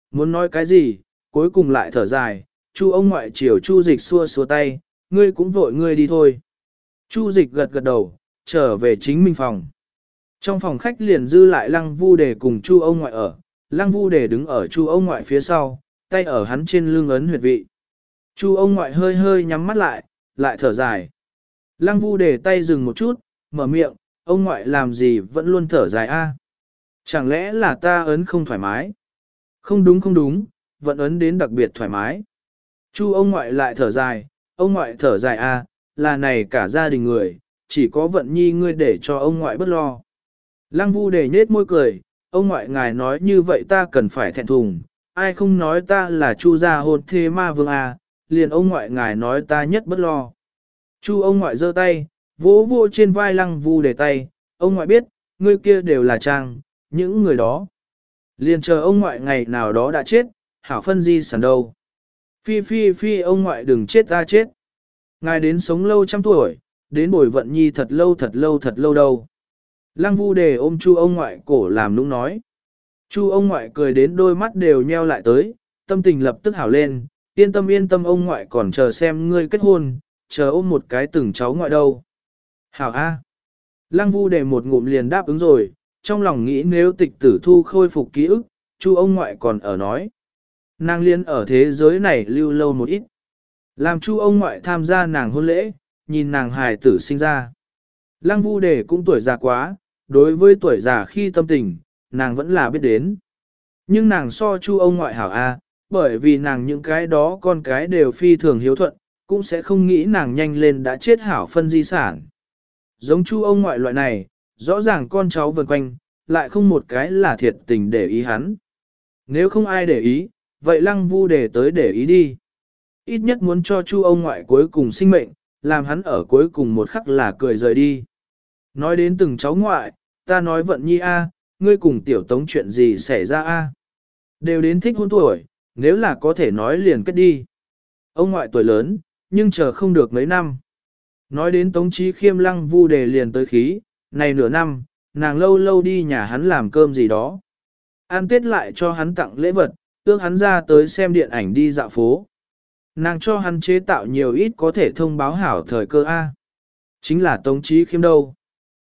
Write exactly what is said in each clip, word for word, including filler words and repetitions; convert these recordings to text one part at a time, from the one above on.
Muốn nói cái gì, cuối cùng lại thở dài, Chu ông ngoại chiều Chu Dịch xua xua tay, ngươi cũng vội ngươi đi thôi. Chu Dịch gật gật đầu, trở về chính mình phòng. Trong phòng khách liền dư lại Lăng Vu Đề cùng Chu ông ngoại ở, Lăng Vu Đề đứng ở Chu ông ngoại phía sau, tay ở hắn trên lưng ấn huyệt vị. Chu ông ngoại hơi hơi nhắm mắt lại, lại thở dài. Lăng Vu Đề tay dừng một chút, mở miệng, ông ngoại làm gì vẫn luôn thở dài a? Chẳng lẽ là ta ấn không thoải mái? Không đúng không đúng, vẫn ấn đến đặc biệt thoải mái. Chu ông ngoại lại thở dài, ông ngoại thở dài a, là này cả gia đình người, chỉ có vận nhi ngươi để cho ông ngoại bất lo. Lăng Vu Đề nhếch môi cười, ông ngoại ngài nói như vậy ta cần phải thẹn thùng, ai không nói ta là Chu gia hôn thê ma vương a, liền ông ngoại ngài nói ta nhất bất lo. Chu ông ngoại giơ tay, vỗ vỗ trên vai Lăng Vu Đề tay, ông ngoại biết, ngươi kia đều là trang, những người đó. Liền chờ ông ngoại ngày nào đó đã chết, hảo phân di sản đâu. Phi phi phi ông ngoại đừng chết ta chết. Ngài đến sống lâu trăm tuổi, đến bồi vận nhi thật lâu thật lâu thật lâu đâu. Lăng Vu Đề ôm Chu ông ngoại cổ làm nũng nói. Chu ông ngoại cười đến đôi mắt đều nheo lại tới, tâm tình lập tức hảo lên, yên tâm yên tâm ông ngoại còn chờ xem ngươi kết hôn, chờ ôm một cái từng cháu ngoại đâu. Hảo A. Lăng Vu Đề một ngụm liền đáp ứng rồi, trong lòng nghĩ nếu tịch tử thu khôi phục ký ức, Chu ông ngoại còn ở nói. Nàng liên ở thế giới này lưu lâu một ít. Làm Chu ông ngoại tham gia nàng hôn lễ, nhìn nàng hài tử sinh ra. Lăng Vu Đề cũng tuổi già quá, đối với tuổi già khi tâm tình, nàng vẫn là biết đến. Nhưng nàng so Chu ông ngoại hảo A, bởi vì nàng những cái đó con cái đều phi thường hiếu thuận, cũng sẽ không nghĩ nàng nhanh lên đã chết hảo phân di sản. Giống Chu ông ngoại loại này, rõ ràng con cháu vần quanh, lại không một cái là thiệt tình để ý hắn. Nếu không ai để ý, vậy Lăng Vu Đề tới để ý đi. Ít nhất muốn cho Chu ông ngoại cuối cùng sinh mệnh, làm hắn ở cuối cùng một khắc là cười rời đi. Nói đến từng cháu ngoại, ta nói vận nhi a, ngươi cùng tiểu tống chuyện gì xảy ra a? Đều đến thích hôn tuổi, nếu là có thể nói liền kết đi. Ông ngoại tuổi lớn, nhưng chờ không được mấy năm. Nói đến Tống Chí Khiêm Lăng Vu Đề liền tới khí, này nửa năm, nàng lâu lâu đi nhà hắn làm cơm gì đó. Ăn Tết lại cho hắn tặng lễ vật, ước hắn ra tới xem điện ảnh đi dạo phố. Nàng cho hắn chế tạo nhiều ít có thể thông báo hảo thời cơ A. Chính là Tống Chí Khiêm đâu.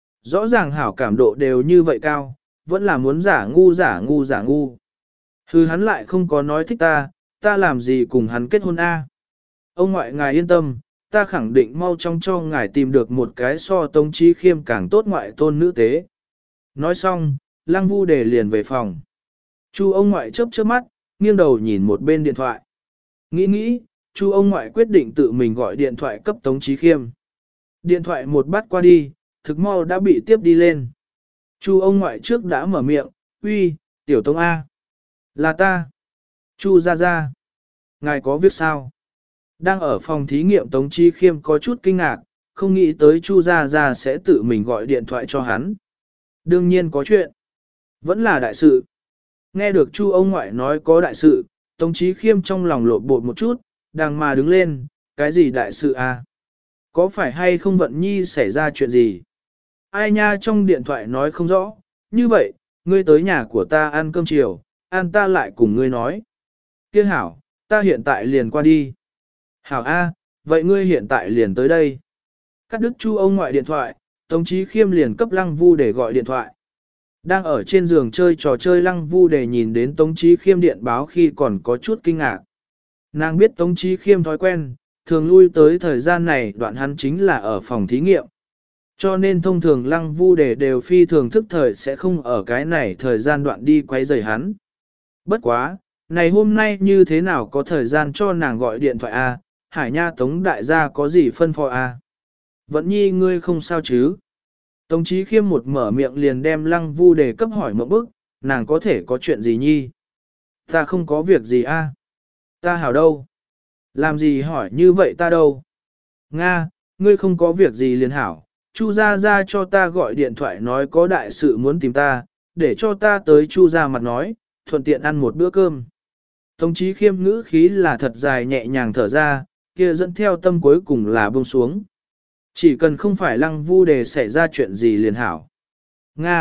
Rõ ràng hảo cảm độ đều như vậy cao, vẫn là muốn giả ngu giả ngu giả ngu. Hừ hắn lại không có nói thích ta, ta làm gì cùng hắn kết hôn A. Ông ngoại ngài yên tâm, ta khẳng định mau chóng cho ngài tìm được một cái so Tống Chí Khiêm càng tốt ngoại tôn nữ tế. Nói xong, Lăng Vu Đề liền về phòng. Chu ông ngoại chớp chớp mắt, nghiêng đầu nhìn một bên điện thoại. Nghĩ nghĩ, Chu ông ngoại quyết định tự mình gọi điện thoại cấp Tống Chí Khiêm. Điện thoại một bắt qua đi, thực mau đã bị tiếp đi lên. Chu ông ngoại trước đã mở miệng, uy, tiểu Tống A. Là ta. Chu ra ra. Ngài có việc sao? Đang ở phòng thí nghiệm Tống Chí Khiêm có chút kinh ngạc, không nghĩ tới Chu Gia Gia sẽ tự mình gọi điện thoại cho hắn. Đương nhiên có chuyện. Vẫn là đại sự. Nghe được Chu ông ngoại nói có đại sự, Tống Chí Khiêm trong lòng lộn bột một chút, đang mà đứng lên, cái gì đại sự à? Có phải hay không Vận Nhi xảy ra chuyện gì? Ai nha trong điện thoại nói không rõ, như vậy, ngươi tới nhà của ta ăn cơm chiều, ăn ta lại cùng ngươi nói. Kia hảo, ta hiện tại liền qua đi. Hảo A, vậy ngươi hiện tại liền tới đây. Cắt đứt Chu ông ngoại điện thoại, Tống Chí Khiêm liền cấp Lăng Vu để gọi điện thoại. Đang ở trên giường chơi trò chơi Lăng Vu để nhìn đến Tống Chí Khiêm điện báo khi còn có chút kinh ngạc. Nàng biết Tống Chí Khiêm thói quen, thường lui tới thời gian này đoạn hắn chính là ở phòng thí nghiệm. Cho nên thông thường Lăng Vu để đều phi thường thức thời sẽ không ở cái này thời gian đoạn đi quay rời hắn. Bất quá, này hôm nay như thế nào có thời gian cho nàng gọi điện thoại A, Hải Nha Tống đại gia có gì phân phó A. Vận Nhi ngươi không sao chứ? Tống Chí Khiêm một mở miệng liền đem Lăng Vu đề cấp hỏi một bức, nàng có thể có chuyện gì Nhi? Ta không có việc gì A. Ta hảo đâu? Làm gì hỏi như vậy ta đâu? Nga, ngươi không có việc gì liền hảo, Chu gia gia cho ta gọi điện thoại nói có đại sự muốn tìm ta, để cho ta tới Chu gia mặt nói, thuận tiện ăn một bữa cơm. Tống Chí Khiêm ngữ khí là thật dài nhẹ nhàng thở ra, kia dẫn theo tâm cuối cùng là buông xuống. Chỉ cần không phải Lăng Vu đề xảy ra chuyện gì liền hảo. Nga,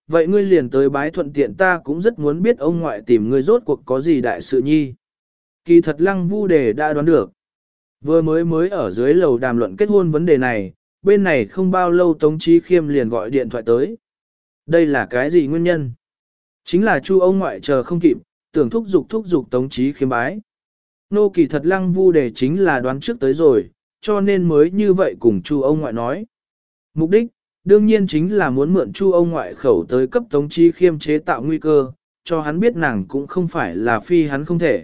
vậy ngươi liền tới bái thuận tiện ta cũng rất muốn biết ông ngoại tìm ngươi rốt cuộc có gì đại sự nhi. Kỳ thật Lăng Vu Đề đã đoán được. Vừa mới mới ở dưới lầu đàm luận kết hôn vấn đề này, bên này không bao lâu Tống Chí Khiêm liền gọi điện thoại tới. Đây là cái gì nguyên nhân? Chính là Chu ông ngoại chờ không kịp, tưởng thúc giục thúc giục Tống Chí Khiêm bái. Nô kỳ thật Lăng Vu Đề chính là đoán trước tới rồi, cho nên mới như vậy cùng Chu ông ngoại nói. Mục đích, đương nhiên chính là muốn mượn Chu ông ngoại khẩu tới cấp Tống Chí Khiêm chế tạo nguy cơ, cho hắn biết nàng cũng không phải là phi hắn không thể.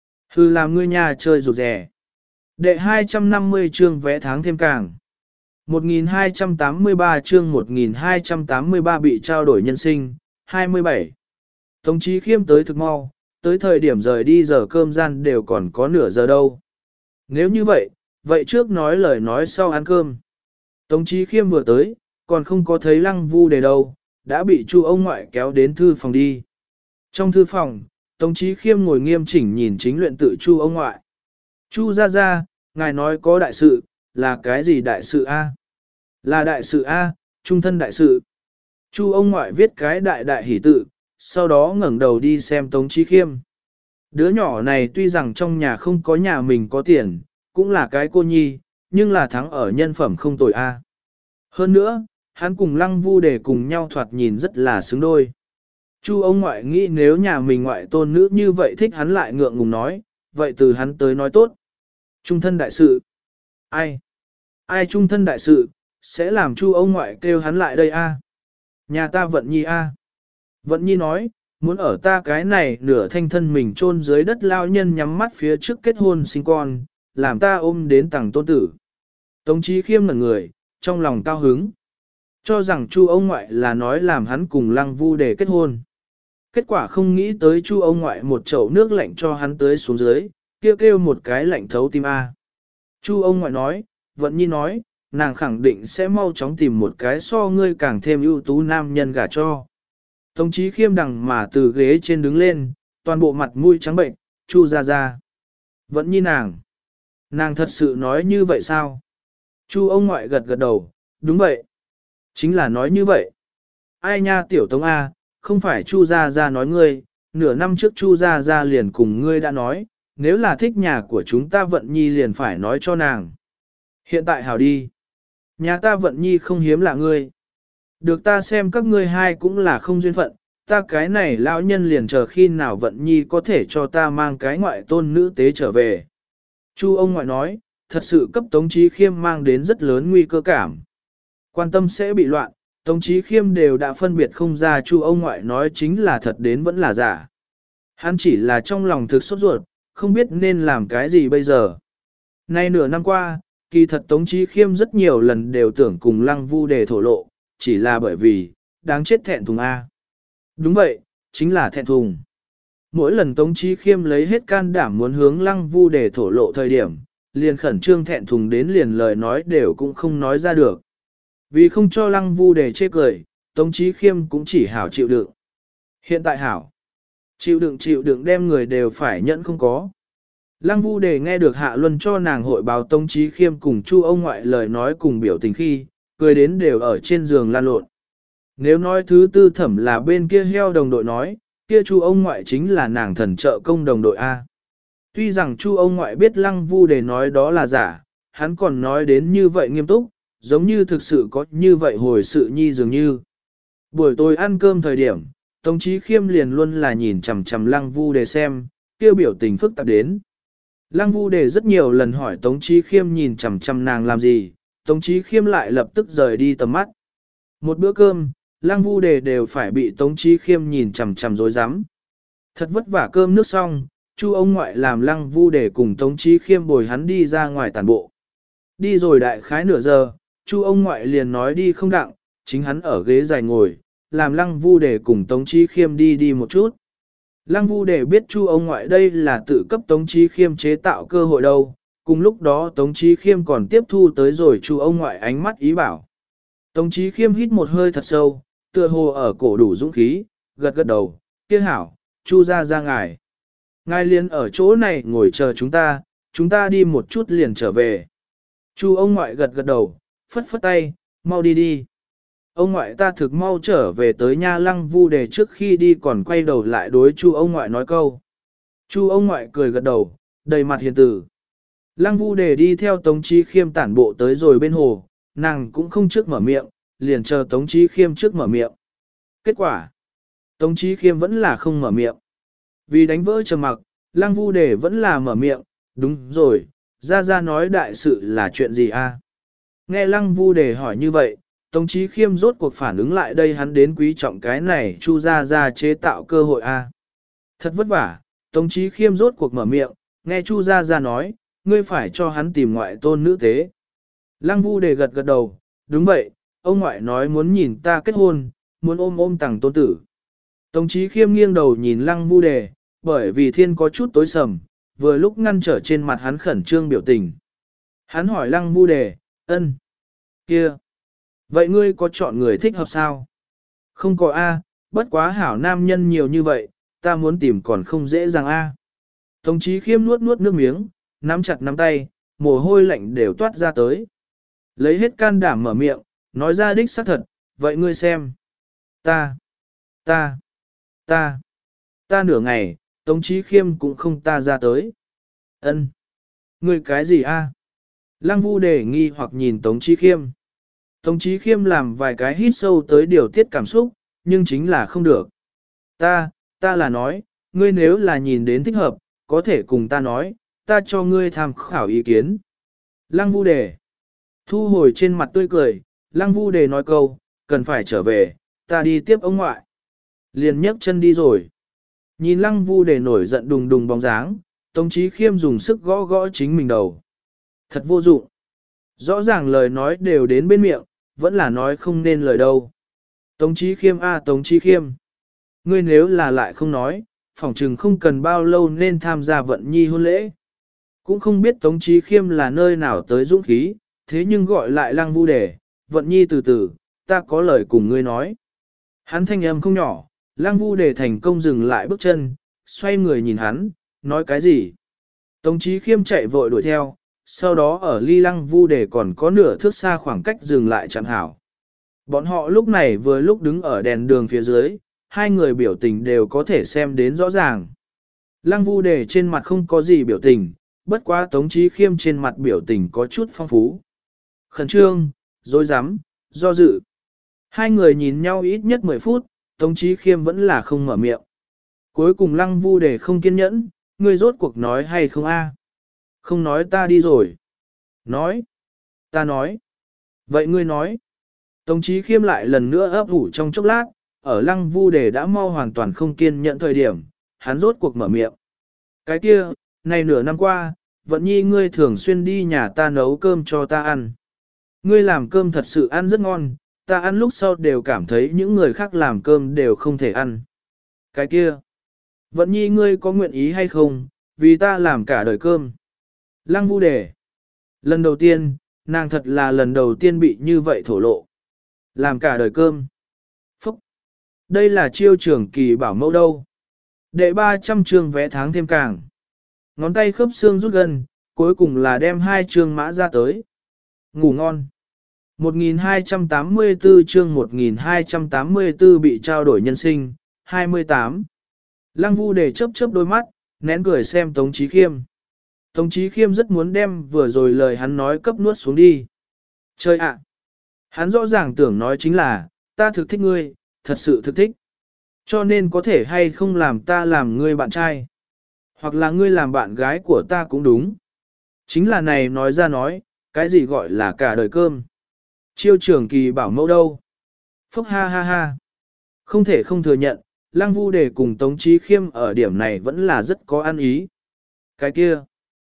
Hư làm ngươi nhà chơi rụt rẻ. Đệ hai trăm năm mươi chương vẽ tháng thêm càng. một nghìn hai trăm tám mươi ba chương một nghìn hai trăm tám mươi ba bị trao đổi nhân sinh, hai mươi bảy. Tống Chí Khiêm tới thực mau, tới thời điểm rời đi giờ cơm gian đều còn có nửa giờ đâu. Nếu như vậy, vậy trước nói lời nói sau ăn cơm. Tống Chí Khiêm vừa tới, còn không có thấy Lăng Vu Đề đâu, đã bị Chu ông ngoại kéo đến thư phòng đi. Trong thư phòng, Tống Chí Khiêm ngồi nghiêm chỉnh nhìn chính luyện tự Chu ông ngoại. Chu ra ra, ngài nói có đại sự, là cái gì đại sự A? Là đại sự A, trung thân đại sự. Chu ông ngoại viết cái đại đại hỷ tự, sau đó ngẩng đầu đi xem Tống Chí Khiêm. Đứa nhỏ này tuy rằng trong nhà không có nhà mình có tiền, cũng là cái cô nhi, nhưng là thắng ở nhân phẩm không tồi A. Hơn nữa, hắn cùng Lăng Vu Đề cùng nhau thoạt nhìn rất là xứng đôi. Chu ông ngoại nghĩ nếu nhà mình ngoại tôn nữ như vậy thích hắn lại ngượng ngùng nói, vậy từ hắn tới nói tốt. Trung thân đại sự. Ai? Ai trung thân đại sự, sẽ làm Chu ông ngoại kêu hắn lại đây a? Nhà ta Vận Nhi a. Vận Nhi nói, muốn ở ta cái này nửa thanh thân mình chôn dưới đất lao nhân nhắm mắt phía trước kết hôn sinh con, làm ta ôm đến tầng tôn tử. Tống Chí Khiêm ngẩn người, trong lòng cao hứng. Cho rằng Chu ông ngoại là nói làm hắn cùng Lăng Vu Đề kết hôn. Kết quả không nghĩ tới Chu ông ngoại một chậu nước lạnh cho hắn tới xuống dưới, kêu kêu một cái lạnh thấu tim a. Chu ông ngoại nói, Vận Nhi nói, nàng khẳng định sẽ mau chóng tìm một cái so ngươi càng thêm ưu tú nam nhân gả cho. Tống Chí Khiêm đằng mà từ ghế trên đứng lên, toàn bộ mặt mũi trắng bệnh, Chu ra ra. Vận Nhi nàng. Nàng thật sự nói như vậy sao? Chu ông ngoại gật gật đầu, đúng vậy. Chính là nói như vậy. Ai nha tiểu Tống A, không phải Chu Gia Gia nói ngươi, nửa năm trước Chu Gia Gia liền cùng ngươi đã nói, nếu là thích nhà của chúng ta Vận Nhi liền phải nói cho nàng. Hiện tại hảo đi. Nhà ta Vận Nhi không hiếm là ngươi. Được ta xem các ngươi hai cũng là không duyên phận, ta cái này lão nhân liền chờ khi nào Vận Nhi có thể cho ta mang cái ngoại tôn nữ tế trở về. Chu ông ngoại nói, thật sự cấp Tống Chí Khiêm mang đến rất lớn nguy cơ cảm. Quan tâm sẽ bị loạn, Tống Chí Khiêm đều đã phân biệt không ra Chu ông ngoại nói chính là thật đến vẫn là giả. Hắn chỉ là trong lòng thực sốt ruột, không biết nên làm cái gì bây giờ. Nay nửa năm qua, kỳ thật Tống Chí Khiêm rất nhiều lần đều tưởng cùng Lăng Vu Đề thổ lộ, chỉ là bởi vì, đáng chết thẹn thùng A. Đúng vậy, chính là thẹn thùng. Mỗi lần Tống Chí Khiêm lấy hết can đảm muốn hướng Lăng Vu Đề thổ lộ thời điểm, liền khẩn trương thẹn thùng đến liền lời nói đều cũng không nói ra được. Vì không cho Lăng Vu Đề chê cười, Tống Chí Khiêm cũng chỉ hảo chịu đựng. Hiện tại hảo, chịu đựng chịu đựng đem người đều phải nhận không có. Lăng Vu Đề nghe được Hạ Luân cho nàng hội báo Tống Chí Khiêm cùng Chu ông ngoại lời nói cùng biểu tình khi, cười đến đều ở trên giường lan lộn. Nếu nói thứ tư thẩm là bên kia heo đồng đội nói, kia Chu ông ngoại chính là nàng thần trợ công đồng đội A. Tuy rằng Chu ông ngoại biết Lăng Vu Đề nói đó là giả, hắn còn nói đến như vậy nghiêm túc, giống như thực sự có như vậy hồi sự nhi dường như. Buổi tối ăn cơm thời điểm, Tống Chí Khiêm liền luôn là nhìn chằm chằm Lăng Vu Đề xem, kêu biểu tình phức tạp đến. Lăng Vu Đề rất nhiều lần hỏi Tống Chí Khiêm nhìn chằm chằm nàng làm gì, Tống Chí Khiêm lại lập tức rời đi tầm mắt. Một bữa cơm, Lăng Vu Đề đều phải bị Tống Chí Khiêm nhìn chằm chằm rối rắm. Thật vất vả cơm nước xong, Chu ông ngoại làm Lăng Vu Đề cùng Tống Chí Khiêm bồi hắn đi ra ngoài tản bộ. Đi rồi đại khái nửa giờ, Chu ông ngoại liền nói đi không đặng, chính hắn ở ghế dài ngồi, làm Lăng Vu Đề cùng Tống Chí Khiêm đi đi một chút. Lăng Vu Đề biết Chu ông ngoại đây là tự cấp Tống Chí Khiêm chế tạo cơ hội đâu, cùng lúc đó Tống Chí Khiêm còn tiếp thu tới rồi Chu ông ngoại ánh mắt ý bảo. Tống Chí Khiêm hít một hơi thật sâu, tựa hồ ở cổ đủ dũng khí, gật gật đầu, kia hảo, Chu ra ra ngài. Ngài liền ở chỗ này ngồi chờ chúng ta, chúng ta đi một chút liền trở về. Chu ông ngoại gật gật đầu, phất phất tay, mau đi đi. Ông ngoại ta thực mau trở về tới nha. Lăng Vu Đề trước khi đi còn quay đầu lại đối Chu ông ngoại nói câu. Chu ông ngoại cười gật đầu, đầy mặt hiền tử. Lăng Vu Đề đi theo Tống Chí Khiêm tản bộ tới rồi bên hồ, nàng cũng không trước mở miệng, liền chờ Tống Chí Khiêm trước mở miệng. Kết quả, Tống Chí Khiêm vẫn là không mở miệng. Vì đánh vỡ trầm mặc, Lăng Vu Đề vẫn là mở miệng, đúng rồi, ra ra nói đại sự là chuyện gì a? Nghe Lăng Vu Đề hỏi như vậy, Tống Chí Khiêm rốt cuộc phản ứng lại đây, hắn đến quý trọng cái này Chu ra ra chế tạo cơ hội a. Thật vất vả, Tống Chí Khiêm rốt cuộc mở miệng, nghe Chu ra ra nói, ngươi phải cho hắn tìm ngoại tôn nữ tế. Lăng Vu Đề gật gật đầu, đúng vậy, ông ngoại nói muốn nhìn ta kết hôn, muốn ôm ôm tàng tôn tử. Tống Chí Khiêm nghiêng đầu nhìn Lăng Vu Đề, bởi vì thiên có chút tối sầm, vừa lúc ngăn trở trên mặt hắn khẩn trương biểu tình. Hắn hỏi Lăng Vu Đề, ân, kia, vậy ngươi có chọn người thích hợp sao? Không có A, bất quá hảo nam nhân nhiều như vậy, ta muốn tìm còn không dễ dàng A. Tống Chí Khiêm nuốt nuốt nước miếng, nắm chặt nắm tay, mồ hôi lạnh đều toát ra tới. Lấy hết can đảm mở miệng, nói ra đích xác thật, vậy ngươi xem. Ta, ta, ta, ta nửa ngày, Tống Chí Khiêm cũng không ta ra tới. Ân, ngươi cái gì a? Lăng Vu Đề nghi hoặc nhìn Tống Chí Khiêm. Tống Chí Khiêm làm vài cái hít sâu tới điều tiết cảm xúc, nhưng chính là không được. Ta, ta là nói, ngươi nếu là nhìn đến thích hợp, có thể cùng ta nói, ta cho ngươi tham khảo ý kiến. Lăng Vu Đề thu hồi trên mặt tươi cười, Lăng Vu Đề nói câu, cần phải trở về, ta đi tiếp ông ngoại. Liền nhấc chân đi rồi. Nhìn Lăng Vu Đề nổi giận đùng đùng bóng dáng, Tống Chí Khiêm dùng sức gõ gõ chính mình đầu. Thật vô dụng. Rõ ràng lời nói đều đến bên miệng, vẫn là nói không nên lời đâu. Tống Chí Khiêm a Tống Chí Khiêm. Ngươi nếu là lại không nói, phỏng chừng không cần bao lâu nên tham gia vận nhi hôn lễ. Cũng không biết Tống Chí Khiêm là nơi nào tới dũng khí, thế nhưng gọi lại Lăng Vu Đề, vận nhi từ từ, ta có lời cùng ngươi nói. Hắn thanh âm không nhỏ, Lăng Vu Đề thành công dừng lại bước chân, xoay người nhìn hắn, nói cái gì. Tống Chí Khiêm chạy vội đuổi theo, sau đó ở ly Lăng Vu Đề còn có nửa thước xa khoảng cách dừng lại chẳng hảo. Bọn họ lúc này vừa lúc đứng ở đèn đường phía dưới, hai người biểu tình đều có thể xem đến rõ ràng. Lăng Vu Đề trên mặt không có gì biểu tình, bất quá Tống Chí Khiêm trên mặt biểu tình có chút phong phú. Khẩn trương, dối rắm, do dự. Hai người nhìn nhau ít nhất mười phút, Tống Chí Khiêm vẫn là không mở miệng. Cuối cùng Lăng Vu Đề không kiên nhẫn, ngươi rốt cuộc nói hay không a? Không nói ta đi rồi. Nói. Ta nói. Vậy ngươi nói. Tống Chí Khiêm lại lần nữa ấp ủ trong chốc lát, ở Lăng Vu Đề đã mau hoàn toàn không kiên nhẫn thời điểm, hắn rốt cuộc mở miệng. Cái kia, này nửa năm qua, Vận Nhi ngươi thường xuyên đi nhà ta nấu cơm cho ta ăn. Ngươi làm cơm thật sự ăn rất ngon, ta ăn lúc sau đều cảm thấy những người khác làm cơm đều không thể ăn. Cái kia, Vận Nhi ngươi có nguyện ý hay không, vì ta làm cả đời cơm. Lăng Vu Đề. Lần đầu tiên, nàng thật là lần đầu tiên bị như vậy thổ lộ. Làm cả đời cơm. Phúc. Đây là chiêu trưởng kỳ bảo mẫu đâu. Đệ ba trăm chương vé tháng thêm càng. Ngón tay khớp xương rút gần, cuối cùng là đem hai chương mã ra tới. Ngủ ngon. một nghìn hai trăm tám mươi tư chương một nghìn hai trăm tám mươi tư bị trao đổi nhân sinh, hai mươi tám. Lăng Vu Đề chớp chớp đôi mắt, nén cười xem Tống Chí Khiêm. Tống Chí Khiêm rất muốn đem vừa rồi lời hắn nói cấp nuốt xuống đi. Chơi ạ! Hắn rõ ràng tưởng nói chính là, ta thực thích ngươi, thật sự thực thích. Cho nên có thể hay không làm ta làm ngươi bạn trai. Hoặc là ngươi làm bạn gái của ta cũng đúng. Chính là này nói ra nói, cái gì gọi là cả đời cơm. Chiêu trưởng kỳ bảo mẫu đâu. Phúc ha ha ha. Không thể không thừa nhận, Lăng Vu Đề cùng Tống Chí Khiêm ở điểm này vẫn là rất có ăn ý. Cái kia.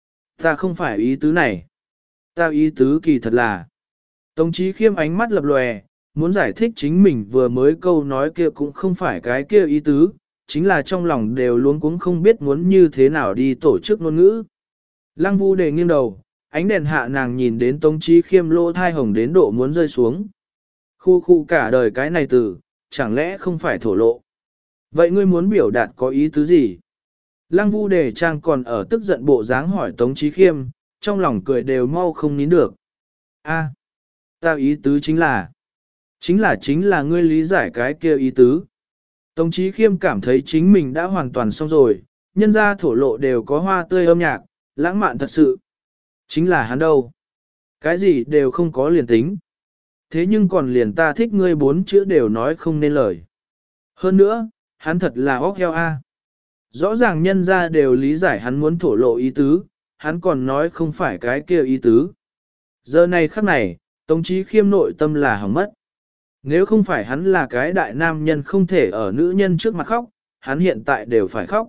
Ta không phải ý tứ này. Ta ý tứ kỳ thật là. Tống Chí Khiêm ánh mắt lập lòe, muốn giải thích chính mình vừa mới câu nói kia cũng không phải cái kia ý tứ, chính là trong lòng đều luống cuống không biết muốn như thế nào đi tổ chức ngôn ngữ. Lăng Vu Đề nghiêng đầu, ánh đèn hạ nàng nhìn đến Tống Chí Khiêm lỗ thai hồng đến độ muốn rơi xuống. Khu khu cả đời cái này từ, chẳng lẽ không phải thổ lộ. Vậy ngươi muốn biểu đạt có ý tứ gì? Lăng Vu Đề trang còn ở tức giận bộ dáng hỏi Tống Chí Khiêm, trong lòng cười đều mau không nín được. A, ta ý tứ chính là, Chính là chính là ngươi lý giải cái kia ý tứ. Tống Chí Khiêm cảm thấy chính mình đã hoàn toàn xong rồi, nhân ra thổ lộ đều có hoa tươi âm nhạc, lãng mạn thật sự. Chính là hắn đâu. Cái gì đều không có liền tính. Thế nhưng còn liền ta thích ngươi bốn chữ đều nói không nên lời. Hơn nữa, hắn thật là óc heo a. Rõ ràng nhân ra đều lý giải hắn muốn thổ lộ ý tứ, hắn còn nói không phải cái kia ý tứ. Giờ này khắc này, Tống Chí Khiêm nội tâm là hỏng mất. Nếu không phải hắn là cái đại nam nhân không thể ở nữ nhân trước mặt khóc, hắn hiện tại đều phải khóc.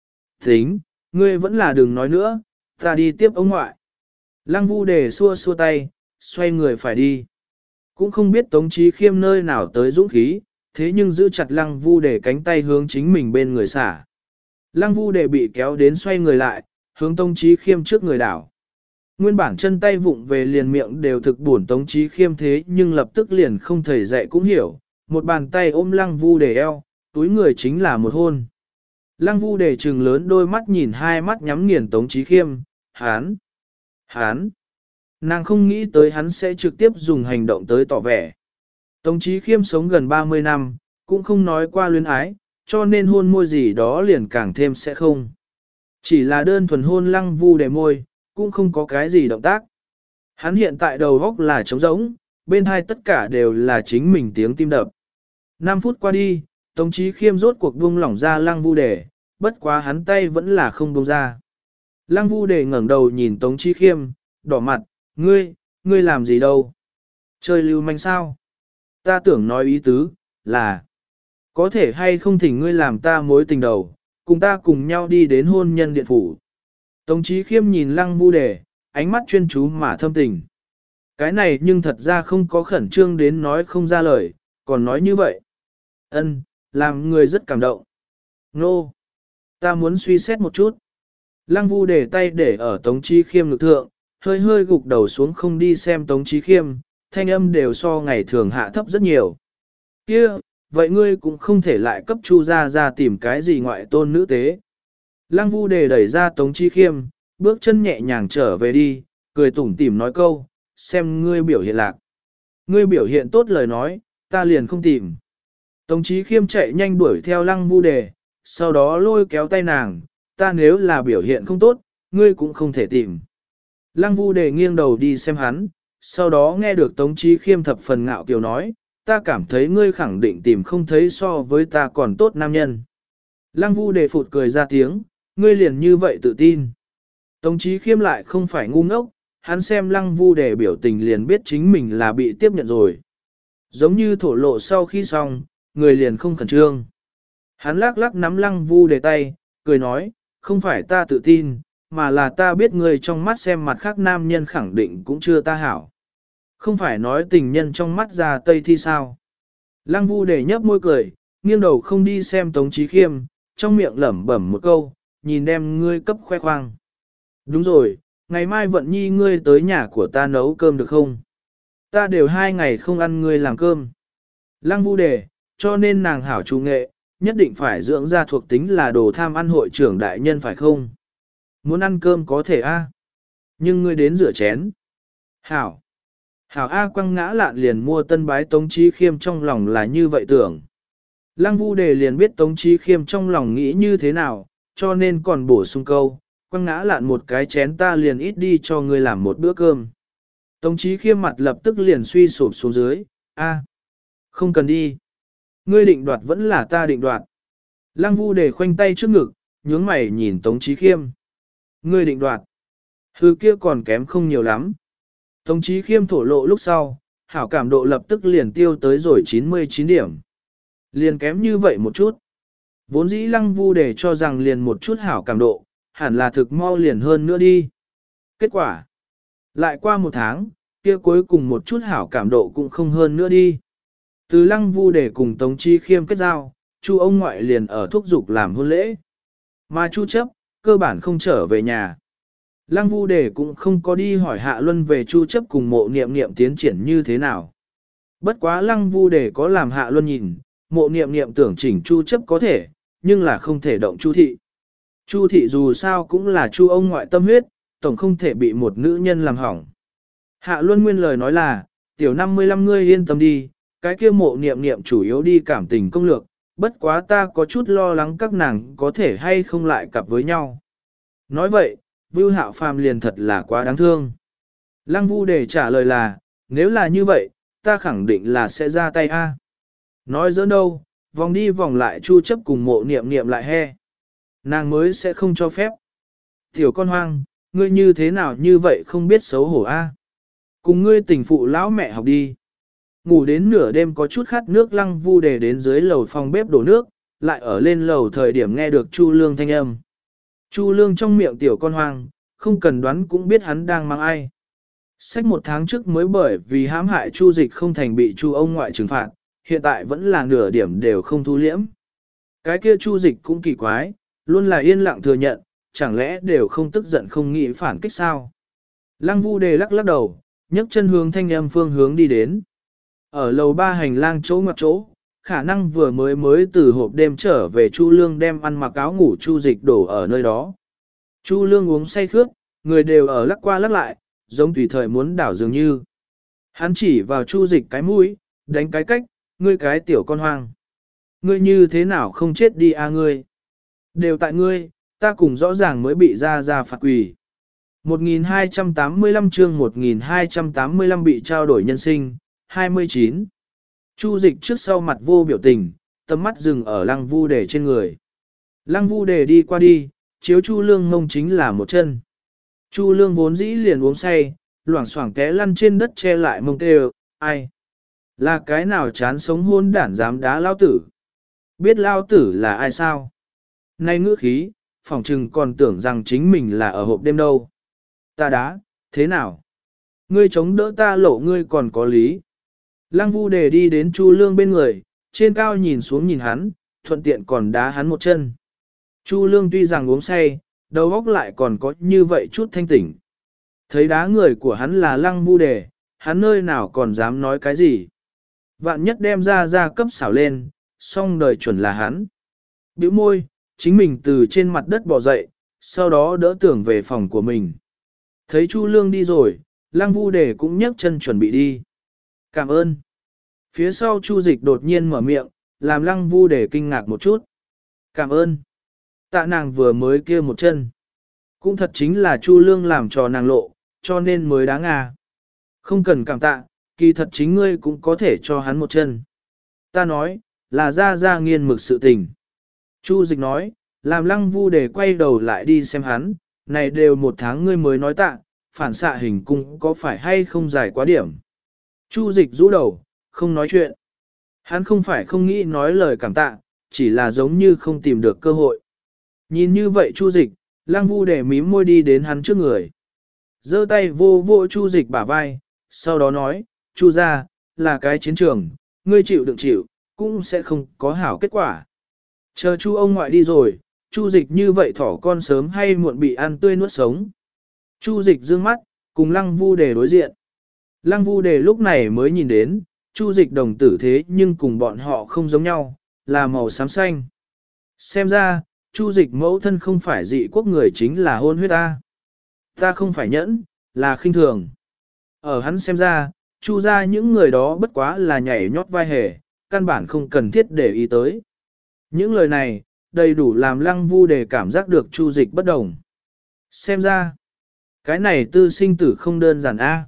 Tính, ngươi vẫn là đừng nói nữa, ta đi tiếp ông ngoại. Lăng Vu Đề xua xua tay, xoay người phải đi. Cũng không biết Tống Chí Khiêm nơi nào tới dũng khí, thế nhưng giữ chặt Lăng Vu Đề cánh tay hướng chính mình bên người xả. Lăng Vu Đề bị kéo đến xoay người lại, hướng Tống Chí Khiêm trước người đảo. Nguyên bản chân tay vụng về liền miệng đều thực buồn Tống Chí Khiêm thế nhưng lập tức liền không thầy dạy cũng hiểu, một bàn tay ôm Lăng Vu Đề eo, túi người chính là một hôn. Lăng Vu Đề trừng lớn đôi mắt nhìn hai mắt nhắm nghiền Tống Chí Khiêm, hán, hán. Nàng không nghĩ tới hắn sẽ trực tiếp dùng hành động tới tỏ vẻ. Tống Chí Khiêm sống gần ba mươi năm, cũng không nói qua luyến ái, cho nên hôn môi gì đó liền càng thêm sẽ không. Chỉ là đơn thuần hôn Lăng Vu Đề môi, cũng không có cái gì động tác. Hắn hiện tại đầu góc là trống rỗng, bên hai tất cả đều là chính mình tiếng tim đập. năm phút qua đi, Tống Chí Khiêm rốt cuộc buông lỏng ra Lăng Vu Đề, bất quá hắn tay vẫn là không buông ra. Lăng Vu Đề ngẩng đầu nhìn Tống Chí Khiêm, đỏ mặt, ngươi, ngươi làm gì đâu? Chơi lưu manh sao? Ta tưởng nói ý tứ, là, có thể hay không thỉnh ngươi làm ta mối tình đầu, cùng ta cùng nhau đi đến hôn nhân điện phủ. Tống Chí Khiêm nhìn Lăng Vu Đề, ánh mắt chuyên chú mà thâm tình. Cái này nhưng thật ra không có khẩn trương đến nói không ra lời, còn nói như vậy. Ân, làm người rất cảm động. Nô, no, ta muốn suy xét một chút. Lăng Vu Đề tay để ở Tống Chí Khiêm ngực thượng, hơi hơi gục đầu xuống không đi xem Tống Chí Khiêm, thanh âm đều so ngày thường hạ thấp rất nhiều. Kia, vậy ngươi cũng không thể lại cấp Chu gia ra tìm cái gì ngoại tôn nữ tế. Lăng Vu Đề đẩy ra Tống Chí Khiêm, bước chân nhẹ nhàng trở về đi, cười tủm tỉm nói câu, xem ngươi biểu hiện lạc. Ngươi biểu hiện tốt lời nói, ta liền không tìm. Tống Chí Khiêm chạy nhanh đuổi theo Lăng Vu Đề, sau đó lôi kéo tay nàng, ta nếu là biểu hiện không tốt, ngươi cũng không thể tìm. Lăng Vu Đề nghiêng đầu đi xem hắn, sau đó nghe được Tống Chí Khiêm thập phần ngạo kiều nói, ta cảm thấy ngươi khẳng định tìm không thấy so với ta còn tốt nam nhân. Lăng Vu Đề phụt cười ra tiếng, ngươi liền như vậy tự tin. Tống Chí Khiêm lại không phải ngu ngốc, hắn xem Lăng Vu Đề biểu tình liền biết chính mình là bị tiếp nhận rồi. Giống như thổ lộ sau khi xong, người liền không khẩn trương. Hắn lắc lắc nắm Lăng Vu Đề tay, cười nói, không phải ta tự tin, mà là ta biết người trong mắt xem mặt khác nam nhân khẳng định cũng chưa ta hảo. Không phải nói tình nhân trong mắt ra tây thi sao. Lăng Vu Đề nhấp môi cười, nghiêng đầu không đi xem Tống Chí Khiêm, trong miệng lẩm bẩm một câu, nhìn đem ngươi cấp khoe khoang. Đúng rồi, ngày mai Vận Nhi ngươi tới nhà của ta nấu cơm được không? Ta đều hai ngày không ăn ngươi làm cơm. Lăng Vu Đề, cho nên nàng hảo chủ nghệ, nhất định phải dưỡng ra thuộc tính là đồ tham ăn hội trưởng đại nhân phải không? Muốn ăn cơm có thể a, nhưng ngươi đến rửa chén. Hảo. Hảo A quăng ngã lạn liền mua tân bái Tống Chí Khiêm trong lòng là như vậy tưởng. Lăng Vu Đề liền biết Tống Chí Khiêm trong lòng nghĩ như thế nào, cho nên còn bổ sung câu, quăng ngã lạn một cái chén ta liền ít đi cho ngươi làm một bữa cơm. Tống Chí Khiêm mặt lập tức liền suy sụp xuống dưới, a, không cần đi. Ngươi định đoạt vẫn là ta định đoạt. Lăng Vu Đề khoanh tay trước ngực, nhướng mày nhìn Tống Chí Khiêm. Ngươi định đoạt. Hư kia còn kém không nhiều lắm. Tống Chí Khiêm thổ lộ lúc sau, hảo cảm độ lập tức liền tiêu tới rồi chín mươi chín điểm. Liền kém như vậy một chút. Vốn dĩ Lăng Vu Đề cho rằng liền một chút hảo cảm độ, hẳn là thực mau liền hơn nữa đi. Kết quả. Lại qua một tháng, kia cuối cùng một chút hảo cảm độ cũng không hơn nữa đi. Từ Lăng Vu Đề cùng Tống Chí Khiêm kết giao, Chu ông ngoại liền ở thúc giục làm hôn lễ. Mà Chu chấp, cơ bản không trở về nhà. Lăng Vu Đề cũng không có đi hỏi Hạ Luân về Chu chấp cùng Mộ Niệm Niệm tiến triển như thế nào. Bất quá Lăng Vu Đề có làm Hạ Luân nhìn, Mộ Niệm Niệm tưởng chỉnh Chu chấp có thể, nhưng là không thể động Chu thị. Chu thị dù sao cũng là Chu ông ngoại tâm huyết, tổng không thể bị một nữ nhân làm hỏng. Hạ Luân nguyên lời nói là, tiểu năm mươi lăm ngươi yên tâm đi, cái kia mộ niệm niệm chủ yếu đi cảm tình công lược, bất quá ta có chút lo lắng các nàng có thể hay không lại cặp với nhau. Nói vậy, Vưu Hạo Phàm liền thật là quá đáng thương. Lăng Vu Đề trả lời là, nếu là như vậy, ta khẳng định là sẽ ra tay a. Nói giỡn đâu, vòng đi vòng lại chu chấp cùng mộ niệm niệm lại he. Nàng mới sẽ không cho phép. Tiểu con hoang, ngươi như thế nào như vậy không biết xấu hổ a? Cùng ngươi tình phụ lão mẹ học đi. Ngủ đến nửa đêm có chút khát nước Lăng Vu Đề đến dưới lầu phòng bếp đổ nước, lại ở lên lầu thời điểm nghe được Chu Lương thanh âm. Chu Lương trong miệng tiểu con hoang, không cần đoán cũng biết hắn đang mang ai. Sách một tháng trước mới bởi vì hãm hại Chu Dịch không thành bị Chu ông ngoại trừng phạt, hiện tại vẫn là nửa điểm đều không thu liễm. Cái kia Chu Dịch cũng kỳ quái, luôn là yên lặng thừa nhận, chẳng lẽ đều không tức giận không nghĩ phản kích sao? Lăng Vu Đề lắc lắc đầu, nhấc chân hướng thanh âm phương hướng đi đến. Ở lầu ba hành lang chỗ ngoặt chỗ, khả năng vừa mới mới từ hộp đêm trở về Chu Lương đem ăn mặc áo ngủ Chu Dịch đổ ở nơi đó. Chu Lương uống say khướt, người đều ở lắc qua lắc lại, giống tùy thời muốn đảo dường như. Hắn chỉ vào Chu Dịch cái mũi, đánh cái cách, ngươi cái tiểu con hoang. Ngươi như thế nào không chết đi a ngươi? Đều tại ngươi, ta cùng rõ ràng mới bị ra ra phạt quỷ. một nghìn hai trăm tám mươi lăm chương một nghìn hai trăm tám mươi lăm bị trao đổi nhân sinh, hai mươi chín. Chu Dịch trước sau mặt vô biểu tình, tầm mắt dừng ở Lăng Vu Đề trên người. Lăng Vu Đề đi qua đi, chiếu Chu Lương ngông chính là một chân. Chu Lương vốn dĩ liền uống say, loảng xoảng té lăn trên đất che lại mông kêu, ai? Là cái nào chán sống hôn đản dám đá lao tử? Biết lao tử là ai sao? Nay ngữ khí, phỏng trừng còn tưởng rằng chính mình là ở hộp đêm đâu. Ta đá, thế nào? Ngươi chống đỡ ta lộ ngươi còn có lý. Lăng Vu Đề đi đến Chu Lương bên người, trên cao nhìn xuống nhìn hắn, thuận tiện còn đá hắn một chân. Chu Lương tuy rằng uống say, đầu óc lại còn có như vậy chút thanh tỉnh. Thấy đá người của hắn là Lăng Vu Đề, hắn nơi nào còn dám nói cái gì. Vạn nhất đem ra ra cấp xảo lên, xong đời chuẩn là hắn. Bĩu môi, chính mình từ trên mặt đất bò dậy, sau đó đỡ tưởng về phòng của mình. Thấy Chu Lương đi rồi, Lăng Vu Đề cũng nhấc chân chuẩn bị đi. Cảm ơn. Phía sau Chu Dịch đột nhiên mở miệng, làm Lăng Vu Đề kinh ngạc một chút. Cảm ơn. Tạ nàng vừa mới kia một chân. Cũng thật chính là Chu Lương làm trò nàng lộ, cho nên mới đáng à. Không cần cảm tạ, kỳ thật chính ngươi cũng có thể cho hắn một chân. Ta nói, là ra ra nghiên mực sự tình. Chu Dịch nói, làm Lăng Vu Đề quay đầu lại đi xem hắn, này đều một tháng ngươi mới nói tạ, phản xạ hình cung có phải hay không dài quá điểm. Chu Dịch rũ đầu, không nói chuyện. Hắn không phải không nghĩ nói lời cảm tạ, chỉ là giống như không tìm được cơ hội. Nhìn như vậy Chu Dịch, Lăng Vu Đề mím môi đi đến hắn trước người. Giơ tay vô vô Chu Dịch bả vai, sau đó nói, Chu gia, là cái chiến trường, ngươi chịu đựng chịu, cũng sẽ không có hảo kết quả. Chờ Chu ông ngoại đi rồi, Chu Dịch như vậy thỏ con sớm hay muộn bị ăn tươi nuốt sống. Chu Dịch dương mắt, cùng Lăng Vu Đề đối diện. Lăng Vu Đề lúc này mới nhìn đến, Chu Dịch đồng tử thế nhưng cùng bọn họ không giống nhau, là màu xám xanh. Xem ra, Chu Dịch mẫu thân không phải dị quốc người chính là hôn huyết ta. Ta không phải nhẫn, là khinh thường. Ở hắn xem ra, Chu gia những người đó bất quá là nhảy nhót vai hề, căn bản không cần thiết để ý tới. Những lời này, đầy đủ làm Lăng Vu Đề cảm giác được Chu Dịch bất đồng. Xem ra, cái này tư sinh tử không đơn giản a.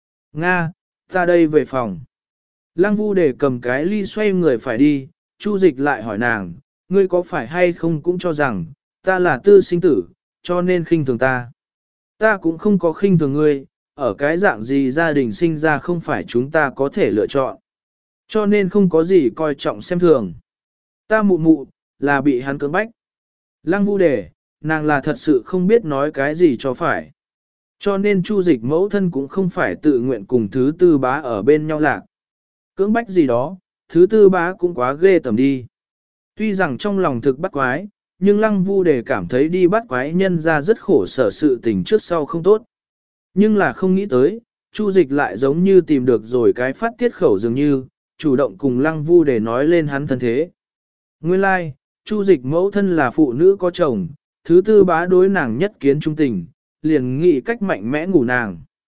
Nga, ta đây về phòng. Lăng Vu Đề cầm cái ly xoay người phải đi, Chu Dịch lại hỏi nàng, ngươi có phải hay không cũng cho rằng, ta là tư sinh tử, cho nên khinh thường ta. Ta cũng không có khinh thường ngươi, ở cái dạng gì gia đình sinh ra không phải chúng ta có thể lựa chọn. Cho nên không có gì coi trọng xem thường. Ta mụ mụ, là bị hắn cưỡng bách. Lăng Vu Đề, nàng là thật sự không biết nói cái gì cho phải. Cho nên Chu Dịch mẫu thân cũng không phải tự nguyện cùng thứ tư bá ở bên nhau lạc. Cưỡng bách gì đó, thứ tư bá cũng quá ghê tởm đi. Tuy rằng trong lòng thực bắt quái, nhưng Lăng Vu Đề cảm thấy đi bắt quái nhân ra rất khổ sở sự tình trước sau không tốt. Nhưng là không nghĩ tới, Chu Dịch lại giống như tìm được rồi cái phát tiết khẩu dường như, chủ động cùng Lăng Vu Đề nói lên hắn thân thế. Nguyên lai, like, Chu Dịch mẫu thân là phụ nữ có chồng, thứ tư bá đối nàng nhất kiến trung tình, liền nghĩ cách mạnh mẽ ngủ nàng.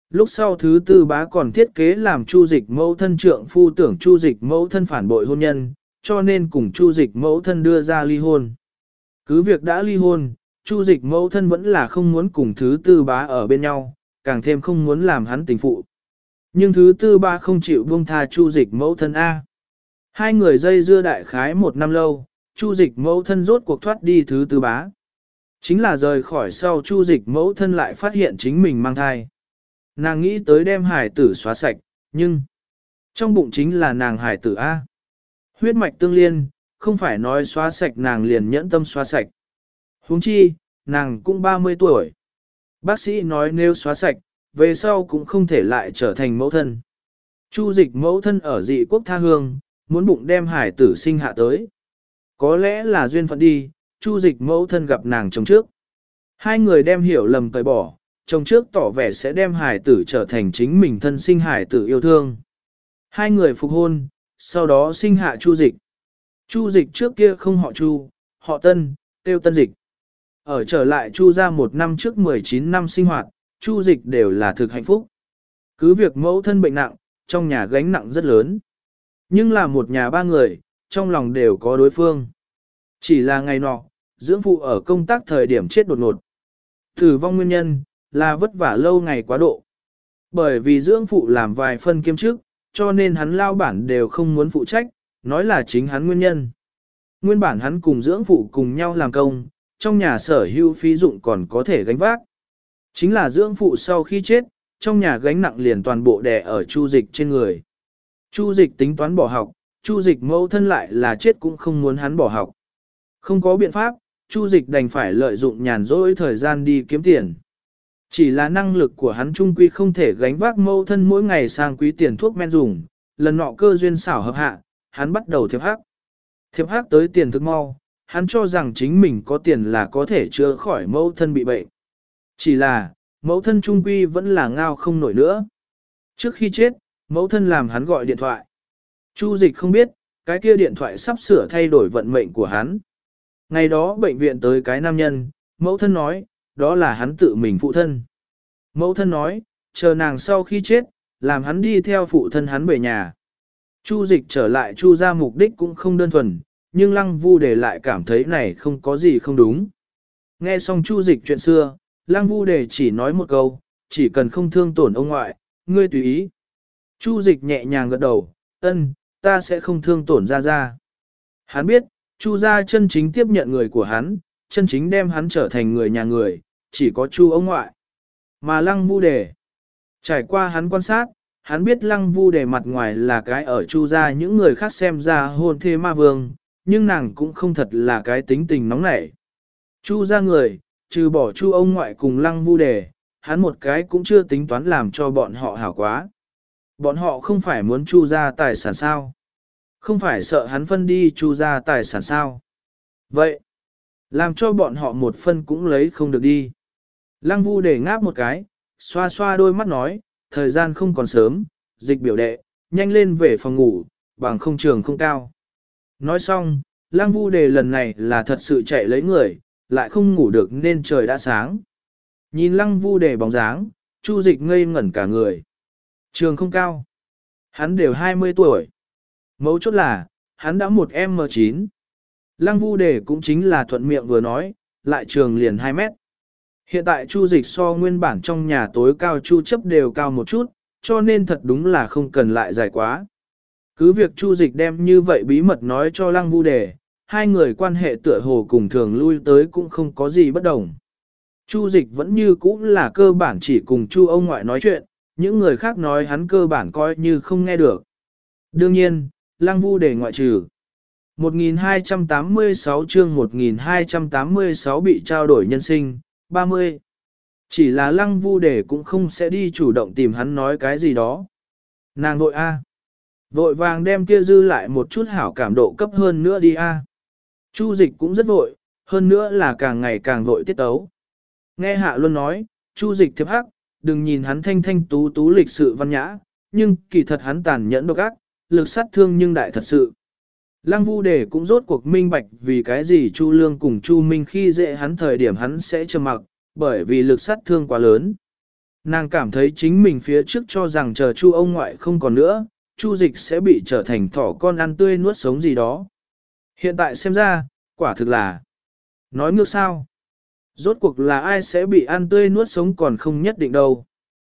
Lúc sau thứ tư bá còn thiết kế làm Chu Dịch mẫu thân trượng phu tưởng Chu Dịch mẫu thân phản bội hôn nhân, cho nên cùng Chu Dịch mẫu thân đưa ra ly hôn. Cứ việc đã ly hôn, Chu Dịch mẫu thân vẫn là không muốn cùng thứ tư bá ở bên nhau, càng thêm không muốn làm hắn tình phụ. Nhưng thứ tư bá không chịu buông tha Chu Dịch mẫu thân A. Hai người dây dưa đại khái một năm lâu, Chu Dịch mẫu thân rốt cuộc thoát đi thứ tư bá. Chính là rời khỏi sau Chu Dịch mẫu thân lại phát hiện chính mình mang thai. Nàng nghĩ tới đem hải tử xóa sạch, nhưng trong bụng chính là nàng hải tử A. Huyết mạch tương liên, không phải nói xóa sạch nàng liền nhẫn tâm xóa sạch. Huống chi, nàng cũng ba mươi tuổi. Bác sĩ nói nếu xóa sạch, về sau cũng không thể lại trở thành mẫu thân. Chu Dịch mẫu thân ở dị quốc tha hương, muốn bụng đem hải tử sinh hạ tới. Có lẽ là duyên phận đi, Chu Dịch mẫu thân gặp nàng chồng trước. Hai người đem hiểu lầm tẩy bỏ, chồng trước tỏ vẻ sẽ đem hải tử trở thành chính mình thân sinh hải tử yêu thương. Hai người phục hôn, sau đó sinh hạ Chu Dịch. Chu Dịch trước kia không họ Chu, họ Tân, tiêu Tân Dịch. Ở trở lại Chu ra một năm trước mười chín năm sinh hoạt, Chu Dịch đều là thực hạnh phúc. Cứ việc mẫu thân bệnh nặng, trong nhà gánh nặng rất lớn. Nhưng là một nhà ba người, trong lòng đều có đối phương. Chỉ là ngày nọ, dưỡng phụ ở công tác thời điểm chết đột ngột. Tử vong nguyên nhân, là vất vả lâu ngày quá độ. Bởi vì dưỡng phụ làm vài phân kiêm chức, cho nên hắn lao bản đều không muốn phụ trách, nói là chính hắn nguyên nhân. Nguyên bản hắn cùng dưỡng phụ cùng nhau làm công, trong nhà sở hữu phí dụng còn có thể gánh vác. Chính là dưỡng phụ sau khi chết, trong nhà gánh nặng liền toàn bộ đè ở Chu Dịch trên người. Chu Dịch tính toán bỏ học, Chu Dịch mẫu thân lại là chết cũng không muốn hắn bỏ học. Không có biện pháp, Chu Dịch đành phải lợi dụng nhàn rỗi thời gian đi kiếm tiền. Chỉ là năng lực của hắn trung quy không thể gánh vác mẫu thân mỗi ngày sang quý tiền thuốc men dùng, lần nọ cơ duyên xảo hợp hạ, hắn bắt đầu thiệp hắc. Thiệp hắc tới tiền thực mau, hắn cho rằng chính mình có tiền là có thể chữa khỏi mẫu thân bị bệnh. Chỉ là, mẫu thân trung quy vẫn là ngao không nổi nữa. Trước khi chết, mẫu thân làm hắn gọi điện thoại. Chu Dịch không biết, cái kia điện thoại sắp sửa thay đổi vận mệnh của hắn. Ngày đó bệnh viện tới cái nam nhân, mẫu thân nói, đó là hắn tự mình phụ thân. Mẫu thân nói, chờ nàng sau khi chết, làm hắn đi theo phụ thân hắn về nhà. Chu Dịch trở lại Chu ra mục đích cũng không đơn thuần, nhưng Lăng Vu Đề lại cảm thấy này không có gì không đúng. Nghe xong Chu Dịch chuyện xưa, Lăng Vu Đề chỉ nói một câu, chỉ cần không thương tổn ông ngoại, ngươi tùy ý. Chu Dịch nhẹ nhàng gật đầu, ân, ta sẽ không thương tổn ra ra. Hắn biết, Chu gia chân chính tiếp nhận người của hắn, chân chính đem hắn trở thành người nhà người, chỉ có Chu ông ngoại. Mà Lăng Vu Đề, trải qua hắn quan sát, hắn biết Lăng Vu Đề mặt ngoài là cái ở Chu gia những người khác xem ra hôn thê ma vương, nhưng nàng cũng không thật là cái tính tình nóng nảy. Chu gia người, trừ bỏ Chu ông ngoại cùng Lăng Vu Đề, hắn một cái cũng chưa tính toán làm cho bọn họ hảo quá. Bọn họ không phải muốn Chu gia tài sản sao? Không phải sợ hắn phân đi Chu gia tài sản sao? Vậy, làm cho bọn họ một phân cũng lấy không được đi. Lăng Vu Đề ngáp một cái, xoa xoa đôi mắt nói, thời gian không còn sớm, Dịch biểu đệ, nhanh lên về phòng ngủ, bằng không trường không cao. Nói xong, Lăng Vu Đề lần này là thật sự chạy lấy người, lại không ngủ được nên trời đã sáng. Nhìn Lăng Vu Đề bóng dáng, Chu Dịch ngây ngẩn cả người. Trường không cao. Hắn đều hai mươi tuổi. Mấu chốt là, hắn đã một em chín. Lăng Vu Đề cũng chính là thuận miệng vừa nói, lại trường liền hai mét. Hiện tại Chu Dịch so nguyên bản trong nhà tối cao Chu chấp đều cao một chút, cho nên thật đúng là không cần lại dài quá. Cứ việc Chu Dịch đem như vậy bí mật nói cho Lăng Vu Đề, hai người quan hệ tựa hồ cùng thường lui tới cũng không có gì bất đồng. Chu Dịch vẫn như cũ là cơ bản chỉ cùng Chu ông ngoại nói chuyện, những người khác nói hắn cơ bản coi như không nghe được. Đương nhiên, Lăng Vu Đề ngoại trừ. một nghìn hai trăm tám mươi sáu chương một nghìn hai trăm tám mươi sáu bị trao đổi nhân sinh, ba mươi. Chỉ là Lăng Vu Đề cũng không sẽ đi chủ động tìm hắn nói cái gì đó. Nàng vội a, vội vàng đem kia dư lại một chút hảo cảm độ cấp hơn nữa đi a. Chu Dịch cũng rất vội, hơn nữa là càng ngày càng vội tiết tấu. Nghe Hạ Luân nói, Chu Dịch thiệp hắc, đừng nhìn hắn thanh thanh tú tú lịch sự văn nhã, nhưng kỳ thật hắn tàn nhẫn độc ác, lực sát thương nhưng đại thật sự. Lăng Vu Đề cũng rốt cuộc minh bạch vì cái gì Chu Lương cùng Chu Minh khi dễ hắn thời điểm hắn sẽ trầm mặc, bởi vì lực sát thương quá lớn. Nàng cảm thấy chính mình phía trước cho rằng chờ Chu ông ngoại không còn nữa, Chu Dịch sẽ bị trở thành thỏ con ăn tươi nuốt sống gì đó. Hiện tại xem ra, quả thực là nói ngược sao. Rốt cuộc là ai sẽ bị ăn tươi nuốt sống còn không nhất định đâu.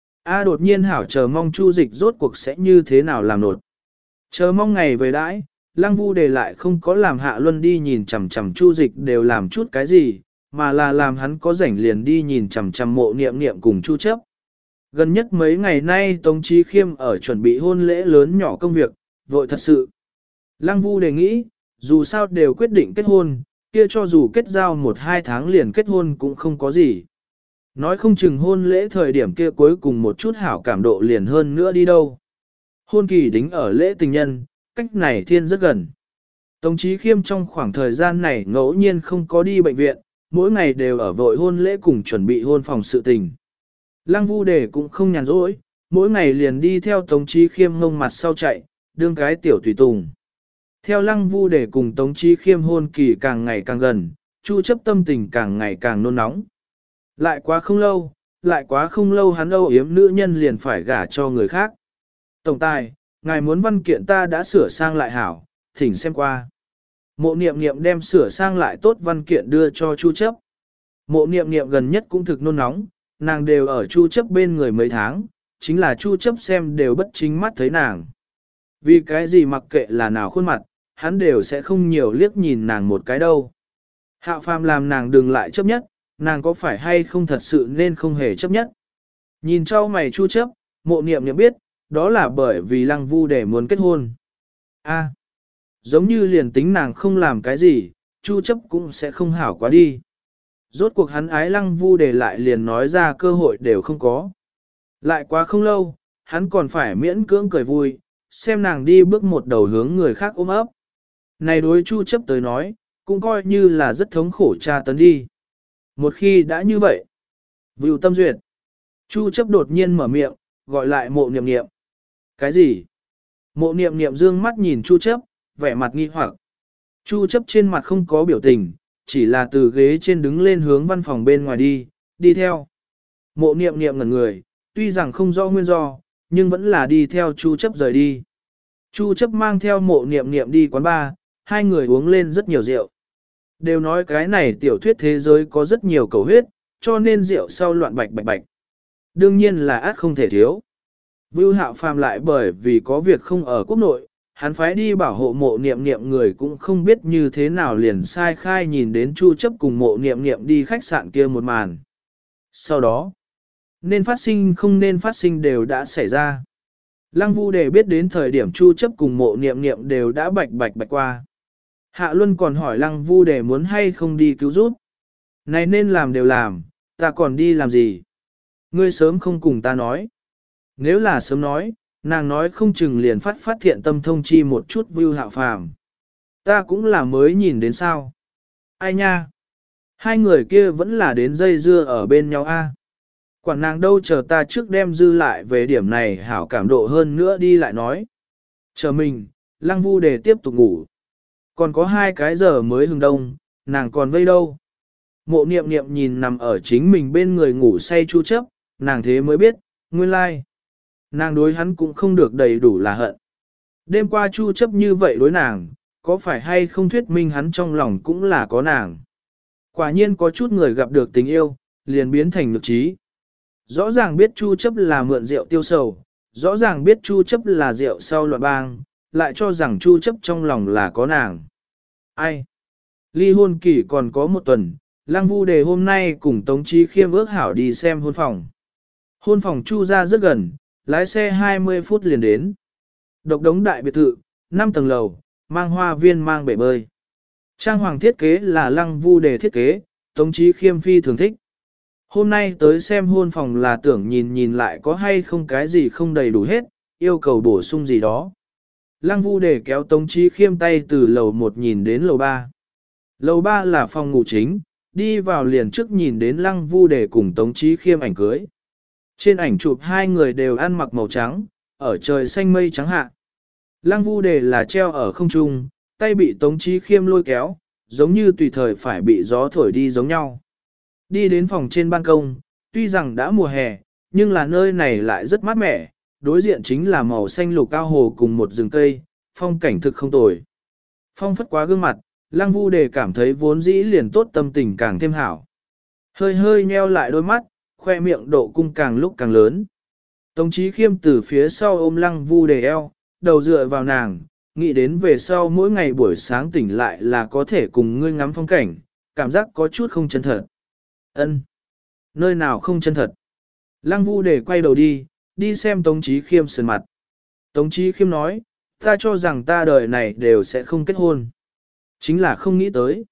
A đột nhiên hảo chờ mong Chu Dịch rốt cuộc sẽ như thế nào làm nột. Chờ mong ngày về đãi, Lăng Vu Đề lại không có làm Hạ Luân đi nhìn chằm chằm Chu Dịch đều làm chút cái gì, mà là làm hắn có rảnh liền đi nhìn chằm chằm Mộ Niệm Niệm cùng Chu Chấp. Gần nhất mấy ngày nay Tống Chí Khiêm ở chuẩn bị hôn lễ lớn nhỏ công việc, vội thật sự. Lăng Vu đề nghĩ, dù sao đều quyết định kết hôn, kia cho dù kết giao một hai tháng liền kết hôn cũng không có gì. Nói không chừng hôn lễ thời điểm kia cuối cùng một chút hảo cảm độ liền hơn nữa đi đâu. Hôn kỳ đính ở lễ tình nhân, cách này thiên rất gần. Tống Chí Khiêm trong khoảng thời gian này ngẫu nhiên không có đi bệnh viện, mỗi ngày đều ở vội hôn lễ cùng chuẩn bị hôn phòng sự tình. Lăng Vu Đề cũng không nhàn rỗi, mỗi ngày liền đi theo Tống Chí Khiêm ngông mặt sau chạy, đương cái tiểu tùy tùng. Theo Lăng Vu Đề cùng Tống Chí Khiêm hôn kỳ càng ngày càng gần, Chu Chấp tâm tình càng ngày càng nôn nóng. Lại quá không lâu, lại quá không lâu hắn âu yếm nữ nhân liền phải gả cho người khác. Tổng tài, ngài muốn văn kiện ta đã sửa sang lại hảo, thỉnh xem qua. Mộ Niệm Niệm đem sửa sang lại tốt văn kiện đưa cho Chu Chấp. Mộ Niệm Niệm gần nhất cũng thực nôn nóng, nàng đều ở Chu Chấp bên người mấy tháng, chính là Chu Chấp xem đều bất chính mắt thấy nàng. Vì cái gì mặc kệ là nào khuôn mặt, hắn đều sẽ không nhiều liếc nhìn nàng một cái đâu. Hạo Phàm làm nàng đừng lại chấp nhất, nàng có phải hay không thật sự nên không hề chấp nhất. Nhìn trao mày Chu Chấp, Mộ Niệm Niệm biết, đó là bởi vì Lăng Vu để muốn kết hôn. A, giống như liền tính nàng không làm cái gì, Chu Chấp cũng sẽ không hảo quá đi. Rốt cuộc hắn ái Lăng Vu để lại liền nói ra cơ hội đều không có. Lại quá không lâu, hắn còn phải miễn cưỡng cười vui, xem nàng đi bước một đầu hướng người khác ôm ấp. Này đối Chu Chấp tới nói, cũng coi như là rất thống khổ tra tấn đi. Một khi đã như vậy, Vưu Tâm Duyệt, Chu Chấp đột nhiên mở miệng, gọi lại Mộ Niệm Niệm. Cái gì? Mộ Niệm Niệm dương mắt nhìn Chu Chấp, vẻ mặt nghi hoặc. Chu Chấp trên mặt không có biểu tình, chỉ là từ ghế trên đứng lên hướng văn phòng bên ngoài đi, đi theo. Mộ Niệm Niệm ngẩn người, tuy rằng không rõ nguyên do, nhưng vẫn là đi theo Chu Chấp rời đi. Chu Chấp mang theo Mộ Niệm Niệm đi quán bar, hai người uống lên rất nhiều rượu. Đều nói cái này tiểu thuyết thế giới có rất nhiều cầu huyết, cho nên rượu sau loạn bạch bạch bạch. Đương nhiên là át không thể thiếu. Vưu Hạo Phàm lại bởi vì có việc không ở quốc nội, hắn phái đi bảo hộ Mộ Niệm Niệm người cũng không biết như thế nào liền sai khai nhìn đến Chu Chấp cùng Mộ Niệm Niệm đi khách sạn kia một màn. Sau đó, nên phát sinh không nên phát sinh đều đã xảy ra. Lăng Vu Đề biết đến thời điểm Chu Chấp cùng Mộ Niệm Niệm đều đã bạch bạch bạch qua. Hạ Luân còn hỏi Lăng Vu Đề muốn hay không đi cứu giúp. Này nên làm đều làm, ta còn đi làm gì? Ngươi sớm không cùng ta nói. Nếu là sớm nói, nàng nói không chừng liền phát phát thiện tâm thông chi một chút Vưu Hạo Phàm. Ta cũng là mới nhìn đến sao. Ai nha? Hai người kia vẫn là đến dây dưa ở bên nhau a. Quản nàng đâu chờ ta trước đem dư lại về điểm này hảo cảm độ hơn nữa đi lại nói. Chờ mình, Lăng Vu Đề tiếp tục ngủ. Còn có hai cái giờ mới hừng đông, nàng còn vây đâu. Mộ Niệm Niệm nhìn nằm ở chính mình bên người ngủ say Chu Chấp, nàng thế mới biết, nguyên lai. Nàng đối hắn cũng không được đầy đủ là hận. Đêm qua Chu Chấp như vậy đối nàng, có phải hay không thuyết minh hắn trong lòng cũng là có nàng. Quả nhiên có chút người gặp được tình yêu, liền biến thành nhược trí. Rõ ràng biết Chu Chấp là mượn rượu tiêu sầu, rõ ràng biết Chu Chấp là rượu sau loạn bang, lại cho rằng Chu Chấp trong lòng là có nàng. Ai? Ly hôn kỳ còn có một tuần, Lăng Vu Đề hôm nay cùng Tống Chí Khiêm ước hảo đi xem hôn phòng. Hôn phòng Chu ra rất gần, lái xe hai mươi phút liền đến. Độc đống đại biệt thự, năm tầng lầu, mang hoa viên mang bể bơi. Trang hoàng thiết kế là Lăng Vu Đề thiết kế, Tống Chí Khiêm phi thường thích. Hôm nay tới xem hôn phòng là tưởng nhìn nhìn lại có hay không cái gì không đầy đủ hết, yêu cầu bổ sung gì đó. Lăng Vu Đề kéo Tống Chí Khiêm tay từ lầu một nhìn đến lầu ba. Lầu ba là phòng ngủ chính, đi vào liền trước nhìn đến Lăng Vu Đề cùng Tống Chí Khiêm ảnh cưới. Trên ảnh chụp hai người đều ăn mặc màu trắng, ở trời xanh mây trắng hạ. Lăng Vu Đề là treo ở không trung, tay bị Tống Chí Khiêm lôi kéo, giống như tùy thời phải bị gió thổi đi giống nhau. Đi đến phòng trên ban công, tuy rằng đã mùa hè, nhưng là nơi này lại rất mát mẻ, đối diện chính là màu xanh lục cao hồ cùng một rừng cây, phong cảnh thực không tồi. Phong phất quá gương mặt, Lăng Vu Đề cảm thấy vốn dĩ liền tốt tâm tình càng thêm hảo. Hơi hơi nheo lại đôi mắt, khoe miệng độ cung càng lúc càng lớn. Tống Chí Khiêm từ phía sau ôm Lăng Vu Đề eo, đầu dựa vào nàng, nghĩ đến về sau mỗi ngày buổi sáng tỉnh lại là có thể cùng ngươi ngắm phong cảnh, cảm giác có chút không chân thật. Ân, nơi nào không chân thật? Lăng Vu Đề quay đầu đi, đi xem Tống Chí Khiêm sườn mặt. Tống Chí Khiêm nói, ta cho rằng ta đời này đều sẽ không kết hôn. Chính là không nghĩ tới.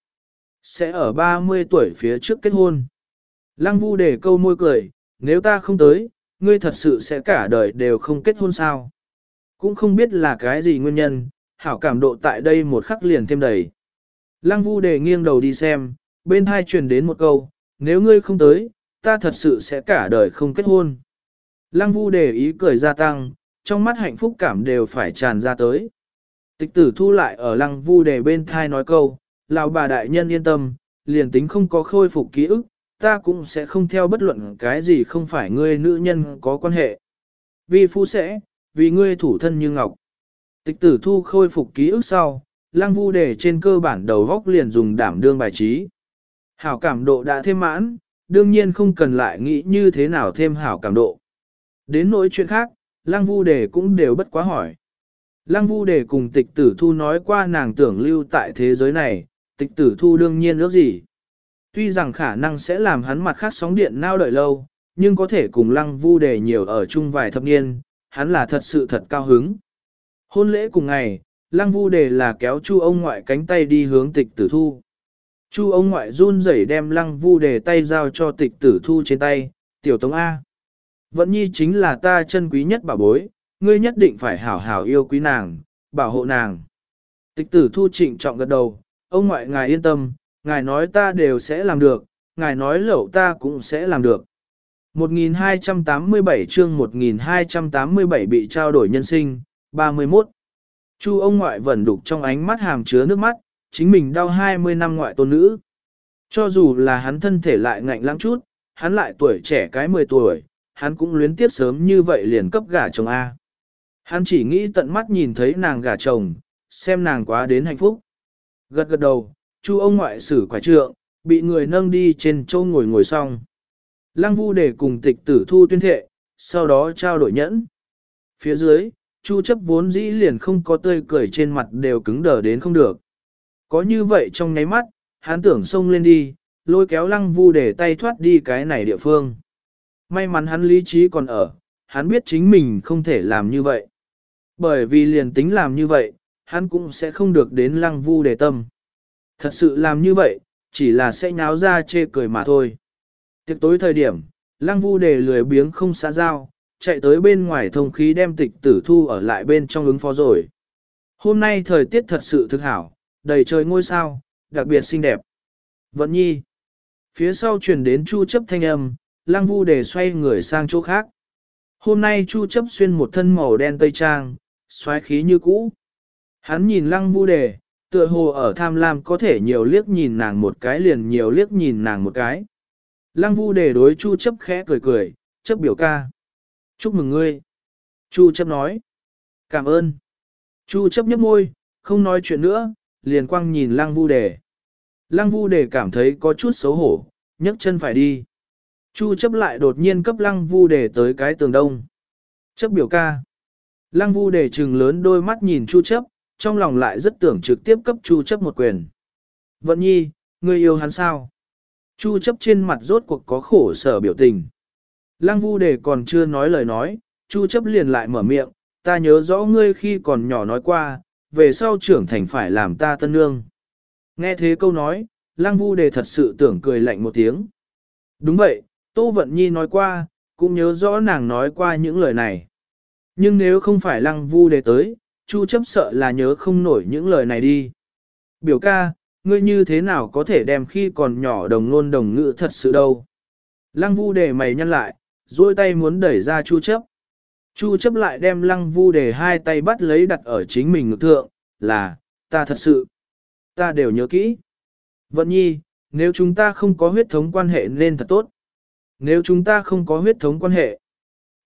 Sẽ ở ba mươi tuổi phía trước kết hôn. Lăng Vu Đề câu môi cười, nếu ta không tới, ngươi thật sự sẽ cả đời đều không kết hôn sao? Cũng không biết là cái gì nguyên nhân, hảo cảm độ tại đây một khắc liền thêm đầy. Lăng Vu Đề nghiêng đầu đi xem, bên hai truyền đến một câu, nếu ngươi không tới, ta thật sự sẽ cả đời không kết hôn. Lăng Vu Đề ý cười gia tăng, trong mắt hạnh phúc cảm đều phải tràn ra tới. Tịch Tử Thu lại ở Lăng Vu Đề bên thai nói câu, lão bà đại nhân yên tâm, liền tính không có khôi phục ký ức, ta cũng sẽ không theo bất luận cái gì không phải ngươi nữ nhân có quan hệ. Vì phu sẽ, vì ngươi thủ thân như ngọc. Tịch Tử Thu khôi phục ký ức sau, Lăng Vu Đề trên cơ bản đầu góc liền dùng đảm đương bài trí. Hảo cảm độ đã thêm mãn, đương nhiên không cần lại nghĩ như thế nào thêm hảo cảm độ. Đến nỗi chuyện khác, Lăng Vu Đề cũng đều bất quá hỏi. Lăng Vu Đề cùng Tịch Tử Thu nói qua nàng tưởng lưu tại thế giới này, Tịch Tử Thu đương nhiên ước gì. Tuy rằng khả năng sẽ làm hắn mặt khác sóng điện nao đợi lâu, nhưng có thể cùng Lăng Vu Đề nhiều ở chung vài thập niên, hắn là thật sự thật cao hứng. Hôn lễ cùng ngày, Lăng Vu Đề là kéo Chu ông ngoại cánh tay đi hướng Tịch Tử Thu. Chu ông ngoại run rẩy đem Lăng Vu Đề tay giao cho Tịch Tử Thu trên tay, tiểu Tống A. Vận nhi chính là ta chân quý nhất bảo bối, ngươi nhất định phải hảo hảo yêu quý nàng, bảo hộ nàng. Tịch Tử Thu trịnh trọng gật đầu, ông ngoại ngài yên tâm, ngài nói ta đều sẽ làm được, ngài nói lẩu ta cũng sẽ làm được. một nghìn hai trăm tám mươi bảy chương một nghìn hai trăm tám mươi bảy bị trao đổi nhân sinh, ba mươi mốt. Chu ông ngoại vẫn đục trong ánh mắt hàm chứa nước mắt, chính mình đau hai mươi năm ngoại tôn nữ. Cho dù là hắn thân thể lại ngạnh lãng chút, hắn lại tuổi trẻ cái mười tuổi, hắn cũng luyến tiếc sớm như vậy liền cấp gả chồng A. Hắn chỉ nghĩ tận mắt nhìn thấy nàng gả chồng, xem nàng quá đến hạnh phúc. Gật gật đầu, Chu ông ngoại sử quả trượng, bị người nâng đi trên châu ngồi ngồi xong. Lăng Vu Đề cùng Tịch Tử Thu tuyên thệ, sau đó trao đổi nhẫn. Phía dưới, Chu chấp vốn dĩ liền không có tươi cười trên mặt đều cứng đờ đến không được. Có như vậy trong nháy mắt, hắn tưởng xông lên đi, lôi kéo Lăng Vu Đề tay thoát đi cái này địa phương. May mắn hắn lý trí còn ở, hắn biết chính mình không thể làm như vậy. Bởi vì liền tính làm như vậy, hắn cũng sẽ không được đến Lăng Vu Đề tâm. Thật sự làm như vậy, chỉ là sẽ nháo ra chê cười mà thôi. Tiệc tối thời điểm, Lăng Vu Đề lười biếng không xã giao, chạy tới bên ngoài thông khí đem Tịch Tử Thu ở lại bên trong ứng phó rồi. Hôm nay thời tiết thật sự thực hảo, đầy trời ngôi sao, đặc biệt xinh đẹp. Vận nhi. Phía sau truyền đến Chu chấp thanh âm, Lăng Vu Đề xoay người sang chỗ khác. Hôm nay Chu chấp xuyên một thân màu đen tây trang, xoáy khí như cũ. Hắn nhìn Lăng Vu Đề, tựa hồ ở tham lam có thể nhiều liếc nhìn nàng một cái liền nhiều liếc nhìn nàng một cái. Lăng Vu Đề đối Chu chấp khẽ cười cười, chấp biểu ca. Chúc mừng ngươi. Chu chấp nói. Cảm ơn. Chu chấp nhếch môi, không nói chuyện nữa, liền quăng nhìn Lăng Vu Đề. Lăng Vu Đề cảm thấy có chút xấu hổ, nhấc chân phải đi. Chu chấp lại đột nhiên cấp Lăng Vu Đề tới cái tường đông. Chấp biểu ca. Lăng Vu Đề trừng lớn đôi mắt nhìn Chu chấp, trong lòng lại rất tưởng trực tiếp cấp Chu chấp một quyền. Vận nhi, ngươi yêu hắn sao? Chu chấp trên mặt rốt cuộc có khổ sở biểu tình. Lăng Vu Đề còn chưa nói lời nói, Chu chấp liền lại mở miệng, ta nhớ rõ ngươi khi còn nhỏ nói qua, về sau trưởng thành phải làm ta tân nương. Nghe thế câu nói, Lăng Vu Đề thật sự tưởng cười lạnh một tiếng. Đúng vậy, Tô Vận Nhi nói qua, cũng nhớ rõ nàng nói qua những lời này. Nhưng nếu không phải Lăng Vu Đề tới, Chu chấp sợ là nhớ không nổi những lời này đi. Biểu ca, ngươi như thế nào có thể đem khi còn nhỏ đồng ngôn đồng ngữ thật sự đâu. Lăng Vu Đề mày nhăn lại, duỗi tay muốn đẩy ra Chu chấp. Chu chấp lại đem Lăng Vu Đề hai tay bắt lấy đặt ở chính mình ngực thượng, là, ta thật sự, ta đều nhớ kỹ. Vận nhi, nếu chúng ta không có huyết thống quan hệ nên thật tốt. Nếu chúng ta không có huyết thống quan hệ,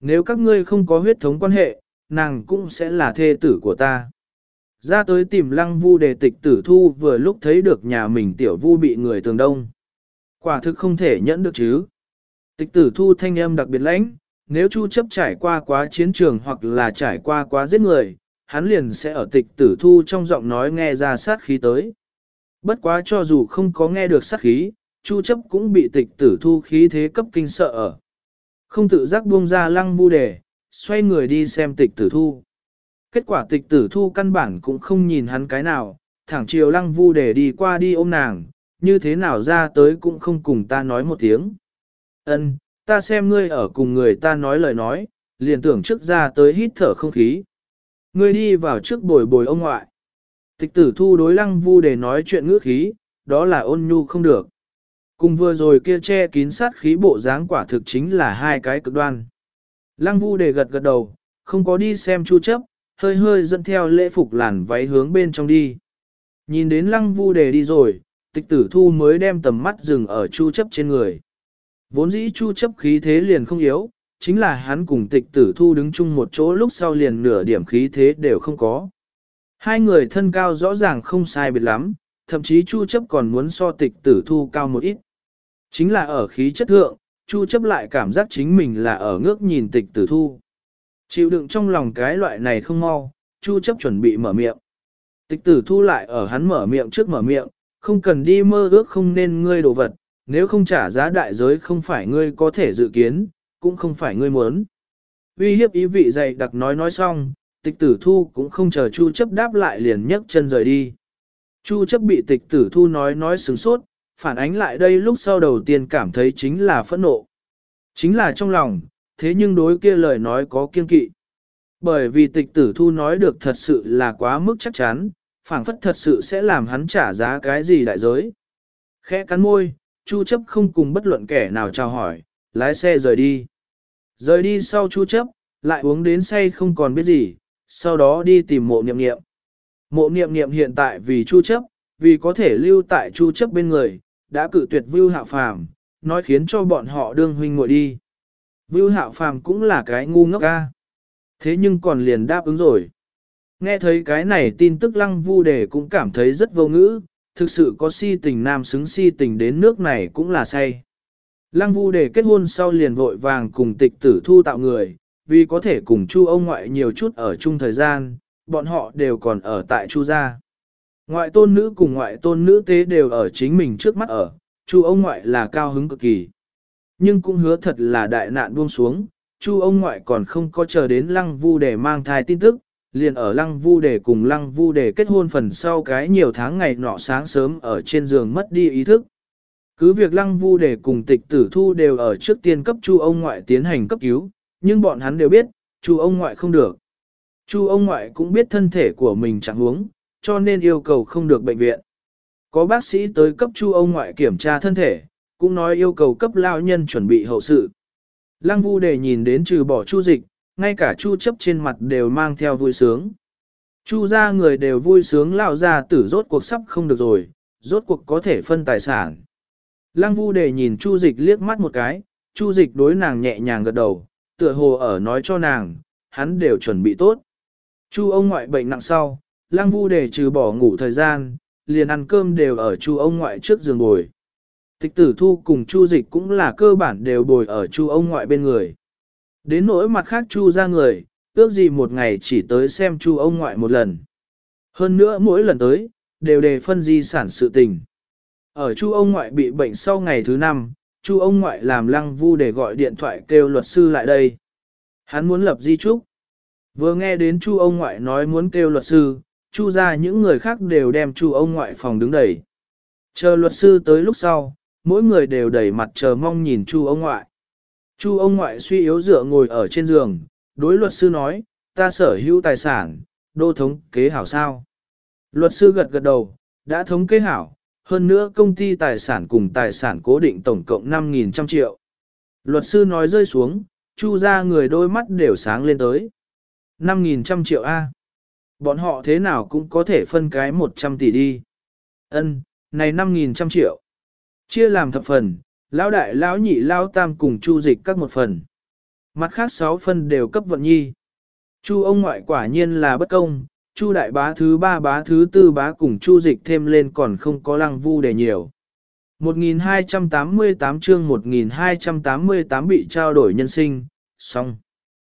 nếu các ngươi không có huyết thống quan hệ, nàng cũng sẽ là thê tử của ta. Ra tới tìm Lăng Vu Đề Tịch Tử Thu vừa lúc thấy được nhà mình tiểu Vu bị người tường đông. Quả thực không thể nhẫn được chứ. Tịch Tử Thu thanh âm đặc biệt lãnh, nếu Chu chấp trải qua quá chiến trường hoặc là trải qua quá giết người, hắn liền sẽ ở Tịch Tử Thu trong giọng nói nghe ra sát khí tới. Bất quá cho dù không có nghe được sát khí, Chu chấp cũng bị Tịch Tử Thu khí thế cấp kinh sợ ở. Không tự giác buông ra Lăng Vu Đề, xoay người đi xem Tịch Tử Thu. Kết quả Tịch Tử Thu căn bản cũng không nhìn hắn cái nào, thẳng chiều Lăng Vu Đề đi qua đi ôm nàng, như thế nào ra tới cũng không cùng ta nói một tiếng. Ân, ta xem ngươi ở cùng người ta nói lời nói, liền tưởng trước ra tới hít thở không khí. Ngươi đi vào trước bồi bồi ông ngoại. Tịch Tử Thu đối Lăng Vu Đề nói chuyện ngữ khí, đó là ôn nhu không được. Cùng vừa rồi kia che kín sát khí bộ dáng quả thực chính là hai cái cực đoan. Lăng Vu Đề gật gật đầu, không có đi xem Chu chấp, hơi hơi dẫn theo lễ phục làn váy hướng bên trong đi. Nhìn đến Lăng Vu Đề đi rồi, Tịch Tử Thu mới đem tầm mắt dừng ở Chu chấp trên người. Vốn dĩ Chu chấp khí thế liền không yếu, chính là hắn cùng Tịch Tử Thu đứng chung một chỗ lúc sau liền nửa điểm khí thế đều không có. Hai người thân cao rõ ràng không sai biệt lắm, thậm chí Chu chấp còn muốn so Tịch Tử Thu cao một ít. Chính là ở khí chất thượng, Chu chấp lại cảm giác chính mình là ở ngước nhìn Tịch Tử Thu. Chịu đựng trong lòng cái loại này không mau, Chu chấp chuẩn bị mở miệng. Tịch Tử Thu lại ở hắn mở miệng trước mở miệng, không cần đi mơ ước không nên ngươi đồ vật, nếu không trả giá đại giới không phải ngươi có thể dự kiến, cũng không phải ngươi muốn. Uy hiếp ý vị dày đặc nói nói xong, Tịch Tử Thu cũng không chờ Chu chấp đáp lại liền nhấc chân rời đi. Chu chấp bị Tịch Tử Thu nói nói sửng sốt, phản ánh lại đây lúc sau đầu tiên cảm thấy chính là phẫn nộ. Chính là trong lòng, thế nhưng đối kia lời nói có kiên kỵ. Bởi vì Tịch Tử Thu nói được thật sự là quá mức chắc chắn, phảng phất thật sự sẽ làm hắn trả giá cái gì đại giới. Khẽ cắn môi, Chu chấp không cùng bất luận kẻ nào chào hỏi, lái xe rời đi. Rời đi sau Chu chấp, lại uống đến say không còn biết gì, sau đó đi tìm Mộ Niệm Niệm. Mộ Niệm Niệm hiện tại vì Chu chấp, vì có thể lưu tại Chu chấp bên người, đã cự tuyệt Vưu Hạo Phàm, nói khiến cho bọn họ đương huynh muội đi. Vưu Hạo Phàm cũng là cái ngu ngốc ca. Thế nhưng còn liền đáp ứng rồi. Nghe thấy cái này tin tức Lăng Vu Đề cũng cảm thấy rất vô ngữ, thực sự có si tình nam xứng si tình đến nước này cũng là say. Lăng Vu Đề kết hôn sau liền vội vàng cùng Tịch Tử Thu tạo người, vì có thể cùng Chu ông ngoại nhiều chút ở chung thời gian, bọn họ đều còn ở tại Chu gia. Ngoại tôn nữ cùng ngoại tôn nữ tế đều ở chính mình trước mắt ở, Chu ông ngoại là cao hứng cực kỳ. Nhưng cũng hứa thật là đại nạn buông xuống, Chu ông ngoại còn không có chờ đến Lăng Vu Đề mang thai tin tức, liền ở Lăng Vu Đề cùng Lăng Vu Đề kết hôn phần sau cái nhiều tháng ngày nọ sáng sớm ở trên giường mất đi ý thức. Cứ việc Lăng Vu Đề cùng Tịch Tử Thu đều ở trước tiên cấp Chu ông ngoại tiến hành cấp cứu, nhưng bọn hắn đều biết, Chu ông ngoại không được. Chu ông ngoại cũng biết thân thể của mình chẳng huống, cho nên yêu cầu không được bệnh viện. Có bác sĩ tới cấp Chu ông ngoại kiểm tra thân thể, cũng nói yêu cầu cấp lao nhân chuẩn bị hậu sự. Lăng Vu Đề nhìn đến trừ bỏ Chu Dịch, ngay cả Chu chấp trên mặt đều mang theo vui sướng. Chu gia người đều vui sướng lao ra tử rốt cuộc sắp không được rồi, rốt cuộc có thể phân tài sản. Lăng Vu Đề nhìn Chu Dịch liếc mắt một cái, Chu Dịch đối nàng nhẹ nhàng gật đầu, tựa hồ ở nói cho nàng, hắn đều chuẩn bị tốt. Chu ông ngoại bệnh nặng sau, Lăng Vu Đề trừ bỏ ngủ thời gian, liền ăn cơm đều ở Chu ông ngoại trước giường bồi. Tịch Tử Thu cùng Chu Dịch cũng là cơ bản đều bồi ở Chu ông ngoại bên người. Đến nỗi mặt khác Chu ra người, ước gì một ngày chỉ tới xem Chu ông ngoại một lần. Hơn nữa mỗi lần tới, đều đề phân di sản sự tình. Ở Chu ông ngoại bị bệnh sau ngày thứ năm, Chu ông ngoại làm Lăng Vu để gọi điện thoại kêu luật sư lại đây. Hắn muốn lập di trúc. Vừa nghe đến Chu ông ngoại nói muốn kêu luật sư, Chu ra những người khác đều đem Chu ông ngoại phòng đứng đẩy. Chờ luật sư tới lúc sau, mỗi người đều đẩy mặt chờ mong nhìn Chu ông ngoại. Chu ông ngoại suy yếu dựa ngồi ở trên giường, đối luật sư nói, ta sở hữu tài sản, đô thống kế hảo sao. Luật sư gật gật đầu, đã thống kế hảo, hơn nữa công ty tài sản cùng tài sản cố định tổng cộng năm nghìn trăm triệu. Luật sư nói rơi xuống, Chu ra người đôi mắt đều sáng lên tới. năm nghìn trăm triệu A. Bọn họ thế nào cũng có thể phân cái một trăm tỷ đi. Ân, này năm nghìn trăm triệu. Chia làm thập phần, lão đại lão nhị lão tam cùng Chu Dịch các một phần. Mặt khác sáu phân đều cấp vận nhi. Chu ông ngoại quả nhiên là bất công, Chu đại bá thứ ba bá thứ tư bá cùng Chu dịch thêm lên còn không có Lăng Vu Đề nhiều. một nghìn hai trăm tám mươi tám chương một nghìn hai trăm tám mươi tám bị trao đổi nhân sinh, xong.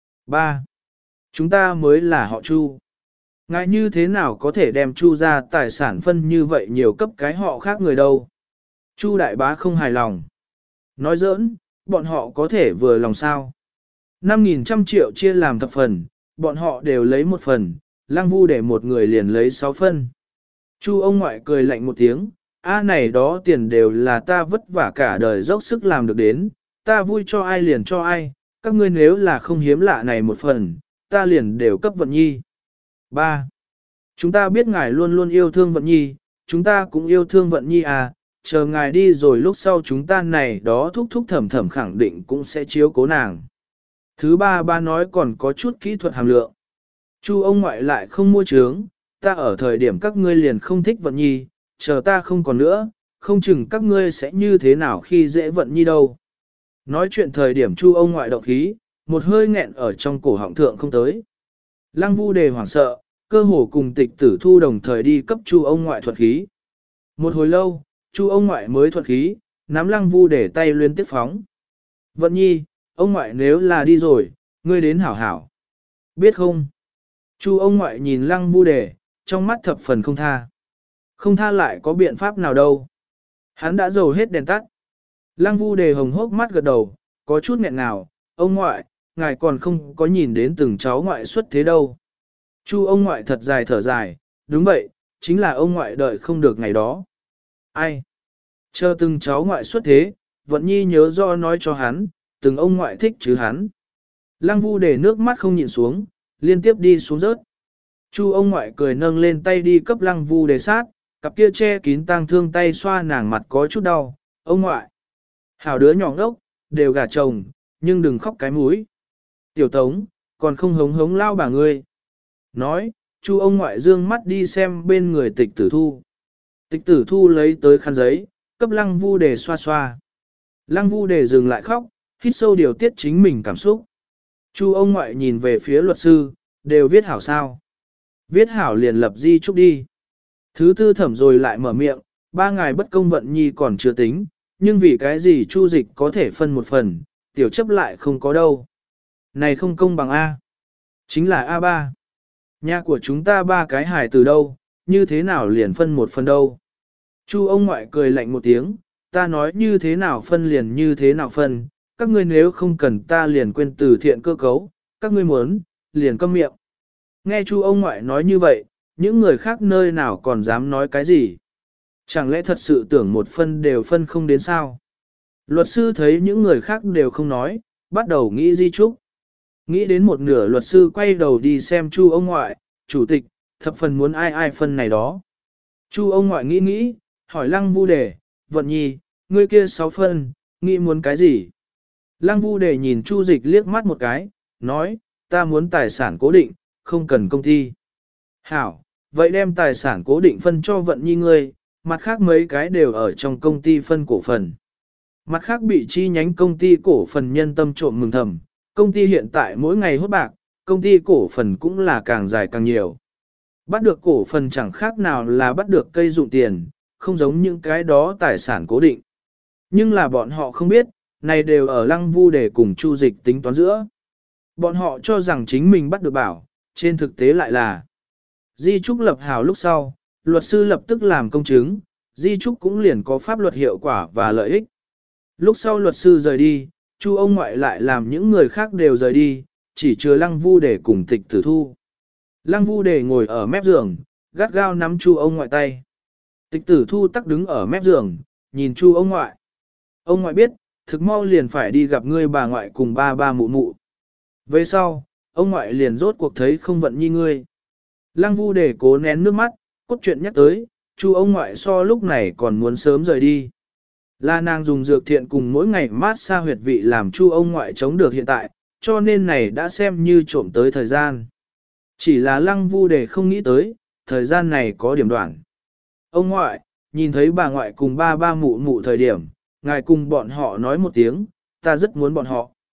ba. Chúng ta mới là họ Chu. Ngại như thế nào có thể đem Chu ra tài sản phân như vậy nhiều cấp cái họ khác người đâu. Chu đại bá không hài lòng. Nói giỡn, bọn họ có thể vừa lòng sao. năm nghìn trăm triệu chia làm thập phần, bọn họ đều lấy một phần, Lăng Vu để một người liền lấy sáu phân. Chu ông ngoại cười lạnh một tiếng, a này đó tiền đều là ta vất vả cả đời dốc sức làm được đến, ta vui cho ai liền cho ai, các ngươi nếu là không hiếm lạ này một phần, ta liền đều cấp vận nhi. ba. Chúng ta biết ngài luôn luôn yêu thương vận nhi, chúng ta cũng yêu thương vận nhi à, chờ ngài đi rồi lúc sau chúng ta này đó thúc thúc thầm thầm khẳng định cũng sẽ chiếu cố nàng. Thứ ba ba nói còn có chút kỹ thuật hàm lượng. Chu ông ngoại lại không mua trướng, ta ở thời điểm các ngươi liền không thích vận nhi, chờ ta không còn nữa, không chừng các ngươi sẽ như thế nào khi dễ vận nhi đâu. Nói chuyện thời điểm Chu ông ngoại động khí, một hơi nghẹn ở trong cổ họng thượng không tới. Lăng Vu Đề hoảng sợ, cơ hồ cùng Tịch Tử Thu đồng thời đi cấp Chu ông ngoại thuật khí. Một hồi lâu, Chu ông ngoại mới thuật khí, nắm Lăng Vu Đề tay liên tiếp phóng. Vận nhi, ông ngoại nếu là đi rồi, ngươi đến hảo hảo. Biết không? Chu ông ngoại nhìn Lăng Vu Đề, trong mắt thập phần không tha. Không tha lại có biện pháp nào đâu. Hắn đã dầu hết đèn tắt. Lăng Vu Đề hồng hốc mắt gật đầu, có chút nghẹn nào, ông ngoại, ngài còn không có nhìn đến từng cháu ngoại xuất thế đâu. Chu ông ngoại thật dài thở dài, đúng vậy, chính là ông ngoại đợi không được ngày đó. Ai? Chờ từng cháu ngoại xuất thế, Vận Nhi nhớ rõ nói cho hắn, từng ông ngoại thích chứ hắn. Lăng Vu Đề nước mắt không nhịn xuống, liên tiếp đi xuống rớt. Chu ông ngoại cười nâng lên tay đi cấp Lăng Vu Đề sát, cặp kia che kín tang thương tay xoa nàng mặt có chút đau, ông ngoại. Hảo đứa nhỏ ngốc, đều gả chồng, nhưng đừng khóc cái mũi. Tiểu Tống, còn không hống hống lao bà ngươi. Nói, Chu ông ngoại dương mắt đi xem bên người Tịch Tử Thu. Tịch Tử Thu lấy tới khăn giấy, cấp Lăng Vu Đề xoa xoa. Lăng Vu Đề dừng lại khóc, hít sâu điều tiết chính mình cảm xúc. Chu ông ngoại nhìn về phía luật sư, đều viết hảo sao. Viết hảo liền lập di chúc đi. Thứ tư thẩm rồi lại mở miệng, ba ngày bất công Vận Nhi còn chưa tính, nhưng vì cái gì Chu dịch có thể phân một phần, tiểu chấp lại không có đâu. Này không công bằng A. Chính là a ba. Nhà của chúng ta ba cái hài từ đâu, như thế nào liền phân một phần đâu. Chu ông ngoại cười lạnh một tiếng, ta nói như thế nào phân liền như thế nào phân, các ngươi nếu không cần ta liền quên từ thiện cơ cấu, các ngươi muốn, liền câm miệng. Nghe Chu ông ngoại nói như vậy, những người khác nơi nào còn dám nói cái gì. Chẳng lẽ thật sự tưởng một phân đều phân không đến sao? Luật sư thấy những người khác đều không nói, bắt đầu nghĩ di chúc. Nghĩ đến một nửa luật sư quay đầu đi xem Chu ông ngoại, chủ tịch, thập phần muốn ai ai phân này đó. Chu ông ngoại nghĩ nghĩ, hỏi Lăng Vu Đề, Vận Nhi, ngươi kia sáu phân, nghĩ muốn cái gì? Lăng Vu Đề nhìn Chu dịch liếc mắt một cái, nói, ta muốn tài sản cố định, không cần công ty. Hảo, vậy đem tài sản cố định phân cho Vận Nhi ngươi, mặt khác mấy cái đều ở trong công ty phân cổ phần. Mặt khác bị chi nhánh công ty cổ phần nhân tâm trộm mừng thầm, công ty hiện tại mỗi ngày hốt bạc, công ty cổ phần cũng là càng dài càng nhiều. Bắt được cổ phần chẳng khác nào là bắt được cây dụng tiền, không giống những cái đó tài sản cố định. Nhưng là bọn họ không biết, này đều ở Lăng Vu Đề cùng Chu dịch tính toán giữa. Bọn họ cho rằng chính mình bắt được bảo, trên thực tế lại là di trúc lập hào lúc sau, luật sư lập tức làm công chứng, di trúc cũng liền có pháp luật hiệu quả và lợi ích. Lúc sau luật sư rời đi, Chu ông ngoại lại làm những người khác đều rời đi, chỉ chừa Lăng Vu Đề cùng Tịch Tử Thu. Lăng Vu Đề ngồi ở mép giường, gắt gao nắm Chu ông ngoại tay. Tịch Tử Thu tắc đứng ở mép giường, nhìn Chu ông ngoại. Ông ngoại biết, thực mau liền phải đi gặp ngươi bà ngoại cùng ba ba mụ mụ. Về sau, ông ngoại liền rốt cuộc thấy không Vận Nhi ngươi. Lăng Vu Đề cố nén nước mắt, cốt truyện nhắc tới, Chu ông ngoại so lúc này còn muốn sớm rời đi. Là nàng dùng dược thiện cùng mỗi ngày mát xa huyệt vị làm Chu ông ngoại chống được hiện tại, cho nên này đã xem như trộm tới thời gian. Chỉ là Lăng Vu Đề không nghĩ tới, thời gian này có điểm đoạn. Ông ngoại, nhìn thấy bà ngoại cùng ba ba mụ mụ thời điểm, ngài cùng bọn họ nói một tiếng, ta rất muốn bọn họ.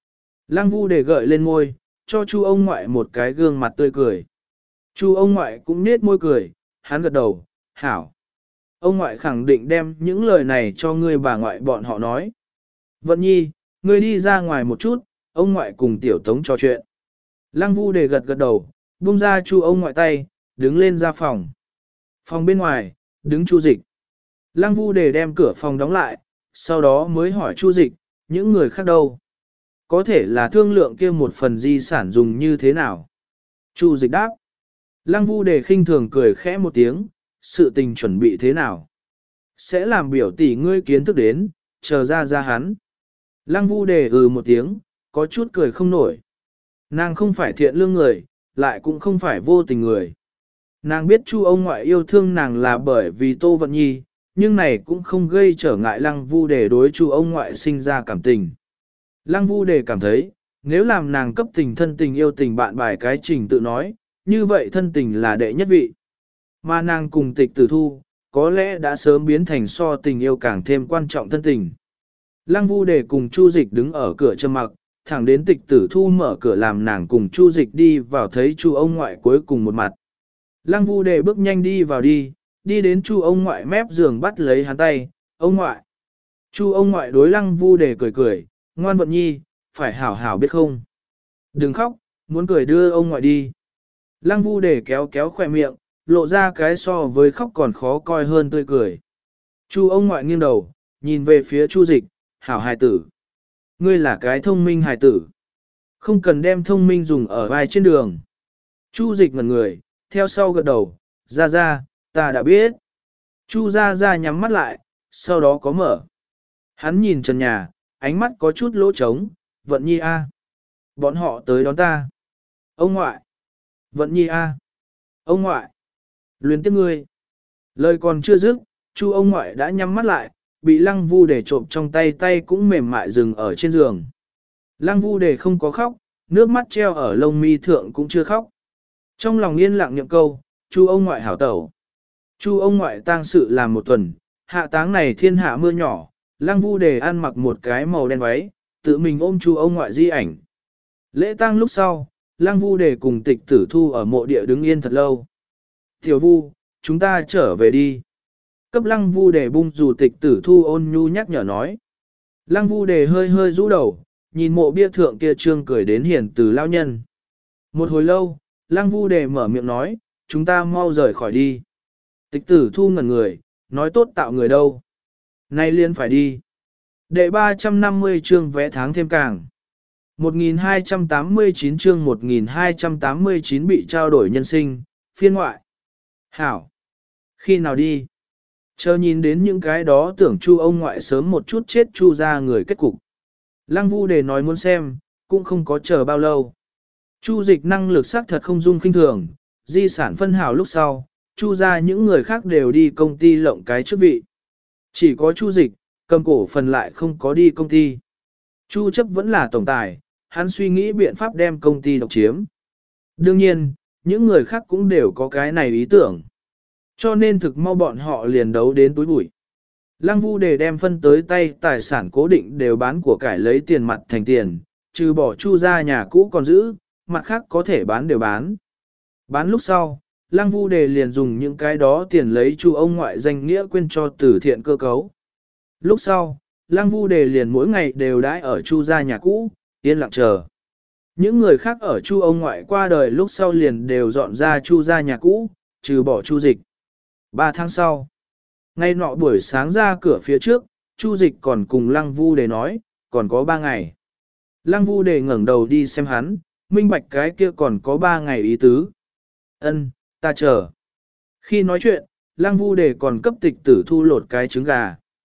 Lăng Vu để gợi lên môi, cho Chu ông ngoại một cái gương mặt tươi cười. Chu ông ngoại cũng nết môi cười, hắn gật đầu, hảo. Ông ngoại khẳng định đem những lời này cho ngươi bà ngoại bọn họ nói. Vận nhi, ngươi đi ra ngoài một chút, ông ngoại cùng tiểu tống trò chuyện. Lăng Vu để gật gật đầu, buông ra Chu ông ngoại tay, đứng lên ra phòng. Phòng bên ngoài, đứng Chu Dịch. Lăng Vu để đem cửa phòng đóng lại, sau đó mới hỏi Chu Dịch, những người khác đâu? Có thể là thương lượng kia một phần di sản dùng như thế nào? Chu Dịch đáp. Lăng Vu để khinh thường cười khẽ một tiếng, sự tình chuẩn bị thế nào? Sẽ làm biểu tỷ ngươi kiến thức đến, chờ ra ra hắn. Lăng Vu để ừ một tiếng, có chút cười không nổi. Nàng không phải thiện lương người, lại cũng không phải vô tình người. Nàng biết Chu ông ngoại yêu thương nàng là bởi vì Tô Vận Nhi, nhưng này cũng không gây trở ngại Lăng Vu để đối Chu ông ngoại sinh ra cảm tình. Lăng Vu để cảm thấy, nếu làm nàng cấp tình thân tình yêu tình bạn bài cái trình tự nói, như vậy thân tình là đệ nhất vị. Mà nàng cùng Tịch Tử Thu, có lẽ đã sớm biến thành so tình yêu càng thêm quan trọng thân tình. Lăng Vu để cùng Chu Dịch đứng ở cửa trầm mặc, thẳng đến Tịch Tử Thu mở cửa làm nàng cùng Chu Dịch đi vào thấy Chu ông ngoại cuối cùng một mặt. Lăng Vu để bước nhanh đi vào đi, đi đến Chu ông ngoại mép giường bắt lấy hắn tay, ông ngoại. Chu ông ngoại đối Lăng Vu để cười cười, ngoan Vận Nhi, phải hảo hảo biết không. Đừng khóc, muốn cười đưa ông ngoại đi. Lăng Vu để kéo kéo khỏe miệng, lộ ra cái so với khóc còn khó coi hơn tươi cười. Chu ông ngoại nghiêng đầu, nhìn về phía Chu Dịch, hảo hài tử. Ngươi là cái thông minh hài tử. Không cần đem thông minh dùng ở vai trên đường. Chu Dịch ngẩn người, theo sau gật đầu, ra ra, ta đã biết. Chu ra ra nhắm mắt lại, sau đó có mở. Hắn nhìn trần nhà, ánh mắt có chút lỗ trống, Vận Nhi a, bọn họ tới đón ta. Ông ngoại. Vận Nhi a, ông ngoại. Luyến tiếc ngươi. Lời còn chưa dứt, Chu ông ngoại đã nhắm mắt lại, bị Lăng Vu để trộm trong tay tay cũng mềm mại dừng ở trên giường. Lăng Vu để không có khóc, nước mắt treo ở lông mi thượng cũng chưa khóc. Trong lòng yên lặng niệm câu, Chu ông ngoại hảo tẩu. Chu ông ngoại tang sự làm một tuần, hạ táng này thiên hạ mưa nhỏ, Lăng Vu để ăn mặc một cái màu đen váy, tự mình ôm Chu ông ngoại di ảnh. Lễ tang lúc sau, Lăng Vu để cùng Tịch Tử Thu ở mộ địa đứng yên thật lâu. Tiểu Vu, chúng ta trở về đi. Cấp Lăng Vu để bung dù Tịch Tử Thu ôn nhu nhắc nhở nói. Lăng Vu để hơi hơi rũ đầu, nhìn mộ bia thượng kia trương cười đến hiền từ lao nhân. Một hồi lâu, Lăng Vu để mở miệng nói, chúng ta mau rời khỏi đi. Tịch Tử Thu ngẩn người, nói tốt tạo người đâu. Nay liên phải đi. Đệ ba trăm năm mươi chương vẽ tháng thêm càng. một nghìn hai trăm tám mươi chín chương một nghìn hai trăm tám mươi chín bị trao đổi nhân sinh, phiên ngoại. Hảo. Khi nào đi? Chờ nhìn đến những cái đó tưởng Chu ông ngoại sớm một chút chết Chu ra người kết cục. Lăng Vu để nói muốn xem, cũng không có chờ bao lâu. Chu Dịch năng lực xác thật không dung khinh thường, di sản phân hảo lúc sau, Chu ra những người khác đều đi công ty lộng cái chức vị. Chỉ có Chu Dịch, cầm cổ phần lại không có đi công ty. Chu chấp vẫn là tổng tài, hắn suy nghĩ biện pháp đem công ty độc chiếm. Đương nhiên, những người khác cũng đều có cái này ý tưởng. Cho nên thực mau bọn họ liền đấu đến túi bụi. Lăng Vu để đem phân tới tay tài sản cố định đều bán của cải lấy tiền mặt thành tiền, trừ bỏ Chu ra nhà cũ còn giữ, mặt khác có thể bán đều bán. Bán lúc sau, Lăng Vu đề liền dùng những cái đó tiền lấy Chu ông ngoại danh nghĩa quyên cho từ thiện cơ cấu. Lúc sau, Lăng Vu đề liền mỗi ngày đều đãi ở Chu gia nhà cũ, yên lặng chờ. Những người khác ở Chu ông ngoại qua đời lúc sau liền đều dọn ra Chu gia nhà cũ, trừ bỏ Chu Dịch. Ba tháng sau, ngay nọ buổi sáng ra cửa phía trước, Chu Dịch còn cùng Lăng Vu đề nói, còn có ba ngày. Lăng Vu đề ngẩng đầu đi xem hắn, minh bạch cái kia còn có ba ngày ý tứ. Ân, ta chờ. Khi nói chuyện, Lăng Vu đề còn cấp Tịch Tử Thu lột cái trứng gà.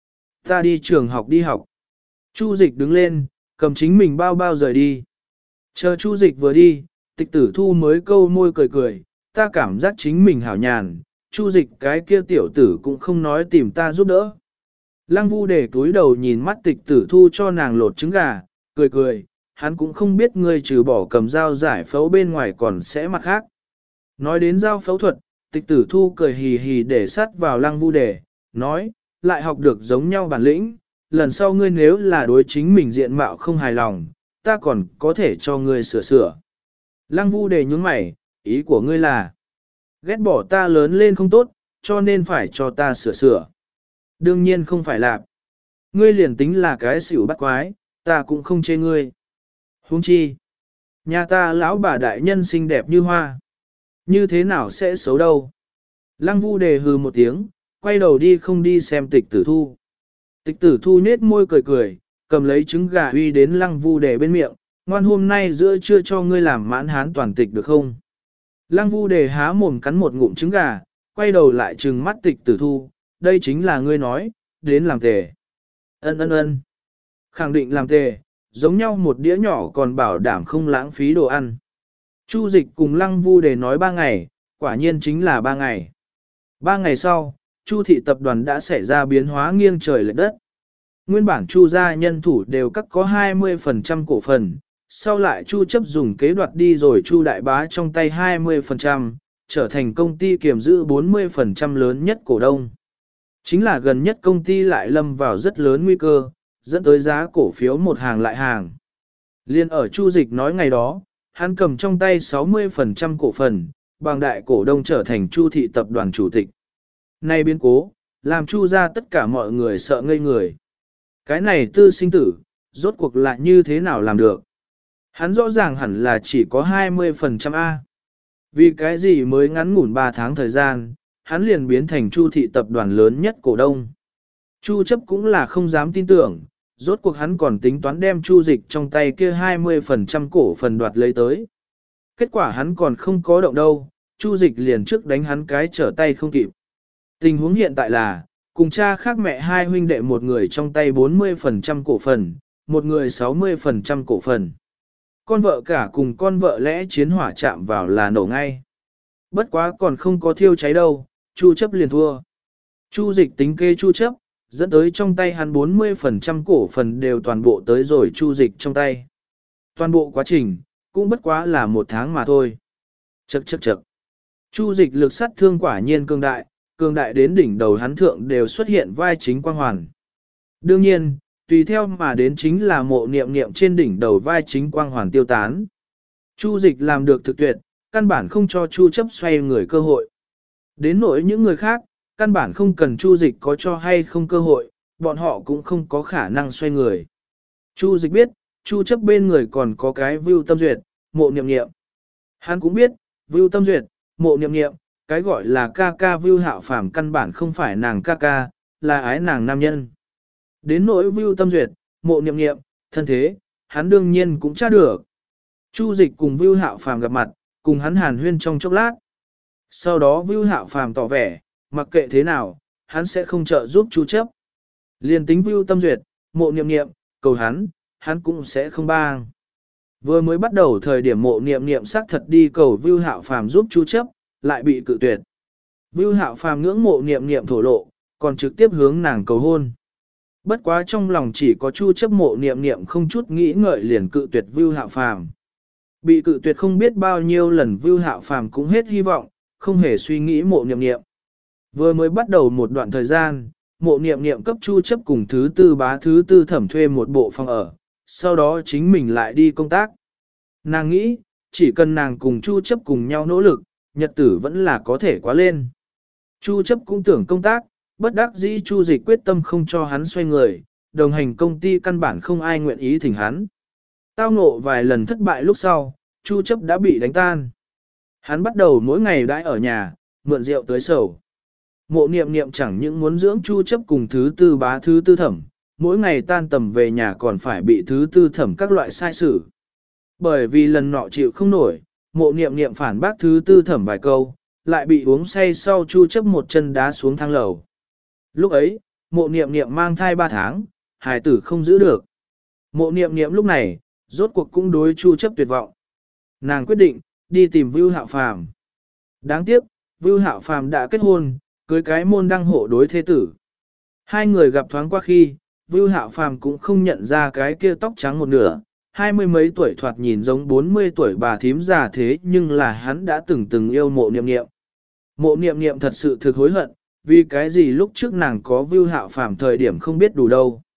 Ta đi trường học đi học. Chu Dịch đứng lên, cầm chính mình bao bao rời đi. Chờ Chu Dịch vừa đi, Tịch Tử Thu mới câu môi cười cười, ta cảm giác chính mình hảo nhàn, Chu Dịch cái kia tiểu tử cũng không nói tìm ta giúp đỡ. Lăng Vu để túi đầu nhìn mắt Tịch Tử Thu cho nàng lột trứng gà, cười cười, hắn cũng không biết ngươi trừ bỏ cầm dao giải phẫu bên ngoài còn sẽ mặt khác. Nói đến dao phẫu thuật, Tịch Tử Thu cười hì hì để sát vào Lăng Vu để, nói, lại học được giống nhau bản lĩnh, lần sau ngươi nếu là đối chính mình diện mạo không hài lòng, ta còn có thể cho ngươi sửa sửa. Lăng Vu Đề nhướng mày, ý của ngươi là, ghét bỏ ta lớn lên không tốt, cho nên phải cho ta sửa sửa. Đương nhiên không phải là, ngươi liền tính là cái xỉu bắt quái, ta cũng không chê ngươi. Huống chi, nhà ta lão bà đại nhân xinh đẹp như hoa, như thế nào sẽ xấu đâu. Lăng Vu Đề hừ một tiếng, quay đầu đi không đi xem Tịch Tử Thu. Tịch Tử Thu nết môi cười cười, cầm lấy trứng gà uy đến Lăng Vu Đề bên miệng, ngoan hôm nay giữa trưa cho ngươi làm mãn hán toàn tịch được không? Lăng Vu Đề há mồm cắn một ngụm trứng gà, quay đầu lại trừng mắt Tịch Tử Thu, đây chính là ngươi nói, đến làm tề. Ân ân ân. Khẳng định làm tề, giống nhau một đĩa nhỏ còn bảo đảm không lãng phí đồ ăn. Chu Dịch cùng Lăng Vu Đề nói ba ngày, quả nhiên chính là ba ngày. Ba ngày sau, Chu thị tập đoàn đã xảy ra biến hóa nghiêng trời lệch đất. Nguyên bản Chu gia nhân thủ đều cắt có hai mươi phần trăm cổ phần, sau lại Chu chấp dùng kế đoạt đi rồi Chu đại bá trong tay hai mươi phần trăm, trở thành công ty kiểm giữ bốn mươi phần trăm lớn nhất cổ đông. Chính là gần nhất công ty lại lâm vào rất lớn nguy cơ, dẫn tới giá cổ phiếu một hàng lại hàng. Liên ở Chu Dịch nói ngày đó, hắn cầm trong tay sáu mươi phần trăm cổ phần, bằng đại cổ đông trở thành Chu thị tập đoàn chủ tịch. Nay biến cố, làm Chu ra tất cả mọi người sợ ngây người. Cái này tư sinh tử, rốt cuộc lại như thế nào làm được? Hắn rõ ràng hẳn là chỉ có hai mươi phần trăm A. Vì cái gì mới ngắn ngủn ba tháng thời gian, hắn liền biến thành Chu thị tập đoàn lớn nhất cổ đông. Chu chấp cũng là không dám tin tưởng, rốt cuộc hắn còn tính toán đem Chu Dịch trong tay kia hai mươi phần trăm cổ phần đoạt lấy tới. Kết quả hắn còn không có động đâu, Chu Dịch liền trước đánh hắn cái trở tay không kịp. Tình huống hiện tại là, cùng cha khác mẹ hai huynh đệ một người trong tay bốn mươi phần trăm cổ phần, một người sáu mươi phần trăm cổ phần. Con vợ cả cùng con vợ lẽ chiến hỏa chạm vào là nổ ngay. Bất quá còn không có thiêu cháy đâu, Chu chấp liền thua. Chu Dịch tính kê Chu chấp, dẫn tới trong tay hắn bốn mươi phần trăm cổ phần đều toàn bộ tới rồi Chu Dịch trong tay. Toàn bộ quá trình, cũng bất quá là một tháng mà thôi. Chậc chậc chậc. Chu Dịch lực sát thương quả nhiên cường đại, cường đại đến đỉnh đầu hắn thượng đều xuất hiện vai chính quang hoàn. Đương nhiên, tùy theo mà đến chính là mộ niệm niệm trên đỉnh đầu vai chính quang hoàn tiêu tán. Chu Dịch làm được thực tuyệt, căn bản không cho Chu chấp xoay người cơ hội. Đến nỗi những người khác, căn bản không cần Chu Dịch có cho hay không cơ hội, bọn họ cũng không có khả năng xoay người. Chu Dịch biết, Chu chấp bên người còn có cái Vưu Tâm Duyệt, mộ niệm niệm. Hắn cũng biết, Vưu Tâm Duyệt, mộ niệm niệm, cái gọi là ca ca Vưu Hạo Phàm căn bản không phải nàng ca ca, là ái nàng nam nhân. Đến nỗi Vưu Tâm Duyệt, mộ niệm niệm, thân thế, hắn đương nhiên cũng tra được. Chu Dịch cùng Vưu Hạo Phàm gặp mặt, cùng hắn hàn huyên trong chốc lát. Sau đó Vưu Hạo Phàm tỏ vẻ, mặc kệ thế nào, hắn sẽ không trợ giúp Chu chấp. Liên tính Vưu Tâm Duyệt, mộ niệm niệm, cầu hắn, hắn cũng sẽ không bang. Vừa mới bắt đầu thời điểm mộ niệm niệm xác thật đi cầu Vưu Hạo Phàm giúp Chu chấp, lại bị cự tuyệt. Vưu Hạo Phàm ngưỡng mộ niệm niệm thổ lộ, còn trực tiếp hướng nàng cầu hôn. Bất quá trong lòng chỉ có Chu chấp mộ niệm niệm không chút nghĩ ngợi liền cự tuyệt Vưu Hạo Phàm. Bị cự tuyệt không biết bao nhiêu lần Vưu Hạo Phàm cũng hết hy vọng, không hề suy nghĩ mộ niệm niệm. Vừa mới bắt đầu một đoạn thời gian, mộ niệm niệm cấp Chu chấp cùng thứ tư bá thứ tư thẩm thuê một bộ phòng ở, sau đó chính mình lại đi công tác. Nàng nghĩ, chỉ cần nàng cùng Chu chấp cùng nhau nỗ lực, nhật tử vẫn là có thể quá lên. Chu chấp cũng tưởng công tác, bất đắc dĩ Chu Dịch quyết tâm không cho hắn xoay người, đồng hành công ty căn bản không ai nguyện ý thỉnh hắn. Tao ngộ vài lần thất bại lúc sau, Chu chấp đã bị đánh tan. Hắn bắt đầu mỗi ngày đãi ở nhà, mượn rượu tới sầu. Mộ niệm niệm chẳng những muốn dưỡng Chu chấp cùng thứ tư bá thứ tư thẩm, mỗi ngày tan tầm về nhà còn phải bị thứ tư thẩm các loại sai xử. Bởi vì lần nọ chịu không nổi, mộ niệm niệm phản bác thứ tư thẩm vài câu, lại bị uống say sau Chu chấp một chân đá xuống thang lầu. Lúc ấy, mộ niệm niệm mang thai ba tháng, hài tử không giữ được. Mộ niệm niệm lúc này, rốt cuộc cũng đối Chu chấp tuyệt vọng. Nàng quyết định, đi tìm Vưu Hạo Phàm. Đáng tiếc, Vưu Hạo Phàm đã kết hôn, cưới cái môn đăng hộ đối thế tử. Hai người gặp thoáng qua khi, Vưu Hạo Phàm cũng không nhận ra cái kia tóc trắng một nửa, hai mươi mấy tuổi thoạt nhìn giống bốn mươi tuổi bà thím già thế nhưng là hắn đã từng từng yêu mộ niệm niệm. Mộ niệm niệm thật sự thực hối hận, vì cái gì lúc trước nàng có Vưu Hạo Phàm thời điểm không biết đủ đâu.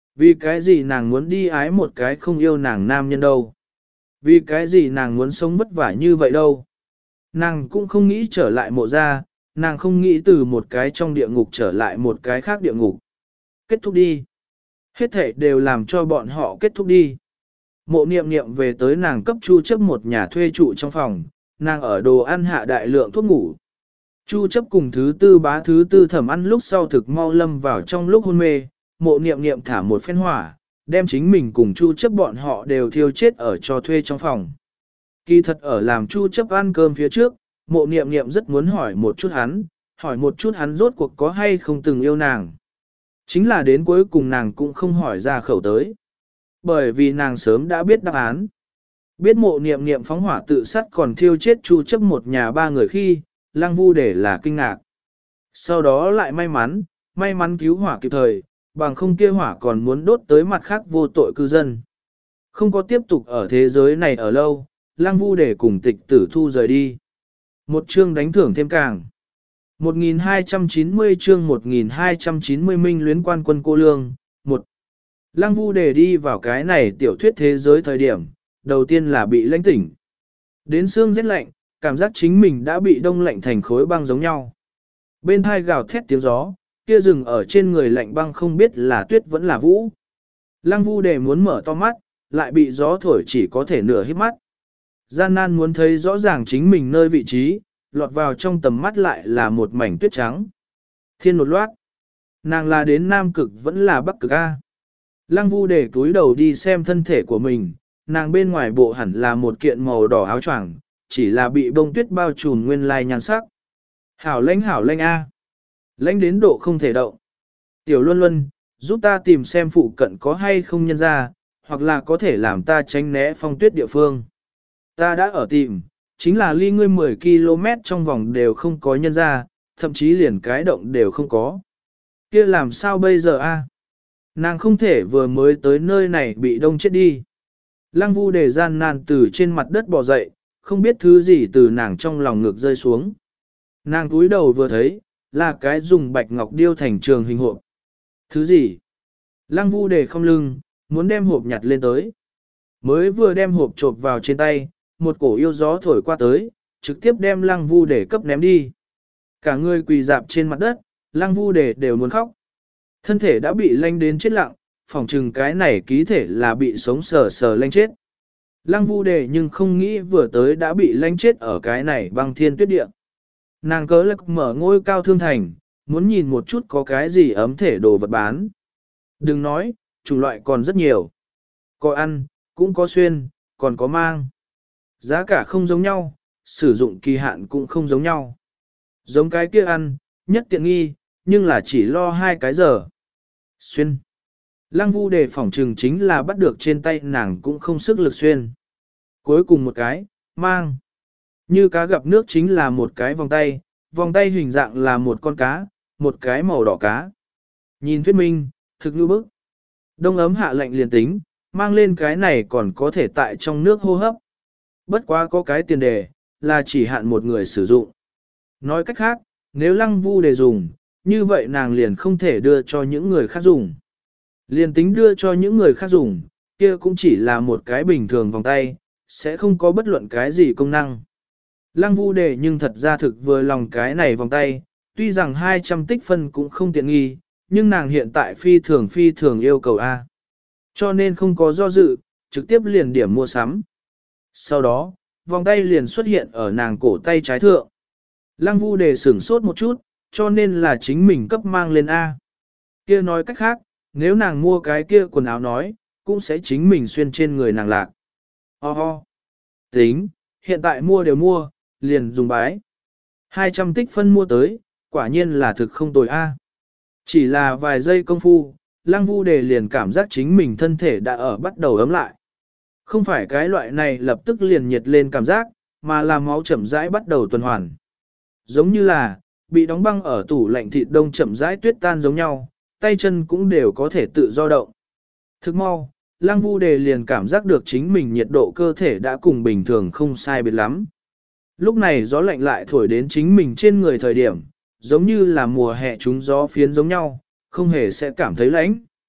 Vì cái gì nàng muốn đi ái một cái không yêu nàng nam nhân đâu? Vì cái gì nàng muốn sống vất vả như vậy đâu? Nàng cũng không nghĩ trở lại mộ ra, nàng không nghĩ từ một cái trong địa ngục trở lại một cái khác địa ngục. Kết thúc đi. Hết thể đều làm cho bọn họ kết thúc đi. Mộ niệm niệm về tới nàng cấp Chu chấp một nhà thuê trụ trong phòng, nàng ở đồ ăn hạ đại lượng thuốc ngủ. Chu chấp cùng thứ tư bá thứ tư thẩm ăn lúc sau thực mau lâm vào trong lúc hôn mê, mộ niệm niệm thả một phen hỏa, đem chính mình cùng Chu chấp bọn họ đều thiêu chết ở cho thuê trong phòng. Kỳ thật ở làm Chu chấp ăn cơm phía trước, mộ niệm niệm rất muốn hỏi một chút hắn, hỏi một chút hắn rốt cuộc có hay không từng yêu nàng. Chính là đến cuối cùng nàng cũng không hỏi ra khẩu tới. Bởi vì nàng sớm đã biết đáp án. Biết mộ niệm niệm phóng hỏa tự sát còn thiêu chết Chu chấp một nhà ba người khi, Lăng Vu để là kinh ngạc. Sau đó lại may mắn, may mắn cứu hỏa kịp thời, bằng không kia hỏa còn muốn đốt tới mặt khác vô tội cư dân. Không có tiếp tục ở thế giới này ở lâu, Lăng Vu để cùng tịch tử thu rời đi. Một chương đánh thưởng thêm càng. một nghìn hai trăm chín mươi chương một nghìn hai trăm chín mươi minh luyến quan quân cô lương. Một. Lăng Vu để đi vào cái này tiểu thuyết thế giới thời điểm, đầu tiên là bị lãnh tỉnh. Đến xương rét lạnh, cảm giác chính mình đã bị đông lạnh thành khối băng giống nhau. Bên hai gào thét tiếng gió, kia rừng ở trên người lạnh băng không biết là tuyết vẫn là vũ. Lăng Vu để muốn mở to mắt, lại bị gió thổi chỉ có thể nửa hít mắt. Gian nan muốn thấy rõ ràng chính mình nơi vị trí, lọt vào trong tầm mắt lại là một mảnh tuyết trắng. Thiên một loát. Nàng là đến Nam Cực vẫn là Bắc Cực A. Lăng Vu để túi đầu đi xem thân thể của mình, nàng bên ngoài bộ hẳn là một kiện màu đỏ áo choàng, chỉ là bị bông tuyết bao trùm nguyên lai nhan sắc. Hảo lãnh hảo lãnh A. Lãnh đến độ không thể động. Tiểu Luân Luân, giúp ta tìm xem phụ cận có hay không nhân ra, hoặc là có thể làm ta tránh né phong tuyết địa phương. Ta đã ở tìm, chính là ly ngươi mười ki lô mét trong vòng đều không có nhân ra, thậm chí liền cái động đều không có. Kia làm sao bây giờ a? Nàng không thể vừa mới tới nơi này bị đông chết đi. Lăng Vu để gian nan từ trên mặt đất bò dậy, không biết thứ gì từ nàng trong lòng ngực rơi xuống. Nàng cúi đầu vừa thấy, là cái dùng bạch ngọc điêu thành trường hình hộp. Thứ gì? Lăng Vu để không lưng, muốn đem hộp nhặt lên tới. Mới vừa đem hộp chộp vào trên tay, một cổ yêu gió thổi qua tới, trực tiếp đem Lăng Vu để cấp ném đi. Cả người quỳ dạp trên mặt đất, Lăng Vu để đều muốn khóc. Thân thể đã bị lanh đến chết lặng, phỏng chừng cái này ký thể là bị sống sờ sờ lanh chết. Lăng Vu để nhưng không nghĩ vừa tới đã bị lanh chết ở cái này băng thiên tuyết địa. Nàng cớ lạc mở ngôi cao thương thành, muốn nhìn một chút có cái gì ấm thể đồ vật bán. Đừng nói, chủng loại còn rất nhiều. Có ăn, cũng có xuyên, còn có mang. Giá cả không giống nhau, sử dụng kỳ hạn cũng không giống nhau. Giống cái kia ăn, nhất tiện nghi, nhưng là chỉ lo hai cái giờ. Xuyên. Lăng Vu đề phỏng trừng chính là bắt được trên tay nàng cũng không sức lực xuyên. Cuối cùng một cái, mang. Như cá gặp nước chính là một cái vòng tay, vòng tay hình dạng là một con cá, một cái màu đỏ cá. Nhìn thuyết minh, thực như bức. Đông ấm hạ lạnh liền tính, mang lên cái này còn có thể tại trong nước hô hấp. Bất quá có cái tiền đề, là chỉ hạn một người sử dụng. Nói cách khác, nếu Lăng Vu để dùng, như vậy nàng liền không thể đưa cho những người khác dùng. Liền tính đưa cho những người khác dùng, kia cũng chỉ là một cái bình thường vòng tay, sẽ không có bất luận cái gì công năng. Lăng Vu đề nhưng thật ra thực vừa lòng cái này vòng tay, tuy rằng hai trăm tích phân cũng không tiện nghi, nhưng nàng hiện tại phi thường phi thường yêu cầu A. Cho nên không có do dự, trực tiếp liền điểm mua sắm. Sau đó, vòng tay liền xuất hiện ở nàng cổ tay trái thượng. Lăng Vu đề sửng sốt một chút, cho nên là chính mình cấp mang lên A. Kia nói cách khác, nếu nàng mua cái kia quần áo nói, cũng sẽ chính mình xuyên trên người nàng lạc. Ho ho. Tính, hiện tại mua đều mua, liền dùng bái. hai trăm tích phân mua tới, quả nhiên là thực không tồi A. Chỉ là vài giây công phu, Lăng Vu đề liền cảm giác chính mình thân thể đã ở bắt đầu ấm lại. Không phải cái loại này lập tức liền nhiệt lên cảm giác, mà là máu chậm rãi bắt đầu tuần hoàn. Giống như là, bị đóng băng ở tủ lạnh thịt đông chậm rãi tuyết tan giống nhau, tay chân cũng đều có thể tự do động. Thức mau, Lăng Vu đề liền cảm giác được chính mình nhiệt độ cơ thể đã cùng bình thường không sai biệt lắm. Lúc này gió lạnh lại thổi đến chính mình trên người thời điểm, giống như là mùa hè trúng gió phiến giống nhau, không hề sẽ cảm thấy lạnh.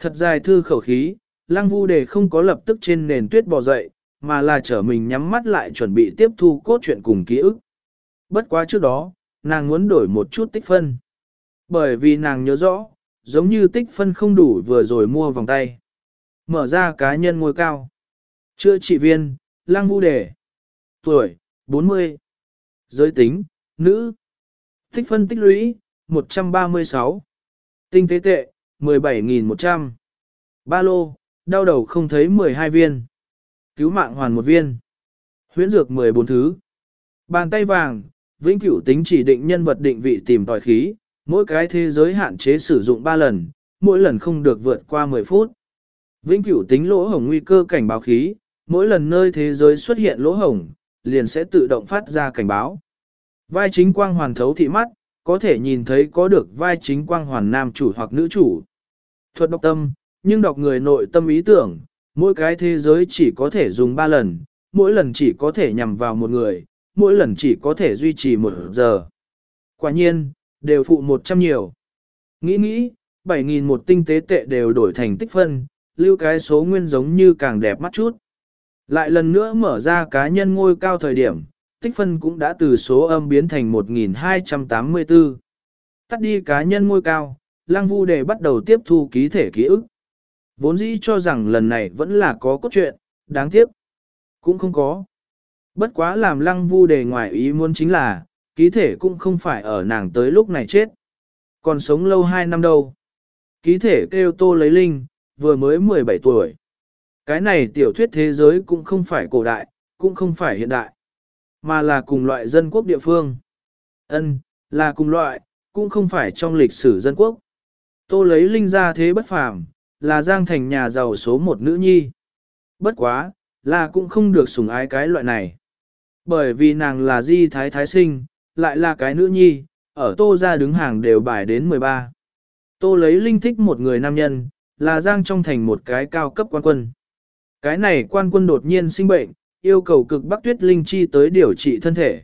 Thật dài thư khẩu khí, Lăng Vu Đề không có lập tức trên nền tuyết bò dậy, mà là trở mình nhắm mắt lại chuẩn bị tiếp thu cốt truyện cùng ký ức. Bất quá trước đó, nàng muốn đổi một chút tích phân. Bởi vì nàng nhớ rõ, giống như tích phân không đủ vừa rồi mua vòng tay. Mở ra cá nhân ngôi cao. Chữa trị viên, Lăng Vu Đề. Tuổi, bốn mươi. Giới tính, nữ. Tích phân tích lũy, một trăm ba mươi sáu. Tinh tế tệ, mười bảy nghìn một trăm. Ba lô, đau đầu không thấy mười hai viên. Cứu mạng hoàn một viên. Huyễn dược mười bốn thứ. Bàn tay vàng, vĩnh cửu tính chỉ định nhân vật định vị tìm tòi khí, mỗi cái thế giới hạn chế sử dụng ba lần, mỗi lần không được vượt qua mười phút. Vĩnh cửu tính lỗ hổng nguy cơ cảnh báo khí, mỗi lần nơi thế giới xuất hiện lỗ hổng, liền sẽ tự động phát ra cảnh báo. Vai chính quang hoàn thấu thị mắt, có thể nhìn thấy có được vai chính quang hoàn nam chủ hoặc nữ chủ. Thuật đọc tâm, nhưng đọc người nội tâm ý tưởng, mỗi cái thế giới chỉ có thể dùng ba lần, mỗi lần chỉ có thể nhằm vào một người, mỗi lần chỉ có thể duy trì một giờ. Quả nhiên, đều phụ một trăm nhiều. Nghĩ nghĩ, bảy nghìn một tinh tế tệ đều đổi thành tích phân, lưu cái số nguyên giống như càng đẹp mắt chút. Lại lần nữa mở ra cá nhân ngôi cao thời điểm, tích phân cũng đã từ số âm biến thành một nghìn hai trăm tám mươi tư. Tắt đi cá nhân ngôi cao, Lăng Vu Đề bắt đầu tiếp thu ký thể ký ức. Vốn dĩ cho rằng lần này vẫn là có cốt truyện, đáng tiếc. Cũng không có. Bất quá làm Lăng Vu Đề ngoài ý muốn chính là, ký thể cũng không phải ở nàng tới lúc này chết. Còn sống lâu hai năm đâu. Ký thể kêu Tô Lấy Linh, vừa mới mười bảy tuổi. Cái này tiểu thuyết thế giới cũng không phải cổ đại, cũng không phải hiện đại, mà là cùng loại dân quốc địa phương. Ân, là cùng loại, cũng không phải trong lịch sử dân quốc. Tô Lấy Linh ra thế bất phàm, là Giang Thành nhà giàu số một nữ nhi. Bất quá, là cũng không được sủng ái cái loại này. Bởi vì nàng là di thái thái sinh, lại là cái nữ nhi, ở Tô gia đứng hàng đều bài đến mười ba. Tô Lấy Linh thích một người nam nhân, là Giang trong thành một cái cao cấp quan quân. Cái này quan quân đột nhiên sinh bệnh, yêu cầu cực Bắc Tuyết Linh Chi tới điều trị thân thể.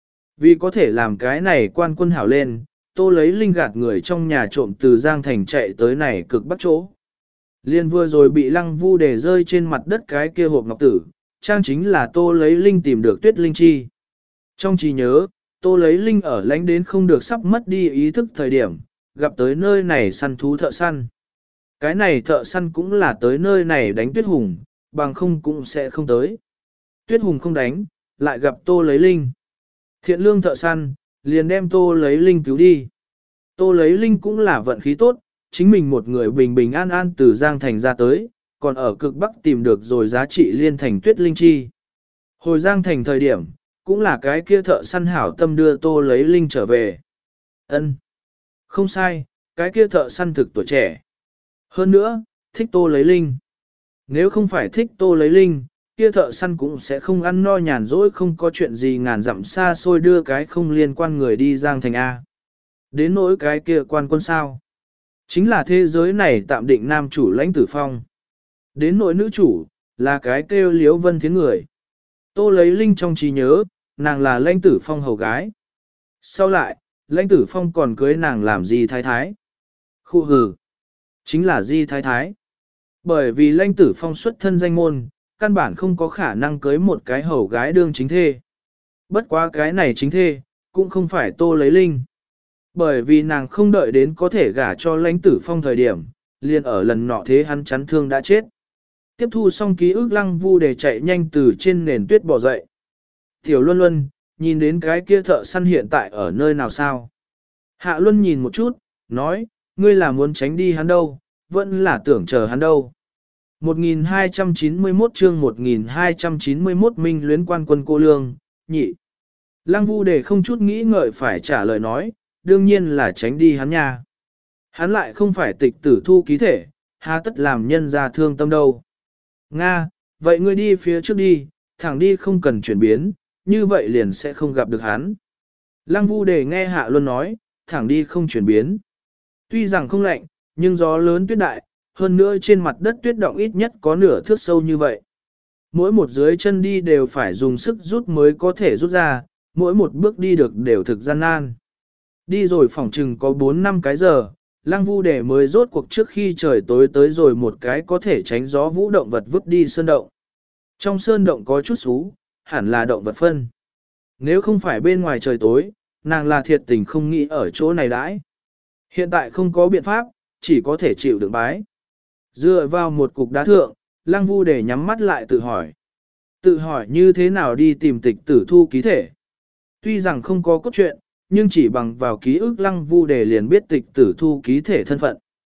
Vì có thể làm cái này quan quân hảo lên, Tô Lấy Linh gạt người trong nhà trộm từ Giang thành chạy tới này cực Bắc chỗ. Liên vừa rồi bị Lăng Vu Đề rơi trên mặt đất cái kia hộp ngọc tử, trang chính là Tô Lấy Linh tìm được Tuyết Linh Chi. Trong trí nhớ, Tô Lấy Linh ở lánh đến không được sắp mất đi ý thức thời điểm, gặp tới nơi này săn thú thợ săn. Cái này thợ săn cũng là tới nơi này đánh Tuyết Hùng, bằng không cũng sẽ không tới. Tuyết Hùng không đánh, lại gặp Tô Lấy Linh. Thiện lương thợ săn, liền đem Tô Lấy Linh cứu đi. Tô Lấy Linh cũng là vận khí tốt, chính mình một người bình bình an an từ Giang Thành ra tới, còn ở cực Bắc tìm được rồi giá trị liên thành Tuyết Linh Chi. Hồi Giang Thành thời điểm, cũng là cái kia thợ săn hảo tâm đưa Tô Lấy Linh trở về. Ân, không sai, cái kia thợ săn thực tuổi trẻ. Hơn nữa, thích Tô Lấy Linh. Nếu không phải thích Tô Lấy Linh, kia thợ săn cũng sẽ không ăn no nhàn rỗi không có chuyện gì ngàn dặm xa xôi đưa cái không liên quan người đi Giang Thành A. Đến nỗi cái kia quan quân sao. Chính là thế giới này tạm định nam chủ lãnh tử phong. Đến nỗi nữ chủ, là cái kêu Liễu Vân Thiến người. Tô Lấy Linh trong trí nhớ, nàng là lãnh tử phong hầu gái. Sau lại, lãnh tử phong còn cưới nàng làm gì thái thái. Khu hừ. Chính là di thái thái. Bởi vì lãnh tử phong xuất thân danh môn, căn bản không có khả năng cưới một cái hầu gái đương chính thê. Bất quá cái này chính thê, cũng không phải Tô Lấy Linh. Bởi vì nàng không đợi đến có thể gả cho lãnh tử phong thời điểm, liền ở lần nọ thế hắn chắn thương đã chết. Tiếp thu xong ký ức Lăng Vu để chạy nhanh từ trên nền tuyết bò dậy. Tiểu Luân Luân, nhìn đến cái kia thợ săn hiện tại ở nơi nào sao? Hạ Luân nhìn một chút, nói, ngươi là muốn tránh đi hắn đâu, vẫn là tưởng chờ hắn đâu. một nghìn hai trăm chín mươi mốt chương một nghìn hai trăm chín mươi mốt minh luyến quan quân cô lương, nhị. Lăng Vu để không chút nghĩ ngợi phải trả lời nói, đương nhiên là tránh đi hắn nha. Hắn lại không phải tịch tử thu ký thể, há tất làm nhân ra thương tâm đâu. Nga, vậy ngươi đi phía trước đi, thẳng đi không cần chuyển biến, như vậy liền sẽ không gặp được hắn. Lăng Vu để nghe Hạ Luân nói, thẳng đi không chuyển biến. Tuy rằng không lạnh, nhưng gió lớn tuyết đại, hơn nữa trên mặt đất tuyết động ít nhất có nửa thước sâu như vậy. Mỗi một dưới chân đi đều phải dùng sức rút mới có thể rút ra, mỗi một bước đi được đều thực gian nan. Đi rồi phỏng chừng có bốn năm cái giờ, Lăng Vu Đề mới rốt cuộc trước khi trời tối tới rồi một cái có thể tránh gió vũ động vật vứt đi sơn động. Trong sơn động có chút xú, hẳn là động vật phân. Nếu không phải bên ngoài trời tối, nàng là thiệt tình không nghĩ ở chỗ này đãi. Hiện tại không có biện pháp, chỉ có thể chịu đựng bái. Dựa vào một cục đá thượng, Lăng Vu Đề nhắm mắt lại tự hỏi. Tự hỏi như thế nào đi tìm tịch tử thu ký thể. Tuy rằng không có cốt truyện, nhưng chỉ bằng vào ký ức Lăng Vu Đề liền biết tịch tử thu ký thể thân phận.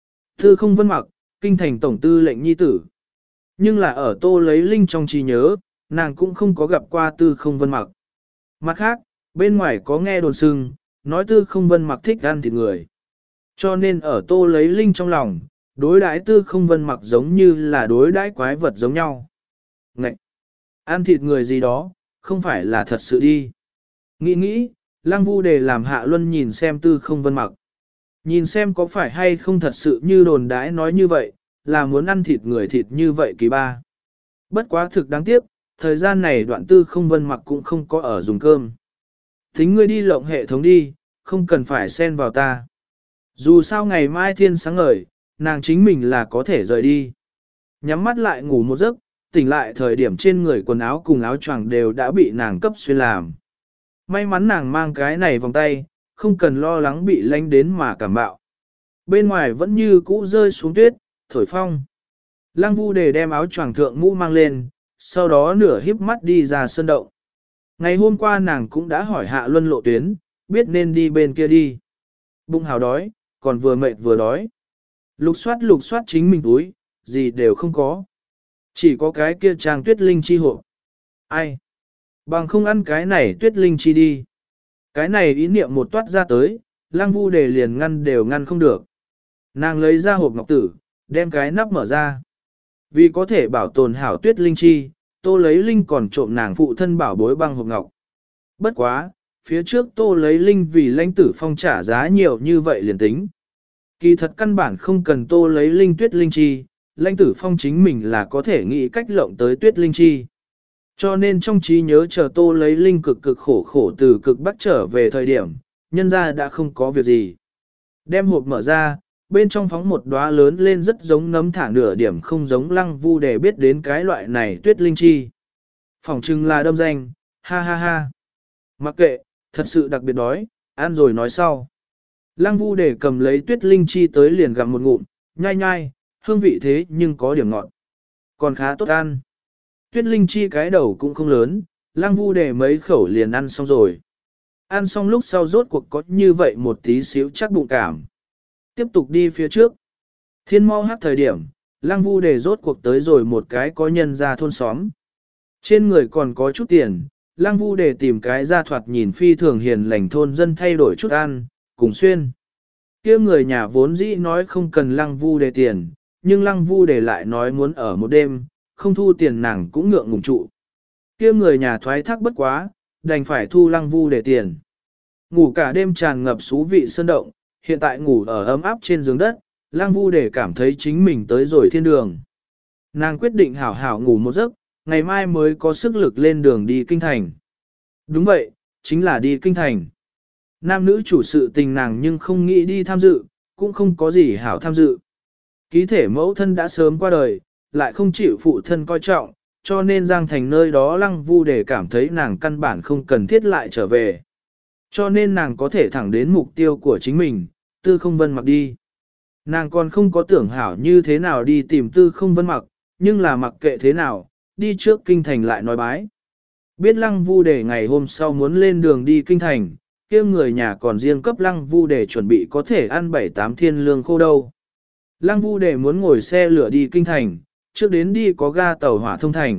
Tư không vân mặc, kinh thành tổng tư lệnh nhi tử. Nhưng là ở Tô lấy linh trong trí nhớ, nàng cũng không có gặp qua tư không vân mặc. Mặt khác, bên ngoài có nghe đồn sưng, nói tư không vân mặc thích ăn thịt người. Cho nên ở Tô lấy linh trong lòng, đối đãi tư không vân mặc giống như là đối đãi quái vật giống nhau. Ngậy! Ăn thịt người gì đó, không phải là thật sự đi. Nghĩ nghĩ, Lăng Vu Đề làm Hạ Luân nhìn xem tư không vân mặc. Nhìn xem có phải hay không thật sự như đồn đãi nói như vậy, là muốn ăn thịt người thịt như vậy kỳ ba. Bất quá thực đáng tiếc, thời gian này đoạn tư không vân mặc cũng không có ở dùng cơm. Thính ngươi đi lộng hệ thống đi, không cần phải xen vào ta. Dù sao ngày mai thiên sáng ngời, nàng chính mình là có thể rời đi. Nhắm mắt lại ngủ một giấc, tỉnh lại thời điểm trên người quần áo cùng áo choàng đều đã bị nàng cấp xuyên làm. May mắn nàng mang cái này vòng tay, không cần lo lắng bị lánh đến mà cảm bạo. Bên ngoài vẫn như cũ rơi xuống tuyết, thổi phong. Lăng Vu Đề đem áo choàng thượng mũ mang lên, sau đó nửa híp mắt đi ra sơn động. Ngày hôm qua nàng cũng đã hỏi Hạ Luân lộ tuyến, biết nên đi bên kia đi. Bụng hào đói, còn vừa mệt vừa đói. Lục soát lục soát chính mình túi, gì đều không có. Chỉ có cái kia trang tuyết linh chi hộ. Ai? Bằng không ăn cái này tuyết linh chi đi. Cái này ý niệm một toát ra tới, Lăng Vu Đề liền ngăn đều ngăn không được. Nàng lấy ra hộp ngọc tử, đem cái nắp mở ra. Vì có thể bảo tồn hảo tuyết linh chi, Tô lấy linh còn trộm nàng phụ thân bảo bối băng hộp ngọc. Bất quá, phía trước Tô lấy linh vì lãnh tử phong trả giá nhiều như vậy liền tính. Kỳ thật căn bản không cần Tô lấy linh tuyết linh chi, lãnh tử phong chính mình là có thể nghĩ cách lộng tới tuyết linh chi. Cho nên trong trí nhớ chờ Tô lấy linh cực cực khổ khổ từ cực bắc trở về thời điểm, nhân ra đã không có việc gì. Đem hộp mở ra, bên trong phóng một đóa lớn lên rất giống nấm thả nửa điểm không giống Lăng Vu Đề biết đến cái loại này tuyết linh chi. Phỏng chừng là đâm danh, ha ha ha. Mặc kệ, thật sự đặc biệt đói, ăn rồi nói sau. Lăng Vu Đề cầm lấy tuyết linh chi tới liền gặm một ngụm, nhai nhai, hương vị thế nhưng có điểm ngọt. Còn khá tốt ăn. Tuyết linh chi cái đầu cũng không lớn, Lăng Vu Đề mấy khẩu liền ăn xong rồi. Ăn xong lúc sau rốt cuộc có như vậy một tí xíu chắc bụng cảm. Tiếp tục đi phía trước. Thiên mau hát thời điểm, Lăng Vu Đề rốt cuộc tới rồi một cái có nhân ra thôn xóm. Trên người còn có chút tiền, Lăng Vu Đề tìm cái ra thoạt nhìn phi thường hiền lành thôn dân thay đổi chút ăn, cùng xuyên. Kia người nhà vốn dĩ nói không cần Lăng Vu Đề tiền, nhưng Lăng Vu Đề lại nói muốn ở một đêm, không thu tiền nàng cũng ngượng ngùng trụ. Kia người nhà thoái thác bất quá, đành phải thu Lăng Vu Đề tiền. Ngủ cả đêm tràn ngập xú vị sơn động, hiện tại ngủ ở ấm áp trên giường đất, Lăng Vu Đề cảm thấy chính mình tới rồi thiên đường. Nàng quyết định hảo hảo ngủ một giấc, ngày mai mới có sức lực lên đường đi kinh thành. Đúng vậy, chính là đi kinh thành. Nam nữ chủ sự tình nàng nhưng không nghĩ đi tham dự, cũng không có gì hảo tham dự. Ký thể mẫu thân đã sớm qua đời, lại không chịu phụ thân coi trọng, cho nên Giang Thành nơi đó Lăng Vu Đề cảm thấy nàng căn bản không cần thiết lại trở về. Cho nên nàng có thể thẳng đến mục tiêu của chính mình, Tư Không Vân Mặc đi. Nàng còn không có tưởng hảo như thế nào đi tìm Tư Không Vân Mặc, nhưng là mặc kệ thế nào, đi trước kinh thành lại nói bái. Biết Lăng Vu Đề ngày hôm sau muốn lên đường đi kinh thành, kia người nhà còn riêng cấp Lăng Vu Đề chuẩn bị có thể ăn bảy tám thiên lương khô đâu. Lăng Vu Đề muốn ngồi xe lửa đi kinh thành, trước đến đi có ga tàu hỏa thông thành.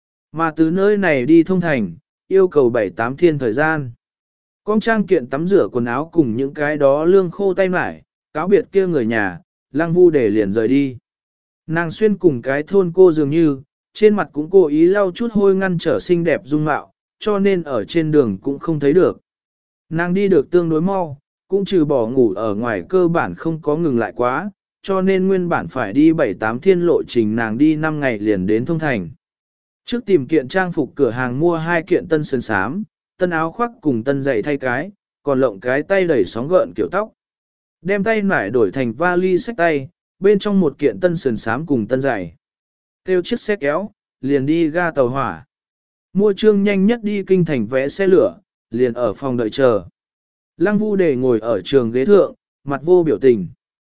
Mà từ nơi này đi thông thành, yêu cầu bảy tám thiên thời gian. Con trang kiện tắm rửa quần áo cùng những cái đó lương khô tay mải, cáo biệt kia người nhà, Lăng Vu Đề liền rời đi. Nàng xuyên cùng cái thôn cô dường như, trên mặt cũng cố ý lau chút hôi ngăn trở xinh đẹp dung mạo, cho nên ở trên đường cũng không thấy được. Nàng đi được tương đối mau, cũng trừ bỏ ngủ ở ngoài cơ bản không có ngừng lại quá, cho nên nguyên bản phải đi bảy tám thiên lộ trình nàng đi năm ngày liền đến thông thành. Trước tìm kiện trang phục cửa hàng mua hai kiện tân sơn sám, tân áo khoác cùng tân giày thay cái, còn lộng cái tay đẩy sóng gợn kiểu tóc. Đem tay nải đổi thành vali xách tay, bên trong một kiện tân sườn sám cùng tân giày. Kêu chiếc xe kéo, liền đi ga tàu hỏa. Mua trương nhanh nhất đi kinh thành vé xe lửa, liền ở phòng đợi chờ. Lăng Vu Đề ngồi ở trường ghế thượng, mặt vô biểu tình.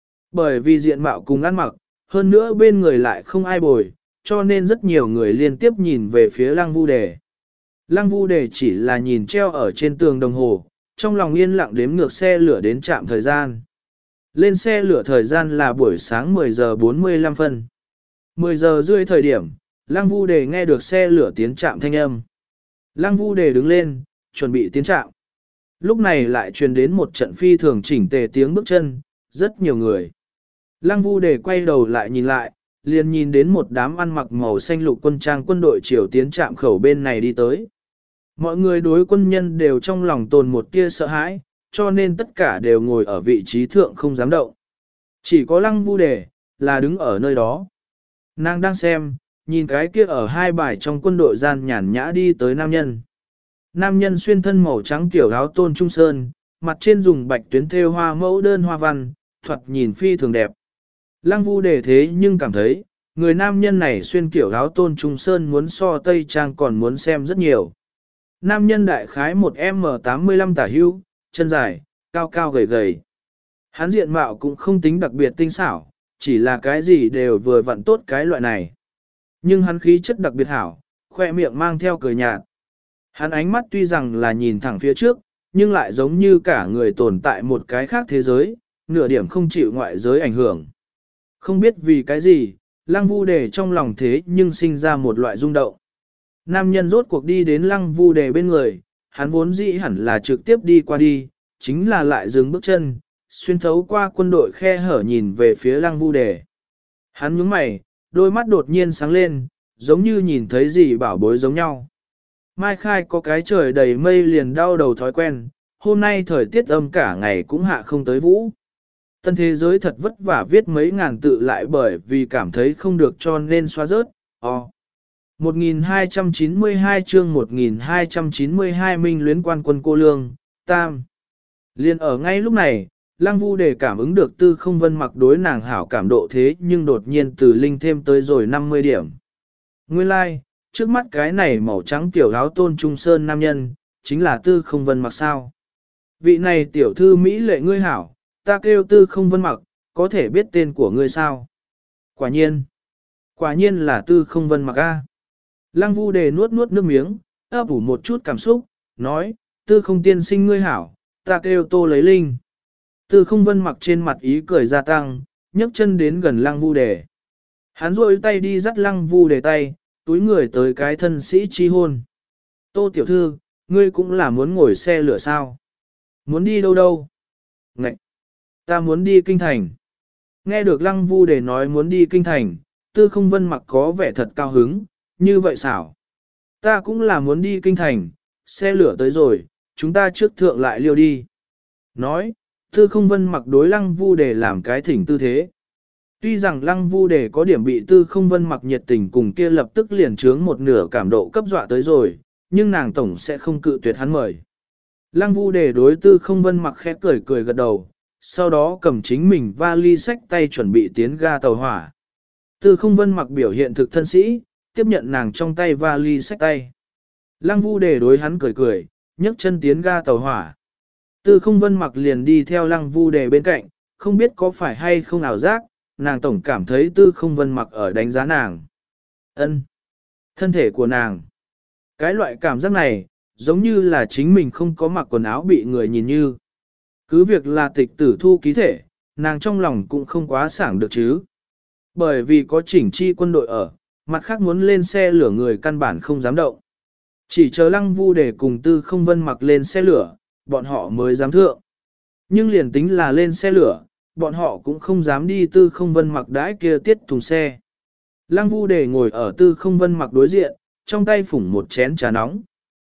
Bởi vì diện mạo cùng ăn mặc, hơn nữa bên người lại không ai bồi, cho nên rất nhiều người liên tiếp nhìn về phía Lăng Vu Đề. Lăng Vu Đề chỉ là nhìn treo ở trên tường đồng hồ, trong lòng yên lặng đếm ngược xe lửa đến trạm thời gian. Lên xe lửa thời gian là buổi sáng mười giờ bốn mươi lăm phân. mười giờ rưỡi thời điểm, Lăng Vu Đề nghe được xe lửa tiến trạm thanh âm. Lăng Vu Đề đứng lên, chuẩn bị tiến trạm. Lúc này lại truyền đến một trận phi thường chỉnh tề tiếng bước chân, rất nhiều người. Lăng Vu Đề quay đầu lại nhìn lại, liền nhìn đến một đám ăn mặc màu xanh lục quân trang quân đội triều tiến trạm khẩu bên này đi tới. Mọi người đối quân nhân đều trong lòng tồn một tia sợ hãi, cho nên tất cả đều ngồi ở vị trí thượng không dám động. Chỉ có Lăng Vu Đề, là đứng ở nơi đó. Nàng đang xem, nhìn cái kia ở hai bài trong quân đội gian nhàn nhã đi tới nam nhân. Nam nhân xuyên thân màu trắng kiểu áo tôn trung sơn, mặt trên dùng bạch tuyến thêu hoa mẫu đơn hoa văn, thoạt nhìn phi thường đẹp. Lăng Vu Đề thế nhưng cảm thấy, người nam nhân này xuyên kiểu áo tôn trung sơn muốn so Tây Trang còn muốn xem rất nhiều. Nam nhân đại khái một em tám mươi lăm tả hưu, chân dài, cao cao gầy gầy. Hắn diện mạo cũng không tính đặc biệt tinh xảo, chỉ là cái gì đều vừa vặn tốt cái loại này. Nhưng hắn khí chất đặc biệt hảo, khoe miệng mang theo cười nhạt. Hắn ánh mắt tuy rằng là nhìn thẳng phía trước, nhưng lại giống như cả người tồn tại một cái khác thế giới, nửa điểm không chịu ngoại giới ảnh hưởng. Không biết vì cái gì, Lăng Vu Đề trong lòng thế nhưng sinh ra một loại rung động. Nam nhân rốt cuộc đi đến Lăng Vu Đề bên người, hắn vốn dĩ hẳn là trực tiếp đi qua đi, chính là lại dừng bước chân, xuyên thấu qua quân đội khe hở nhìn về phía Lăng Vu Đề. Hắn nhướng mày, đôi mắt đột nhiên sáng lên, giống như nhìn thấy gì bảo bối giống nhau. Mai Khai có cái trời đầy mây liền đau đầu thói quen, hôm nay thời tiết âm cả ngày cũng hạ không tới vũ. Tân thế giới thật vất vả viết mấy ngàn tự lại bởi vì cảm thấy không được cho nên xóa rớt. O. một nghìn hai trăm chín mươi hai chương một nghìn hai trăm chín mươi hai Minh luyến quan quân cô lương, tam. Liên ở ngay lúc này, Lăng Vu Đề cảm ứng được Tư Không Vân mặc đối nàng hảo cảm độ thế nhưng đột nhiên từ linh thêm tới rồi năm mươi điểm. Nguyên lai, like, trước mắt cái này màu trắng tiểu áo tôn trung sơn nam nhân, chính là Tư Không Vân mặc sao. Vị này tiểu thư Mỹ lệ ngươi hảo, ta kêu Tư Không Vân mặc, có thể biết tên của ngươi sao? Quả nhiên, quả nhiên là Tư Không Vân mặc a. Lăng Vu Đề nuốt nuốt nước miếng, ấp ủ một chút cảm xúc, nói, Tư Không tiên sinh ngươi hảo, ta kêu Tô Lấy Linh. Tư Không Vân mặc trên mặt ý cười gia tăng, nhấc chân đến gần Lăng Vu Đề. Hắn rôi tay đi dắt Lăng Vu Đề tay, túi người tới cái thân sĩ chi hôn. Tô tiểu thư, ngươi cũng là muốn ngồi xe lửa sao? Muốn đi đâu đâu? Ngậy! Ta muốn đi kinh thành. Nghe được Lăng Vu Đề nói muốn đi kinh thành, Tư Không Vân mặc có vẻ thật cao hứng, như vậy xảo. Ta cũng là muốn đi kinh thành, xe lửa tới rồi, chúng ta trước thượng lại liêu đi. Nói, Tư Không Vân mặc đối Lăng Vu Đề làm cái thỉnh tư thế. Tuy rằng Lăng Vu Đề có điểm bị Tư Không Vân mặc nhiệt tình cùng kia lập tức liền trướng một nửa cảm độ cấp dọa tới rồi, nhưng nàng tổng sẽ không cự tuyệt hắn mời. Lăng Vu Đề đối Tư Không Vân mặc khẽ cười cười gật đầu, sau đó cầm chính mình vali xách tay chuẩn bị tiến ga tàu hỏa. Tư Không Vân mặc biểu hiện thực thân sĩ, tiếp nhận nàng trong tay vali xách tay. Lăng Vu Đề đối hắn cười cười, nhấc chân tiến ga tàu hỏa. Tư Không Vân mặc liền đi theo Lăng Vu Đề bên cạnh, không biết có phải hay không ảo giác, nàng tổng cảm thấy Tư Không Vân mặc ở đánh giá nàng. Ân, thân thể của nàng. Cái loại cảm giác này, giống như là chính mình không có mặc quần áo bị người nhìn như. Cứ việc là tịch tử thu ký thể, nàng trong lòng cũng không quá sảng được chứ. Bởi vì có chỉnh chi quân đội ở, mặt khác muốn lên xe lửa người căn bản không dám động. Chỉ chờ Lăng Vu Đề cùng Tư Không Vân mặc lên xe lửa, bọn họ mới dám thượng. Nhưng liền tính là lên xe lửa, bọn họ cũng không dám đi Tư Không Vân mặc đãi kia tiết thùng xe. Lăng Vu Đề ngồi ở Tư Không Vân mặc đối diện, trong tay phủng một chén trà nóng.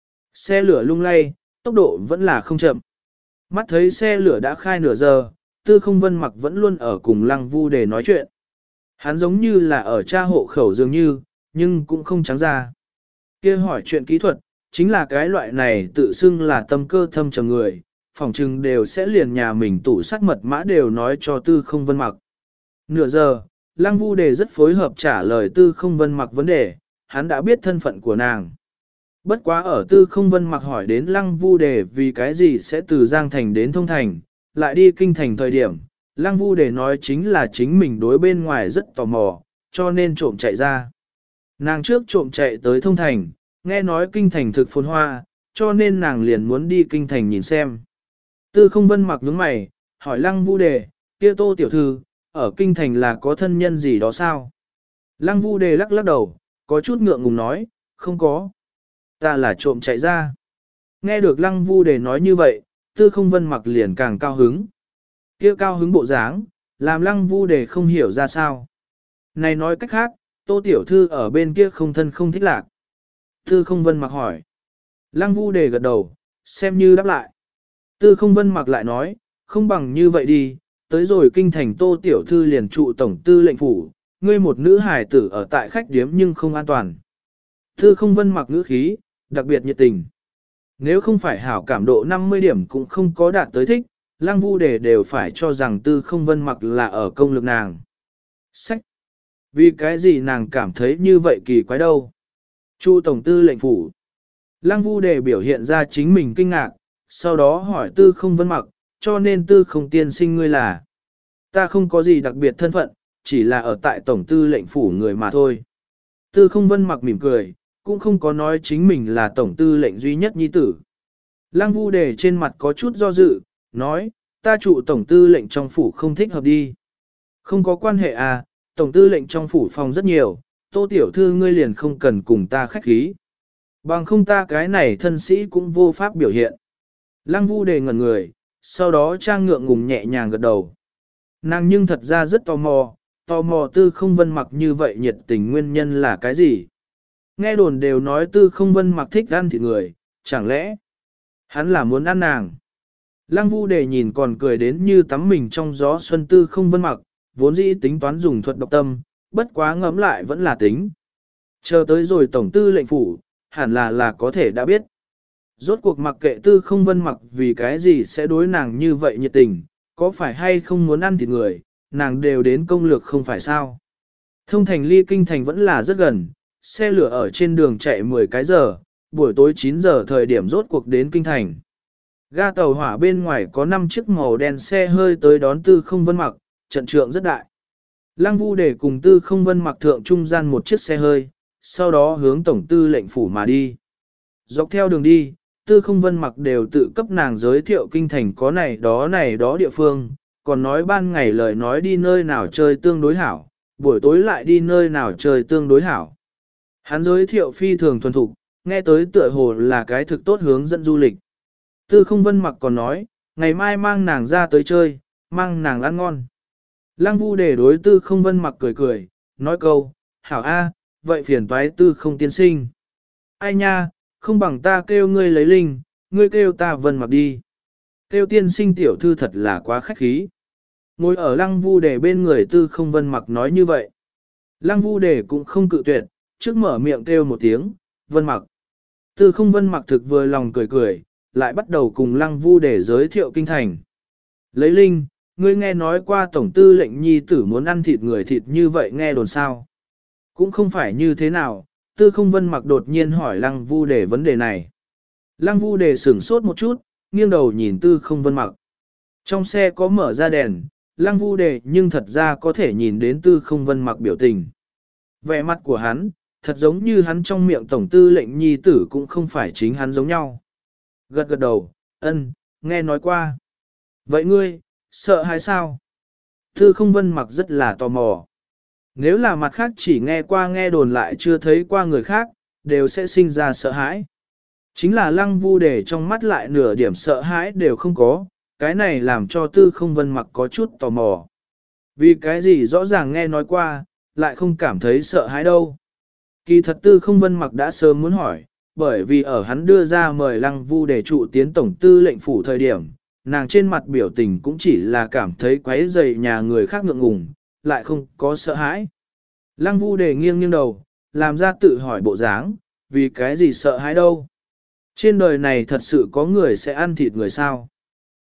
Xe lửa lung lay, tốc độ vẫn là không chậm. Mắt thấy xe lửa đã khai nửa giờ, Tư Không Vân mặc vẫn luôn ở cùng Lăng Vu Đề nói chuyện. Hắn giống như là ở tra hộ khẩu dường như, nhưng cũng không trắng ra. Kia hỏi chuyện kỹ thuật, chính là cái loại này tự xưng là tâm cơ thâm trầm người, phỏng chừng đều sẽ liền nhà mình tủ sắt mật mã đều nói cho Tư Không Vân Mặc. Nửa giờ, Lăng Vu Đề rất phối hợp trả lời Tư Không Vân Mặc vấn đề, hắn đã biết thân phận của nàng. Bất quá ở Tư Không Vân Mặc hỏi đến Lăng Vu Đề vì cái gì sẽ từ Giang Thành đến Thông Thành, lại đi Kinh Thành thời điểm, Lăng Vu Đề nói chính là chính mình đối bên ngoài rất tò mò, cho nên trộm chạy ra. Nàng trước trộm chạy tới Thông Thành, nghe nói Kinh Thành thực phồn hoa, cho nên nàng liền muốn đi Kinh Thành nhìn xem. Tư Không Vân Mặc nhướng mày, hỏi Lăng Vu Đề, kia Tô tiểu thư, ở Kinh Thành là có thân nhân gì đó sao? Lăng Vu Đề lắc lắc đầu, có chút ngượng ngùng nói, không có. Ta là trộm chạy ra. Nghe được Lăng Vu Đề nói như vậy, Tư Không Vân Mặc liền càng cao hứng. Kia cao hứng bộ dáng, làm Lăng Vu Đề không hiểu ra sao. Này nói cách khác, Tô tiểu thư ở bên kia không thân không thích lạc. Tư Không Vân Mặc hỏi. Lăng Vu Đề gật đầu, xem như đáp lại. Tư Không Vân Mặc lại nói, không bằng như vậy đi, tới rồi Kinh Thành Tô tiểu thư liền trụ tổng tư lệnh phủ, ngươi một nữ hài tử ở tại khách điếm nhưng không an toàn. Tư Không Vân Mặc ngữ khí, đặc biệt nhiệt tình. Nếu không phải hảo cảm độ năm mươi điểm cũng không có đạt tới thích, Lăng Vu Đề đều phải cho rằng Tư Không Vân Mặc là ở công lực nàng. Sách! Vì cái gì nàng cảm thấy như vậy kỳ quái đâu? Chu tổng tư lệnh phủ. Lăng Vu Đề biểu hiện ra chính mình kinh ngạc, sau đó hỏi Tư Không Vân Mặc, cho nên Tư Không tiên sinh ngươi là. Ta không có gì đặc biệt thân phận, chỉ là ở tại tổng tư lệnh phủ người mà thôi. Tư Không Vân Mặc mỉm cười, cũng không có nói chính mình là tổng tư lệnh duy nhất nhi tử. Lăng Vu Đề trên mặt có chút do dự, nói, ta trụ tổng tư lệnh trong phủ không thích hợp đi. Không có quan hệ à, tổng tư lệnh trong phủ phòng rất nhiều, Tô tiểu thư ngươi liền không cần cùng ta khách khí. Bằng không ta cái này thân sĩ cũng vô pháp biểu hiện. Lăng Vu Đề ngẩn người, sau đó trang ngượng ngùng nhẹ nhàng gật đầu. Nàng nhưng thật ra rất tò mò, tò mò Tư Không Vân Mặc như vậy nhiệt tình nguyên nhân là cái gì? Nghe đồn đều nói Tư Không Vân Mặc thích ăn thịt người, chẳng lẽ hắn là muốn ăn nàng? Lăng Vu Đề nhìn còn cười đến như tắm mình trong gió xuân Tư Không Vân Mặc, vốn dĩ tính toán dùng thuật độc tâm, bất quá ngẫm lại vẫn là tính. Chờ tới rồi tổng tư lệnh phủ, hẳn là là có thể đã biết. Rốt cuộc mặc kệ Tư Không Vân Mặc vì cái gì sẽ đối nàng như vậy nhiệt tình, có phải hay không muốn ăn thịt người, nàng đều đến công lược không phải sao. Thông thành ly Kinh Thành vẫn là rất gần, xe lửa ở trên đường chạy mười cái giờ, buổi tối chín giờ thời điểm rốt cuộc đến Kinh Thành. Ga tàu hỏa bên ngoài có năm chiếc màu đen xe hơi tới đón Tư Không Vân Mặc, trận trượng rất đại. Lăng Vu Đề cùng Tư Không Vân Mặc thượng trung gian một chiếc xe hơi, sau đó hướng tổng tư lệnh phủ mà đi. Dọc theo đường đi, Tư Không Vân Mặc đều tự cấp nàng giới thiệu Kinh Thành có này đó này đó địa phương, còn nói ban ngày lời nói đi nơi nào chơi tương đối hảo, buổi tối lại đi nơi nào chơi tương đối hảo. Hắn giới thiệu phi thường thuần thục, nghe tới tựa hồ là cái thực tốt hướng dẫn du lịch. Tư Không Vân Mặc còn nói, ngày mai mang nàng ra tới chơi, mang nàng ăn ngon. Lăng Vu Đề đối Tư Không Vân Mặc cười cười, nói câu, hảo a, vậy phiền toái Tư Không tiên sinh. Ai nha, không bằng ta kêu ngươi lấy linh, ngươi kêu ta Vân Mặc đi. Kêu tiên sinh tiểu thư thật là quá khách khí. Ngồi ở Lăng Vu Đề bên người Tư Không Vân Mặc nói như vậy. Lăng Vu Đề cũng không cự tuyệt, trước mở miệng kêu một tiếng, Vân Mặc. Tư Không Vân Mặc thực vừa lòng cười cười, lại bắt đầu cùng Lăng Vu Đề giới thiệu Kinh Thành. Lấy linh, ngươi nghe nói qua tổng tư lệnh nhi tử muốn ăn thịt người thịt như vậy nghe đồn sao. Cũng không phải như thế nào, Tư Không Vân Mặc đột nhiên hỏi Lăng Vu Đề vấn đề này. Lăng Vu Đề sửng sốt một chút, nghiêng đầu nhìn Tư Không Vân Mặc. Trong xe có mở ra đèn, Lăng Vu Đề nhưng thật ra có thể nhìn đến Tư Không Vân Mặc biểu tình. Vẻ mặt của hắn, thật giống như hắn trong miệng tổng tư lệnh nhi tử cũng không phải chính hắn giống nhau. Gật gật đầu, ân, nghe nói qua. Vậy ngươi, sợ hay sao? Tư Không Vân Mặc rất là tò mò. Nếu là mặt khác chỉ nghe qua nghe đồn lại chưa thấy qua người khác, đều sẽ sinh ra sợ hãi. Chính là Lăng Vu Đề trong mắt lại nửa điểm sợ hãi đều không có, cái này làm cho Tư Không Vân Mặc có chút tò mò. Vì cái gì rõ ràng nghe nói qua, lại không cảm thấy sợ hãi đâu. Kỳ thật Tư Không Vân Mặc đã sớm muốn hỏi, bởi vì ở hắn đưa ra mời Lăng Vu Đề trụ tiến tổng tư lệnh phủ thời điểm, nàng trên mặt biểu tình cũng chỉ là cảm thấy quấy rầy nhà người khác ngượng ngùng, lại không có sợ hãi. Lăng Vu Đề nghiêng nghiêng đầu, làm ra tự hỏi bộ dáng, vì cái gì sợ hãi đâu. Trên đời này thật sự có người sẽ ăn thịt người sao?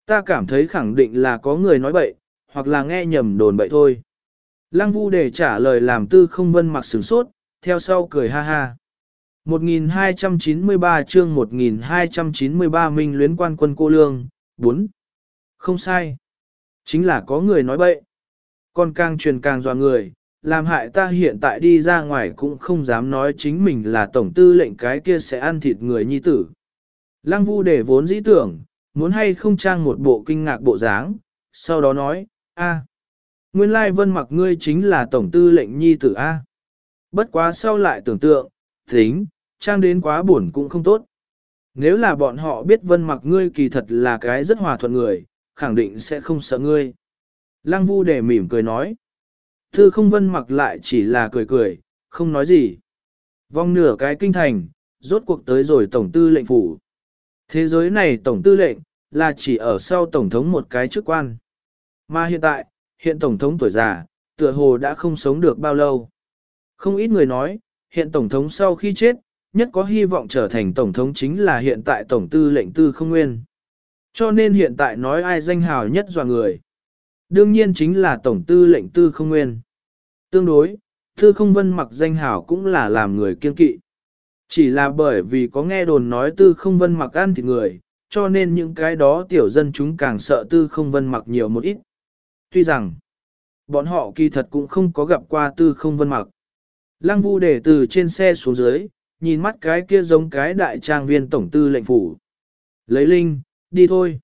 Ta cảm thấy khẳng định là có người nói bậy, hoặc là nghe nhầm đồn bậy thôi. Lăng Vu Đề trả lời làm Tư Không Vân mặc sửng sốt, theo sau cười ha ha. một nghìn hai trăm chín mươi ba chương một nghìn hai trăm chín mươi ba Minh luyến quan quân cô lương, bốn. Không sai. Chính là có người nói bậy. Còn càng truyền càng dọa người, làm hại ta hiện tại đi ra ngoài cũng không dám nói chính mình là tổng tư lệnh cái kia sẽ ăn thịt người nhi tử. Lăng Vu Đề vốn dĩ tưởng, muốn hay không trang một bộ kinh ngạc bộ dáng, sau đó nói, a, nguyên lai Vân Mặc ngươi chính là tổng tư lệnh nhi tử a. Bất quá sau lại tưởng tượng, tính, trang đến quá buồn cũng không tốt. Nếu là bọn họ biết Vân Mặc ngươi kỳ thật là cái rất hòa thuận người, khẳng định sẽ không sợ ngươi. Lăng Vu Đề mỉm cười nói. Tư Không Vân Mặc lại chỉ là cười cười, không nói gì. Vòng nửa cái kinh thành, rốt cuộc tới rồi tổng tư lệnh phủ. Thế giới này tổng tư lệnh, là chỉ ở sau tổng thống một cái chức quan. Mà hiện tại, hiện tổng thống tuổi già, tựa hồ đã không sống được bao lâu. Không ít người nói, hiện tổng thống sau khi chết, nhất có hy vọng trở thành tổng thống chính là hiện tại tổng tư lệnh Tư Không Nguyên. Cho nên hiện tại nói ai danh hào nhất dọa người. Đương nhiên chính là tổng tư lệnh Tư Không Nguyên. Tương đối, Tư Không Vân mặc danh hào cũng là làm người kiên kỵ. Chỉ là bởi vì có nghe đồn nói Tư Không Vân mặc ăn thịt người, cho nên những cái đó tiểu dân chúng càng sợ Tư Không Vân mặc nhiều một ít. Tuy rằng, bọn họ kỳ thật cũng không có gặp qua Tư Không Vân mặc. Lăng Vu Đề từ trên xe xuống dưới, nhìn mắt cái kia giống cái đại trang viên tổng tư lệnh phủ. Lấy Linh, đi thôi.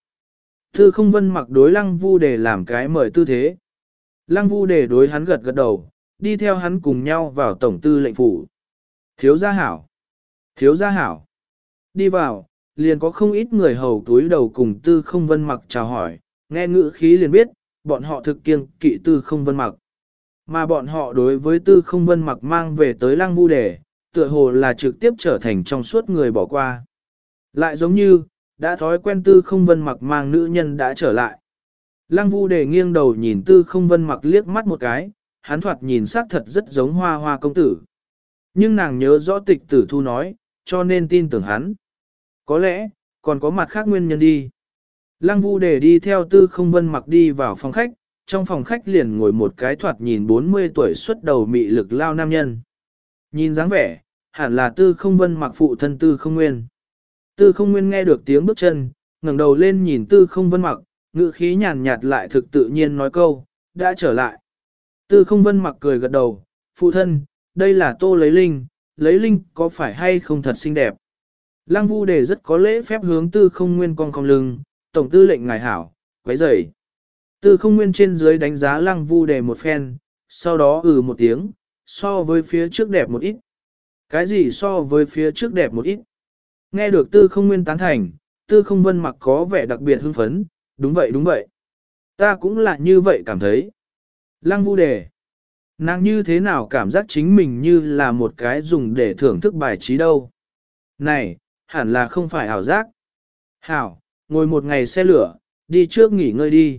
Tư Không Vân mặc đối Lăng Vu Đề làm cái mời tư thế. Lăng Vu Đề đối hắn gật gật đầu, đi theo hắn cùng nhau vào tổng tư lệnh phủ. Thiếu gia hảo. Thiếu gia hảo. Đi vào, liền có không ít người hầu túi đầu cùng Tư Không Vân mặc chào hỏi, nghe ngữ khí liền biết, bọn họ thực kiêng kỵ Tư Không Vân mặc. Mà bọn họ đối với Tư Không Vân mặc mang về tới Lăng Vu Đề, tựa hồ là trực tiếp trở thành trong suốt người bỏ qua. Lại giống như, đã thói quen Tư Không Vân mặc mang nữ nhân đã trở lại. Lăng Vu Đề nghiêng đầu nhìn Tư Không Vân mặc liếc mắt một cái, hắn thoạt nhìn xác thật rất giống Hoa Hoa công tử. Nhưng nàng nhớ rõ Tịch Tử Thu nói, cho nên tin tưởng hắn. Có lẽ, còn có mặt khác nguyên nhân đi. Lăng Vu Đề đi theo Tư Không Vân mặc đi vào phòng khách, trong phòng khách liền ngồi một cái thoạt nhìn bốn mươi tuổi xuất đầu mị lực lao nam nhân. Nhìn dáng vẻ, hẳn là Tư Không Vân mặc phụ thân Tư Không Nguyên. Tư Không Nguyên nghe được tiếng bước chân, ngẩng đầu lên nhìn Tư Không Vân mặc, ngữ khí nhàn nhạt lại thực tự nhiên nói câu, đã trở lại. Tư Không Vân mặc cười gật đầu, phụ thân, đây là Tô Lấy Linh, Lấy Linh có phải hay không thật xinh đẹp. Lăng Vu Đề rất có lễ phép hướng Tư Không Nguyên cong cong lưng, tổng tư lệnh ngài hảo, quấy rầy. Tư Không Nguyên trên dưới đánh giá Lăng Vu Đề một phen, sau đó ừ một tiếng, so với phía trước đẹp một ít. Cái gì so với phía trước đẹp một ít? Nghe được Tư Không Nguyên tán thành, Tư Không Vân mặc có vẻ đặc biệt hưng phấn, đúng vậy đúng vậy. Ta cũng là như vậy cảm thấy. Lăng Vu Đề, nàng như thế nào cảm giác chính mình như là một cái dùng để thưởng thức bài trí đâu. Này, hẳn là không phải ảo giác. Hảo, ngồi một ngày xe lửa, đi trước nghỉ ngơi đi.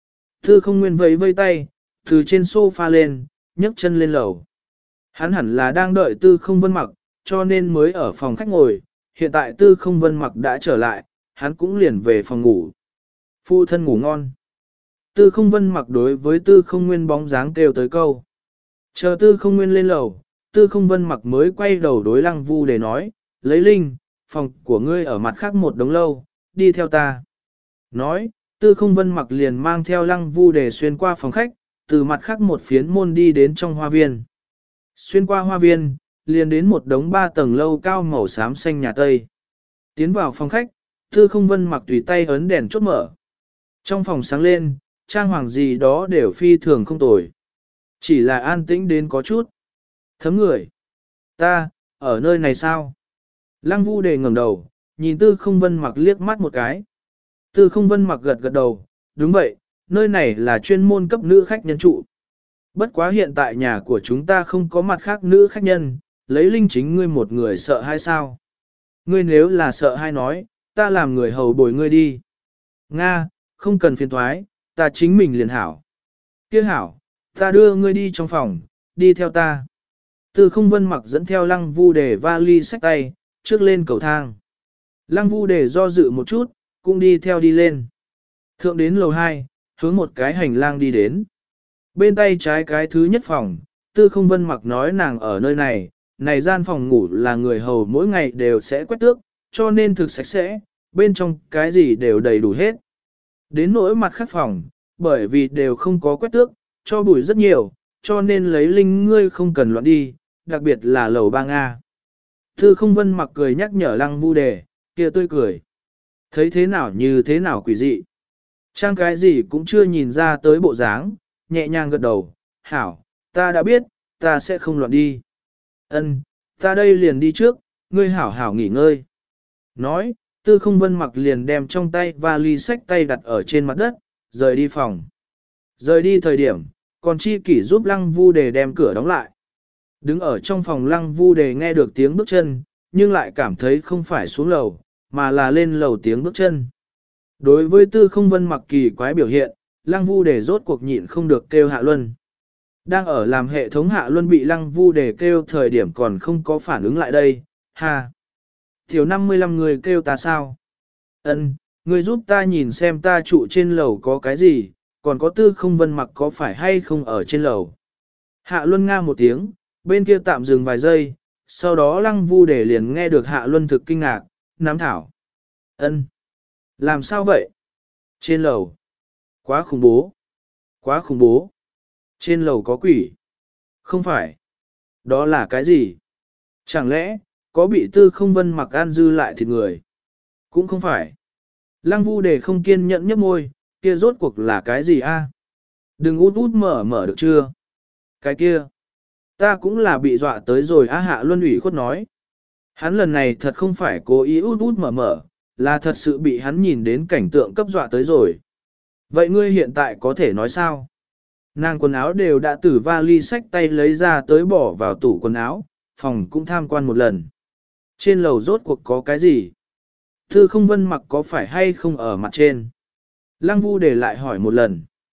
Tư Không Nguyên vẫy vây tay, từ trên sofa lên, nhấc chân lên lầu. Hắn hẳn là đang đợi Tư Không Vân mặc, cho nên mới ở phòng khách ngồi. Hiện tại Tư Không Vân mặc đã trở lại, hắn cũng liền về phòng ngủ. Phu thân ngủ ngon. Tư Không Vân mặc đối với Tư Không Nguyên bóng dáng kêu tới câu. Chờ Tư Không Nguyên lên lầu, Tư Không Vân mặc mới quay đầu đối Lăng Vu Đề nói, Lấy Linh, phòng của ngươi ở mặt khác một đống lâu, đi theo ta. Nói, Tư Không Vân mặc liền mang theo Lăng Vu Đề xuyên qua phòng khách, từ mặt khác một phiến môn đi đến trong hoa viên. Xuyên qua hoa viên, liền đến một đống ba tầng lâu cao màu xám xanh nhà Tây. Tiến vào phòng khách, Tư Không Vân mặc tùy tay ấn đèn chốt mở. Trong phòng sáng lên, trang hoàng gì đó đều phi thường không tồi. Chỉ là an tĩnh đến có chút. Thấm người. Ta, ở nơi này sao? Lăng Vu Đề ngẩng đầu, nhìn Tư Không Vân mặc liếc mắt một cái. Tư Không Vân mặc gật gật đầu, đúng vậy, nơi này là chuyên môn cấp nữ khách nhân trụ. Bất quá hiện tại nhà của chúng ta không có mặt khác nữ khách nhân, Lấy Linh chính ngươi một người sợ hay sao? Ngươi nếu là sợ hay nói, ta làm người hầu bồi ngươi đi. Nga, không cần phiền thoái, ta chính mình liền hảo. Kia hảo, ta đưa ngươi đi trong phòng, đi theo ta. Tư Không Vân mặc dẫn theo Lăng Vu Đề vali xách tay, trước lên cầu thang. Lăng Vu Đề do dự một chút, cũng đi theo đi lên. Thượng đến lầu hai, hướng một cái hành lang đi đến. Bên tay trái cái thứ nhất phòng, Tư Không Vân Mặc nói nàng ở nơi này, này gian phòng ngủ là người hầu mỗi ngày đều sẽ quét tước, cho nên thực sạch sẽ, bên trong cái gì đều đầy đủ hết. Đến nỗi mặt khác phòng, bởi vì đều không có quét tước, cho bụi rất nhiều, cho nên lấy linh ngươi không cần loạn đi, đặc biệt là lầu ba Nga. Tư Không Vân Mặc cười nhắc nhở Lăng Vu Đề, kia tươi cười. Thấy thế nào như thế nào quỷ dị. Trang cái gì cũng chưa nhìn ra tới bộ dáng, nhẹ nhàng gật đầu, hảo, ta đã biết, ta sẽ không loạn đi. Ân, ta đây liền đi trước, ngươi hảo hảo nghỉ ngơi. Nói, Tư Không Vân Mặc liền đem trong tay vali sách tay đặt ở trên mặt đất, rời đi phòng. Rời đi thời điểm, còn chi kỷ giúp Lăng Vu Đề đem cửa đóng lại. Đứng ở trong phòng Lăng Vu Đề nghe được tiếng bước chân, nhưng lại cảm thấy không phải xuống lầu, mà là lên lầu tiếng bước chân. Đối với Tư Không Vân Mặc kỳ quái biểu hiện, Lăng Vu Đề rốt cuộc nhịn không được kêu Hạ Luân. Đang ở làm hệ thống Hạ Luân bị Lăng Vu Đề kêu thời điểm còn không có phản ứng lại đây, ha. Thiếu năm mươi lăm người kêu ta sao? Ân, người giúp ta nhìn xem ta trụ trên lầu có cái gì, còn có Tư Không Vân Mặc có phải hay không ở trên lầu. Hạ Luân nga một tiếng, bên kia tạm dừng vài giây, sau đó Lăng Vu Đề liền nghe được Hạ Luân thực kinh ngạc, nắm thảo. Ân, làm sao vậy? Trên lầu. Quá khủng bố. Quá khủng bố. Trên lầu có quỷ. Không phải. Đó là cái gì? Chẳng lẽ, có bị Tư Không Vân Mặc ăn dư lại thịt người? Cũng không phải. Lăng Vu Đề không kiên nhẫn nhấp môi, kia rốt cuộc là cái gì a? Đừng út út mở mở được chưa? Cái kia. Ta cũng là bị dọa tới rồi á. Hạ Luân ủy khuất nói. Hắn lần này thật không phải cố ý út út mở mở, là thật sự bị hắn nhìn đến cảnh tượng cấp dọa tới rồi. Vậy ngươi hiện tại có thể nói sao? Nàng quần áo đều đã từ vali sách tay lấy ra tới bỏ vào tủ quần áo, phòng cũng tham quan một lần. Trên lầu rốt cuộc có cái gì? Tư Không Vân Mặc có phải hay không ở mặt trên? Lăng Vu Đề lại hỏi một lần.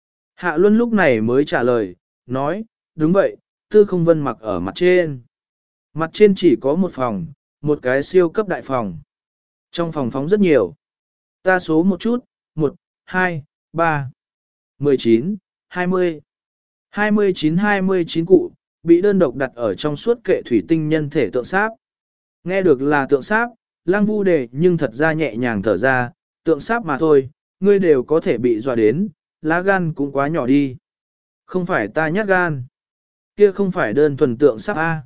Hạ Luân lúc này mới trả lời, nói, đúng vậy, Tư Không Vân Mặc ở mặt trên. Mặt trên chỉ có một phòng, một cái siêu cấp đại phòng. Trong phòng phóng rất nhiều. Ta số một chút, một, hai, ba, mười chín, hai mươi. hai mươi chín hai mươi chín cụ, bị đơn độc đặt ở trong suốt kệ thủy tinh nhân thể tượng sáp. Nghe được là tượng sáp, Lăng Vu Đề nhưng thật ra nhẹ nhàng thở ra, tượng sáp mà thôi, ngươi đều có thể bị dọa đến, lá gan cũng quá nhỏ đi. Không phải ta nhát gan. Kia không phải đơn thuần tượng sáp A.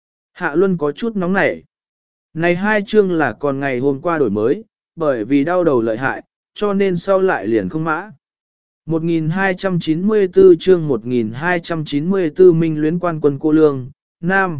Hạ Luân có chút nóng nảy. Này hai chương là còn ngày hôm qua đổi mới, bởi vì đau đầu lợi hại, cho nên sau lại liền không mã. một nghìn hai trăm chín mươi tư chương một nghìn hai trăm chín mươi tư Minh Luyến Quan Quân Cô Lương, Nam.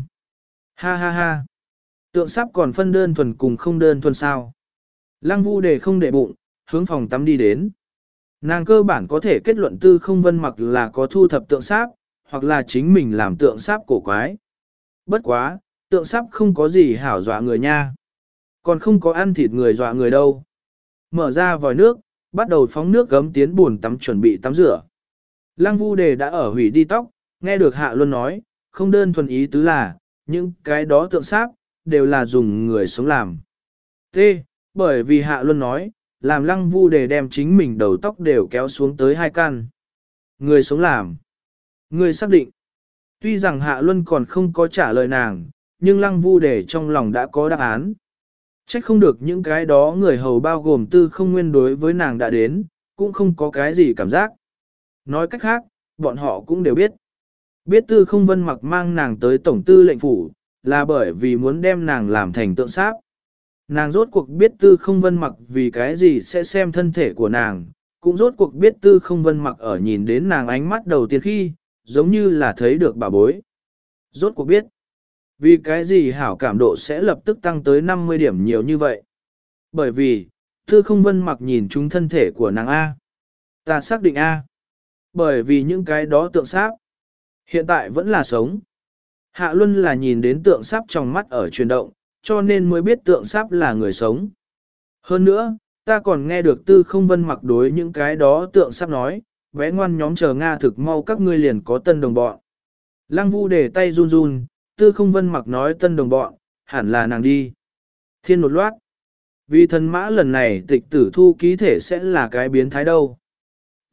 Ha ha ha. Tượng sắp còn phân đơn thuần cùng không đơn thuần sao. Lăng Vu Đề không để bụng, hướng phòng tắm đi đến. Nàng cơ bản có thể kết luận Tư Không Vân Mặc là có thu thập tượng sáp, hoặc là chính mình làm tượng sáp cổ quái. Bất quá, tượng sáp không có gì hảo dọa người nha. Còn không có ăn thịt người dọa người đâu. Mở ra vòi nước, bắt đầu phóng nước gấm tiến buồn tắm chuẩn bị tắm rửa. Lăng Vu Đề đã ở hủy đi tóc, nghe được Hạ Luân nói, không đơn thuần ý tứ là, những cái đó tượng sáp, đều là dùng người sống làm. T. Bởi vì Hạ Luân nói, làm Lăng Vu Đề đem chính mình đầu tóc đều kéo xuống tới hai căn. Người sống làm. Người xác định. Tuy rằng Hạ Luân còn không có trả lời nàng, nhưng Lăng Vu Đề trong lòng đã có đáp án. Trách không được những cái đó người hầu bao gồm Tư Không Nguyên đối với nàng đã đến, cũng không có cái gì cảm giác. Nói cách khác, bọn họ cũng đều biết. Biết Tư Không Vân Mặc mang nàng tới tổng tư lệnh phủ, là bởi vì muốn đem nàng làm thành tượng sáp. Nàng rốt cuộc biết Tư Không Vân Mặc vì cái gì sẽ xem thân thể của nàng, cũng rốt cuộc biết Tư Không Vân Mặc ở nhìn đến nàng ánh mắt đầu tiên khi, giống như là thấy được bà bối. Rốt cuộc biết, vì cái gì hảo cảm độ sẽ lập tức tăng tới năm mươi điểm nhiều như vậy. Bởi vì, Tư Không Vân Mặc nhìn chúng thân thể của nàng A. Ta xác định A. Bởi vì những cái đó tượng sáp, hiện tại vẫn là sống. Hạ Luân là nhìn đến tượng sáp trong mắt ở chuyển động, cho nên mới biết tượng sáp là người sống. Hơn nữa, ta còn nghe được Tư Không Vân Mặc đối những cái đó tượng sáp nói, vẽ ngoan nhóm chờ Nga thực mau các ngươi liền có tân đồng bọn. Lăng Vu để tay run run, Tư Không Vân Mặc nói tân đồng bọn, hẳn là nàng đi. Thiên một loát. Vì thần mã lần này tịch tử thu ký thể sẽ là cái biến thái đâu.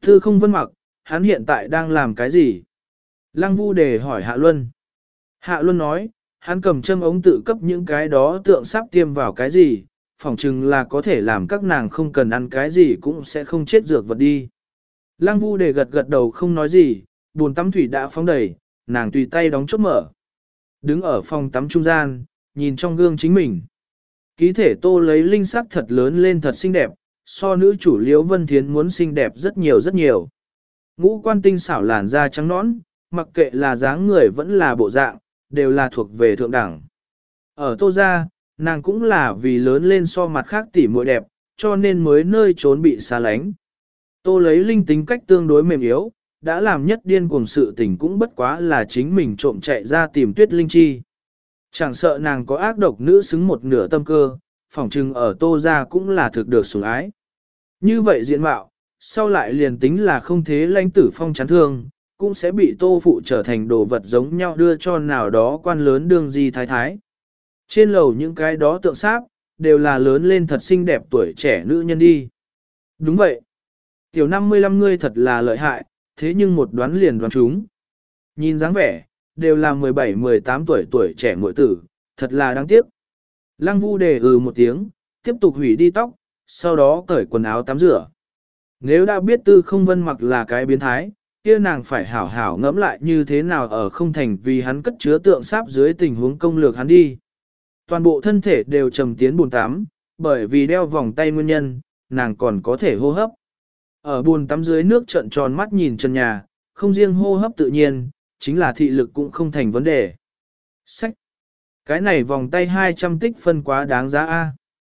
Tư không vân mặc, hắn hiện tại đang làm cái gì? Lăng Vu Đề hỏi Hạ Luân. Hạ Luân nói, hắn cầm châm ống tự cấp những cái đó tượng sắp tiêm vào cái gì, phỏng chừng là có thể làm các nàng không cần ăn cái gì cũng sẽ không chết dược vật đi. Lăng Vu Đề gật gật đầu không nói gì, bồn tắm thủy đã phóng đầy, nàng tùy tay đóng chốt mở. Đứng ở phòng tắm trung gian, nhìn trong gương chính mình. Ký thể tô lấy linh sắc thật lớn lên thật xinh đẹp, so nữ chủ Liễu Vân Thiến muốn xinh đẹp rất nhiều rất nhiều. Ngũ quan tinh xảo làn da trắng nõn, mặc kệ là dáng người vẫn là bộ dạng, đều là thuộc về thượng đẳng. Ở tô gia, nàng cũng là vì lớn lên so mặt khác tỉ muội đẹp, cho nên mới nơi trốn bị xa lánh. Tô lấy linh tính cách tương đối mềm yếu, đã làm nhất điên cuồng sự tình cũng bất quá là chính mình trộm chạy ra tìm tuyết linh chi. Chẳng sợ nàng có ác độc nữ xứng một nửa tâm cơ, phỏng chừng ở tô gia cũng là thực được sủng ái. Như vậy diện mạo, sau lại liền tính là không thế lãnh tử phong chán thương, cũng sẽ bị tô phụ trở thành đồ vật giống nhau đưa cho nào đó quan lớn đương di thái thái. Trên lầu những cái đó tượng sáp, đều là lớn lên thật xinh đẹp tuổi trẻ nữ nhân đi. Đúng vậy. Tiểu năm mươi lăm ngươi thật là lợi hại, thế nhưng một đoán liền đoán chúng. Nhìn dáng vẻ, đều là mười bảy mười tám tuổi tuổi trẻ muội tử, thật là đáng tiếc. Lăng Vu Đề ừ một tiếng, tiếp tục hủy đi tóc, sau đó cởi quần áo tắm rửa. Nếu đã biết Tư Không Vân Mặc là cái biến thái, kia nàng phải hảo hảo ngẫm lại như thế nào ở không thành vì hắn cất chứa tượng sáp dưới tình huống công lược hắn đi. Toàn bộ thân thể đều trầm tiến bồn tắm, bởi vì đeo vòng tay nguyên nhân, nàng còn có thể hô hấp. Ở bồn tắm dưới nước trợn tròn mắt nhìn trần nhà, không riêng hô hấp tự nhiên, chính là thị lực cũng không thành vấn đề. Sách! Cái này vòng tay hai trăm tích phân quá đáng giá A.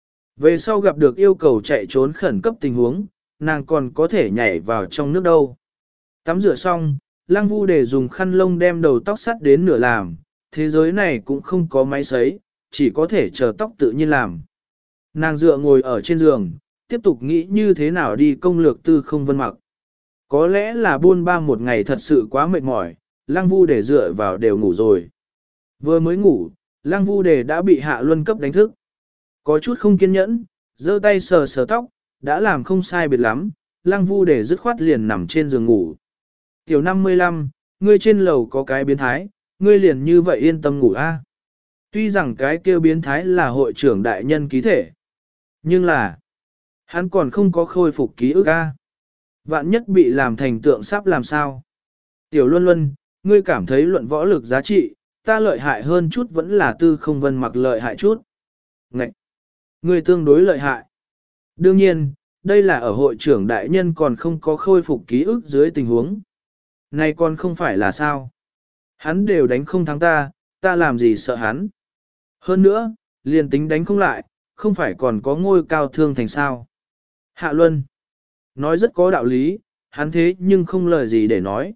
Về sau gặp được yêu cầu chạy trốn khẩn cấp tình huống, nàng còn có thể nhảy vào trong nước đâu. Tắm rửa xong, Lăng Vu Đề dùng khăn lông đem đầu tóc sắt đến nửa làm, thế giới này cũng không có máy sấy, chỉ có thể chờ tóc tự nhiên làm. Nàng dựa ngồi ở trên giường, tiếp tục nghĩ như thế nào đi công lược Tư Không Vân Mặc. Có lẽ là buôn ba một ngày thật sự quá mệt mỏi, Lăng Vu Đề dựa vào đều ngủ rồi. Vừa mới ngủ, Lăng Vu Đề đã bị Hạ Luân cấp đánh thức. Có chút không kiên nhẫn, giơ tay sờ sờ tóc, đã làm không sai biệt lắm, Lăng Vu Đề dứt khoát liền nằm trên giường ngủ. Tiểu năm mươi lăm, ngươi trên lầu có cái biến thái, ngươi liền như vậy yên tâm ngủ a. Tuy rằng cái kêu biến thái là hội trưởng đại nhân ký thể, nhưng là, hắn còn không có khôi phục ký ức a. Vạn nhất bị làm thành tượng sắp làm sao? Tiểu Luân Luân, ngươi cảm thấy luận võ lực giá trị, ta lợi hại hơn chút vẫn là Tư Không Vân Mặc lợi hại chút. Ngậy! Ngươi tương đối lợi hại. Đương nhiên, đây là ở hội trưởng đại nhân còn không có khôi phục ký ức dưới tình huống. Này còn không phải là sao? Hắn đều đánh không thắng ta, ta làm gì sợ hắn? Hơn nữa, liền tính đánh không lại, không phải còn có ngôi cao thương thành sao? Hạ Luân! Nói rất có đạo lý, hắn thế nhưng không lời gì để nói.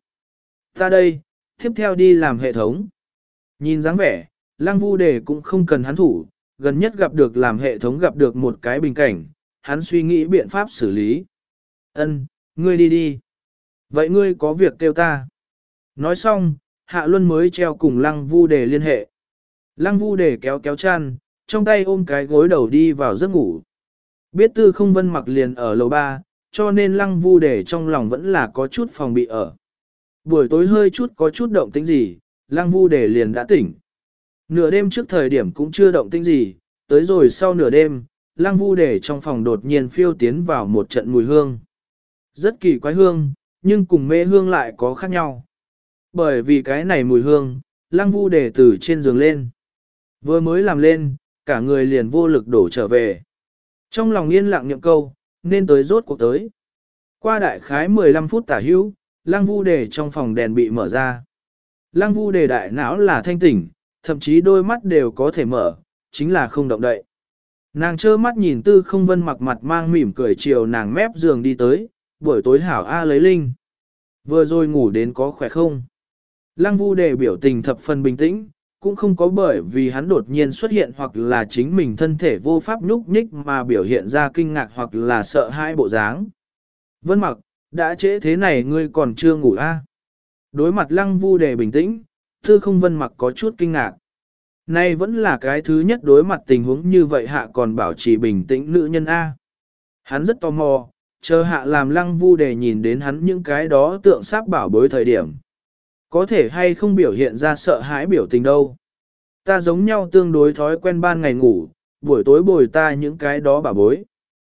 Ta đây, tiếp theo đi làm hệ thống. Nhìn dáng vẻ, Lăng Vu Đề cũng không cần hắn thủ, gần nhất gặp được làm hệ thống gặp được một cái bình cảnh, hắn suy nghĩ biện pháp xử lý. Ân, ngươi đi đi. Vậy ngươi có việc kêu ta. Nói xong, Hạ Luân mới treo cùng Lăng Vu Đề liên hệ. Lăng Vu Đề kéo kéo chăn, trong tay ôm cái gối đầu đi vào giấc ngủ. Biết Tư Không Vân Mặc liền ở lầu ba, cho nên Lăng Vu Đề trong lòng vẫn là có chút phòng bị ở. Buổi tối hơi chút có chút động tĩnh gì, Lăng Vu Đề liền đã tỉnh. Nửa đêm trước thời điểm cũng chưa động tĩnh gì, tới rồi sau nửa đêm, Lăng Vu Đề trong phòng đột nhiên phiêu tiến vào một trận mùi hương. Rất kỳ quái hương, nhưng cùng mê hương lại có khác nhau. Bởi vì cái này mùi hương, Lăng Vu Đề từ trên giường lên. Vừa mới làm lên, cả người liền vô lực đổ trở về. Trong lòng yên lặng niệm câu, nên tới rốt cuộc tới. Qua đại khái mười lăm phút tả hữu, Lăng Vu Đề trong phòng đèn bị mở ra. Lăng Vu Đề đại não là thanh tỉnh, thậm chí đôi mắt đều có thể mở, chính là không động đậy. Nàng trơ mắt nhìn Tư Không Vân Mặc mặt mang mỉm cười chiều nàng mép giường đi tới, buổi tối hảo A lấy linh. Vừa rồi ngủ đến có khỏe không? Lăng Vu Đề biểu tình thập phần bình tĩnh, cũng không có bởi vì hắn đột nhiên xuất hiện hoặc là chính mình thân thể vô pháp nhúc nhích mà biểu hiện ra kinh ngạc hoặc là sợ hãi bộ dáng. Vân Mặc, đã trễ thế này ngươi còn chưa ngủ a? Đối mặt Lăng Vu Đề bình tĩnh, Tư Không Vân Mặc có chút kinh ngạc. Nay vẫn là cái thứ nhất đối mặt tình huống như vậy hạ còn bảo trì bình tĩnh nữ nhân A. Hắn rất tò mò, chờ hạ làm lăng vu để nhìn đến hắn những cái đó tượng sáp bảo bối thời điểm. Có thể hay không biểu hiện ra sợ hãi biểu tình đâu. Ta giống nhau tương đối thói quen ban ngày ngủ, buổi tối bồi ta những cái đó bảo bối.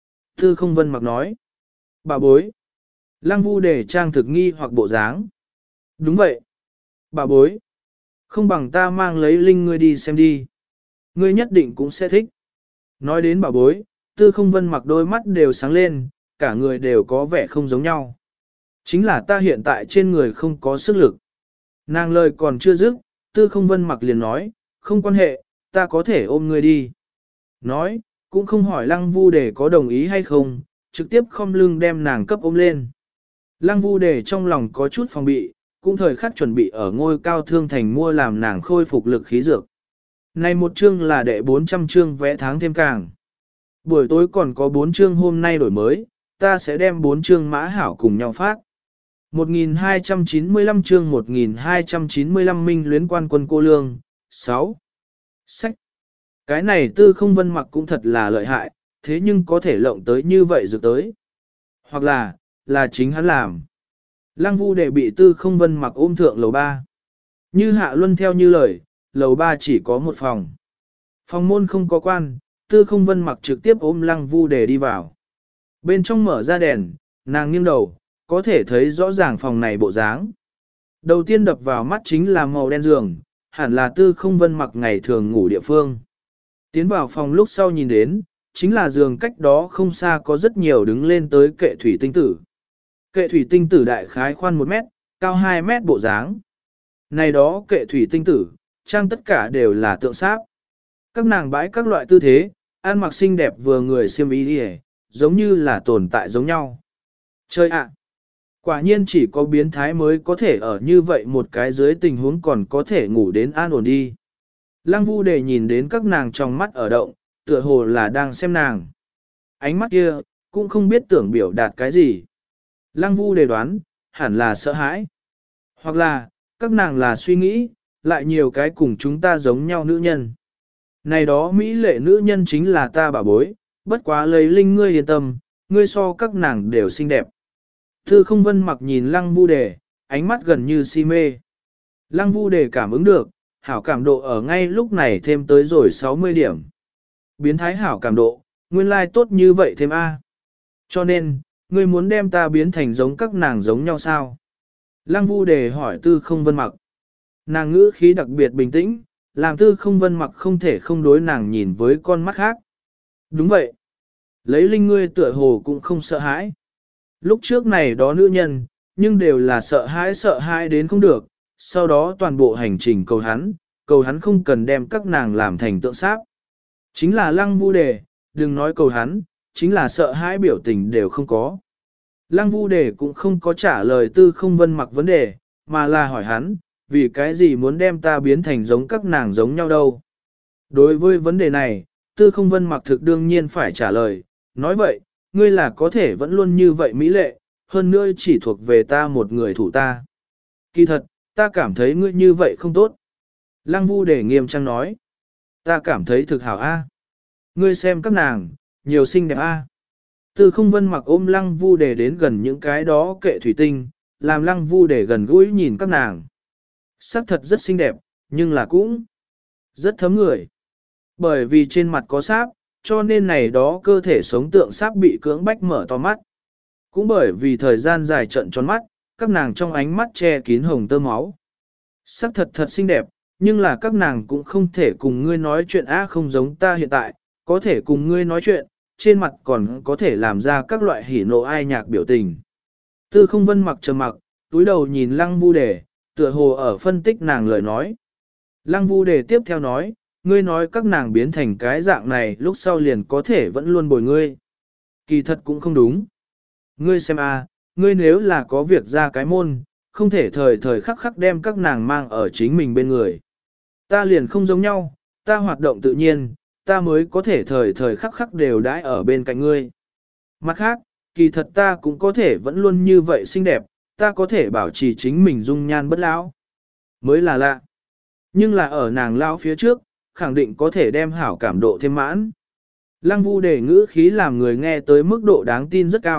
Tư không vân mặc nói. Bảo bối. Lăng vu để trang thực nghi hoặc bộ dáng. Đúng vậy. Bảo bối. Không bằng ta mang lấy linh ngươi đi xem đi. Ngươi nhất định cũng sẽ thích. Nói đến bảo bối, tư không vân mặc đôi mắt đều sáng lên, cả người đều có vẻ không giống nhau. Chính là ta hiện tại trên người không có sức lực. Nàng lời còn chưa dứt, tư không vân mặc liền nói, không quan hệ, ta có thể ôm ngươi đi. Nói, cũng không hỏi lăng vu để có đồng ý hay không, trực tiếp khom lưng đem nàng cấp ôm lên. Lăng vu để trong lòng có chút phòng bị, cũng thời khắc chuẩn bị ở ngôi cao thương thành mua làm nàng khôi phục lực khí dược. Này một chương là đệ bốn trăm chương vẽ tháng thêm càng. Buổi tối còn có bốn chương hôm nay đổi mới, ta sẽ đem bốn chương mã hảo cùng nhau phát. một nghìn hai trăm chín mươi lăm chương một nghìn hai trăm chín mươi lăm minh luyến quan quân cô lương, sáu. Sách. Cái này tư không vân mặc cũng thật là lợi hại, thế nhưng có thể lộng tới như vậy dược tới. Hoặc là, là chính hắn làm. Lăng vu để bị tư không vân mặc ôm thượng lầu ba. Như hạ luân theo như lời, lầu ba chỉ có một phòng. Phòng môn không có quan, tư không vân mặc trực tiếp ôm lăng vu để đi vào. Bên trong mở ra đèn, nàng nghiêng đầu, có thể thấy rõ ràng phòng này bộ dáng. Đầu tiên đập vào mắt chính là màu đen giường, hẳn là tư không vân mặc ngày thường ngủ địa phương. Tiến vào phòng lúc sau nhìn đến, chính là giường cách đó không xa có rất nhiều đứng lên tới kệ thủy tinh tử. Kệ thủy tinh tử đại khái khoan một mét, cao hai mét bộ dáng. Này đó kệ thủy tinh tử, trang tất cả đều là tượng sáp. Các nàng bãi các loại tư thế, ăn mặc xinh đẹp vừa người xiêm y đi giống như là tồn tại giống nhau. Chơi ạ! Quả nhiên chỉ có biến thái mới có thể ở như vậy một cái dưới tình huống còn có thể ngủ đến an ổn đi. Lăng vu để nhìn đến các nàng trong mắt ở động, tựa hồ là đang xem nàng. Ánh mắt kia, cũng không biết tưởng biểu đạt cái gì. Lăng vu để đoán, hẳn là sợ hãi. Hoặc là, các nàng là suy nghĩ, lại nhiều cái cùng chúng ta giống nhau nữ nhân. Này đó mỹ lệ nữ nhân chính là ta bảo bối, bất quá lấy linh ngươi yên tâm, ngươi so các nàng đều xinh đẹp. Thư không vân mặc nhìn lăng vu đề, ánh mắt gần như si mê. Lăng vu đề cảm ứng được, hảo cảm độ ở ngay lúc này thêm tới rồi sáu mươi điểm. Biến thái hảo cảm độ, nguyên lai tốt như vậy thêm A. Cho nên, ngươi muốn đem ta biến thành giống các nàng giống nhau sao? Lăng vu đề hỏi tư không vân mặc. Nàng ngữ khí đặc biệt bình tĩnh, làm tư không vân mặc không thể không đối nàng nhìn với con mắt khác. Đúng vậy. Lấy linh ngươi tựa hồ cũng không sợ hãi. Lúc trước này đó nữ nhân, nhưng đều là sợ hãi sợ hãi đến không được, sau đó toàn bộ hành trình cầu hắn, cầu hắn không cần đem các nàng làm thành tượng sáp. Chính là lăng vu đề, đừng nói cầu hắn, chính là sợ hãi biểu tình đều không có. Lăng vu đề cũng không có trả lời tư không vân mặc vấn đề, mà là hỏi hắn, vì cái gì muốn đem ta biến thành giống các nàng giống nhau đâu. Đối với vấn đề này, tư không vân mặc thực đương nhiên phải trả lời, nói vậy, ngươi là có thể vẫn luôn như vậy mỹ lệ, hơn nữa chỉ thuộc về ta một người thủ ta. Kỳ thật, ta cảm thấy ngươi như vậy không tốt. Lăng vu để nghiêm trang nói, ta cảm thấy thực hảo a. Ngươi xem các nàng, nhiều xinh đẹp a. Tư không vân mặc ôm lăng vu để đến gần những cái đó kệ thủy tinh, làm lăng vu để gần gũi nhìn các nàng. Sắc thật rất xinh đẹp, nhưng là cũng rất thấm người. Bởi vì trên mặt có sáp, cho nên này đó cơ thể sống tượng sáp bị cưỡng bách mở to mắt. Cũng bởi vì thời gian dài trận tròn mắt, các nàng trong ánh mắt che kín hồng tơ máu. Sắc thật thật xinh đẹp, nhưng là các nàng cũng không thể cùng ngươi nói chuyện á không giống ta hiện tại, có thể cùng ngươi nói chuyện, trên mặt còn có thể làm ra các loại hỉ nộ ai nhạc biểu tình. Tư không vân mặc trầm mặc, túi đầu nhìn lăng vu đề, tựa hồ ở phân tích nàng lời nói. Lăng vu đề tiếp theo nói, ngươi nói các nàng biến thành cái dạng này lúc sau liền có thể vẫn luôn bồi ngươi. Kỳ thật cũng không đúng. Ngươi xem a, ngươi nếu là có việc ra cái môn, không thể thời thời khắc khắc đem các nàng mang ở chính mình bên người. Ta liền không giống nhau, ta hoạt động tự nhiên, ta mới có thể thời thời khắc khắc đều đãi ở bên cạnh ngươi. Mặt khác, kỳ thật ta cũng có thể vẫn luôn như vậy xinh đẹp, ta có thể bảo trì chính mình dung nhan bất lão. Mới là lạ. Nhưng là ở nàng lão phía trước, khẳng định có thể đem hảo cảm độ thêm mãn. Lăng vu đề ngữ khí làm người nghe tới mức độ đáng tin rất cao,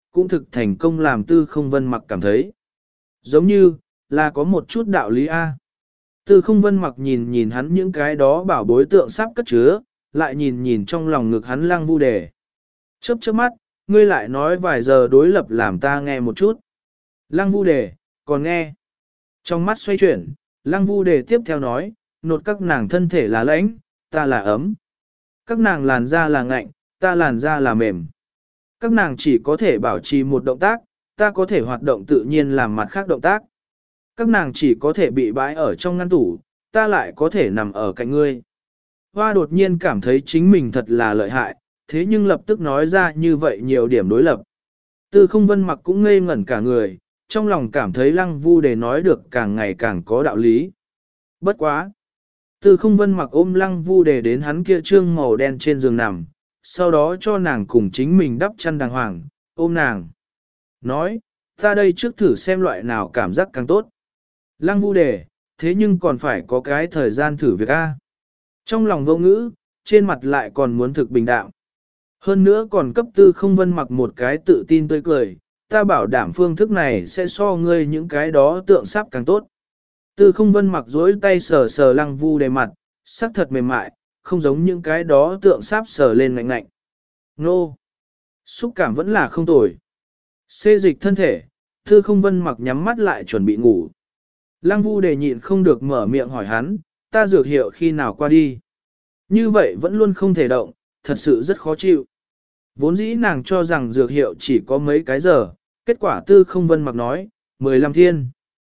cũng thực thành công làm tư không vân mặc cảm thấy. Giống như, là có một chút đạo lý A. Tư không vân mặc nhìn nhìn hắn những cái đó bảo bối tượng sắp cất chứa, lại nhìn nhìn trong lòng ngực hắn lăng vu đề. Chớp chớp mắt, ngươi lại nói vài giờ đối lập làm ta nghe một chút. Lăng vu đề, còn nghe. Trong mắt xoay chuyển, lăng vu đề tiếp theo nói, nột các nàng thân thể là lãnh, ta là ấm. Các nàng làn da là ngạnh, ta làn da là mềm. Các nàng chỉ có thể bảo trì một động tác, ta có thể hoạt động tự nhiên làm mặt khác động tác. Các nàng chỉ có thể bị bãi ở trong ngăn tủ, ta lại có thể nằm ở cạnh ngươi. Hoa đột nhiên cảm thấy chính mình thật là lợi hại, thế nhưng lập tức nói ra như vậy nhiều điểm đối lập. Tư không vân mặc cũng ngây ngẩn cả người, trong lòng cảm thấy lăng vu đề nói được càng ngày càng có đạo lý. Bất quá. Tư không vân mặc ôm lăng vu đề đến hắn kia trương màu đen trên giường nằm, sau đó cho nàng cùng chính mình đắp chăn đàng hoàng, ôm nàng. Nói, ta đây trước thử xem loại nào cảm giác càng tốt. Lăng vu đề, thế nhưng còn phải có cái thời gian thử việc A. Trong lòng vô ngữ, trên mặt lại còn muốn thực bình đạm. Hơn nữa còn cấp tư không vân mặc một cái tự tin tươi cười, ta bảo đảm phương thức này sẽ so ngươi những cái đó tượng sắp càng tốt. Tư không vân mặc dối tay sờ sờ lăng vu đề mặt, sắc thật mềm mại, không giống những cái đó tượng sáp sờ lên ngạnh ngạnh. Nô! Xúc cảm vẫn là không tồi. Xê dịch thân thể, tư không vân mặc nhắm mắt lại chuẩn bị ngủ. Lăng vu đề nhịn không được mở miệng hỏi hắn, ta dược hiệu khi nào qua đi. Như vậy vẫn luôn không thể động, thật sự rất khó chịu. Vốn dĩ nàng cho rằng dược hiệu chỉ có mấy cái giờ, kết quả tư không vân mặc nói, mười lăm thiên.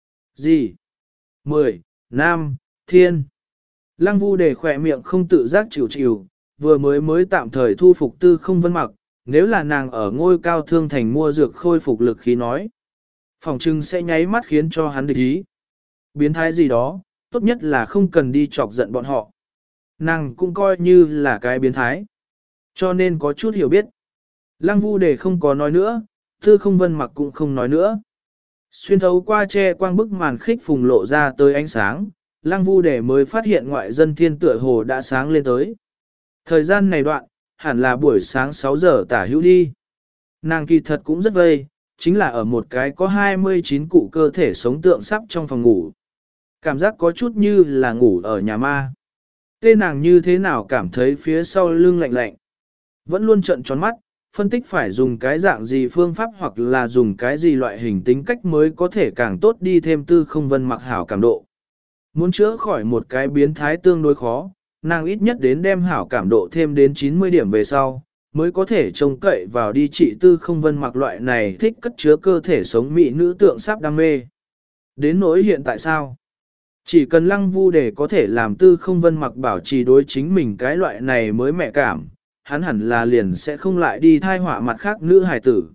Gì? Mười, nam, thiên. Lăng vu đề khỏe miệng không tự giác chịu chịu, vừa mới mới tạm thời thu phục tư không vân mặc, nếu là nàng ở ngôi cao thương thành mua dược khôi phục lực khí nói. Phòng trưng sẽ nháy mắt khiến cho hắn địch ý. Biến thái gì đó, tốt nhất là không cần đi chọc giận bọn họ. Nàng cũng coi như là cái biến thái. Cho nên có chút hiểu biết. Lăng vu đề không có nói nữa, tư không vân mặc cũng không nói nữa. Xuyên thấu qua che quang bức màn khích phùng lộ ra tới ánh sáng, lăng vu đề mới phát hiện ngoại dân thiên tựa hồ đã sáng lên tới. Thời gian này đoạn, hẳn là buổi sáng sáu giờ tả hữu đi. Nàng kỳ thật cũng rất vây, chính là ở một cái có hai mươi chín cụ cơ thể sống tượng sắp trong phòng ngủ. Cảm giác có chút như là ngủ ở nhà ma. Tên nàng như thế nào cảm thấy phía sau lưng lạnh lạnh. Vẫn luôn trợn tròn mắt, phân tích phải dùng cái dạng gì phương pháp hoặc là dùng cái gì loại hình tính cách mới có thể càng tốt đi thêm tư không vân mặc hảo cảm độ. Muốn chữa khỏi một cái biến thái tương đối khó, nàng ít nhất đến đem hảo cảm độ thêm đến chín mươi điểm về sau, mới có thể trông cậy vào đi trị tư không vân mặc loại này thích cất chứa cơ thể sống mỹ nữ tượng sắp đam mê. Đến nỗi hiện tại sao? Chỉ cần lăng vu để có thể làm tư không vân mặc bảo trì đối chính mình cái loại này mới mẹ cảm, hắn hẳn là liền sẽ không lại đi thai họa mặt khác nữ hài tử.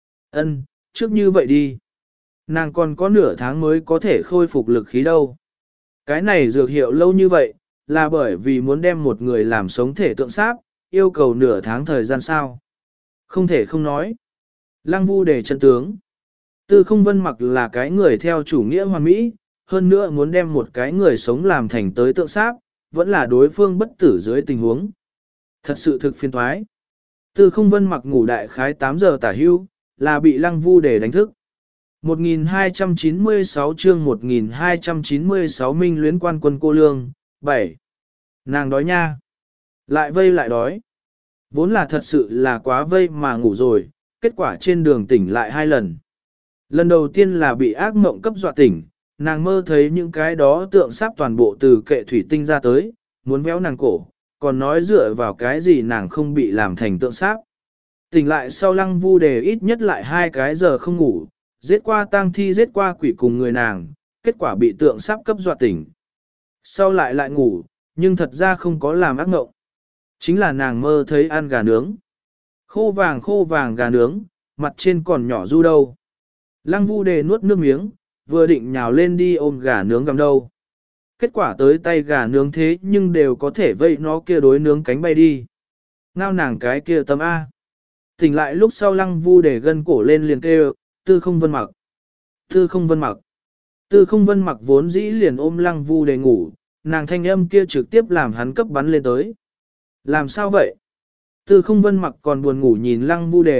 Ân, trước như vậy đi. Nàng còn có nửa tháng mới có thể khôi phục lực khí đâu. Cái này dược hiệu lâu như vậy, là bởi vì muốn đem một người làm sống thể tượng sáp, yêu cầu nửa tháng thời gian sao. Không thể không nói. Lăng vu để chân tướng. Tư không vân mặc là cái người theo chủ nghĩa hoàn mỹ, hơn nữa muốn đem một cái người sống làm thành tới tượng sáp, vẫn là đối phương bất tử dưới tình huống. Thật sự thực phiền thoái. Tư không vân mặc ngủ đại khái tám giờ tả hưu, là bị lăng vu để đánh thức. một nghìn hai trăm chín mươi sáu chương một nghìn hai trăm chín mươi sáu minh luyến quan quân cô lương, bảy. Nàng đói nha. Lại vây lại đói. Vốn là thật sự là quá vây mà ngủ rồi, kết quả trên đường tỉnh lại hai lần. Lần đầu tiên là bị ác mộng cấp dọa tỉnh, nàng mơ thấy những cái đó tượng sáp toàn bộ từ kệ thủy tinh ra tới, muốn véo nàng cổ, còn nói dựa vào cái gì nàng không bị làm thành tượng sáp. Tỉnh lại sau lăng vu đề ít nhất lại hai cái giờ không ngủ, giết qua tang thi giết qua quỷ cùng người nàng, kết quả bị tượng sáp cấp dọa tỉnh. Sau lại lại ngủ, nhưng thật ra không có làm ác mộng. Chính là nàng mơ thấy ăn gà nướng. Khô vàng khô vàng gà nướng, mặt trên còn nhỏ du đâu. Lăng vu đề nuốt nước miếng, vừa định nhào lên đi ôm gà nướng gặm đâu. Kết quả tới tay gà nướng thế nhưng đều có thể vây nó kia đối nướng cánh bay đi. Ngao nàng cái kia tấm A. Tỉnh lại lúc sau lăng vu để gân cổ lên liền kêu, tư không vân mặc. Tư không vân mặc. Tư không vân mặc vốn dĩ liền ôm lăng vu để ngủ, nàng thanh âm kia trực tiếp làm hắn cấp bắn lên tới. Làm sao vậy? Tư không vân mặc còn buồn ngủ nhìn lăng vu đề,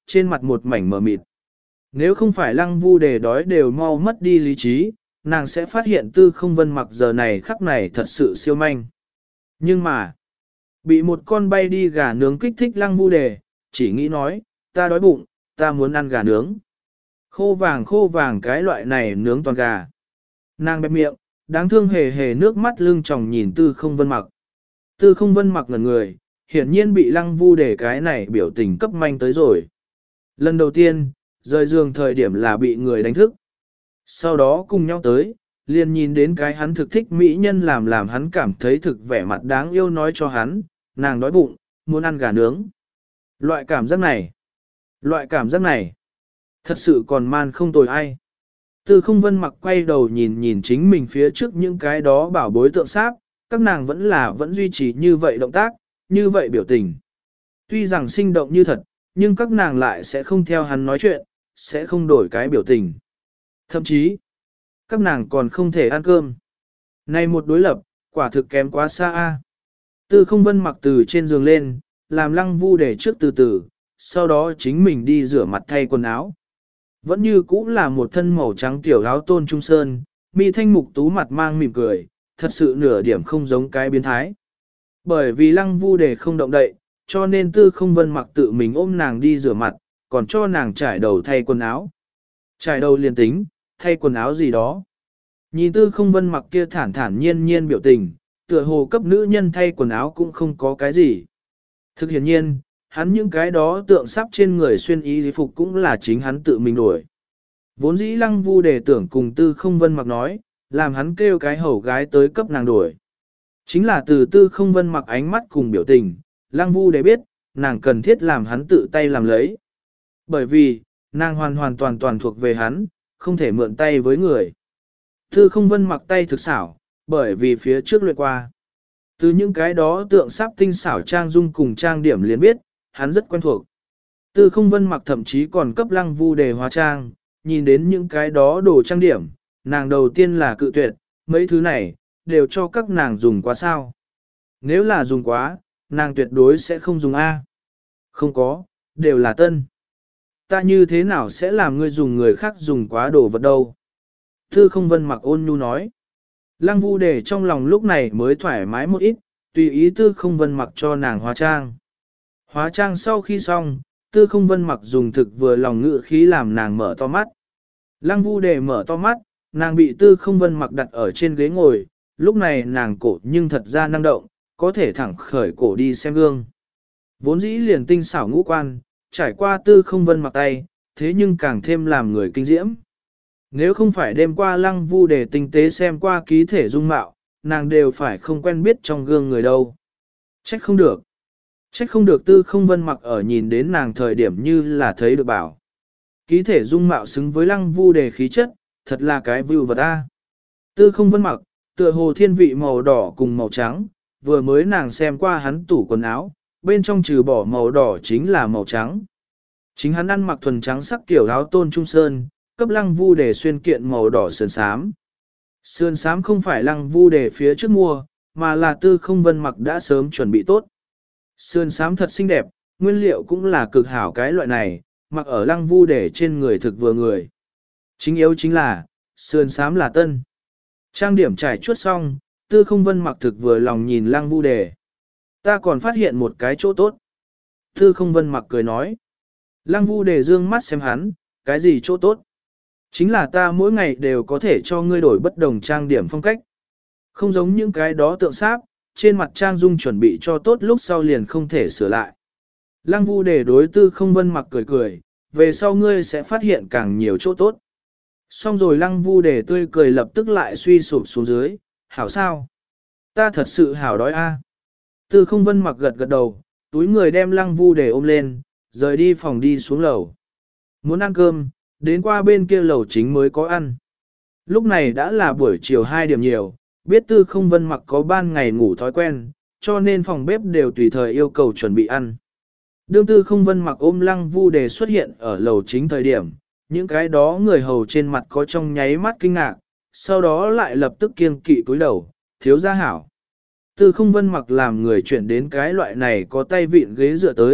trên mặt một mảnh mờ mịt. Nếu không phải lăng vu đề đói đều mau mất đi lý trí, nàng sẽ phát hiện tư không vân mặc giờ này khắc này thật sự siêu manh. Nhưng mà, bị một con bay đi gà nướng kích thích lăng vu đề, chỉ nghĩ nói, ta đói bụng, ta muốn ăn gà nướng. Khô vàng khô vàng cái loại này nướng toàn gà. Nàng bẹp miệng, đáng thương hề hề nước mắt lưng tròng nhìn tư không vân mặc. Tư không vân mặc ngẩn người, hiển nhiên bị lăng vu đề cái này biểu tình cấp manh tới rồi. Lần đầu tiên, rời giường thời điểm là bị người đánh thức. Sau đó cùng nhau tới, liền nhìn đến cái hắn thực thích mỹ nhân làm làm hắn cảm thấy thực vẻ mặt đáng yêu nói cho hắn, nàng đói bụng, muốn ăn gà nướng. Loại cảm giác này, loại cảm giác này, thật sự còn man không tồi ai. Tư không vân mặc quay đầu nhìn nhìn chính mình phía trước những cái đó bảo bối tượng sáp, các nàng vẫn là vẫn duy trì như vậy động tác, như vậy biểu tình. Tuy rằng sinh động như thật, nhưng các nàng lại sẽ không theo hắn nói chuyện, sẽ không đổi cái biểu tình. Thậm chí, các nàng còn không thể ăn cơm. Này một đối lập, quả thực kém quá xa a. Tư không vân mặc từ trên giường lên, làm lăng vu để trước từ từ, sau đó chính mình đi rửa mặt thay quần áo. Vẫn như cũ là một thân màu trắng tiểu áo tôn trung sơn, mi thanh mục tú mặt mang mỉm cười, thật sự nửa điểm không giống cái biến thái. Bởi vì lăng vu để không động đậy, cho nên tư không vân mặc tự mình ôm nàng đi rửa mặt, còn cho nàng trải đầu thay quần áo. Trải đầu liền tính, thay quần áo gì đó. Nhìn tư không vân mặc kia thản thản nhiên nhiên biểu tình, tựa hồ cấp nữ nhân thay quần áo cũng không có cái gì. Thực hiện nhiên, hắn những cái đó tượng sắp trên người xuyên y phục cũng là chính hắn tự mình đổi. Vốn dĩ lăng vu để tưởng cùng tư không vân mặc nói, làm hắn kêu cái hầu gái tới cấp nàng đổi. Chính là từ tư không vân mặc ánh mắt cùng biểu tình, lăng vu để biết, nàng cần thiết làm hắn tự tay làm lấy. Bởi vì, nàng hoàn hoàn toàn toàn thuộc về hắn, không thể mượn tay với người. Tư không vân mặc tay thực xảo, bởi vì phía trước luyện qua. Từ những cái đó tượng sáp tinh xảo trang dung cùng trang điểm liền biết, hắn rất quen thuộc. Tư không vân mặc thậm chí còn cấp lăng vu đề hóa trang, nhìn đến những cái đó đồ trang điểm, nàng đầu tiên là cự tuyệt, mấy thứ này, đều cho các nàng dùng quá sao. Nếu là dùng quá, nàng tuyệt đối sẽ không dùng A. Không có, đều là tân. Ta như thế nào sẽ làm ngươi dùng người khác dùng quá đồ vật đâu? Tư không vân mặc ôn nhu nói. Lăng vu đề trong lòng lúc này mới thoải mái một ít, tùy ý tư không vân mặc cho nàng hóa trang. Hóa trang sau khi xong, tư không vân mặc dùng thực vừa lòng ngự khí làm nàng mở to mắt. Lăng vu đề mở to mắt, nàng bị tư không vân mặc đặt ở trên ghế ngồi, lúc này nàng cổ nhưng thật ra năng động, có thể thẳng khởi cổ đi xem gương. Vốn dĩ liền tinh xảo ngũ quan, trải qua tư không vân mặc tay, thế nhưng càng thêm làm người kinh diễm. Nếu không phải đêm qua lăng vu để tinh tế xem qua ký thể dung mạo, nàng đều phải không quen biết trong gương người đâu. Trách không được. Trách không được tư không vân mặc ở nhìn đến nàng thời điểm như là thấy được bảo. Ký thể dung mạo xứng với lăng vu đề khí chất, thật là cái view vật a. Tư không vân mặc, tựa hồ thiên vị màu đỏ cùng màu trắng, vừa mới nàng xem qua hắn tủ quần áo, bên trong trừ bỏ màu đỏ chính là màu trắng. Chính hắn ăn mặc thuần trắng sắc kiểu áo tôn trung sơn, cấp lăng vu đề xuyên kiện màu đỏ sườn xám. Sườn xám không phải lăng vu đề phía trước mua, mà là tư không vân mặc đã sớm chuẩn bị tốt. Sườn xám thật xinh đẹp, nguyên liệu cũng là cực hảo cái loại này, mặc ở lăng vu đề trên người thực vừa người. Chính yếu chính là, sườn xám là tân. Trang điểm trải chuốt xong, tư không vân mặc thực vừa lòng nhìn lăng vu đề. Ta còn phát hiện một cái chỗ tốt. Tư không vân mặc cười nói. Lăng vu đề dương mắt xem hắn, cái gì chỗ tốt? Chính là ta mỗi ngày đều có thể cho ngươi đổi bất đồng trang điểm phong cách. Không giống những cái đó tượng sáp, trên mặt trang dung chuẩn bị cho tốt lúc sau liền không thể sửa lại. Lăng vu đề đối tư không vân mặc cười cười, về sau ngươi sẽ phát hiện càng nhiều chỗ tốt. Xong rồi lăng vu đề tươi cười lập tức lại suy sụp xuống dưới, hảo sao? Ta thật sự hảo đói a. Tư không vân mặc gật gật đầu, túi người đem lăng vu đề ôm lên, rời đi phòng đi xuống lầu. Muốn ăn cơm, đến qua bên kia lầu chính mới có ăn. Lúc này đã là buổi chiều hai điểm nhiều, biết tư không vân mặc có ban ngày ngủ thói quen, cho nên phòng bếp đều tùy thời yêu cầu chuẩn bị ăn. Đương tư không vân mặc ôm lăng vu đề xuất hiện ở lầu chính thời điểm, những cái đó người hầu trên mặt có trong nháy mắt kinh ngạc, sau đó lại lập tức kiêng kỵ cúi đầu, thiếu gia hảo. Tư không vân mặc làm người chuyển đến cái loại này có tay vịn ghế dựa tới,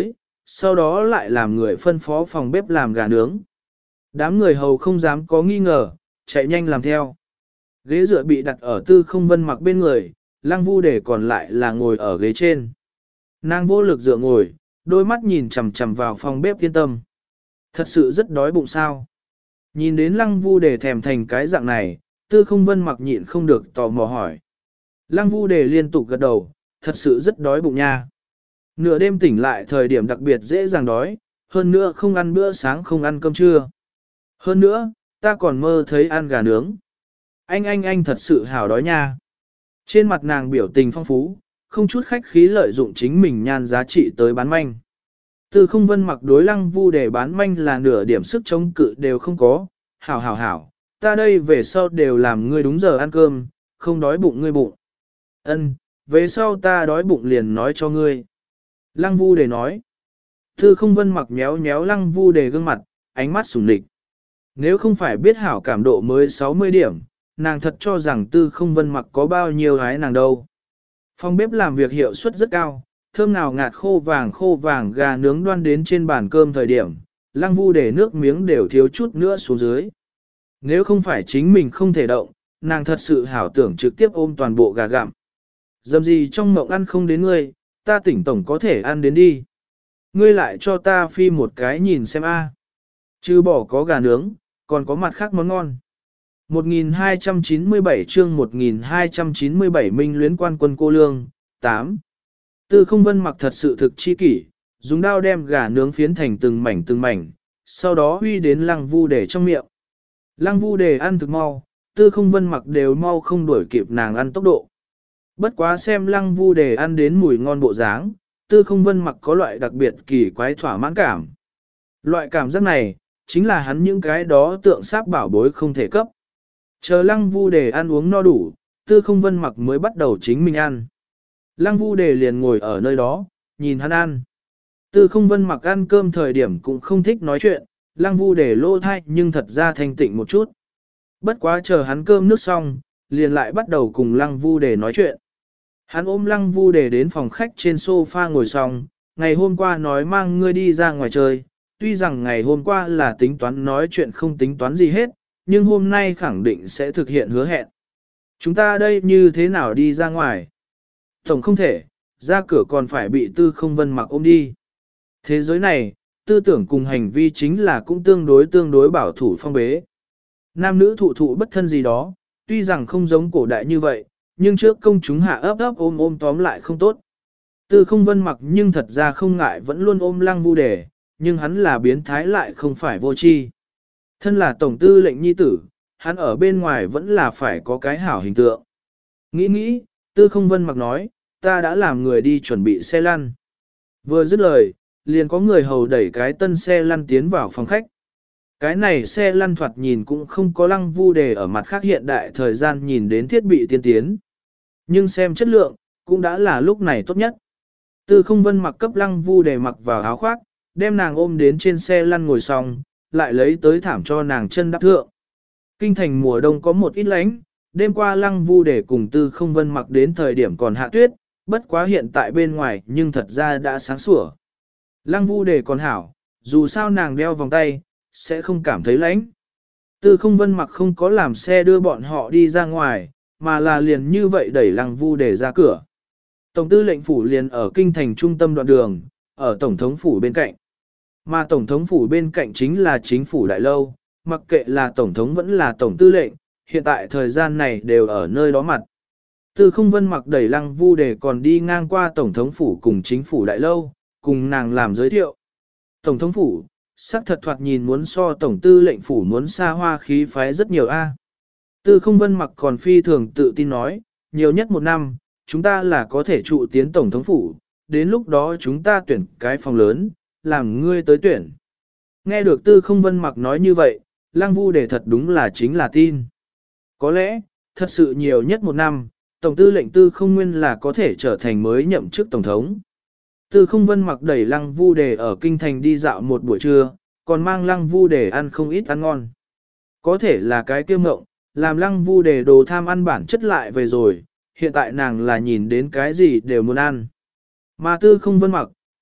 sau đó lại làm người phân phó phòng bếp làm gà nướng. Đám người hầu không dám có nghi ngờ, chạy nhanh làm theo. Ghế dựa bị đặt ở Tư Không Vân Mặc bên người, Lăng Vu Đề còn lại là ngồi ở ghế trên. Nàng vô lực dựa ngồi, đôi mắt nhìn chằm chằm vào phòng bếp yên tâm. Thật sự rất đói bụng sao. Nhìn đến Lăng Vu Đề thèm thành cái dạng này, Tư Không Vân Mặc nhịn không được tò mò hỏi. Lăng Vu Đề liên tục gật đầu, thật sự rất đói bụng nha. Nửa đêm tỉnh lại thời điểm đặc biệt dễ dàng đói, hơn nữa không ăn bữa sáng không ăn cơm trưa. Hơn nữa, ta còn mơ thấy ăn gà nướng. Anh anh anh thật sự hảo đói nha. Trên mặt nàng biểu tình phong phú, không chút khách khí lợi dụng chính mình nhan giá trị tới bán manh. Tư Không Vân Mặc đối Lăng Vu Đề bán manh là nửa điểm sức chống cự đều không có. Hảo hảo hảo, ta đây về sau đều làm ngươi đúng giờ ăn cơm, không đói bụng ngươi bụng. Ân, về sau ta đói bụng liền nói cho ngươi. Lăng Vu Đề nói. Tư Không Vân Mặc nhéo nhéo Lăng Vu Đề gương mặt, ánh mắt sủng nịch. Nếu không phải biết hảo cảm độ mới sáu mươi điểm, nàng thật cho rằng Tư Không Vân Mặc có bao nhiêu gái nàng đâu. Phòng bếp làm việc hiệu suất rất cao, thơm nào ngạt khô vàng khô vàng gà nướng đoan đến trên bàn cơm thời điểm, Lăng Vu Đề nước miếng đều thiếu chút nữa xuống dưới. Nếu không phải chính mình không thể động, nàng thật sự hảo tưởng trực tiếp ôm toàn bộ gà gặm. Dầm gì trong mộng ăn không đến ngươi, ta tỉnh tổng có thể ăn đến đi. Ngươi lại cho ta phi một cái nhìn xem a. Chứ bỏ có gà nướng, còn có mặt khác món ngon. một nghìn hai trăm chín mươi bảy chương một nghìn hai trăm chín mươi bảy Minh luyến quan quân cô lương, tám. Tư Không Vân Mặc thật sự thực chi kỷ, dùng dao đem gà nướng phiến thành từng mảnh từng mảnh, sau đó huy đến Lăng Vu Đề trong miệng. Lăng Vu Đề ăn thực mau, Tư Không Vân Mặc đều mau không đuổi kịp nàng ăn tốc độ. Bất quá xem Lăng Vu Đề ăn đến mùi ngon bộ dáng, Tư Không Vân Mặc có loại đặc biệt kỳ quái thỏa mãn cảm. Loại cảm giác này, chính là hắn những cái đó tượng sáp bảo bối không thể cấp. Chờ Lăng Vu Đề ăn uống no đủ, Tư Không Vân Mặc mới bắt đầu chính mình ăn. Lăng Vu Đề liền ngồi ở nơi đó, nhìn hắn ăn. Tư Không Vân Mặc ăn cơm thời điểm cũng không thích nói chuyện, Lăng Vu Đề lô thai nhưng thật ra thanh tịnh một chút. Bất quá chờ hắn cơm nước xong, liền lại bắt đầu cùng Lăng Vu Đề nói chuyện. Hắn ôm Lăng Vu Đề đến phòng khách trên sofa ngồi xong, ngày hôm qua nói mang ngươi đi ra ngoài chơi, tuy rằng ngày hôm qua là tính toán nói chuyện không tính toán gì hết, nhưng hôm nay khẳng định sẽ thực hiện hứa hẹn. Chúng ta đây như thế nào đi ra ngoài? Tổng không thể, ra cửa còn phải bị Tư Không Vân Mặc ôm đi. Thế giới này, tư tưởng cùng hành vi chính là cũng tương đối tương đối bảo thủ phong bế. Nam nữ thụ thụ bất thân gì đó, tuy rằng không giống cổ đại như vậy, nhưng trước công chúng hạ ấp ấp ôm ôm tóm lại không tốt. Tư Không Vân Mặc nhưng thật ra không ngại vẫn luôn ôm Lăng Vu Đề, nhưng hắn là biến thái lại không phải vô tri. Thân là tổng tư lệnh nhi tử, hắn ở bên ngoài vẫn là phải có cái hảo hình tượng. Nghĩ nghĩ, Tư Không Vân Mặc nói, ta đã làm người đi chuẩn bị xe lăn. Vừa dứt lời, liền có người hầu đẩy cái tân xe lăn tiến vào phòng khách. Cái này xe lăn thoạt nhìn cũng không có Lăng Vu Đề ở mặt khác hiện đại thời gian nhìn đến thiết bị tiên tiến. Nhưng xem chất lượng, cũng đã là lúc này tốt nhất. Tư Không Vân Mặc cấp Lăng Vu Đề mặc vào áo khoác, đem nàng ôm đến trên xe lăn ngồi xong, lại lấy tới thảm cho nàng chân đắp thượng. Kinh thành mùa đông có một ít lánh, đêm qua Lăng Vu Đề cùng Tư Không Vân Mặc đến thời điểm còn hạ tuyết, bất quá hiện tại bên ngoài nhưng thật ra đã sáng sủa. Lăng Vu Đề còn hảo, dù sao nàng đeo vòng tay, sẽ không cảm thấy lánh. Tư Không Vân Mặc không có làm xe đưa bọn họ đi ra ngoài, mà là liền như vậy đẩy Lăng Vu Đề ra cửa. Tổng tư lệnh phủ liền ở kinh thành trung tâm đoạn đường, ở tổng thống phủ bên cạnh. Mà tổng thống phủ bên cạnh chính là chính phủ đại lâu, mặc kệ là tổng thống vẫn là tổng tư lệnh, hiện tại thời gian này đều ở nơi đó mặt. Tư Không Vân Mặc đẩy Lăng Vu Đề còn đi ngang qua tổng thống phủ cùng chính phủ đại lâu, cùng nàng làm giới thiệu. Tổng thống phủ, sắc thật thoạt nhìn muốn so tổng tư lệnh phủ muốn xa hoa khí phái rất nhiều a. Tư Không Vân Mặc còn phi thường tự tin nói, nhiều nhất một năm, chúng ta là có thể trụ tiến tổng thống phủ, đến lúc đó chúng ta tuyển cái phòng lớn, làm ngươi tới tuyển. Nghe được Tư Không Vân Mặc nói như vậy, Lăng Vu Đề thật đúng là chính là tin. Có lẽ, thật sự nhiều nhất một năm, tổng tư lệnh Tư Không Nguyên là có thể trở thành mới nhậm chức tổng thống. Tư Không Vân Mặc đẩy Lăng Vu Đề ở kinh thành đi dạo một buổi trưa, còn mang Lăng Vu Đề ăn không ít ăn ngon. Có thể là cái kiêu ngộng, làm Lăng Vu Đề đồ tham ăn bản chất lại về rồi, hiện tại nàng là nhìn đến cái gì đều muốn ăn. Mà Tư Không Vân Mặc,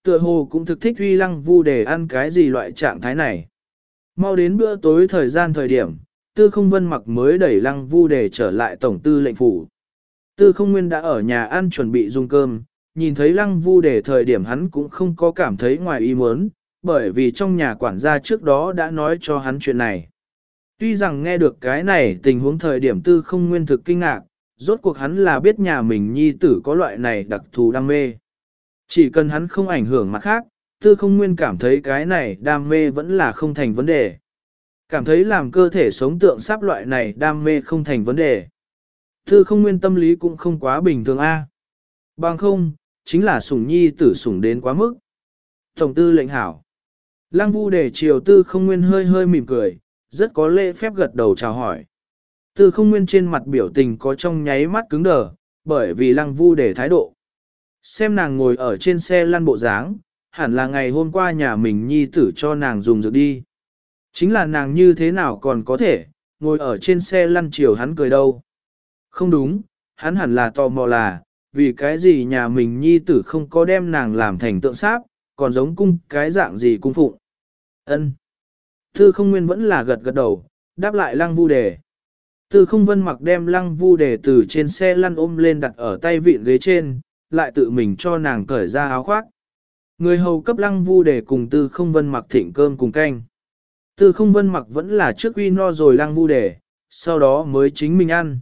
Tựa hồ cũng thực thích uy lăng vu để ăn cái gì loại trạng thái này. Mau đến bữa tối thời gian thời điểm, tư không vân mặc mới đẩy lăng vu để trở lại tổng tư lệnh phủ. Tư không nguyên đã ở nhà ăn chuẩn bị dùng cơm, nhìn thấy lăng vu để thời điểm hắn cũng không có cảm thấy ngoài ý muốn, bởi vì trong nhà quản gia trước đó đã nói cho hắn chuyện này. Tuy rằng nghe được cái này tình huống thời điểm tư không nguyên thực kinh ngạc, rốt cuộc hắn là biết nhà mình nhi tử có loại này đặc thù đam mê. Chỉ cần hắn không ảnh hưởng mặt khác, tư không nguyên cảm thấy cái này đam mê vẫn là không thành vấn đề. Cảm thấy làm cơ thể sống tượng sáp loại này đam mê không thành vấn đề. Tư không nguyên tâm lý cũng không quá bình thường a. Bằng không, chính là sủng nhi tử sủng đến quá mức. Tổng tư lệnh hảo. Lăng vu để chiều tư không nguyên hơi hơi mỉm cười, rất có lễ phép gật đầu chào hỏi. Tư không nguyên trên mặt biểu tình có trong nháy mắt cứng đờ, bởi vì lăng vu để thái độ. Xem nàng ngồi ở trên xe lăn bộ dáng, hẳn là ngày hôm qua nhà mình nhi tử cho nàng dùng dược đi. Chính là nàng như thế nào còn có thể, ngồi ở trên xe lăn chiều hắn cười đâu. Không đúng, hắn hẳn là tò mò là, vì cái gì nhà mình nhi tử không có đem nàng làm thành tượng sáp, còn giống cung cái dạng gì cung phụng. Ân. Tư không nguyên vẫn là gật gật đầu, đáp lại lăng vu đề. Tư không vân mặc đem lăng vu đề từ trên xe lăn ôm lên đặt ở tay vịn ghế trên, lại tự mình cho nàng cởi ra áo khoác. Người hầu cấp lăng vu đề cùng tư không vân mặc thịnh cơm cùng canh. Tư không vân mặc vẫn là trước uy no rồi lăng vu đề, sau đó mới chính mình ăn.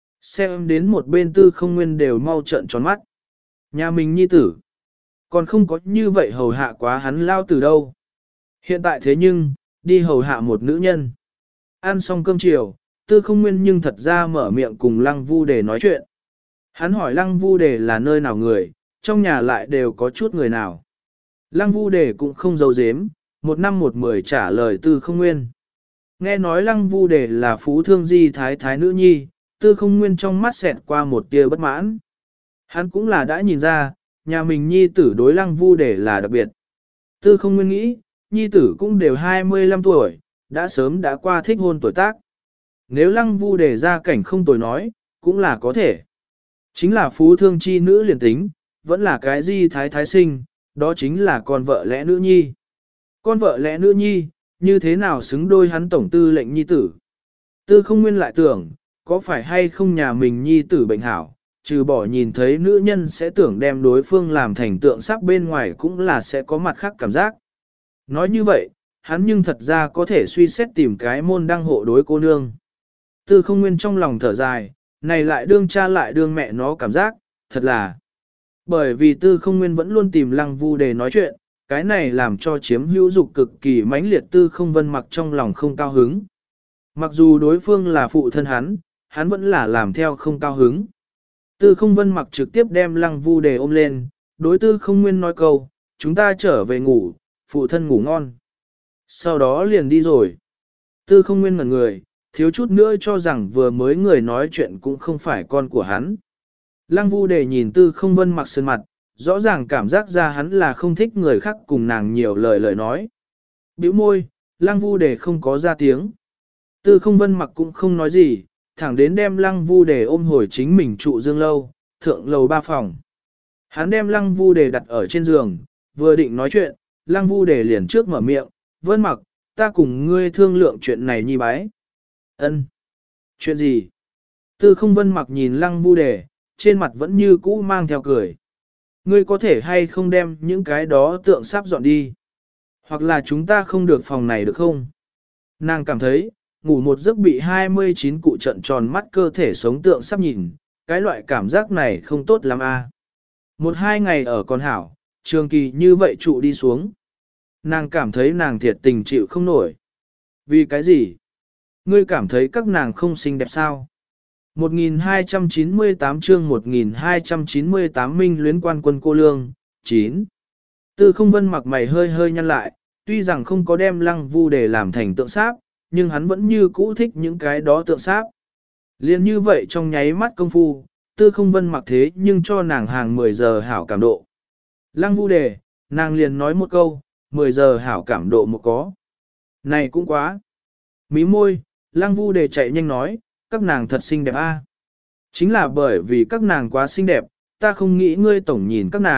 Xem đến một bên tư không nguyên đều mau trợn tròn mắt. Nhà mình nhi tử. Còn không có như vậy hầu hạ quá hắn lao từ đâu. Hiện tại thế nhưng, đi hầu hạ một nữ nhân. Ăn xong cơm chiều, tư không nguyên nhưng thật ra mở miệng cùng lăng vu đề nói chuyện. Hắn hỏi lăng vu đề là nơi nào người, trong nhà lại đều có chút người nào. Lăng vu đề cũng không giấu giếm, một năm một mười trả lời tư không nguyên. Nghe nói lăng vu đề là phú thương di thái thái nữ nhi, tư không nguyên trong mắt xẹt qua một tia bất mãn. Hắn cũng là đã nhìn ra, nhà mình nhi tử đối lăng vu đề là đặc biệt. Tư không nguyên nghĩ, nhi tử cũng đều hai mươi lăm tuổi, đã sớm đã qua thích hôn tuổi tác. Nếu lăng vu đề ra cảnh không tồi nói, cũng là có thể. Chính là phú thương chi nữ liền tính, vẫn là cái di thái thái sinh, đó chính là con vợ lẽ nữ nhi. Con vợ lẽ nữ nhi, như thế nào xứng đôi hắn tổng tư lệnh nhi tử. Tư không nguyên lại tưởng, có phải hay không nhà mình nhi tử bệnh hảo, trừ bỏ nhìn thấy nữ nhân sẽ tưởng đem đối phương làm thành tượng sắc bên ngoài cũng là sẽ có mặt khác cảm giác. Nói như vậy, hắn nhưng thật ra có thể suy xét tìm cái môn đăng hộ đối cô nương. Tư không nguyên trong lòng thở dài, này lại đương cha lại đương mẹ nó cảm giác, thật là. Bởi vì tư không nguyên vẫn luôn tìm lăng vu để nói chuyện, cái này làm cho chiếm hữu dục cực kỳ mãnh liệt tư không vân mặc trong lòng không cao hứng. Mặc dù đối phương là phụ thân hắn, hắn vẫn là làm theo không cao hứng. Tư không vân mặc trực tiếp đem lăng vu đề ôm lên, đối tư không nguyên nói câu, chúng ta trở về ngủ, phụ thân ngủ ngon. Sau đó liền đi rồi. Tư không nguyên ngẩn người, thiếu chút nữa cho rằng vừa mới người nói chuyện cũng không phải con của hắn. Lăng vu đề nhìn tư không vân mặc sơn mặt, rõ ràng cảm giác ra hắn là không thích người khác cùng nàng nhiều lời lời nói. Bĩu môi, lăng vu đề không có ra tiếng. Tư không vân mặc cũng không nói gì, thẳng đến đem lăng vu đề ôm hồi chính mình trụ dương lâu, thượng lầu ba phòng. Hắn đem lăng vu đề đặt ở trên giường, vừa định nói chuyện, lăng vu đề liền trước mở miệng, vân mặc, ta cùng ngươi thương lượng chuyện này nhi bái. Ân. Chuyện gì? Tư không vân mặc nhìn lăng vu đề, trên mặt vẫn như cũ mang theo cười. Ngươi có thể hay không đem những cái đó tượng sắp dọn đi? Hoặc là chúng ta không được phòng này được không? Nàng cảm thấy, ngủ một giấc bị hai mươi chín cụ trận tròn mắt cơ thể sống tượng sắp nhìn, cái loại cảm giác này không tốt lắm a. À. Một hai ngày ở con hảo, trường kỳ như vậy trụ đi xuống. Nàng cảm thấy nàng thiệt tình chịu không nổi. Vì cái gì? Ngươi cảm thấy các nàng không xinh đẹp sao? một nghìn hai trăm chín mươi tám chương một nghìn hai trăm chín mươi tám Minh luyến quan quân cô lương, chín. Tư không vân mặc mày hơi hơi nhăn lại, tuy rằng không có đem lăng vu để làm thành tượng sáp, nhưng hắn vẫn như cũ thích những cái đó tượng sáp. Liên như vậy trong nháy mắt công phu, tư không vân mặc thế nhưng cho nàng hàng mười giờ hảo cảm độ. Lăng vu đề, nàng liền nói một câu, mười giờ hảo cảm độ một có. Này cũng quá. Mí môi, lăng vu đề chạy nhanh nói, các nàng thật xinh đẹp a. Chính là bởi vì các nàng quá xinh đẹp, ta không nghĩ ngươi tổng nhìn các nàng,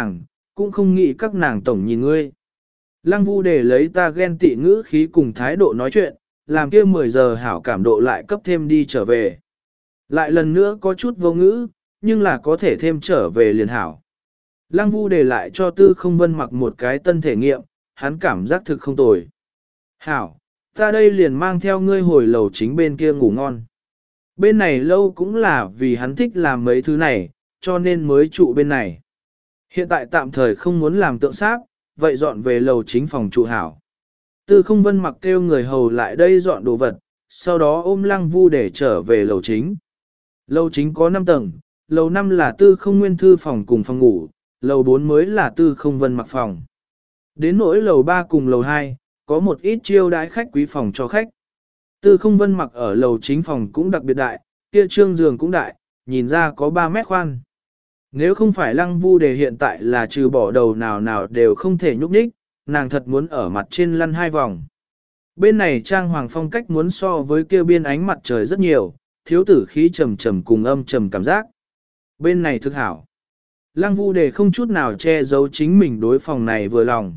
cũng không nghĩ các nàng tổng nhìn ngươi. Lăng Vu để lấy ta ghen tị ngữ khí cùng thái độ nói chuyện, làm kia mười giờ hảo cảm độ lại cấp thêm đi trở về. Lại lần nữa có chút vô ngữ, nhưng là có thể thêm trở về liền hảo. Lăng Vu để lại cho Tư Không Vân mặc một cái tân thể nghiệm, hắn cảm giác thực không tồi. Hảo, ta đây liền mang theo ngươi hồi lầu chính bên kia ngủ ngon. Bên này lâu cũng là vì hắn thích làm mấy thứ này, cho nên mới trụ bên này. Hiện tại tạm thời không muốn làm tượng sáp, vậy dọn về lầu chính phòng trụ hảo. Tư Không Vân mặc kêu người hầu lại đây dọn đồ vật, sau đó ôm Lăng Vu để trở về lầu chính. Lầu chính có năm tầng, lầu năm là Tư Không Nguyên thư phòng cùng phòng ngủ, lầu bốn mới là Tư Không Vân mặc phòng. Đến nỗi lầu ba cùng lầu hai, có một ít chiêu đãi khách quý phòng cho khách. Tư Không Vân mặc ở lầu chính phòng cũng đặc biệt đại, kia trương giường cũng đại, nhìn ra có ba mét khoan. Nếu không phải Lăng Vu đề hiện tại là trừ bỏ đầu nào nào đều không thể nhúc nhích, nàng thật muốn ở mặt trên lăn hai vòng. Bên này trang hoàng phong cách muốn so với kia biên ánh mặt trời rất nhiều, thiếu tử khí trầm trầm cùng âm trầm cảm giác. Bên này thực hảo. Lăng Vu đề không chút nào che giấu chính mình đối phòng này vừa lòng.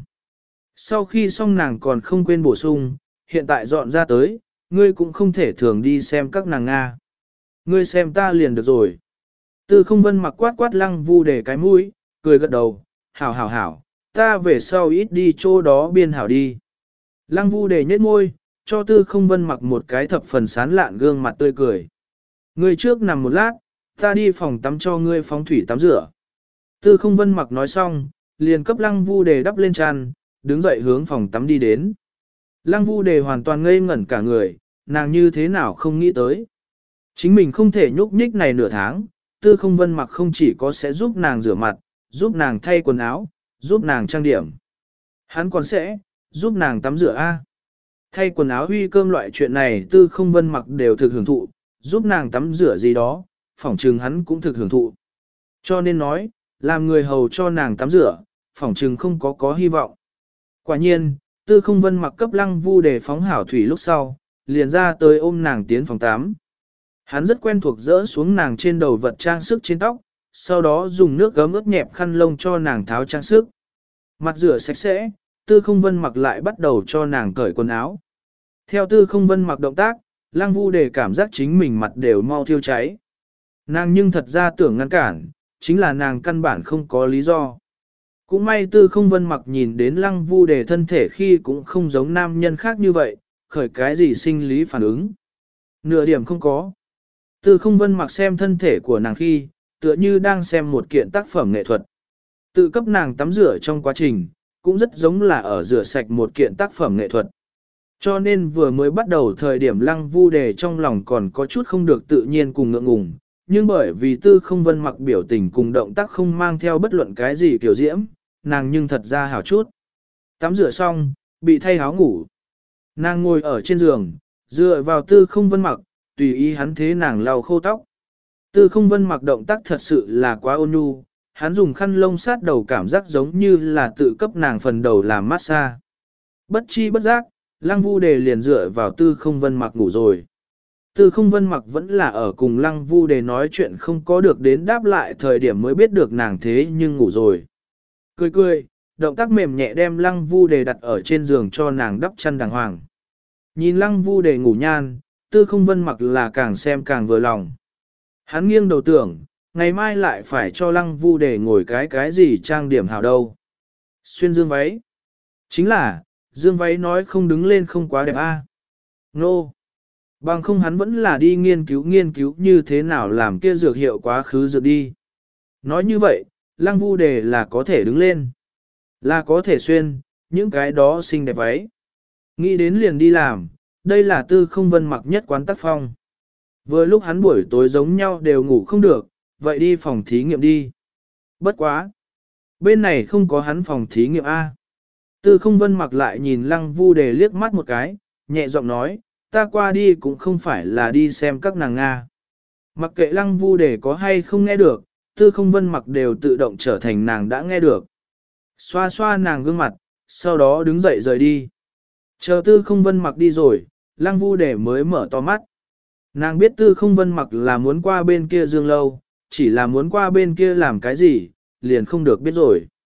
Sau khi xong nàng còn không quên bổ sung, hiện tại dọn ra tới, ngươi cũng không thể thường đi xem các nàng Nga. Ngươi xem ta liền được rồi. Tư Không Vân mặc quát quát Lăng Vu đề cái mũi, cười gật đầu, hảo hảo hảo, ta về sau ít đi chỗ đó biên hảo đi. Lăng Vu đề nhếch môi, cho Tư Không Vân mặc một cái thập phần sán lạn gương mặt tươi cười. Ngươi trước nằm một lát, ta đi phòng tắm cho ngươi phóng thủy tắm rửa. Tư Không Vân mặc nói xong, liền cấp Lăng Vu đề đắp lên tràn, đứng dậy hướng phòng tắm đi đến. Lăng Vu đề hoàn toàn ngây ngẩn cả người, nàng như thế nào không nghĩ tới. Chính mình không thể nhúc nhích này nửa tháng, Tư Không Vân mặc không chỉ có sẽ giúp nàng rửa mặt, giúp nàng thay quần áo, giúp nàng trang điểm. Hắn còn sẽ giúp nàng tắm rửa A. Thay quần áo huy cơm loại chuyện này Tư Không Vân mặc đều thực hưởng thụ, giúp nàng tắm rửa gì đó, phỏng trừng hắn cũng thực hưởng thụ. Cho nên nói, làm người hầu cho nàng tắm rửa, phỏng trừng không có có hy vọng. Quả nhiên, Tư Không Vân mặc cấp Lăng Vu để phóng hảo thủy lúc sau, liền ra tới ôm nàng tiến phòng tắm. Hắn rất quen thuộc dỡ xuống nàng trên đầu vật trang sức trên tóc, sau đó dùng nước gấm ướt nhẹp khăn lông cho nàng tháo trang sức. Mặt rửa sạch sẽ, Tư Không Vân mặc lại bắt đầu cho nàng cởi quần áo. Theo Tư Không Vân mặc động tác, Lăng Vu để cảm giác chính mình mặt đều mau thiêu cháy. Nàng nhưng thật ra tưởng ngăn cản, chính là nàng căn bản không có lý do. Cũng may Tư Không Vân mặc nhìn đến Lăng Vu để thân thể khi cũng không giống nam nhân khác như vậy, khởi cái gì sinh lý phản ứng. Nửa điểm không có. Tư Không Vân mặc xem thân thể của nàng khi, tựa như đang xem một kiện tác phẩm nghệ thuật. Tự cấp nàng tắm rửa trong quá trình, cũng rất giống là ở rửa sạch một kiện tác phẩm nghệ thuật. Cho nên vừa mới bắt đầu thời điểm Lăng Vu đề trong lòng còn có chút không được tự nhiên cùng ngượng ngùng, nhưng bởi vì Tư Không Vân mặc biểu tình cùng động tác không mang theo bất luận cái gì kiểu diễm, nàng nhưng thật ra hảo chút. Tắm rửa xong, bị thay áo ngủ. Nàng ngồi ở trên giường, dựa vào Tư Không Vân mặc, tùy ý hắn thế nàng lau khô tóc. Tư Không Vân mặc động tác thật sự là quá ôn nhu, hắn dùng khăn lông sát đầu cảm giác giống như là tự cấp nàng phần đầu làm massage. Bất chi bất giác, Lăng Vu đề liền dựa vào Tư Không Vân mặc ngủ rồi. Tư Không Vân mặc vẫn là ở cùng Lăng Vu đề nói chuyện không có được đến đáp lại thời điểm mới biết được nàng thế nhưng ngủ rồi. Cười cười, động tác mềm nhẹ đem Lăng Vu đề đặt ở trên giường cho nàng đắp chăn đàng hoàng. Nhìn Lăng Vu đề ngủ nhan, Tư Không Vân mặc là càng xem càng vừa lòng. Hắn nghiêng đầu tưởng, ngày mai lại phải cho Lăng Vu đề ngồi cái cái gì trang điểm hảo đâu. Xuyên dương váy. Chính là, dương váy nói không đứng lên không quá đẹp a. Nô. No. Bằng không hắn vẫn là đi nghiên cứu nghiên cứu như thế nào làm kia dược hiệu quá khứ dược đi. Nói như vậy, Lăng Vu đề là có thể đứng lên. Là có thể xuyên, những cái đó xinh đẹp váy. Nghĩ đến liền đi làm, đây là Tư Không Vân mặc nhất quán tác phong. Vừa lúc hắn buổi tối giống nhau đều ngủ không được, vậy đi phòng thí nghiệm đi. Bất quá. Bên này không có hắn phòng thí nghiệm A. Tư Không Vân mặc lại nhìn Lăng Vu đề liếc mắt một cái, nhẹ giọng nói, ta qua đi cũng không phải là đi xem các nàng Nga. Mặc kệ Lăng Vu đề có hay không nghe được, Tư Không Vân mặc đều tự động trở thành nàng đã nghe được. Xoa xoa nàng gương mặt, sau đó đứng dậy rời đi. Chờ Tư Không Vân mặc đi rồi, Lăng Vu đề mới mở to mắt. Nàng biết Tư Không Vân mặc là muốn qua bên kia dương lâu, chỉ là muốn qua bên kia làm cái gì, liền không được biết rồi.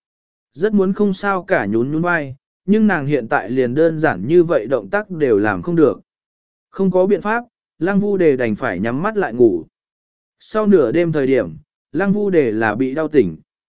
Rất muốn không sao cả nhún nhún vai, nhưng nàng hiện tại liền đơn giản như vậy động tác đều làm không được. Không có biện pháp, Lăng Vu Đề đành phải nhắm mắt lại ngủ. Sau nửa đêm thời điểm, Lăng Vu Đề là bị đau tỉnh.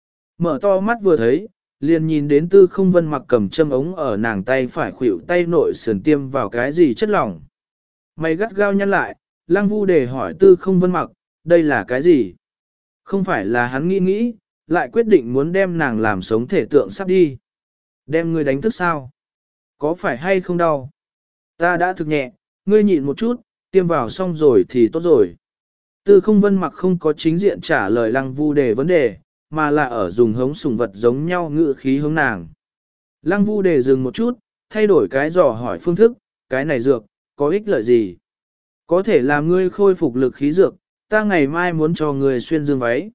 Mở to mắt vừa thấy, liền nhìn đến Tư Không Vân Mặc cầm châm ống ở nàng tay phải khuỷu tay nội sườn tiêm vào cái gì chất lỏng. Mày gắt gao nhăn lại, Lăng Vu Đề hỏi Tư Không Vân Mặc, đây là cái gì? Không phải là hắn nghĩ nghĩ, lại quyết định muốn đem nàng làm sống thể tượng sắp đi. Đem ngươi đánh thức sao? Có phải hay không đau? Ta đã thực nhẹ, ngươi nhịn một chút, tiêm vào xong rồi thì tốt rồi. Tư Không Vân Mặc không có chính diện trả lời Lăng Vu Đề vấn đề, mà là ở dùng hống sùng vật giống nhau ngự khí hướng nàng. Lăng Vu Đề dừng một chút, thay đổi cái dò hỏi phương thức, cái này dược, có ích lợi gì? Có thể làm ngươi khôi phục lực khí dược, ta ngày mai muốn cho ngươi xuyên dương váy.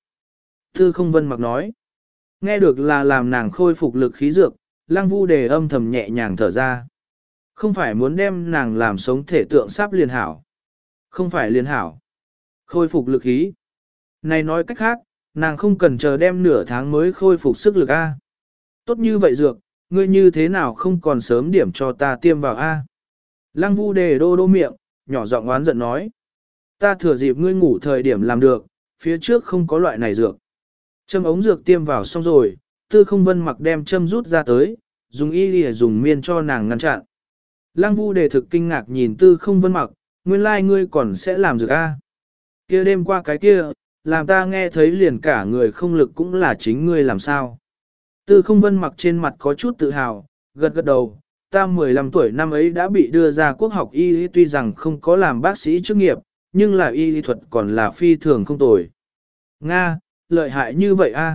Tư Không Vân Mặc nói, nghe được là làm nàng khôi phục lực khí dược, Lăng Vu Đề âm thầm nhẹ nhàng thở ra. Không phải muốn đem nàng làm sống thể tượng sắp liền hảo. Không phải liền hảo. Khôi phục lực khí. Này nói cách khác, nàng không cần chờ đem nửa tháng mới khôi phục sức lực A. Tốt như vậy dược, ngươi như thế nào không còn sớm điểm cho ta tiêm vào A. Lăng Vu Đề đô đô miệng, nhỏ giọng oán giận nói. Ta thừa dịp ngươi ngủ thời điểm làm được, phía trước không có loại này dược. Châm ống dược tiêm vào xong rồi, Tư Không Vân Mặc đem châm rút ra tới, dùng y lìa dùng miên cho nàng ngăn chặn. Lăng Vu Đề thực kinh ngạc nhìn Tư Không Vân Mặc, nguyên lai like ngươi còn sẽ làm dược A. Kia đêm qua cái kia, làm ta nghe thấy liền cả người không lực cũng là chính ngươi làm sao. Tư Không Vân Mặc trên mặt có chút tự hào, gật gật đầu, ta mười lăm tuổi năm ấy đã bị đưa ra quốc học y, tuy rằng không có làm bác sĩ chức nghiệp, nhưng là y lý thuật còn là phi thường không tồi. Nga, lợi hại như vậy a?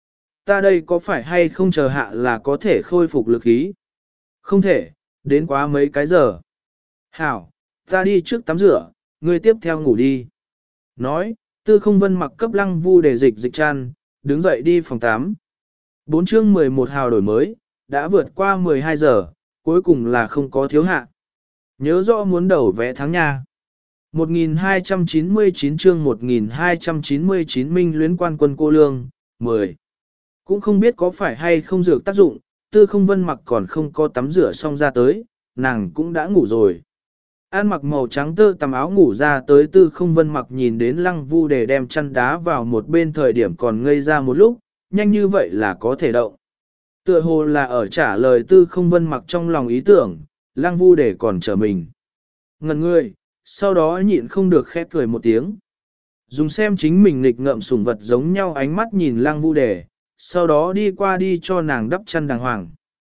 Ta đây có phải hay không chờ hạ là có thể khôi phục lực khí? Không thể, đến quá mấy cái giờ. Hảo, ta đi trước tắm rửa, ngươi tiếp theo ngủ đi. Nói, Tư Không Vân Mặc cấp Lăng Vu Đề dịch dịch chăn, đứng dậy đi phòng tắm. Bốn chương mười một hào đổi mới, đã vượt qua mười hai giờ, cuối cùng là không có thiếu hạ. Nhớ rõ muốn đầu vé tháng nha. một nghìn hai trăm chín mươi chín chương một nghìn hai trăm chín mươi chín Minh Luyến Quan Quân Cô Lương, mười. Cũng không biết có phải hay không dược tác dụng, Tư Không Vân Mặc còn không có tắm rửa xong ra tới, nàng cũng đã ngủ rồi. An mặc màu trắng tơ tằm áo ngủ ra tới Tư Không Vân Mặc nhìn đến Lăng Vu Đề đem chăn đá vào một bên thời điểm còn ngây ra một lúc, nhanh như vậy là có thể động. Tựa hồ là ở trả lời Tư Không Vân Mặc trong lòng ý tưởng, Lăng Vu Đề còn chờ mình. Ngần người, sau đó nhịn không được khép cười một tiếng. Dùng xem chính mình nghịch ngợm sủng vật giống nhau ánh mắt nhìn Lăng Vu Đề, sau đó đi qua đi cho nàng đắp chăn đàng hoàng.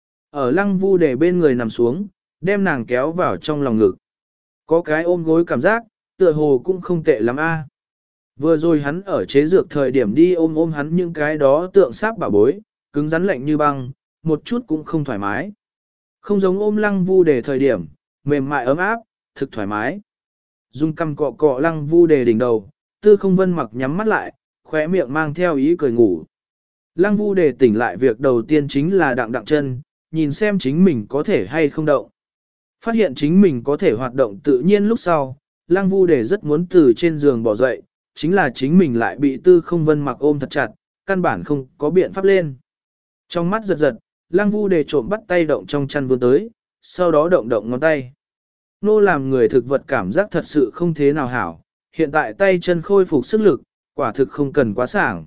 Ở Lăng Vu Đề bên người nằm xuống, đem nàng kéo vào trong lòng ngực. Có cái ôm gối cảm giác, tựa hồ cũng không tệ lắm a. Vừa rồi hắn ở chế dược thời điểm đi ôm ôm hắn những cái đó tượng sáp bảo bối, cứng rắn lạnh như băng, một chút cũng không thoải mái. Không giống ôm Lăng Vu Đề thời điểm, mềm mại ấm áp, thực thoải mái. Dung cằm cọ cọ Lăng Vu Đề đỉnh đầu, Tư Không Vân Mặc nhắm mắt lại, khóe miệng mang theo ý cười ngủ. Lăng Vu Đề tỉnh lại việc đầu tiên chính là đặng đặng chân, nhìn xem chính mình có thể hay không động. Phát hiện chính mình có thể hoạt động tự nhiên lúc sau, Lăng Vu Đề rất muốn từ trên giường bỏ dậy, chính là chính mình lại bị Tư Không Vân Mặc ôm thật chặt, căn bản không có biện pháp lên. Trong mắt giật giật, Lăng Vu Đề trộm bắt tay động trong chăn vươn tới, sau đó động động ngón tay. Nô làm người thực vật cảm giác thật sự không thế nào hảo, hiện tại tay chân khôi phục sức lực, quả thực không cần quá sảng.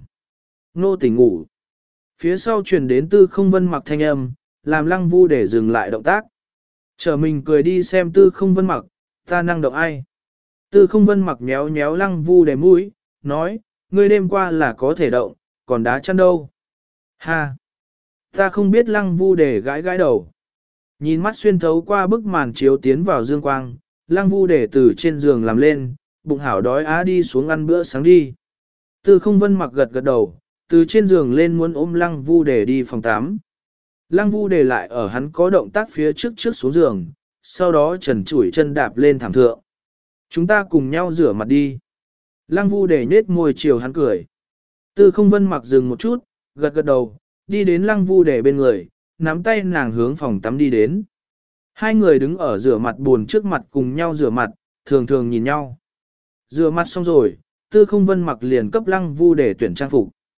Nô tỉnh ngủ. Phía sau truyền đến Tư Không Vân Mặc thanh âm, làm Lăng Vu Đề dừng lại động tác. Chờ mình cười đi xem Tư Không Vân Mặc, ta năng động ai. Tư Không Vân Mặc nhéo nhéo Lăng Vu Đề mũi, nói, ngươi đêm qua là có thể động, còn đá chăn đâu. Ha! Ta không biết. Lăng Vu Đề gãi gãi đầu. Nhìn mắt xuyên thấu qua bức màn chiếu tiến vào dương quang, Lăng Vu Đề từ trên giường làm lên, bụng hảo đói á đi xuống ăn bữa sáng đi. Tư Không Vân Mặc gật gật đầu, từ trên giường lên muốn ôm Lăng Vu Đề đi phòng tắm. Lăng Vu Đề lại ở hắn có động tác phía trước trước xuống giường, sau đó trần chủi chân đạp lên thảm thượng. Chúng ta cùng nhau rửa mặt đi. Lăng Vu Đề nhếch môi chiều hắn cười. Tư Không Vân Mặc dừng một chút, gật gật đầu, đi đến Lăng Vu Đề bên người, nắm tay nàng hướng phòng tắm đi đến. Hai người đứng ở rửa mặt buồn trước mặt cùng nhau rửa mặt, thường thường nhìn nhau. Rửa mặt xong rồi, Tư Không Vân Mặc liền cấp Lăng Vu Đề tuyển trang phục.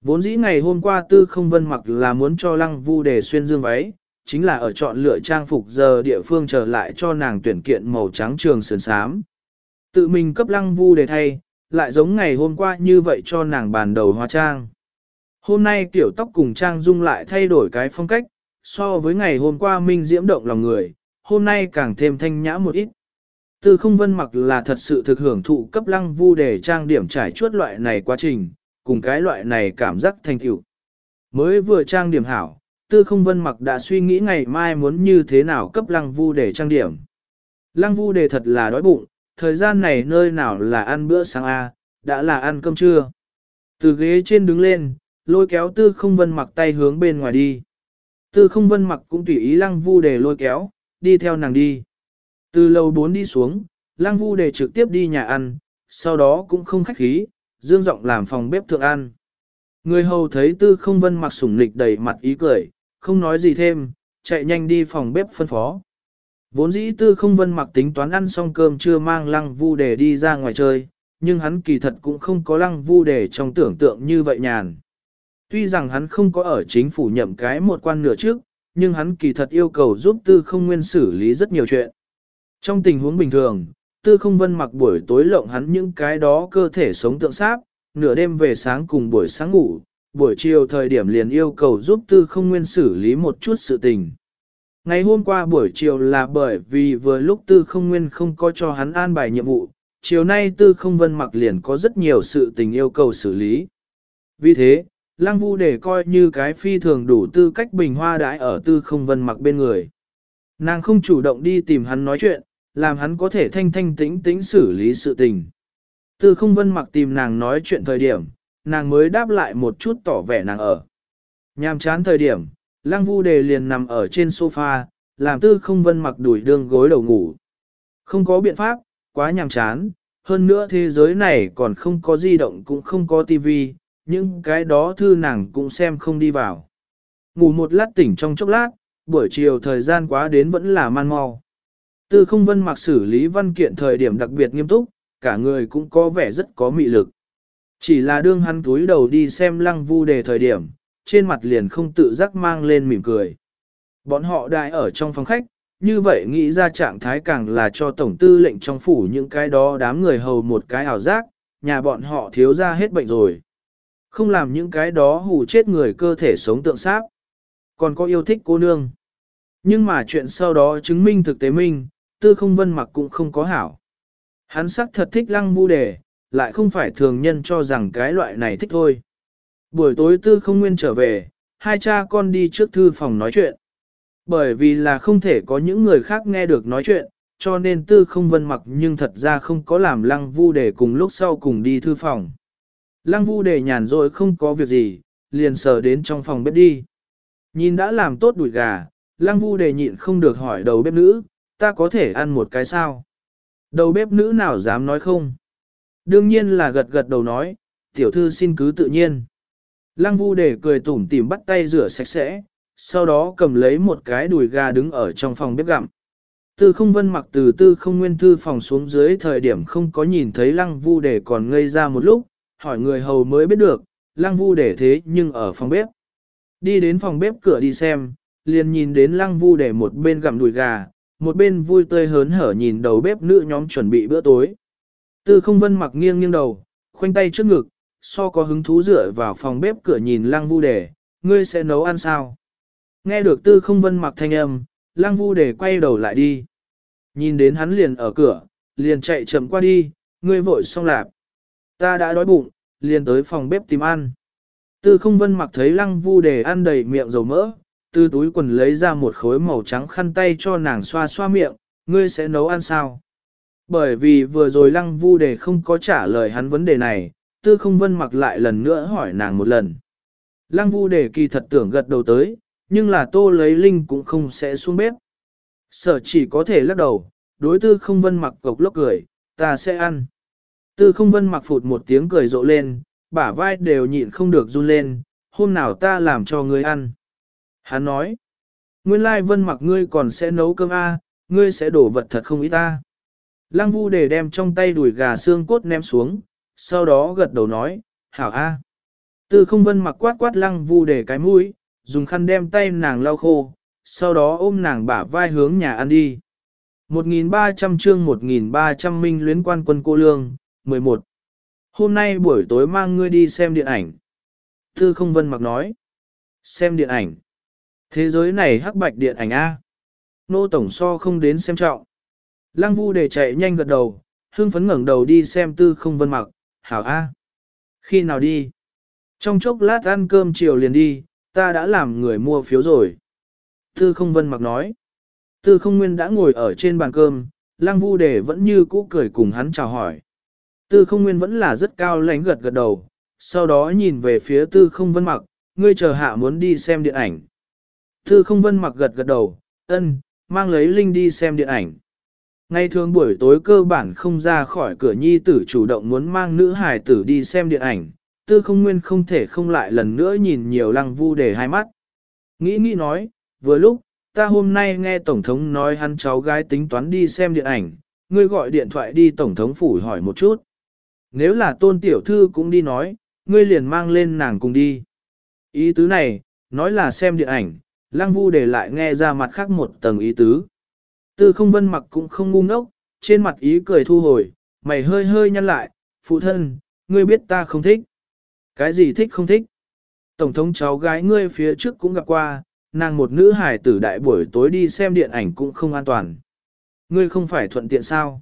Vốn dĩ ngày hôm qua Tư Không Vân mặc là muốn cho Lăng Vu Đề xuyên dương váy, chính là ở chọn lựa trang phục giờ địa phương trở lại cho nàng tuyển kiện màu trắng trường sườn xám. Tự mình cấp Lăng Vu Đề thay, lại giống ngày hôm qua như vậy cho nàng bàn đầu hóa trang. Hôm nay kiểu tóc cùng trang dung lại thay đổi cái phong cách, so với ngày hôm qua minh diễm động lòng người, hôm nay càng thêm thanh nhã một ít. Tư Không Vân mặc là thật sự thực hưởng thụ cấp Lăng Vu Đề trang điểm trải chuốt loại này quá trình, cùng cái loại này cảm giác thành tựu. Mới vừa trang điểm hảo, Tư Không Vân mặc đã suy nghĩ ngày mai muốn như thế nào cấp Lăng Vu Đề trang điểm. Lăng Vu Đề thật là đói bụng, thời gian này nơi nào là ăn bữa sáng A, đã là ăn cơm trưa. Từ ghế trên đứng lên, lôi kéo Tư Không Vân mặc tay hướng bên ngoài đi. Tư Không Vân mặc cũng tùy ý Lăng Vu Đề lôi kéo, đi theo nàng đi. Từ lầu bốn đi xuống, Lăng Vu Đề trực tiếp đi nhà ăn, sau đó cũng không khách khí, dương giọng làm phòng bếp thượng ăn. Người hầu thấy Tư Không Vân mặc sủng nịch đầy mặt ý cười, không nói gì thêm, chạy nhanh đi phòng bếp phân phó. Vốn dĩ Tư Không Vân mặc tính toán ăn xong cơm chưa mang Lăng Vu Đề đi ra ngoài chơi, nhưng hắn kỳ thật cũng không có Lăng Vu Đề trong tưởng tượng như vậy nhàn. Tuy rằng hắn không có ở chính phủ nhậm cái một quan nửa trước, nhưng hắn kỳ thật yêu cầu giúp Tư Không Nguyên xử lý rất nhiều chuyện. Trong tình huống bình thường, Tư Không Vân mặc buổi tối lộng hắn những cái đó cơ thể sống tượng sáp, nửa đêm về sáng cùng buổi sáng ngủ, buổi chiều thời điểm liền yêu cầu giúp Tư Không Nguyên xử lý một chút sự tình. Ngày hôm qua buổi chiều là bởi vì vừa lúc Tư Không Nguyên không có cho hắn an bài nhiệm vụ, chiều nay Tư Không Vân mặc liền có rất nhiều sự tình yêu cầu xử lý. Vì thế, Lăng Vu Đề coi như cái phi thường đủ tư cách bình hoa đãi ở Tư Không Vân mặc bên người. Nàng không chủ động đi tìm hắn nói chuyện, làm hắn có thể thanh thanh tĩnh tĩnh xử lý sự tình. Tư Không Vân mặc tìm nàng nói chuyện thời điểm, nàng mới đáp lại một chút tỏ vẻ nàng ở. Nhàm chán thời điểm, Lăng Vu Đề liền nằm ở trên sofa, làm Tư Không Vân mặc đuổi đương gối đầu ngủ. Không có biện pháp, quá nhàm chán, hơn nữa thế giới này còn không có di động cũng không có tivi, những cái đó thư nàng cũng xem không đi vào. Ngủ một lát tỉnh trong chốc lát, buổi chiều thời gian quá đến vẫn là man mau. Tư Không Vân mặc xử lý văn kiện thời điểm đặc biệt nghiêm túc, cả người cũng có vẻ rất có mị lực. Chỉ là đương hắn túi đầu đi xem Lăng Vu Đề thời điểm, trên mặt liền không tự giác mang lên mỉm cười. Bọn họ đại ở trong phòng khách, như vậy nghĩ ra trạng thái càng là cho tổng tư lệnh trong phủ những cái đó đám người hầu một cái ảo giác, nhà bọn họ thiếu ra hết bệnh rồi. Không làm những cái đó hù chết người cơ thể sống tượng sáp. Còn có yêu thích cô nương. Nhưng mà chuyện sau đó chứng minh thực tế minh, Tư Không Vân mặc cũng không có hảo. Hắn sắc thật thích Lăng Vu Đề, lại không phải thường nhân cho rằng cái loại này thích thôi. Buổi tối Tư Không Nguyên trở về, hai cha con đi trước thư phòng nói chuyện. Bởi vì là không thể có những người khác nghe được nói chuyện, cho nên Tư Không Vân mặc nhưng thật ra không có làm Lăng Vu Đề cùng lúc sau cùng đi thư phòng. Lăng Vu Đề nhàn rỗi không có việc gì, liền sờ đến trong phòng bếp đi. Nhìn đã làm tốt đùi gà, Lăng Vu Đề nhịn không được hỏi đầu bếp nữ, ta có thể ăn một cái sao? Đầu bếp nữ nào dám nói không? Đương nhiên là gật gật đầu nói, tiểu thư xin cứ tự nhiên. Lăng Vu Đề cười tủm tỉm bắt tay rửa sạch sẽ, sau đó cầm lấy một cái đùi gà đứng ở trong phòng bếp gặm. Tư Không Vân mặc từ Tư Không Nguyên thư phòng xuống dưới thời điểm không có nhìn thấy Lăng Vu Đề còn ngây ra một lúc, hỏi người hầu mới biết được, Lăng Vu Đề thế nhưng ở phòng bếp. Đi đến phòng bếp cửa đi xem, liền nhìn đến Lăng Vu Đề một bên gặm đùi gà, một bên vui tươi hớn hở nhìn đầu bếp nữ nhóm chuẩn bị bữa tối. Tư Không Vân mặc nghiêng nghiêng đầu, khoanh tay trước ngực, so có hứng thú dựa vào phòng bếp cửa nhìn Lăng Vu Đề, ngươi sẽ nấu ăn sao? Nghe được Tư Không Vân mặc thanh âm, Lăng Vu Đề quay đầu lại đi. Nhìn đến hắn liền ở cửa, liền chạy chậm qua đi, ngươi vội xong lạp. Ta đã đói bụng, liền tới phòng bếp tìm ăn. Tư Không Vân mặc thấy Lăng Vu Đề ăn đầy miệng dầu mỡ, từ túi quần lấy ra một khối màu trắng khăn tay cho nàng xoa xoa miệng, ngươi sẽ nấu ăn sao? Bởi vì vừa rồi Lăng Vu Đề không có trả lời hắn vấn đề này, Tư Không Vân mặc lại lần nữa hỏi nàng một lần. Lăng Vu Đề kỳ thật tưởng gật đầu tới, nhưng là Tô lấy Linh cũng không sẽ xuống bếp. Sở chỉ có thể lắc đầu, đối Tư Không Vân mặc cộc lốc cười, ta sẽ ăn. Tư Không Vân mặc phụt một tiếng cười rộ lên, bả vai đều nhịn không được run lên, hôm nào ta làm cho ngươi ăn. Hắn nói, nguyên lai Vân mặc ngươi còn sẽ nấu cơm a, ngươi sẽ đổ vật thật không ý ta. Lăng Vu Đề đem trong tay đùi gà xương cốt ném xuống, sau đó gật đầu nói, hảo a. Tư không vân mặc quát quát lăng vu để cái mũi, dùng khăn đem tay nàng lau khô, sau đó ôm nàng bả vai hướng nhà ăn đi. một nghìn ba trăm chương một nghìn ba trăm minh luyến quan quân cô lương, mười một. Hôm nay buổi tối mang ngươi đi xem điện ảnh. Tư không vân mặc nói. Xem điện ảnh. Thế giới này hắc bạch điện ảnh A. Nô tổng so không đến xem trọng. Lăng vu để chạy nhanh gật đầu, hưng phấn ngẩng đầu đi xem tư không vân mặc, hảo A. Khi nào đi? Trong chốc lát ăn cơm chiều liền đi, ta đã làm người mua phiếu rồi. Tư không vân mặc nói. Tư không nguyên đã ngồi ở trên bàn cơm, lăng vu đề vẫn như cũ cười cùng hắn chào hỏi. Tư không nguyên vẫn là rất cao lãnh gật gật đầu, sau đó nhìn về phía tư không vân mặc, ngươi chờ hạ muốn đi xem điện ảnh. Tư không vân mặc gật gật đầu, ân, mang lấy Linh đi xem điện ảnh. Ngày thường buổi tối cơ bản không ra khỏi cửa nhi tử chủ động muốn mang nữ hài tử đi xem điện ảnh, tư không nguyên không thể không lại lần nữa nhìn nhiều lăng vu để hai mắt. Nghĩ nghĩ nói, vừa lúc, ta hôm nay nghe Tổng thống nói hắn cháu gái tính toán đi xem điện ảnh, ngươi gọi điện thoại đi Tổng thống phủ hỏi một chút. Nếu là tôn tiểu thư cũng đi nói, ngươi liền mang lên nàng cùng đi. Ý tứ này, nói là xem điện ảnh, lăng vu để lại nghe ra mặt khác một tầng ý tứ. Tư không vân mặc cũng không ngu ngốc, trên mặt ý cười thu hồi, mày hơi hơi nhăn lại, phụ thân, ngươi biết ta không thích. Cái gì thích không thích? Tổng thống cháu gái ngươi phía trước cũng gặp qua, nàng một nữ hài tử đại buổi tối đi xem điện ảnh cũng không an toàn. Ngươi không phải thuận tiện sao?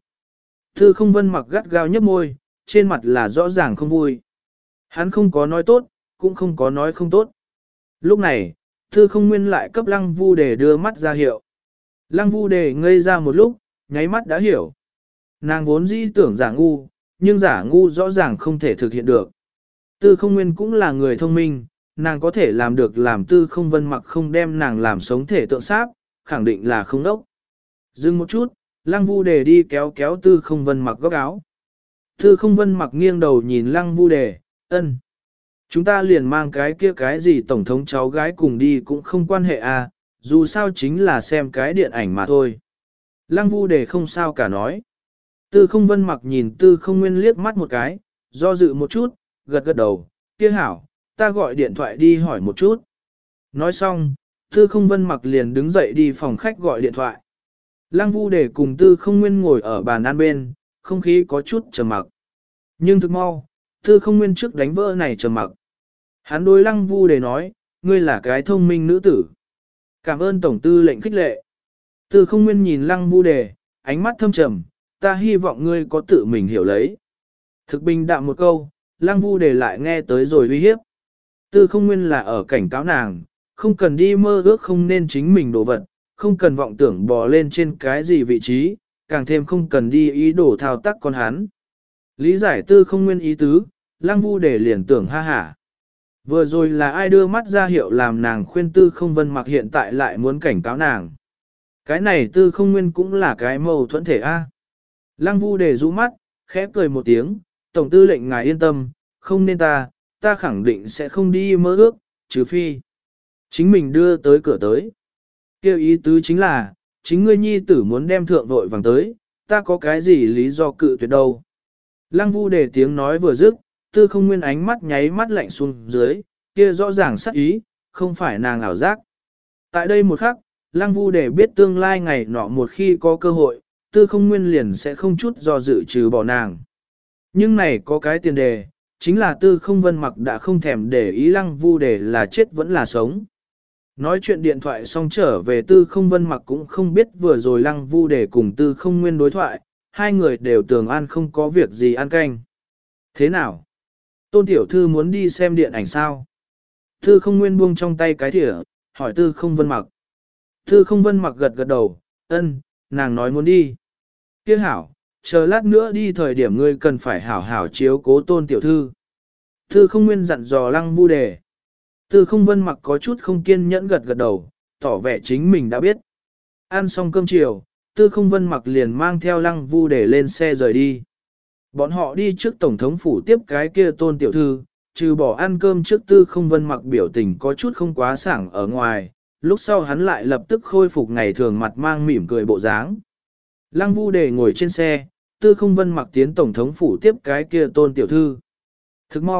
Tư không vân mặc gắt gao nhấp môi, trên mặt là rõ ràng không vui. Hắn không có nói tốt, cũng không có nói không tốt. Lúc này, tư không nguyên lại cấp lăng vu để đưa mắt ra hiệu. Lăng vu đề ngây ra một lúc, nháy mắt đã hiểu. Nàng vốn dĩ tưởng giả ngu, nhưng giả ngu rõ ràng không thể thực hiện được. Tư không nguyên cũng là người thông minh, nàng có thể làm được làm tư không vân mặc không đem nàng làm sống thể tượng sáp, khẳng định là không đốc. Dừng một chút, lăng vu đề đi kéo kéo tư không vân mặc góc áo. Tư không vân mặc nghiêng đầu nhìn lăng vu đề, ân. Chúng ta liền mang cái kia cái gì tổng thống cháu gái cùng đi cũng không quan hệ à, dù sao chính là xem cái điện ảnh mà thôi. Lăng vu đề không sao cả nói. Tư không vân mặc nhìn tư không nguyên liếc mắt một cái, do dự một chút, gật gật đầu, kia hảo, ta gọi điện thoại đi hỏi một chút. Nói xong, tư không vân mặc liền đứng dậy đi phòng khách gọi điện thoại. Lăng vu đề cùng tư không nguyên ngồi ở bàn ăn bên, không khí có chút trầm mặc. Nhưng thực mau, tư không nguyên trước đánh vỡ này trầm mặc. Hắn đối lăng vu đề nói, ngươi là cái thông minh nữ tử. Cảm ơn tổng tư lệnh khích lệ. Tư không nguyên nhìn lăng vu đề, ánh mắt thâm trầm, ta hy vọng ngươi có tự mình hiểu lấy. Thực bình đạm một câu, lăng vu đề lại nghe tới rồi uy hiếp. Tư không nguyên là ở cảnh cáo nàng, không cần đi mơ ước không nên chính mình đồ vật, không cần vọng tưởng bò lên trên cái gì vị trí, càng thêm không cần đi ý đồ thao tác con hắn. Lý giải tư không nguyên ý tứ, lăng vu đề liền tưởng ha hả. Vừa rồi là ai đưa mắt ra hiệu làm nàng khuyên tư không vân mặc hiện tại lại muốn cảnh cáo nàng. Cái này tư không nguyên cũng là cái mâu thuẫn thể A. Lăng vu đề rũ mắt, khẽ cười một tiếng, tổng tư lệnh ngài yên tâm, không nên ta, ta khẳng định sẽ không đi mơ ước, trừ phi. Chính mình đưa tới cửa tới. Kêu ý tứ chính là, chính ngươi nhi tử muốn đem thượng vội vàng tới, ta có cái gì lý do cự tuyệt đâu. Lăng vu đề tiếng nói vừa dứt, tư không nguyên ánh mắt nháy mắt lạnh xuống dưới, kia rõ ràng sắc ý, không phải nàng ảo giác. Tại đây một khắc, lăng vu để biết tương lai ngày nọ một khi có cơ hội, tư không nguyên liền sẽ không chút do dự trừ bỏ nàng. Nhưng này có cái tiền đề, chính là tư không vân mặc đã không thèm để ý lăng vu để là chết vẫn là sống. Nói chuyện điện thoại xong trở về tư không vân mặc cũng không biết vừa rồi lăng vu để cùng tư không nguyên đối thoại, hai người đều tưởng an không có việc gì ăn canh. Thế nào? Tôn tiểu thư muốn đi xem điện ảnh sao? Tư không nguyên buông trong tay cái thỉa, hỏi tư không vân mặc. Tư không vân mặc gật gật đầu, ân, nàng nói muốn đi. Kia hảo, chờ lát nữa đi thời điểm ngươi cần phải hảo hảo chiếu cố tôn tiểu thư. Tư không nguyên dặn dò lăng vu đề. Tư không vân mặc có chút không kiên nhẫn gật gật đầu, tỏ vẻ chính mình đã biết. Ăn xong cơm chiều, tư không vân mặc liền mang theo lăng vu đề lên xe rời đi. Bọn họ đi trước tổng thống phủ tiếp cái kia tôn tiểu thư, trừ bỏ ăn cơm trước tư không vân mặc biểu tình có chút không quá sảng ở ngoài, lúc sau hắn lại lập tức khôi phục ngày thường mặt mang mỉm cười bộ dáng. Lăng vu đề ngồi trên xe, tư không vân mặc tiến tổng thống phủ tiếp cái kia tôn tiểu thư. Thức mau,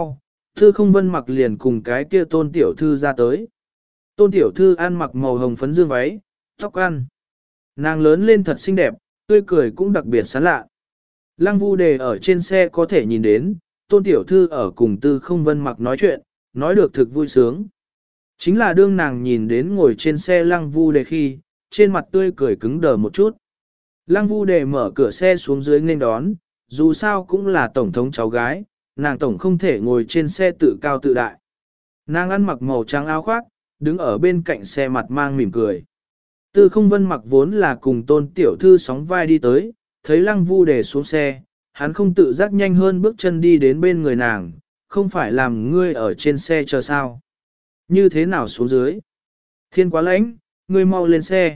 Tư không vân mặc liền cùng cái kia tôn tiểu thư ra tới. Tôn tiểu thư ăn mặc màu hồng phấn dương váy, tóc ăn. Nàng lớn lên thật xinh đẹp, tươi cười cũng đặc biệt sán lạ. Lăng Vu Đề ở trên xe có thể nhìn đến, tôn tiểu thư ở cùng Tư không vân mặc nói chuyện, nói được thực vui sướng. Chính là đương nàng nhìn đến ngồi trên xe Lăng Vu Đề khi, trên mặt tươi cười cứng đờ một chút. Lăng Vu Đề mở cửa xe xuống dưới nghênh đón, dù sao cũng là tổng thống cháu gái, nàng tổng không thể ngồi trên xe tự cao tự đại. Nàng ăn mặc màu trắng áo khoác, đứng ở bên cạnh xe mặt mang mỉm cười. Tư không vân mặc vốn là cùng tôn tiểu thư sóng vai đi tới, thấy Lăng Vu Đề xuống xe, hắn không tự giác nhanh hơn bước chân đi đến bên người nàng, không phải làm ngươi ở trên xe chờ sao. Như thế nào xuống dưới? Thiên quá lạnh, ngươi mau lên xe.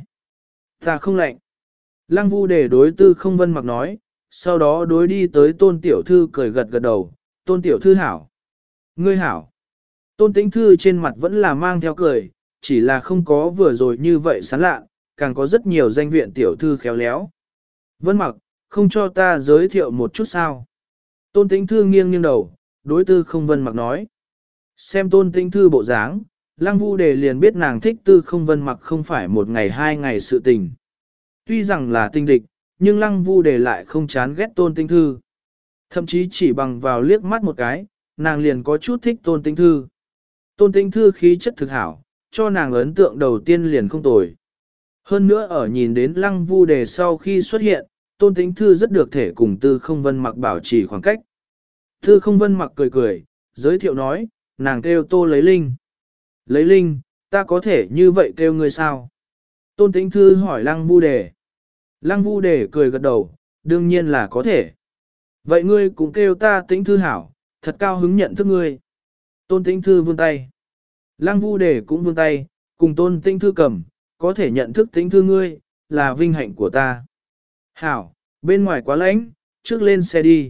Ta không lạnh. Lăng Vu Đề đối Tư không vân mặc nói, sau đó đối đi tới tôn tiểu thư cười gật gật đầu, tôn tiểu thư hảo. Ngươi hảo. Tôn tĩnh thư trên mặt vẫn là mang theo cười, chỉ là không có vừa rồi như vậy sán lạ, càng có rất nhiều danh viện tiểu thư khéo léo. Vân mặc, không cho ta giới thiệu một chút sao. Tôn tĩnh thư nghiêng nghiêng đầu, đối Tư không vân mặc nói. Xem tôn tĩnh thư bộ dáng, Lăng Vu Đề liền biết nàng thích Tư không vân mặc không phải một ngày hai ngày sự tình. Tuy rằng là tinh địch, nhưng Lăng Vu Đề lại không chán ghét tôn tĩnh thư. Thậm chí chỉ bằng vào liếc mắt một cái, nàng liền có chút thích tôn tĩnh thư. Tôn tĩnh thư khí chất thực hảo, cho nàng ấn tượng đầu tiên liền không tồi. Hơn nữa ở nhìn đến Lăng Vu Đề sau khi xuất hiện, tôn tĩnh thư rất được thể cùng Tư không vân mặc bảo trì khoảng cách. Tư không vân mặc cười cười, giới thiệu nói, nàng kêu Tô Lấy Linh. Lấy Linh, ta có thể như vậy kêu ngươi sao? Tôn tĩnh thư hỏi Lăng Vu Đề. Lăng Vu Đề cười gật đầu, đương nhiên là có thể. Vậy ngươi cũng kêu ta tĩnh thư hảo, thật cao hứng nhận thức ngươi. Tôn tĩnh thư vươn tay. Lăng Vu Đề cũng vươn tay, cùng tôn tĩnh thư cầm, có thể nhận thức tĩnh thư ngươi, là vinh hạnh của ta. Hảo, bên ngoài quá lạnh, trước lên xe đi.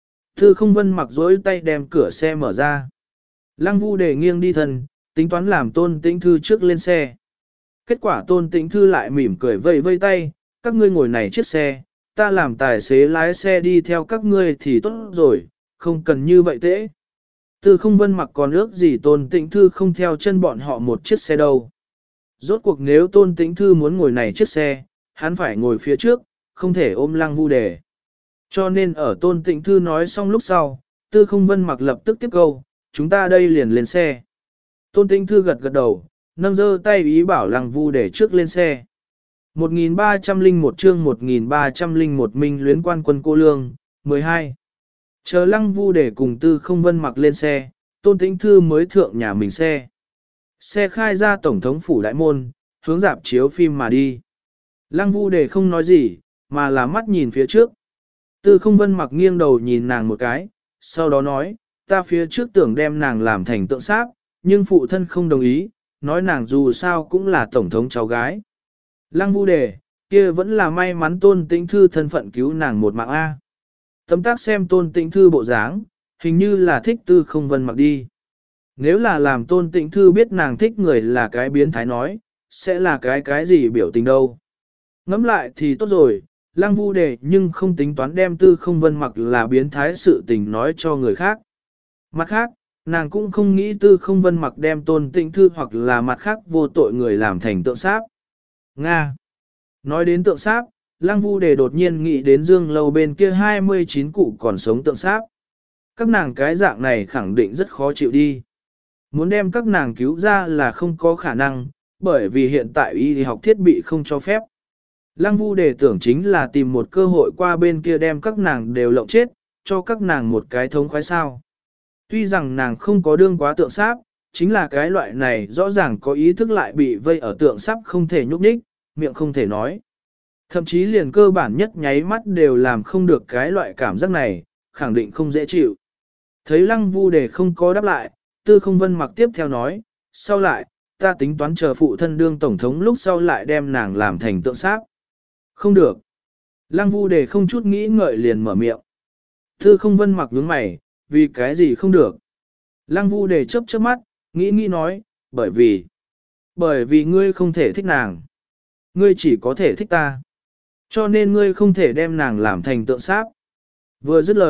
Tư không vân mặc dối tay đem cửa xe mở ra. Lăng Vu Đề nghiêng đi thân, tính toán làm tôn tĩnh thư trước lên xe. Kết quả tôn tĩnh thư lại mỉm cười vây vây tay, các ngươi ngồi này chiếc xe, ta làm tài xế lái xe đi theo các ngươi thì tốt rồi, không cần như vậy tễ. Tư không vân mặc còn ước gì tôn tĩnh thư không theo chân bọn họ một chiếc xe đâu. Rốt cuộc nếu tôn tĩnh thư muốn ngồi này chiếc xe, hắn phải ngồi phía trước, không thể ôm Lăng Vu Đề. Cho nên ở tôn tĩnh thư nói xong lúc sau, tư không vân mặc lập tức tiếp câu, chúng ta đây liền lên xe. Tôn tĩnh thư gật gật đầu, nâng giơ tay ý bảo Lăng Vu Đề trước lên xe. một nghìn ba trăm lẻ một chương một nghìn ba trăm lẻ một minh luyến quan quân cô lương, mười hai. Chờ Lăng Vu Đề cùng Tư không vân mặc lên xe, tôn tĩnh thư mới thượng nhà mình xe. Xe khai ra tổng thống phủ đại môn, hướng dạp chiếu phim mà đi. Lăng Vu Đề không nói gì, mà là mắt nhìn phía trước. Tư không vân mặc nghiêng đầu nhìn nàng một cái, sau đó nói, ta phía trước tưởng đem nàng làm thành tượng sáp, nhưng phụ thân không đồng ý, nói nàng dù sao cũng là tổng thống cháu gái. Lăng Vu Đề, kia vẫn là may mắn tôn tĩnh thư thân phận cứu nàng một mạng A. Tấm tác xem tôn tĩnh thư bộ dáng, hình như là thích Tư không vân mặc đi. Nếu là làm tôn tĩnh thư biết nàng thích người là cái biến thái nói, sẽ là cái cái gì biểu tình đâu. Ngẫm lại thì tốt rồi, Lăng Vu Đề nhưng không tính toán đem Tư không vân mặc là biến thái sự tình nói cho người khác. Mặt khác, nàng cũng không nghĩ Tư không vân mặc đem tôn tĩnh thư hoặc là mặt khác vô tội người làm thành tượng sáp. Nga. Nói đến tượng sáp, Lăng Vu Đề đột nhiên nghĩ đến Dương Lâu bên kia hai mươi chín cụ còn sống tượng sáp. Các nàng cái dạng này khẳng định rất khó chịu đi. Muốn đem các nàng cứu ra là không có khả năng, bởi vì hiện tại y học thiết bị không cho phép. Lăng Vu Đề tưởng chính là tìm một cơ hội qua bên kia đem các nàng đều lộng chết, cho các nàng một cái thống khoái sao. Tuy rằng nàng không có đương quá tượng sáp, chính là cái loại này rõ ràng có ý thức lại bị vây ở tượng sáp không thể nhúc nhích, miệng không thể nói. Thậm chí liền cơ bản nhất nháy mắt đều làm không được cái loại cảm giác này, khẳng định không dễ chịu. Thấy Lăng Vu Đề không có đáp lại, Tư không vân mặc tiếp theo nói, sau lại, ta tính toán chờ phụ thân đương tổng thống lúc sau lại đem nàng làm thành tượng sáp. Không được. Lăng Vu Đề không chút nghĩ ngợi liền mở miệng. Tư không vân mặc nhướng mày, vì cái gì không được. Lăng Vu Đề chớp chớp mắt, nghĩ nghĩ nói, bởi vì, bởi vì ngươi không thể thích nàng. Ngươi chỉ có thể thích ta. Cho nên ngươi không thể đem nàng làm thành tượng sáp. Vừa dứt lời,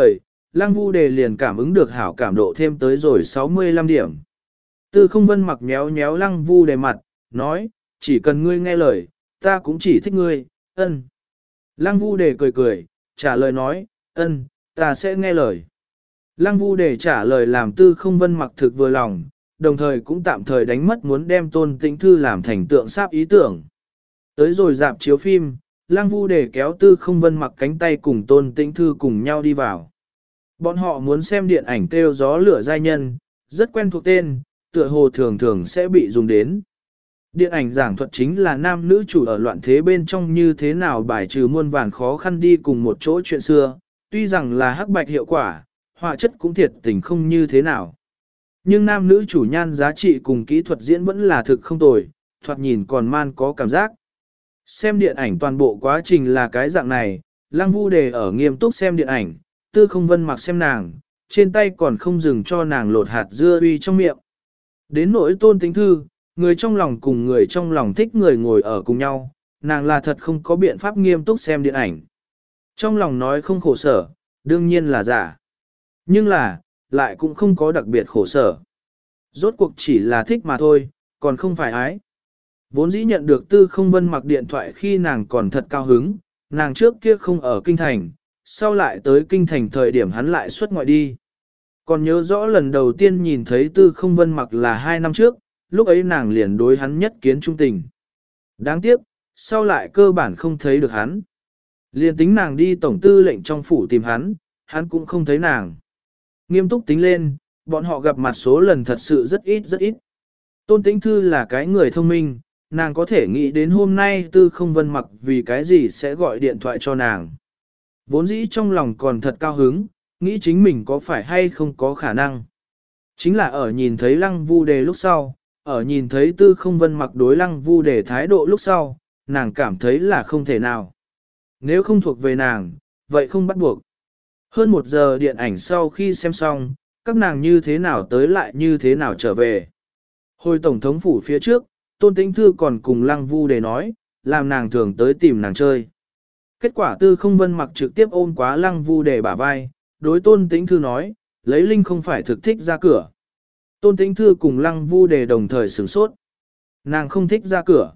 Lăng Vu Đề liền cảm ứng được hảo cảm độ thêm tới rồi sáu mươi lăm điểm. Tư Không Vân mặc nhéo nhéo Lăng Vu Đề mặt, nói, chỉ cần ngươi nghe lời, ta cũng chỉ thích ngươi, ân. Lăng Vu Đề cười cười, trả lời nói, ân, ta sẽ nghe lời. Lăng Vu Đề trả lời làm Tư Không Vân mặc thực vừa lòng, đồng thời cũng tạm thời đánh mất muốn đem Tôn Tĩnh Thư làm thành tượng sáp ý tưởng. Tới rồi dạp chiếu phim, Lăng Vu Đề kéo Tư Không Vân mặc cánh tay cùng Tôn Tĩnh Thư cùng nhau đi vào. Bọn họ muốn xem điện ảnh kêu gió lửa giai nhân, rất quen thuộc tên, tựa hồ thường thường sẽ bị dùng đến. Điện ảnh giảng thuật chính là nam nữ chủ ở loạn thế bên trong như thế nào bài trừ muôn vàn khó khăn đi cùng một chỗ chuyện xưa, tuy rằng là hắc bạch hiệu quả, họa chất cũng thiệt tình không như thế nào. Nhưng nam nữ chủ nhan giá trị cùng kỹ thuật diễn vẫn là thực không tồi, thoạt nhìn còn man có cảm giác. Xem điện ảnh toàn bộ quá trình là cái dạng này, Lăng Vu Đề ở nghiêm túc xem điện ảnh, Tư Không Vân mặc xem nàng, trên tay còn không dừng cho nàng lột hạt dưa uy trong miệng. Đến nỗi Tôn Tĩnh Thư, người trong lòng cùng người trong lòng thích người ngồi ở cùng nhau, nàng là thật không có biện pháp nghiêm túc xem điện ảnh. Trong lòng nói không khổ sở, đương nhiên là giả. Nhưng là, lại cũng không có đặc biệt khổ sở. Rốt cuộc chỉ là thích mà thôi, còn không phải ái. Vốn dĩ nhận được Tư Không Vân mặc điện thoại khi nàng còn thật cao hứng, nàng trước kia không ở kinh thành, sau lại tới kinh thành thời điểm hắn lại xuất ngoại đi. Còn nhớ rõ lần đầu tiên nhìn thấy Tư Không Vân mặc là hai năm trước, lúc ấy nàng liền đối hắn nhất kiến trung tình. Đáng tiếc, sau lại cơ bản không thấy được hắn. Liền tính nàng đi tổng tư lệnh trong phủ tìm hắn, hắn cũng không thấy nàng. Nghiêm túc tính lên, bọn họ gặp mặt số lần thật sự rất ít rất ít. Tôn Tĩnh Thư là cái người thông minh, nàng có thể nghĩ đến hôm nay Tư Không Vân mặc vì cái gì sẽ gọi điện thoại cho nàng. Vốn dĩ trong lòng còn thật cao hứng, nghĩ chính mình có phải hay không có khả năng. Chính là ở nhìn thấy Lăng Vu Đề lúc sau, ở nhìn thấy Tư Không Vân mặc đối Lăng Vu Đề thái độ lúc sau, nàng cảm thấy là không thể nào. Nếu không thuộc về nàng, vậy không bắt buộc. Hơn một giờ điện ảnh sau khi xem xong, các nàng như thế nào tới lại như thế nào trở về. Hồi tổng thống phủ phía trước, Tôn Tĩnh Thư còn cùng Lăng Vu Đề nói, làm nàng thường tới tìm nàng chơi. Kết quả Tư Không Vân mặc trực tiếp ôm quá Lăng Vu Đề bả vai, đối Tôn Tĩnh Thư nói, lấy Linh không phải thực thích ra cửa. Tôn Tĩnh Thư cùng Lăng Vu Đề đồng thời sửng sốt. Nàng không thích ra cửa.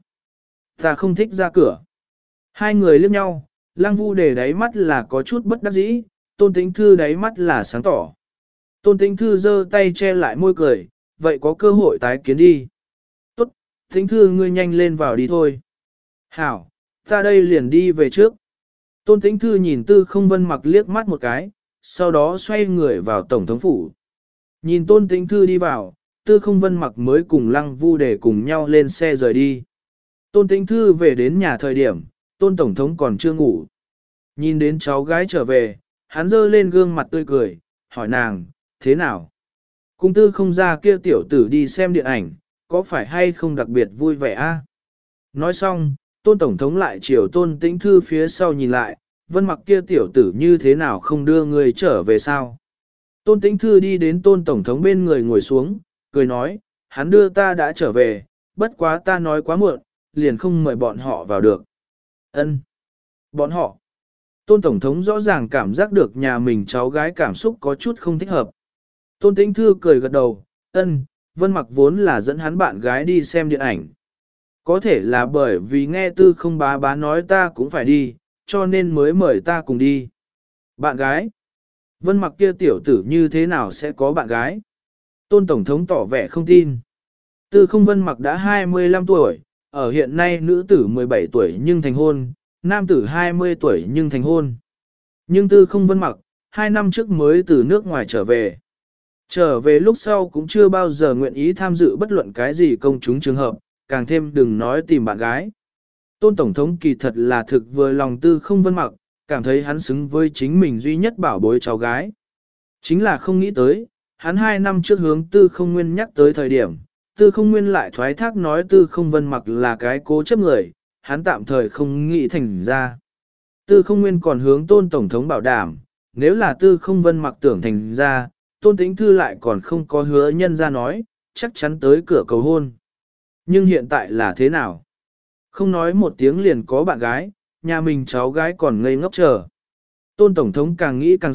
Ta không thích ra cửa. Hai người liếc nhau, Lăng Vu Đề đáy mắt là có chút bất đắc dĩ, Tôn Tĩnh Thư đáy mắt là sáng tỏ. Tôn Tĩnh Thư giơ tay che lại môi cười, vậy có cơ hội tái kiến đi. Tốt, Tĩnh Thư ngươi nhanh lên vào đi thôi. Hảo, ta đây liền đi về trước. Tôn Tĩnh Thư nhìn Tư Không Vân mặc liếc mắt một cái, sau đó xoay người vào tổng thống phủ. Nhìn Tôn Tĩnh Thư đi vào, Tư Không Vân mặc mới cùng Lăng Vu Đề cùng nhau lên xe rời đi. Tôn Tĩnh Thư về đến nhà thời điểm, Tôn Tổng thống còn chưa ngủ. Nhìn đến cháu gái trở về, hắn giơ lên gương mặt tươi cười, hỏi nàng, thế nào? Cung Tư Không ra kia tiểu tử đi xem điện ảnh, có phải hay không đặc biệt vui vẻ a? Nói xong, Tôn Tổng thống lại chiều Tôn Tĩnh Thư phía sau nhìn lại, Vân mặc kia tiểu tử như thế nào không đưa người trở về sao? Tôn Tĩnh Thư đi đến Tôn Tổng thống bên người ngồi xuống, cười nói, hắn đưa ta đã trở về, bất quá ta nói quá muộn, liền không mời bọn họ vào được. Ân, bọn họ. Tôn Tổng thống rõ ràng cảm giác được nhà mình cháu gái cảm xúc có chút không thích hợp. Tôn Tĩnh Thư cười gật đầu, ân, Vân mặc vốn là dẫn hắn bạn gái đi xem điện ảnh. Có thể là bởi vì nghe Tư Không bá bá nói ta cũng phải đi, cho nên mới mời ta cùng đi. Bạn gái? Vân mặc kia tiểu tử như thế nào sẽ có bạn gái? Tôn Tổng thống tỏ vẻ không tin. Tư Không Vân mặc đã hai mươi lăm tuổi, ở hiện nay nữ tử mười bảy tuổi nhưng thành hôn, nam tử hai mươi tuổi nhưng thành hôn. Nhưng Tư Không Vân mặc, hai năm trước mới từ nước ngoài trở về. Trở về lúc sau cũng chưa bao giờ nguyện ý tham dự bất luận cái gì công chúng trường hợp, càng thêm đừng nói tìm bạn gái. Tôn Tổng thống kỳ thật là thực vừa lòng Tư Không Vân mặc, cảm thấy hắn xứng với chính mình duy nhất bảo bối cháu gái. Chính là không nghĩ tới, hắn hai năm trước hướng Tư Không Nguyên nhắc tới thời điểm, Tư Không Nguyên lại thoái thác nói Tư Không Vân mặc là cái cố chấp người, hắn tạm thời không nghĩ thành ra. Tư Không Nguyên còn hướng Tôn Tổng thống bảo đảm, nếu là Tư Không Vân mặc tưởng thành ra, Tôn Tĩnh Thư lại còn không có hứa nhân ra nói, chắc chắn tới cửa cầu hôn. Nhưng hiện tại là thế nào? Không nói một tiếng liền có bạn gái, nhà mình cháu gái còn ngây ngốc chờ. Tôn Tổng thống càng nghĩ càng giận,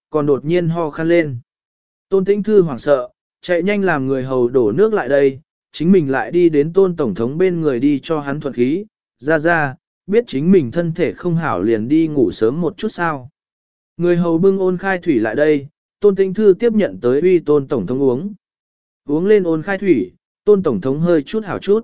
còn đột nhiên ho khan lên. Tôn Tĩnh Thư hoảng sợ, chạy nhanh làm người hầu đổ nước lại đây, chính mình lại đi đến Tôn Tổng thống bên người đi cho hắn thuận khí, ra ra, biết chính mình thân thể không hảo liền đi ngủ sớm một chút sao. Người hầu bưng ôn khai thủy lại đây, Tôn Tĩnh Thư tiếp nhận tới uy Tôn Tổng thống uống. Uống lên ôn khai thủy, Tôn Tổng thống hơi chút hảo chút.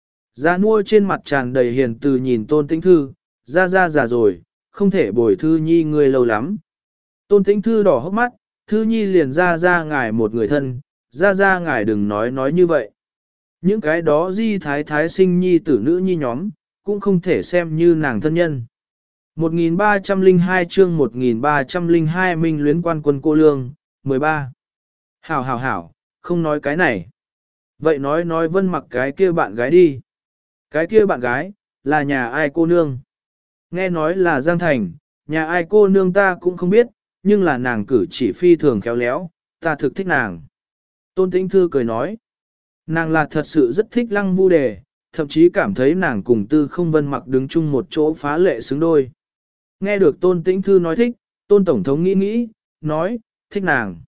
Ra nuôi trên mặt tràn đầy hiền từ nhìn Tôn Tĩnh Thư, ra ra già rồi, không thể bồi Thư Nhi người lâu lắm. Tôn Tĩnh Thư đỏ hốc mắt, Thư Nhi liền ra ra ngài một người thân, ra ra ngài đừng nói nói như vậy. Những cái đó di thái thái sinh nhi tử nữ nhi nhóm, cũng không thể xem như nàng thân nhân. một nghìn ba trăm lẻ hai chương một nghìn ba trăm lẻ hai Minh luyến quan quân cô lương, mười ba. Hảo hảo hảo, không nói cái này. Vậy nói nói Vân Mặc cái kia bạn gái đi. Cái kia bạn gái, là nhà ai cô nương? Nghe nói là Giang Thành, nhà ai cô nương ta cũng không biết, nhưng là nàng cử chỉ phi thường khéo léo, ta thực thích nàng. Tôn Tĩnh Thư cười nói, nàng là thật sự rất thích Lăng Vu Đề, thậm chí cảm thấy nàng cùng Tư Không Vân Mặc đứng chung một chỗ phá lệ xứng đôi. Nghe được Tôn Tĩnh Thư nói thích, Tôn Tổng thống nghĩ nghĩ, nói, thích nàng.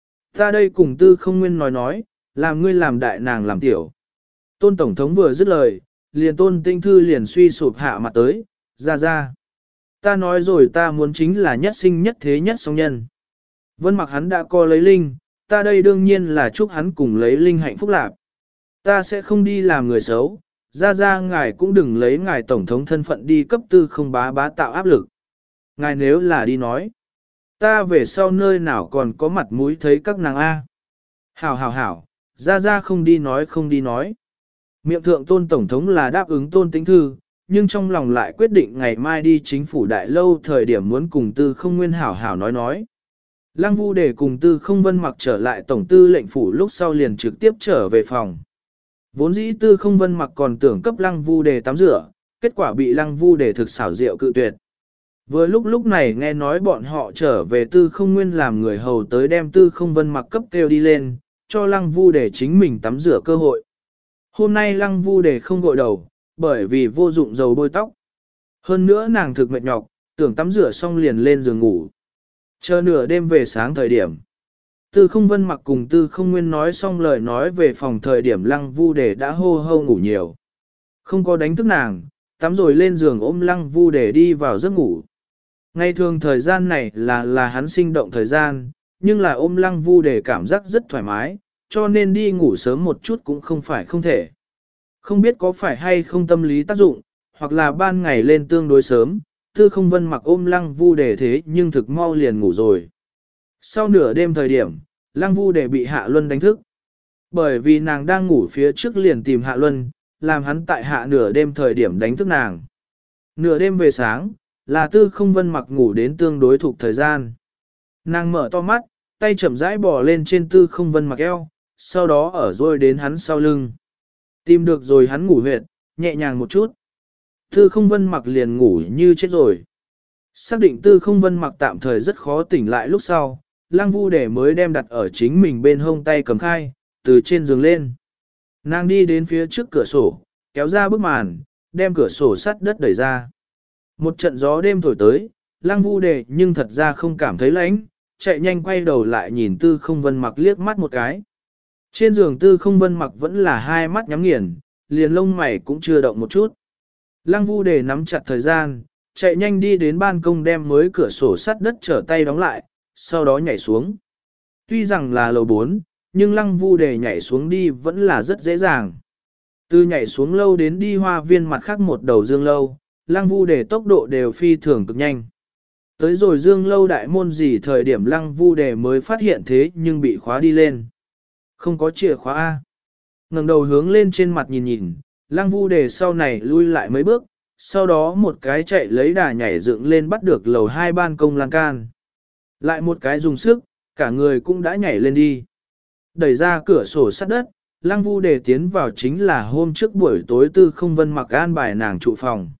Ta đây cùng Tư Không Nguyên nói nói, làm ngươi làm đại nàng làm tiểu. Tôn Tổng thống vừa dứt lời, liền Tôn Tĩnh Thư liền suy sụp hạ mặt tới, ra ra. Ta nói rồi ta muốn chính là nhất sinh nhất thế nhất song nhân. Vân Mặc hắn đã co lấy linh, ta đây đương nhiên là chúc hắn cùng lấy linh hạnh phúc lạc. Ta sẽ không đi làm người xấu, ra ra ngài cũng đừng lấy ngài tổng thống thân phận đi cấp tư không bá bá tạo áp lực. Ngài nếu là đi nói, ta về sau nơi nào còn có mặt mũi thấy các nàng A. Hảo hảo hảo, ra ra không đi nói không đi nói. Miệng thượng Tôn Tổng thống là đáp ứng Tôn Tĩnh Thư, nhưng trong lòng lại quyết định ngày mai đi chính phủ đại lâu thời điểm muốn cùng Tư Không Nguyên hảo hảo nói nói. Lăng Vu Đề cùng Tư Không Vân Mặc trở lại tổng tư lệnh phủ lúc sau liền trực tiếp trở về phòng. Vốn dĩ Tư Không Vân Mặc còn tưởng cấp Lăng Vu Đề tắm rửa, kết quả bị Lăng Vu Đề thực xảo diệu cự tuyệt. Vừa lúc lúc này nghe nói bọn họ trở về Tư Không Nguyên làm người hầu tới đem Tư Không Vân Mặc cấp kêu đi lên, cho Lăng Vu Đề chính mình tắm rửa cơ hội. Hôm nay Lăng Vu Đề không gội đầu, bởi vì vô dụng dầu bôi tóc. Hơn nữa nàng thực mệt nhọc, tưởng tắm rửa xong liền lên giường ngủ. Chờ nửa đêm về sáng thời điểm. Tư Không Vân Mặc cùng Tư Không Nguyên nói xong lời nói về phòng thời điểm Lăng Vu Đề đã hô hô ngủ nhiều. Không có đánh thức nàng, tắm rồi lên giường ôm Lăng Vu Đề đi vào giấc ngủ. Ngày thường thời gian này là là hắn sinh động thời gian, nhưng là ôm Lăng Vu Đề cảm giác rất thoải mái, cho nên đi ngủ sớm một chút cũng không phải không thể. Không biết có phải hay không tâm lý tác dụng, hoặc là ban ngày lên tương đối sớm, Tư Không Vân Mặc ôm Lăng Vu Đề thế nhưng thực mau liền ngủ rồi. Sau nửa đêm thời điểm, Lăng Vu Đề bị Hạ Luân đánh thức. Bởi vì nàng đang ngủ phía trước liền tìm Hạ Luân, làm hắn tại hạ nửa đêm thời điểm đánh thức nàng. Nửa đêm về sáng, là Tư Không Vân Mặc ngủ đến tương đối thuộc thời gian. Nàng mở to mắt, tay chậm rãi bò lên trên Tư Không Vân Mặc eo, sau đó ở rồi đến hắn sau lưng. Tìm được rồi hắn ngủ huyệt, nhẹ nhàng một chút. Tư Không Vân Mặc liền ngủ như chết rồi. Xác định Tư Không Vân Mặc tạm thời rất khó tỉnh lại lúc sau, Lăng Vu Đề mới đem đặt ở chính mình bên hông tay cầm khai, từ trên giường lên. Nàng đi đến phía trước cửa sổ, kéo ra bức màn, đem cửa sổ sắt đất đẩy ra. Một trận gió đêm thổi tới, Lăng Vu Đề nhưng thật ra không cảm thấy lạnh, chạy nhanh quay đầu lại nhìn Tư Không Vân Mặc liếc mắt một cái. Trên giường Tư Không Vân Mặc vẫn là hai mắt nhắm nghiền, liền lông mày cũng chưa động một chút. Lăng Vu Đề nắm chặt thời gian, chạy nhanh đi đến ban công đem mới cửa sổ sắt đất trở tay đóng lại, sau đó nhảy xuống. Tuy rằng là lầu bốn, nhưng Lăng Vu Đề nhảy xuống đi vẫn là rất dễ dàng. Từ nhảy xuống lâu đến đi hoa viên mặt khác một đầu dương lâu, Lăng Vu Đề tốc độ đều phi thường cực nhanh. Tới rồi dương lâu đại môn gì thời điểm Lăng Vu Đề mới phát hiện thế nhưng bị khóa đi lên. Không có chìa khóa A. Ngẩng đầu hướng lên trên mặt nhìn nhìn, Lăng Vu Đề sau này lui lại mấy bước, sau đó một cái chạy lấy đà nhảy dựng lên bắt được lầu hai ban công lan can. Lại một cái dùng sức, cả người cũng đã nhảy lên đi. Đẩy ra cửa sổ sắt đất, Lăng Vu Đề tiến vào chính là hôm trước buổi tối Tư Không Vân Mặc an bài nàng trụ phòng.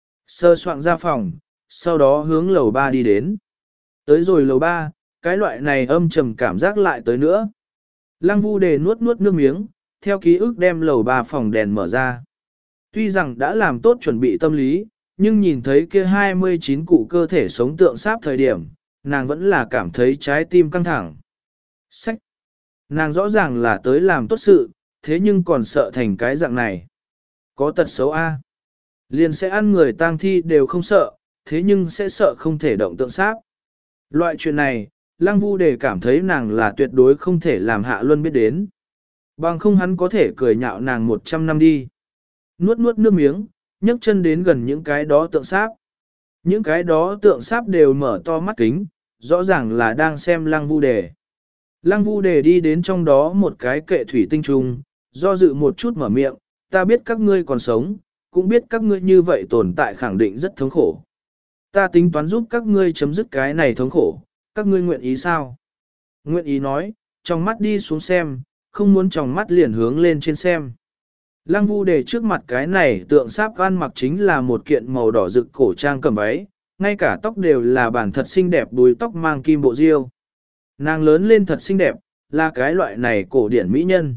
Sơ soạn ra phòng, sau đó hướng lầu ba đi đến. Tới rồi lầu ba, cái loại này âm trầm cảm giác lại tới nữa. Lăng Vu Đề nuốt nuốt nước miếng, theo ký ức đem lầu ba phòng đèn mở ra. Tuy rằng đã làm tốt chuẩn bị tâm lý, nhưng nhìn thấy kia hai mươi chín cụ cơ thể sống tượng sáp thời điểm, nàng vẫn là cảm thấy trái tim căng thẳng. Sách! Nàng rõ ràng là tới làm tốt sự, thế nhưng còn sợ thành cái dạng này. Có tật xấu A. Liền sẽ ăn người tang thi đều không sợ, thế nhưng sẽ sợ không thể động tượng sáp. Loại chuyện này, Lăng Vu Đề cảm thấy nàng là tuyệt đối không thể làm Hạ Luân biết đến. Bằng không hắn có thể cười nhạo nàng một trăm năm đi. Nuốt nuốt nước miếng, nhấc chân đến gần những cái đó tượng sáp. Những cái đó tượng sáp đều mở to mắt kính, rõ ràng là đang xem Lăng Vu Đề. Lăng Vu Đề đi đến trong đó một cái kệ thủy tinh trùng, do dự một chút mở miệng, ta biết các ngươi còn sống, cũng biết các ngươi như vậy tồn tại khẳng định rất thống khổ. Ta tính toán giúp các ngươi chấm dứt cái này thống khổ, các ngươi nguyện ý sao? Nguyện ý nói, trong mắt đi xuống xem, không muốn trong mắt liền hướng lên trên xem. Lăng Vu Đề trước mặt cái này tượng sáp ăn mặc chính là một kiện màu đỏ rực cổ trang cầm váy, ngay cả tóc đều là bản thật xinh đẹp đuôi tóc mang kim bộ diêu. Nàng lớn lên thật xinh đẹp, là cái loại này cổ điển mỹ nhân.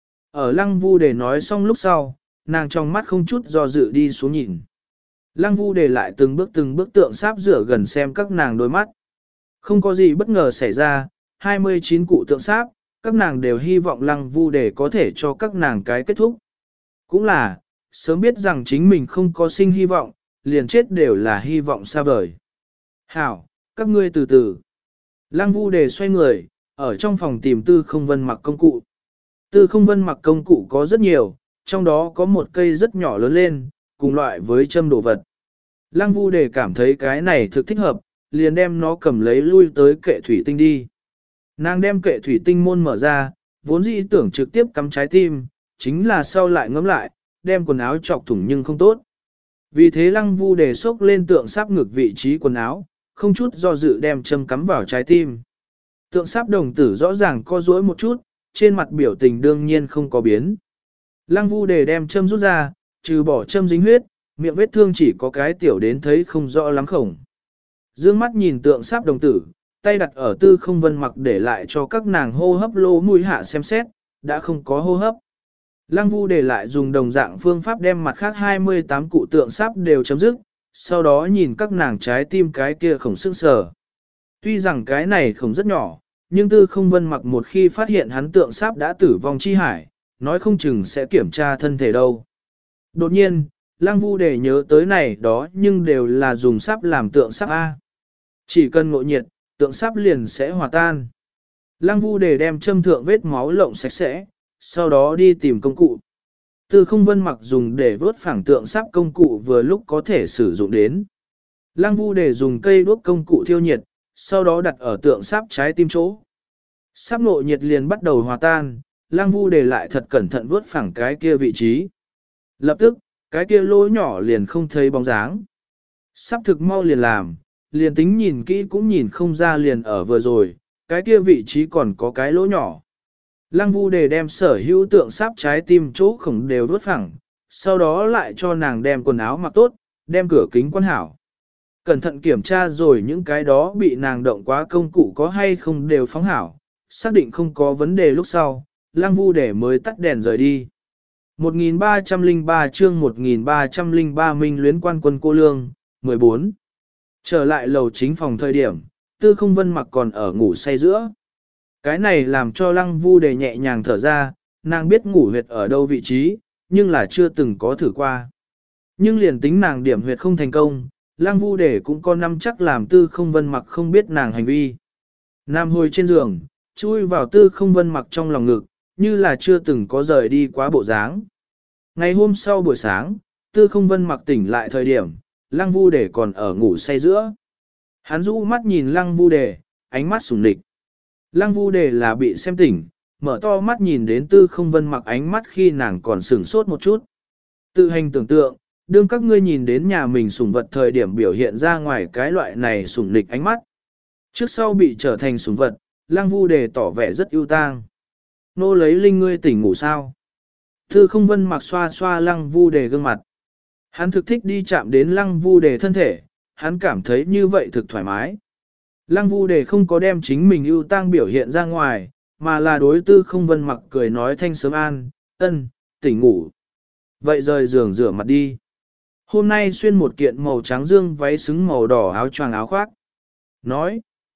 Ở Lăng Vu Đề nói xong lúc sau, nàng trong mắt không chút do dự đi xuống nhìn. Lăng Vu Đề lại từng bước từng bước tượng sáp rửa gần xem các nàng đôi mắt. Không có gì bất ngờ xảy ra, hai mươi chín cụ tượng sáp, các nàng đều hy vọng Lăng Vu Đề có thể cho các nàng cái kết thúc. Cũng là, sớm biết rằng chính mình không có sinh hy vọng, liền chết đều là hy vọng xa vời. Hảo, các ngươi từ từ. Lăng Vu Đề xoay người, ở trong phòng tìm Tư Không Vân mặc công cụ. Tư Không Vân mặc công cụ có rất nhiều, trong đó có một cây rất nhỏ lớn lên, cùng loại với châm đồ vật. Lăng Vu Đề cảm thấy cái này thực thích hợp, liền đem nó cầm lấy lui tới kệ thủy tinh đi. Nàng đem kệ thủy tinh môn mở ra, vốn dĩ tưởng trực tiếp cắm trái tim, chính là sau lại ngẫm lại, đem quần áo chọc thủng nhưng không tốt. Vì thế Lăng Vu Đề xốc lên tượng sáp ngược vị trí quần áo, không chút do dự đem châm cắm vào trái tim. Tượng sáp đồng tử rõ ràng co duỗi một chút, trên mặt biểu tình đương nhiên không có biến. Lăng Vu Đề đem châm rút ra, trừ bỏ châm dính huyết, miệng vết thương chỉ có cái tiểu đến thấy không rõ lắm khổng. Dương mắt nhìn tượng sáp đồng tử, tay đặt ở Tư Không Vân mặc để lại cho các nàng hô hấp lô mũi hạ xem xét, đã không có hô hấp. Lăng Vu Đề lại dùng đồng dạng phương pháp đem mặt khác hai mươi tám cụ tượng sáp đều chấm dứt, sau đó nhìn các nàng trái tim cái kia khổng sức sờ. Tuy rằng cái này không rất nhỏ, nhưng Tư Không Vân mặc một khi phát hiện hắn tượng sáp đã tử vong chi hải, nói không chừng sẽ kiểm tra thân thể đâu. Đột nhiên, Lăng Vu Đề nhớ tới này đó nhưng đều là dùng sáp làm tượng sáp A. Chỉ cần ngộ nhiệt, tượng sáp liền sẽ hòa tan. Lăng Vu Đề đem châm thượng vết máu lộng sạch sẽ, sau đó đi tìm công cụ. Tư Không Vân mặc dùng để vớt phẳng tượng sáp công cụ vừa lúc có thể sử dụng đến. Lăng Vu Đề dùng cây đuốc công cụ thiêu nhiệt, sau đó đặt ở tượng sáp trái tim chỗ. Sáp ngộ nhiệt liền bắt đầu hòa tan, Lăng Vu Đề lại thật cẩn thận vớt phẳng cái kia vị trí. Lập tức, cái kia lỗ nhỏ liền không thấy bóng dáng. Sắp thực mau liền làm, liền tính nhìn kỹ cũng nhìn không ra liền ở vừa rồi, cái kia vị trí còn có cái lỗ nhỏ. Lăng Vu Đề đem sở hữu tượng sáp trái tim chỗ khổng đều vớt phẳng, sau đó lại cho nàng đem quần áo mặc tốt, đem cửa kính quan hảo. Cẩn thận kiểm tra rồi những cái đó bị nàng động quá công cụ có hay không đều phóng hảo, xác định không có vấn đề lúc sau, Lăng Vu Đề mới tắt đèn rời đi. một nghìn ba trăm lẻ ba chương một nghìn ba trăm lẻ ba Minh luyến quan quân cô lương, mười bốn. Trở lại lầu chính phòng thời điểm, Tư Không Vân mặc còn ở ngủ say giữa. Cái này làm cho Lăng Vu Đề nhẹ nhàng thở ra, nàng biết ngủ huyệt ở đâu vị trí, nhưng là chưa từng có thử qua. Nhưng liền tính nàng điểm huyệt không thành công, Lăng Vu Đề cũng có năm chắc làm Tư Không Vân mặc không biết nàng hành vi. Nam hồi trên giường, chui vào Tư Không Vân mặc trong lòng ngực, như là chưa từng có rời đi quá bộ dáng. Ngày hôm sau buổi sáng, Tư Không Vân mặc tỉnh lại thời điểm, Lăng Vu Đề còn ở ngủ say giữa. Hắn rũ mắt nhìn Lăng Vu Đề, ánh mắt sủng nịch. Lăng Vu Đề là bị xem tỉnh, mở to mắt nhìn đến Tư Không Vân mặc ánh mắt khi nàng còn sửng sốt một chút. Tự hành tưởng tượng, đương các ngươi nhìn đến nhà mình sủng vật thời điểm biểu hiện ra ngoài cái loại này sủng nịch ánh mắt. Trước sau bị trở thành sủng vật, Lăng Vu Đề tỏ vẻ rất ưu tang. Nô lấy linh ngươi tỉnh ngủ sao? Tư Không Vân mặc xoa xoa Lăng Vu Đề gương mặt. Hắn thực thích đi chạm đến Lăng Vu Đề thân thể, hắn cảm thấy như vậy thực thoải mái. Lăng Vu Đề không có đem chính mình ưu tang biểu hiện ra ngoài, mà là đối Tư Không Vân mặc cười nói thanh sớm an, ân, tỉnh ngủ. Vậy rời giường rửa mặt đi. Hôm nay xuyên một kiện màu trắng dương váy xứng màu đỏ áo choàng áo khoác. Nói,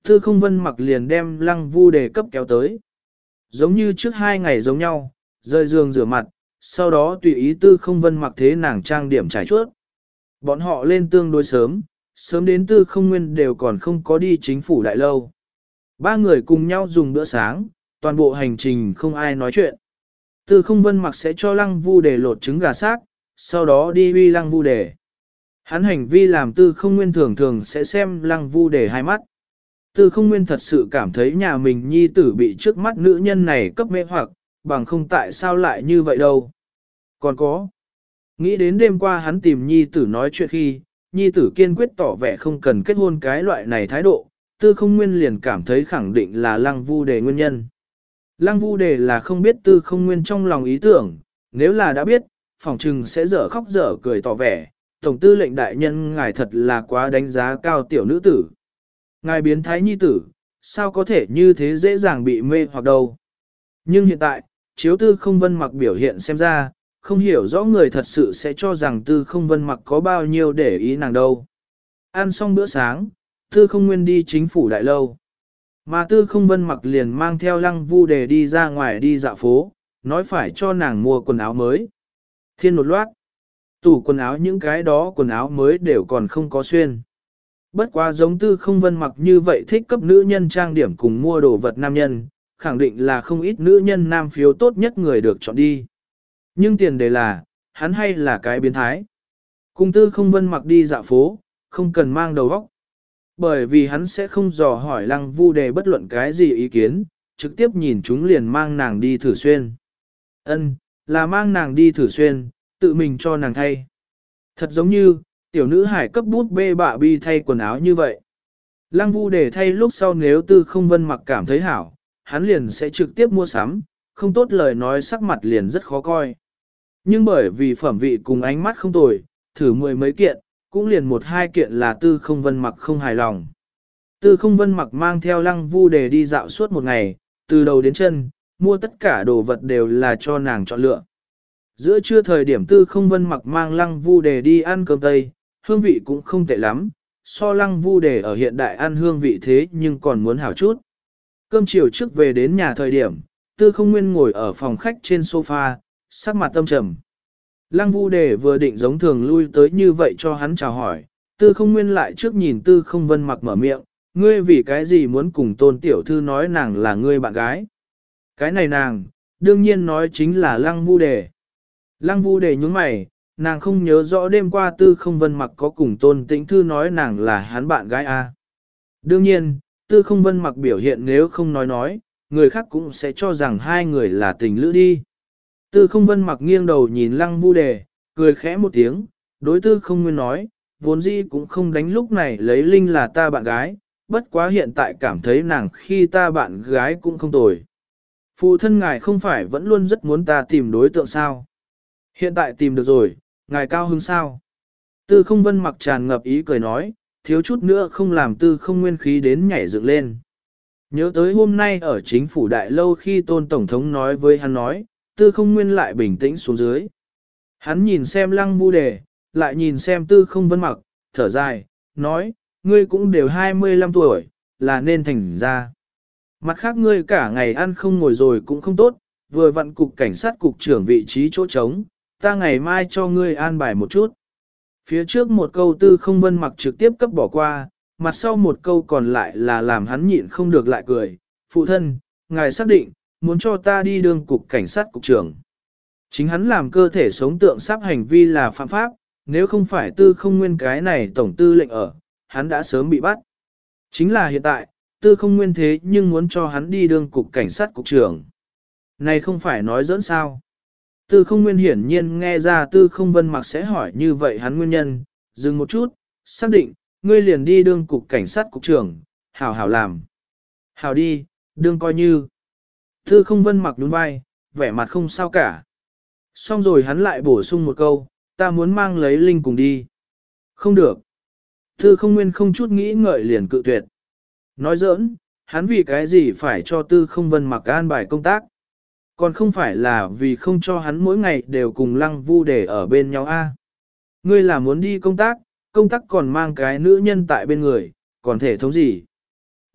Tư không vân mặc liền đem lăng vu đề cấp kéo tới. Giống như trước hai ngày giống nhau, rời giường rửa mặt, sau đó tùy ý tư không vân mặc thế nàng trang điểm trải chuốt. Bọn họ lên tương đối sớm, sớm đến tư không nguyên đều còn không có đi chính phủ đại lâu. Ba người cùng nhau dùng bữa sáng, toàn bộ hành trình không ai nói chuyện. Tư không vân mặc sẽ cho lăng vu đề lột trứng gà xác, sau đó đi uy lăng vu đề. Hắn hành vi làm tư không nguyên thường thường sẽ xem lăng vu đề hai mắt. Tư không nguyên thật sự cảm thấy nhà mình nhi tử bị trước mắt nữ nhân này cấp mê hoặc, bằng không tại sao lại như vậy đâu. Còn có, nghĩ đến đêm qua hắn tìm nhi tử nói chuyện khi, nhi tử kiên quyết tỏ vẻ không cần kết hôn cái loại này thái độ, tư không nguyên liền cảm thấy khẳng định là lăng vu đề nguyên nhân. Lăng vu đề là không biết tư không nguyên trong lòng ý tưởng, nếu là đã biết, phỏng chừng sẽ dở khóc dở cười tỏ vẻ, tổng tư lệnh đại nhân ngài thật là quá đánh giá cao tiểu nữ tử. Ngài biến thái nhi tử, sao có thể như thế dễ dàng bị mê hoặc đâu. Nhưng hiện tại, chiếu tư không vân mặc biểu hiện xem ra, không hiểu rõ người thật sự sẽ cho rằng tư không vân mặc có bao nhiêu để ý nàng đâu. Ăn xong bữa sáng, tư không nguyên đi chính phủ đại lâu. Mà tư không vân mặc liền mang theo lăng vu đề đi ra ngoài đi dạo phố, nói phải cho nàng mua quần áo mới. Thiên một loát, tủ quần áo những cái đó quần áo mới đều còn không có xuyên. Bất quá giống tư không vân mặc như vậy thích cấp nữ nhân trang điểm cùng mua đồ vật nam nhân, khẳng định là không ít nữ nhân nam phiếu tốt nhất người được chọn đi. Nhưng tiền đề là, hắn hay là cái biến thái. Cùng tư không vân mặc đi dạo phố, không cần mang đầu óc. Bởi vì hắn sẽ không dò hỏi lăng vu đề bất luận cái gì ý kiến, trực tiếp nhìn chúng liền mang nàng đi thử xuyên. Ân, là mang nàng đi thử xuyên, tự mình cho nàng thay. Thật giống như, tiểu nữ hải cấp bút bê bạ bi thay quần áo như vậy. Lăng vu đề thay lúc sau nếu tư không vân mặc cảm thấy hảo, hắn liền sẽ trực tiếp mua sắm, không tốt lời nói sắc mặt liền rất khó coi. Nhưng bởi vì phẩm vị cùng ánh mắt không tồi, thử mười mấy kiện, cũng liền một hai kiện là tư không vân mặc không hài lòng. Tư không vân mặc mang theo lăng vu đề đi dạo suốt một ngày, từ đầu đến chân, mua tất cả đồ vật đều là cho nàng chọn lựa. Giữa trưa thời điểm tư không vân mặc mang lăng vu đề đi ăn cơm tây, hương vị cũng không tệ lắm, so lăng vu đề ở hiện đại ăn hương vị thế nhưng còn muốn hảo chút. Cơm chiều trước về đến nhà thời điểm, tư không nguyên ngồi ở phòng khách trên sofa, sắc mặt tâm trầm. Lăng vu đề vừa định giống thường lui tới như vậy cho hắn chào hỏi, tư không nguyên lại trước nhìn tư không vân mặc mở miệng, ngươi vì cái gì muốn cùng tôn tiểu thư nói nàng là ngươi bạn gái. Cái này nàng, đương nhiên nói chính là lăng vu đề. Lăng vu đề nhúng mày, nàng không nhớ rõ đêm qua tư không vân mặc có cùng tôn tĩnh thư nói nàng là hắn bạn gái à. Đương nhiên, tư không vân mặc biểu hiện nếu không nói nói, người khác cũng sẽ cho rằng hai người là tình lữ đi. Tư không vân mặc nghiêng đầu nhìn lăng vu đề, cười khẽ một tiếng, đối tư không nguyên nói, vốn dĩ cũng không đánh lúc này lấy Linh là ta bạn gái, bất quá hiện tại cảm thấy nàng khi ta bạn gái cũng không tồi. Phụ thân ngài không phải vẫn luôn rất muốn ta tìm đối tượng sao? Hiện tại tìm được rồi, ngài cao hứng sao? Tư không vân mặc tràn ngập ý cười nói, thiếu chút nữa không làm tư không nguyên khí đến nhảy dựng lên. Nhớ tới hôm nay ở chính phủ đại lâu khi tôn tổng thống nói với hắn nói, tư không nguyên lại bình tĩnh xuống dưới. Hắn nhìn xem lăng vu đề, lại nhìn xem tư không vân mặc, thở dài, nói, ngươi cũng đều hai mươi lăm tuổi, là nên thành ra. Mặt khác ngươi cả ngày ăn không ngồi rồi cũng không tốt, vừa vặn cục cảnh sát cục trưởng vị trí chỗ trống, ta ngày mai cho ngươi an bài một chút. Phía trước một câu tư không vân mặc trực tiếp cấp bỏ qua, mặt sau một câu còn lại là làm hắn nhịn không được lại cười. Phụ thân, ngài xác định, muốn cho ta đi đương cục cảnh sát cục trưởng. Chính hắn làm cơ thể sống tượng sắp hành vi là phạm pháp, nếu không phải tư không nguyên cái này tổng tư lệnh ở, hắn đã sớm bị bắt. Chính là hiện tại, tư không nguyên thế nhưng muốn cho hắn đi đương cục cảnh sát cục trưởng. Này không phải nói dẫn sao. Tư không nguyên hiển nhiên nghe ra tư không vân mặc sẽ hỏi như vậy hắn nguyên nhân, dừng một chút, xác định, ngươi liền đi đương cục cảnh sát cục trưởng, hảo hảo làm. Hảo đi, đương coi như. Tư không vân mặc nhún vai, vẻ mặt không sao cả. Xong rồi hắn lại bổ sung một câu, ta muốn mang lấy Linh cùng đi. Không được. Tư không nguyên không chút nghĩ ngợi liền cự tuyệt. Nói giỡn, hắn vì cái gì phải cho tư không vân mặc an bài công tác. Còn không phải là vì không cho hắn mỗi ngày đều cùng lăng vu để ở bên nhau a. Ngươi là muốn đi công tác, công tác còn mang cái nữ nhân tại bên người, còn thể thống gì.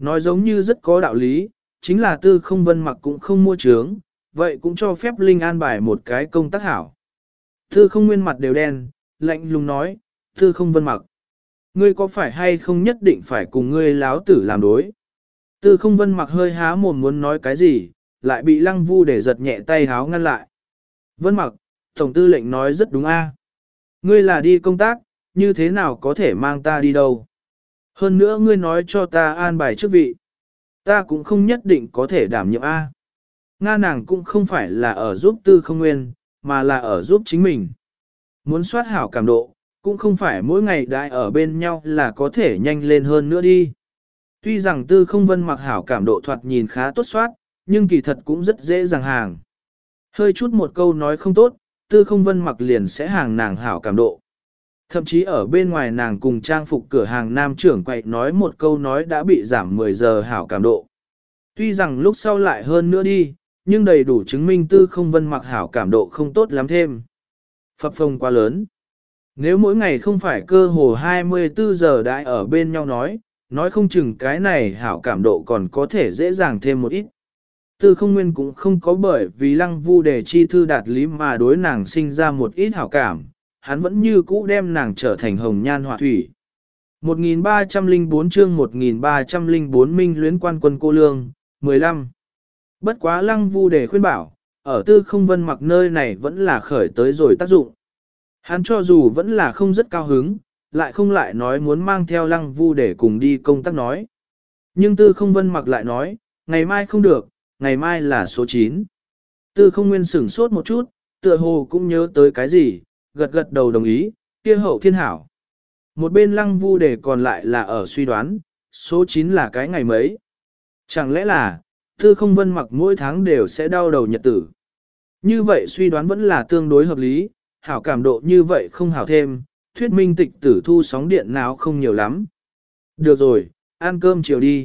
Nói giống như rất có đạo lý, chính là tư không vân mặc cũng không mua trướng, vậy cũng cho phép Linh an bài một cái công tác hảo. Tư không nguyên mặt đều đen, lạnh lùng nói, tư không vân mặc. Ngươi có phải hay không nhất định phải cùng ngươi láo tử làm đối? Tư không vân mặc hơi há mồm muốn nói cái gì, lại bị lăng vu để giật nhẹ tay háo ngăn lại. Vân mặc, tổng tư lệnh nói rất đúng a. Ngươi là đi công tác, như thế nào có thể mang ta đi đâu? Hơn nữa ngươi nói cho ta an bài chức vị. Ta cũng không nhất định có thể đảm nhiệm A. Nga nàng cũng không phải là ở giúp tư không nguyên, mà là ở giúp chính mình. Muốn soát hảo cảm độ, cũng không phải mỗi ngày đại ở bên nhau là có thể nhanh lên hơn nữa đi. Tuy rằng tư không vân mặc hảo cảm độ thoạt nhìn khá tốt soát, nhưng kỳ thật cũng rất dễ dàng hàng. Hơi chút một câu nói không tốt, tư không vân mặc liền sẽ hàng nàng hảo cảm độ. Thậm chí ở bên ngoài nàng cùng trang phục cửa hàng nam trưởng quậy nói một câu nói đã bị giảm mười giờ hảo cảm độ. Tuy rằng lúc sau lại hơn nữa đi, nhưng đầy đủ chứng minh tư không vân mặc hảo cảm độ không tốt lắm thêm. Phập phồng quá lớn. Nếu mỗi ngày không phải cơ hồ hai mươi tư giờ đã ở bên nhau nói, nói không chừng cái này hảo cảm độ còn có thể dễ dàng thêm một ít. Tư không nguyên cũng không có bởi vì lăng vu đề chi thư đạt lý mà đối nàng sinh ra một ít hảo cảm, hắn vẫn như cũ đem nàng trở thành hồng nhan họa thủy. một nghìn ba trăm lẻ bốn chương một nghìn ba trăm lẻ bốn minh luyến quan quân cô lương, mười lăm. Bất quá lăng vu đề khuyên bảo, ở tư không vân mặc nơi này vẫn là khởi tới rồi tác dụng. Hắn cho dù vẫn là không rất cao hứng, lại không lại nói muốn mang theo lăng vu để cùng đi công tác nói. Nhưng tư không vân mặc lại nói, ngày mai không được, ngày mai là số chín. Tư không nguyên sửng sốt một chút, tựa hồ cũng nhớ tới cái gì, gật gật đầu đồng ý, kia hậu thiên hảo. Một bên lăng vu để còn lại là ở suy đoán, số chín là cái ngày mấy. Chẳng lẽ là, tư không vân mặc mỗi tháng đều sẽ đau đầu nhật tử. Như vậy suy đoán vẫn là tương đối hợp lý, hảo cảm độ như vậy không hảo thêm, thuyết minh tịch tử thu sóng điện nào không nhiều lắm. Được rồi, ăn cơm chiều đi.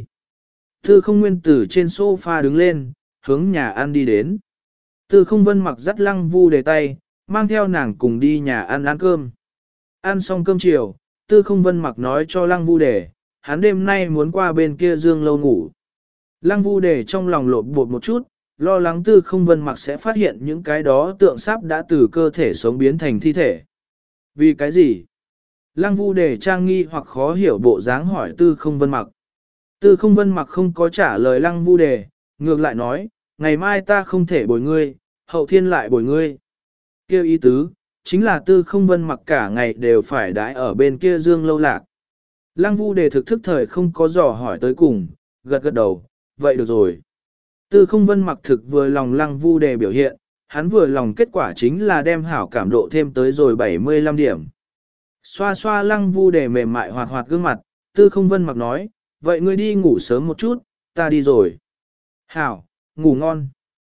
Tư không nguyên tử trên sofa đứng lên, hướng nhà ăn đi đến. Tư không vân mặc dắt lăng vu để tay, mang theo nàng cùng đi nhà ăn ăn cơm. Ăn xong cơm chiều, tư không vân mặc nói cho lăng vu để, hắn đêm nay muốn qua bên kia dương lâu ngủ. Lăng vu để trong lòng lộn bột một chút, lo lắng tư không vân mặc sẽ phát hiện những cái đó tượng sáp đã từ cơ thể sống biến thành thi thể. Vì cái gì? Lăng vu để trang nghi hoặc khó hiểu bộ dáng hỏi tư không vân mặc. Tư không vân mặc không có trả lời lăng vu đề, ngược lại nói, ngày mai ta không thể bồi ngươi, hậu thiên lại bồi ngươi. Kêu ý tứ, chính là tư không vân mặc cả ngày đều phải đãi ở bên kia dương lâu lạc. Lăng vu đề thực thức thời không có dò hỏi tới cùng, gật gật đầu, vậy được rồi. Tư không vân mặc thực vừa lòng lăng vu đề biểu hiện, hắn vừa lòng kết quả chính là đem hảo cảm độ thêm tới rồi bảy mươi lăm điểm. Xoa xoa lăng vu đề mềm mại hoạt hoạt gương mặt, tư không vân mặc nói, vậy ngươi đi ngủ sớm một chút, ta đi rồi. Hảo, ngủ ngon.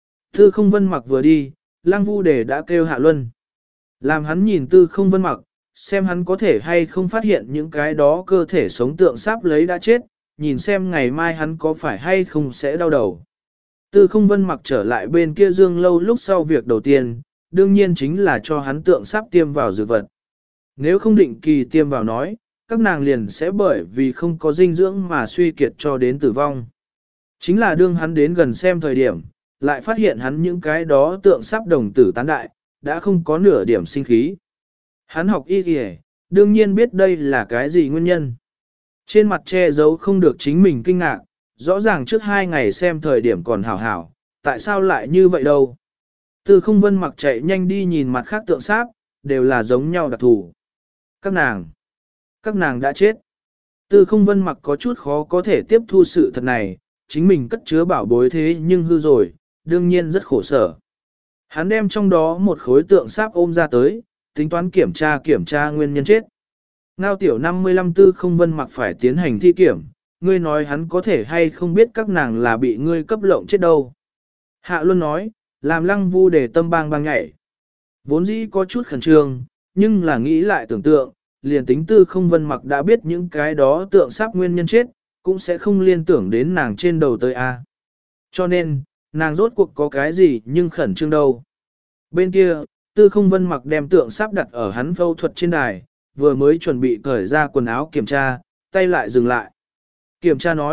Tư không vân mặc vừa đi, lăng vu đề đã kêu Hạ Luân. Làm hắn nhìn tư không vân mặc, xem hắn có thể hay không phát hiện những cái đó cơ thể sống tượng sáp lấy đã chết, nhìn xem ngày mai hắn có phải hay không sẽ đau đầu. Tư không vân mặc trở lại bên kia dương lâu lúc sau việc đầu tiên, đương nhiên chính là cho hắn tượng sáp tiêm vào dược vật. Nếu không định kỳ tiêm vào nói, các nàng liền sẽ bởi vì không có dinh dưỡng mà suy kiệt cho đến tử vong. Chính là đương hắn đến gần xem thời điểm, lại phát hiện hắn những cái đó tượng sáp đồng tử tán đại, đã không có nửa điểm sinh khí. Hắn học y kìa, đương nhiên biết đây là cái gì nguyên nhân. Trên mặt che giấu không được chính mình kinh ngạc, rõ ràng trước hai ngày xem thời điểm còn hảo hảo, tại sao lại như vậy đâu. Tư không vân mặc chạy nhanh đi nhìn mặt khác tượng sáp, đều là giống nhau đặc thù. Các nàng, các nàng đã chết. Tư không vân mặc có chút khó có thể tiếp thu sự thật này, chính mình cất chứa bảo bối thế nhưng hư rồi, đương nhiên rất khổ sở. Hắn đem trong đó một khối tượng sáp ôm ra tới, tính toán kiểm tra kiểm tra nguyên nhân chết. Ngao tiểu năm mươi lăm tư không vân mặc phải tiến hành thi kiểm, ngươi nói hắn có thể hay không biết các nàng là bị ngươi cấp lộng chết đâu. Hạ Luân nói, làm lăng vu để tâm bang bang nhảy. Vốn dĩ có chút khẩn trương, nhưng là nghĩ lại tưởng tượng, liền tính tư không vân mặc đã biết những cái đó tượng sáp nguyên nhân chết, cũng sẽ không liên tưởng đến nàng trên đầu tới A. Cho nên, nàng rốt cuộc có cái gì nhưng khẩn trương đâu. Bên kia, tư không vân mặc đem tượng sáp đặt ở hắn phẫu thuật trên đài, vừa mới chuẩn bị cởi ra quần áo kiểm tra, tay lại dừng lại. Kiểm tra nói,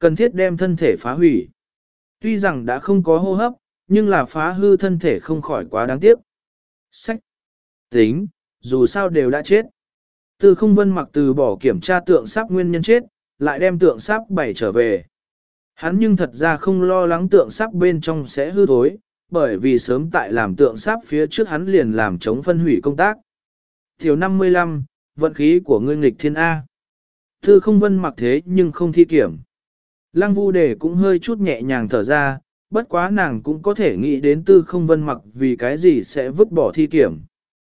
cần thiết đem thân thể phá hủy. Tuy rằng đã không có hô hấp, nhưng là phá hư thân thể không khỏi quá đáng tiếc. Sách! Tính, dù sao đều đã chết. Tư không vân mặc từ bỏ kiểm tra tượng sáp nguyên nhân chết, lại đem tượng sáp bày trở về. Hắn nhưng thật ra không lo lắng tượng sáp bên trong sẽ hư thối, bởi vì sớm tại làm tượng sáp phía trước hắn liền làm chống phân hủy công tác. Thiếu năm mươi lăm, vận khí của ngươi nghịch thiên A. Tư không vân mặc thế nhưng không thi kiểm. Lăng Vu Đề cũng hơi chút nhẹ nhàng thở ra, bất quá nàng cũng có thể nghĩ đến tư không vân mặc vì cái gì sẽ vứt bỏ thi kiểm.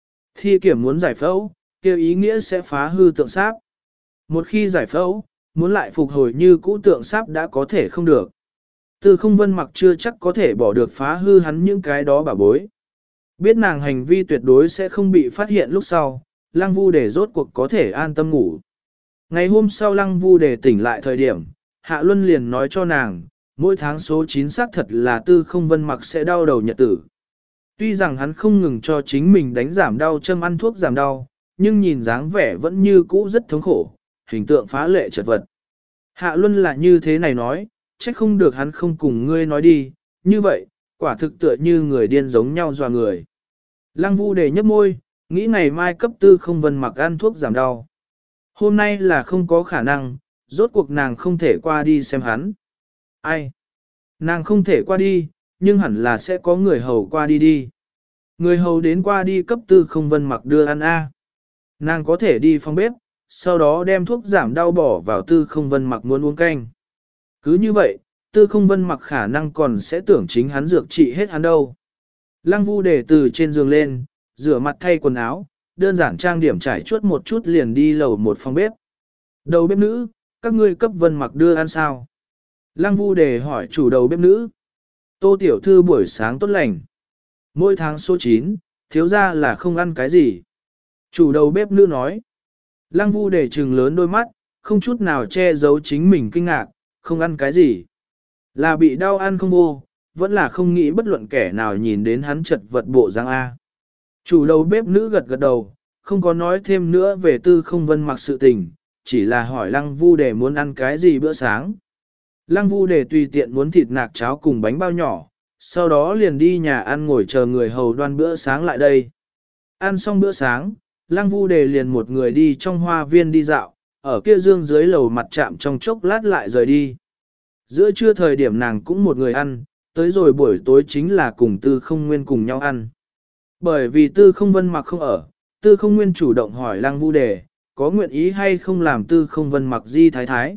Thi kiểm muốn giải phẫu, kêu ý nghĩa sẽ phá hư tượng sáp. Một khi giải phẫu, muốn lại phục hồi như cũ tượng sáp đã có thể không được. Tư không vân mặc chưa chắc có thể bỏ được phá hư hắn những cái đó bảo bối. Biết nàng hành vi tuyệt đối sẽ không bị phát hiện lúc sau, Lăng Vu Đề rốt cuộc có thể an tâm ngủ. Ngày hôm sau Lăng Vu Đề tỉnh lại thời điểm, Hạ Luân liền nói cho nàng, mỗi tháng số chín xác thật là tư không vân mặc sẽ đau đầu nhật tử. Tuy rằng hắn không ngừng cho chính mình đánh giảm đau châm ăn thuốc giảm đau, nhưng nhìn dáng vẻ vẫn như cũ rất thống khổ, hình tượng phá lệ chật vật. Hạ Luân là như thế này nói, trách không được hắn không cùng ngươi nói đi, như vậy, quả thực tựa như người điên giống nhau dọa người. Lăng Vu Đề nhấp môi, nghĩ ngày mai cấp tư không vân mặc ăn thuốc giảm đau. Hôm nay là không có khả năng, rốt cuộc nàng không thể qua đi xem hắn. Ai? Nàng không thể qua đi, nhưng hẳn là sẽ có người hầu qua đi đi. Người hầu đến qua đi cấp tư không vân mặc đưa ăn A. Nàng có thể đi phòng bếp, sau đó đem thuốc giảm đau bỏ vào tư không vân mặc muốn uống canh. Cứ như vậy, tư không vân mặc khả năng còn sẽ tưởng chính hắn dược trị hết hắn đâu. Lăng Vu Đề từ trên giường lên, rửa mặt thay quần áo, đơn giản trang điểm trải chuốt một chút liền đi lầu một phòng bếp. Đầu bếp nữ, các ngươi cấp vân mặc đưa ăn sao? Lăng Vu Đề hỏi chủ đầu bếp nữ. Tô tiểu thư buổi sáng tốt lành. Mỗi tháng số chín, thiếu ra là không ăn cái gì. Chủ đầu bếp nữ nói. Lăng Vu Đề trừng lớn đôi mắt, không chút nào che giấu chính mình kinh ngạc, không ăn cái gì. Là bị đau ăn không vô, vẫn là không nghĩ bất luận kẻ nào nhìn đến hắn chật vật bộ dáng A. Chủ đầu bếp nữ gật gật đầu, không có nói thêm nữa về tư không vân mặc sự tình, chỉ là hỏi Lăng Vu Đề muốn ăn cái gì bữa sáng. Lăng Vu Đề tùy tiện muốn thịt nạc cháo cùng bánh bao nhỏ, sau đó liền đi nhà ăn ngồi chờ người hầu đoan bữa sáng lại đây. Ăn xong bữa sáng, Lăng Vu Đề liền một người đi trong hoa viên đi dạo, ở kia dương dưới lầu mặt chạm trong chốc lát lại rời đi. Giữa trưa thời điểm nàng cũng một người ăn, tới rồi buổi tối chính là cùng Tư Không Nguyên cùng nhau ăn. Bởi vì Tư Không Vân mặc không ở, Tư Không Nguyên chủ động hỏi Lăng Vu Đề, có nguyện ý hay không làm Tư Không Vân mặc Di Thái Thái.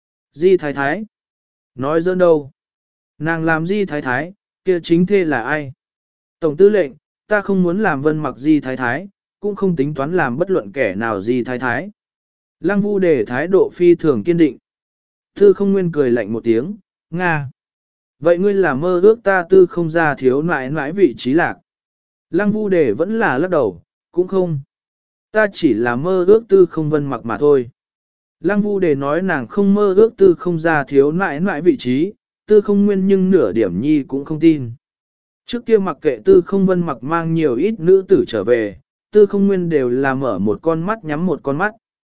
Di Thái Thái? Nói dỡn đâu? Nàng làm Di Thái Thái, kia chính thê là ai? Tổng tư lệnh, ta không muốn làm Vân mặc Di Thái Thái, cũng không tính toán làm bất luận kẻ nào Di Thái Thái. Lăng Vu Đề thái độ phi thường kiên định. Tư Không Nguyên cười lạnh một tiếng, Nga. Vậy ngươi là mơ ước ta Tư Không ra thiếu nãi nãi vị trí lạc. Lăng Vu Đề vẫn là lắc đầu, cũng không. Ta chỉ là mơ ước Tư Không Vân mặc mà thôi. Lăng Vu Đề nói nàng không mơ ước Tư Không ra thiếu nãi nãi vị trí, Tư Không Nguyên nhưng nửa điểm nhi cũng không tin. Trước kia mặc kệ Tư Không Vân mặc mang nhiều ít nữ tử trở về, Tư Không Nguyên đều là mở một con mắt nhắm một con mắt.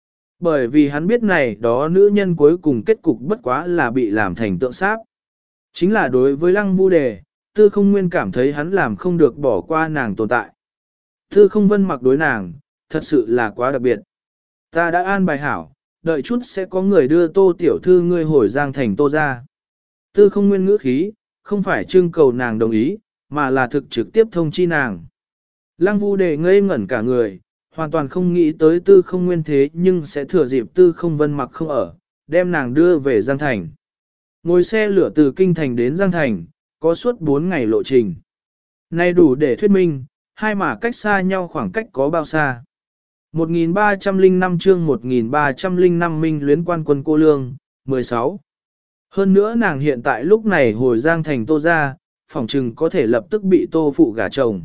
Bởi vì hắn biết này đó nữ nhân cuối cùng kết cục bất quá là bị làm thành tượng sáp. Chính là đối với Lăng Vu Đề, Tư Không Nguyên cảm thấy hắn làm không được bỏ qua nàng tồn tại. Tư Không Vân mặc đối nàng, thật sự là quá đặc biệt. Ta đã an bài hảo, đợi chút sẽ có người đưa Tô tiểu thư ngươi hồi Giang Thành Tô ra. Tư Không Nguyên ngữ khí, không phải trưng cầu nàng đồng ý, mà là thực trực tiếp thông chi nàng. Lăng Vu Đề ngây ngẩn cả người, hoàn toàn không nghĩ tới Tư Không Nguyên thế nhưng sẽ thừa dịp Tư Không Vân mặc không ở, đem nàng đưa về Giang Thành. Ngồi xe lửa từ Kinh Thành đến Giang Thành, có suốt bốn ngày lộ trình. Này đủ để thuyết minh, hai mà cách xa nhau khoảng cách có bao xa. một nghìn ba trăm lẻ năm chương một nghìn ba trăm lẻ năm Minh luyến quan quân cô lương, mười sáu. Hơn nữa nàng hiện tại lúc này hồi Giang Thành Tô ra, phỏng chừng có thể lập tức bị Tô phụ gả chồng.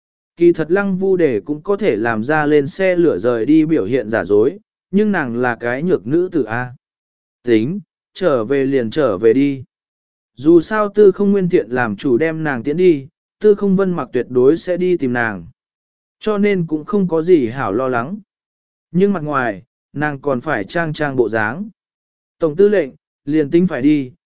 Kỳ thật Lăng Vu Đề cũng có thể làm ra lên xe lửa rời đi biểu hiện giả dối, nhưng nàng là cái nhược nữ tử A. Tính, trở về liền trở về đi. Dù sao Tư Không Nguyên thiện làm chủ đem nàng tiễn đi, Tư Không Vân mặc tuyệt đối sẽ đi tìm nàng. Cho nên cũng không có gì hảo lo lắng. Nhưng mặt ngoài, nàng còn phải trang trang bộ dáng. Tổng tư lệnh, liền tính phải đi,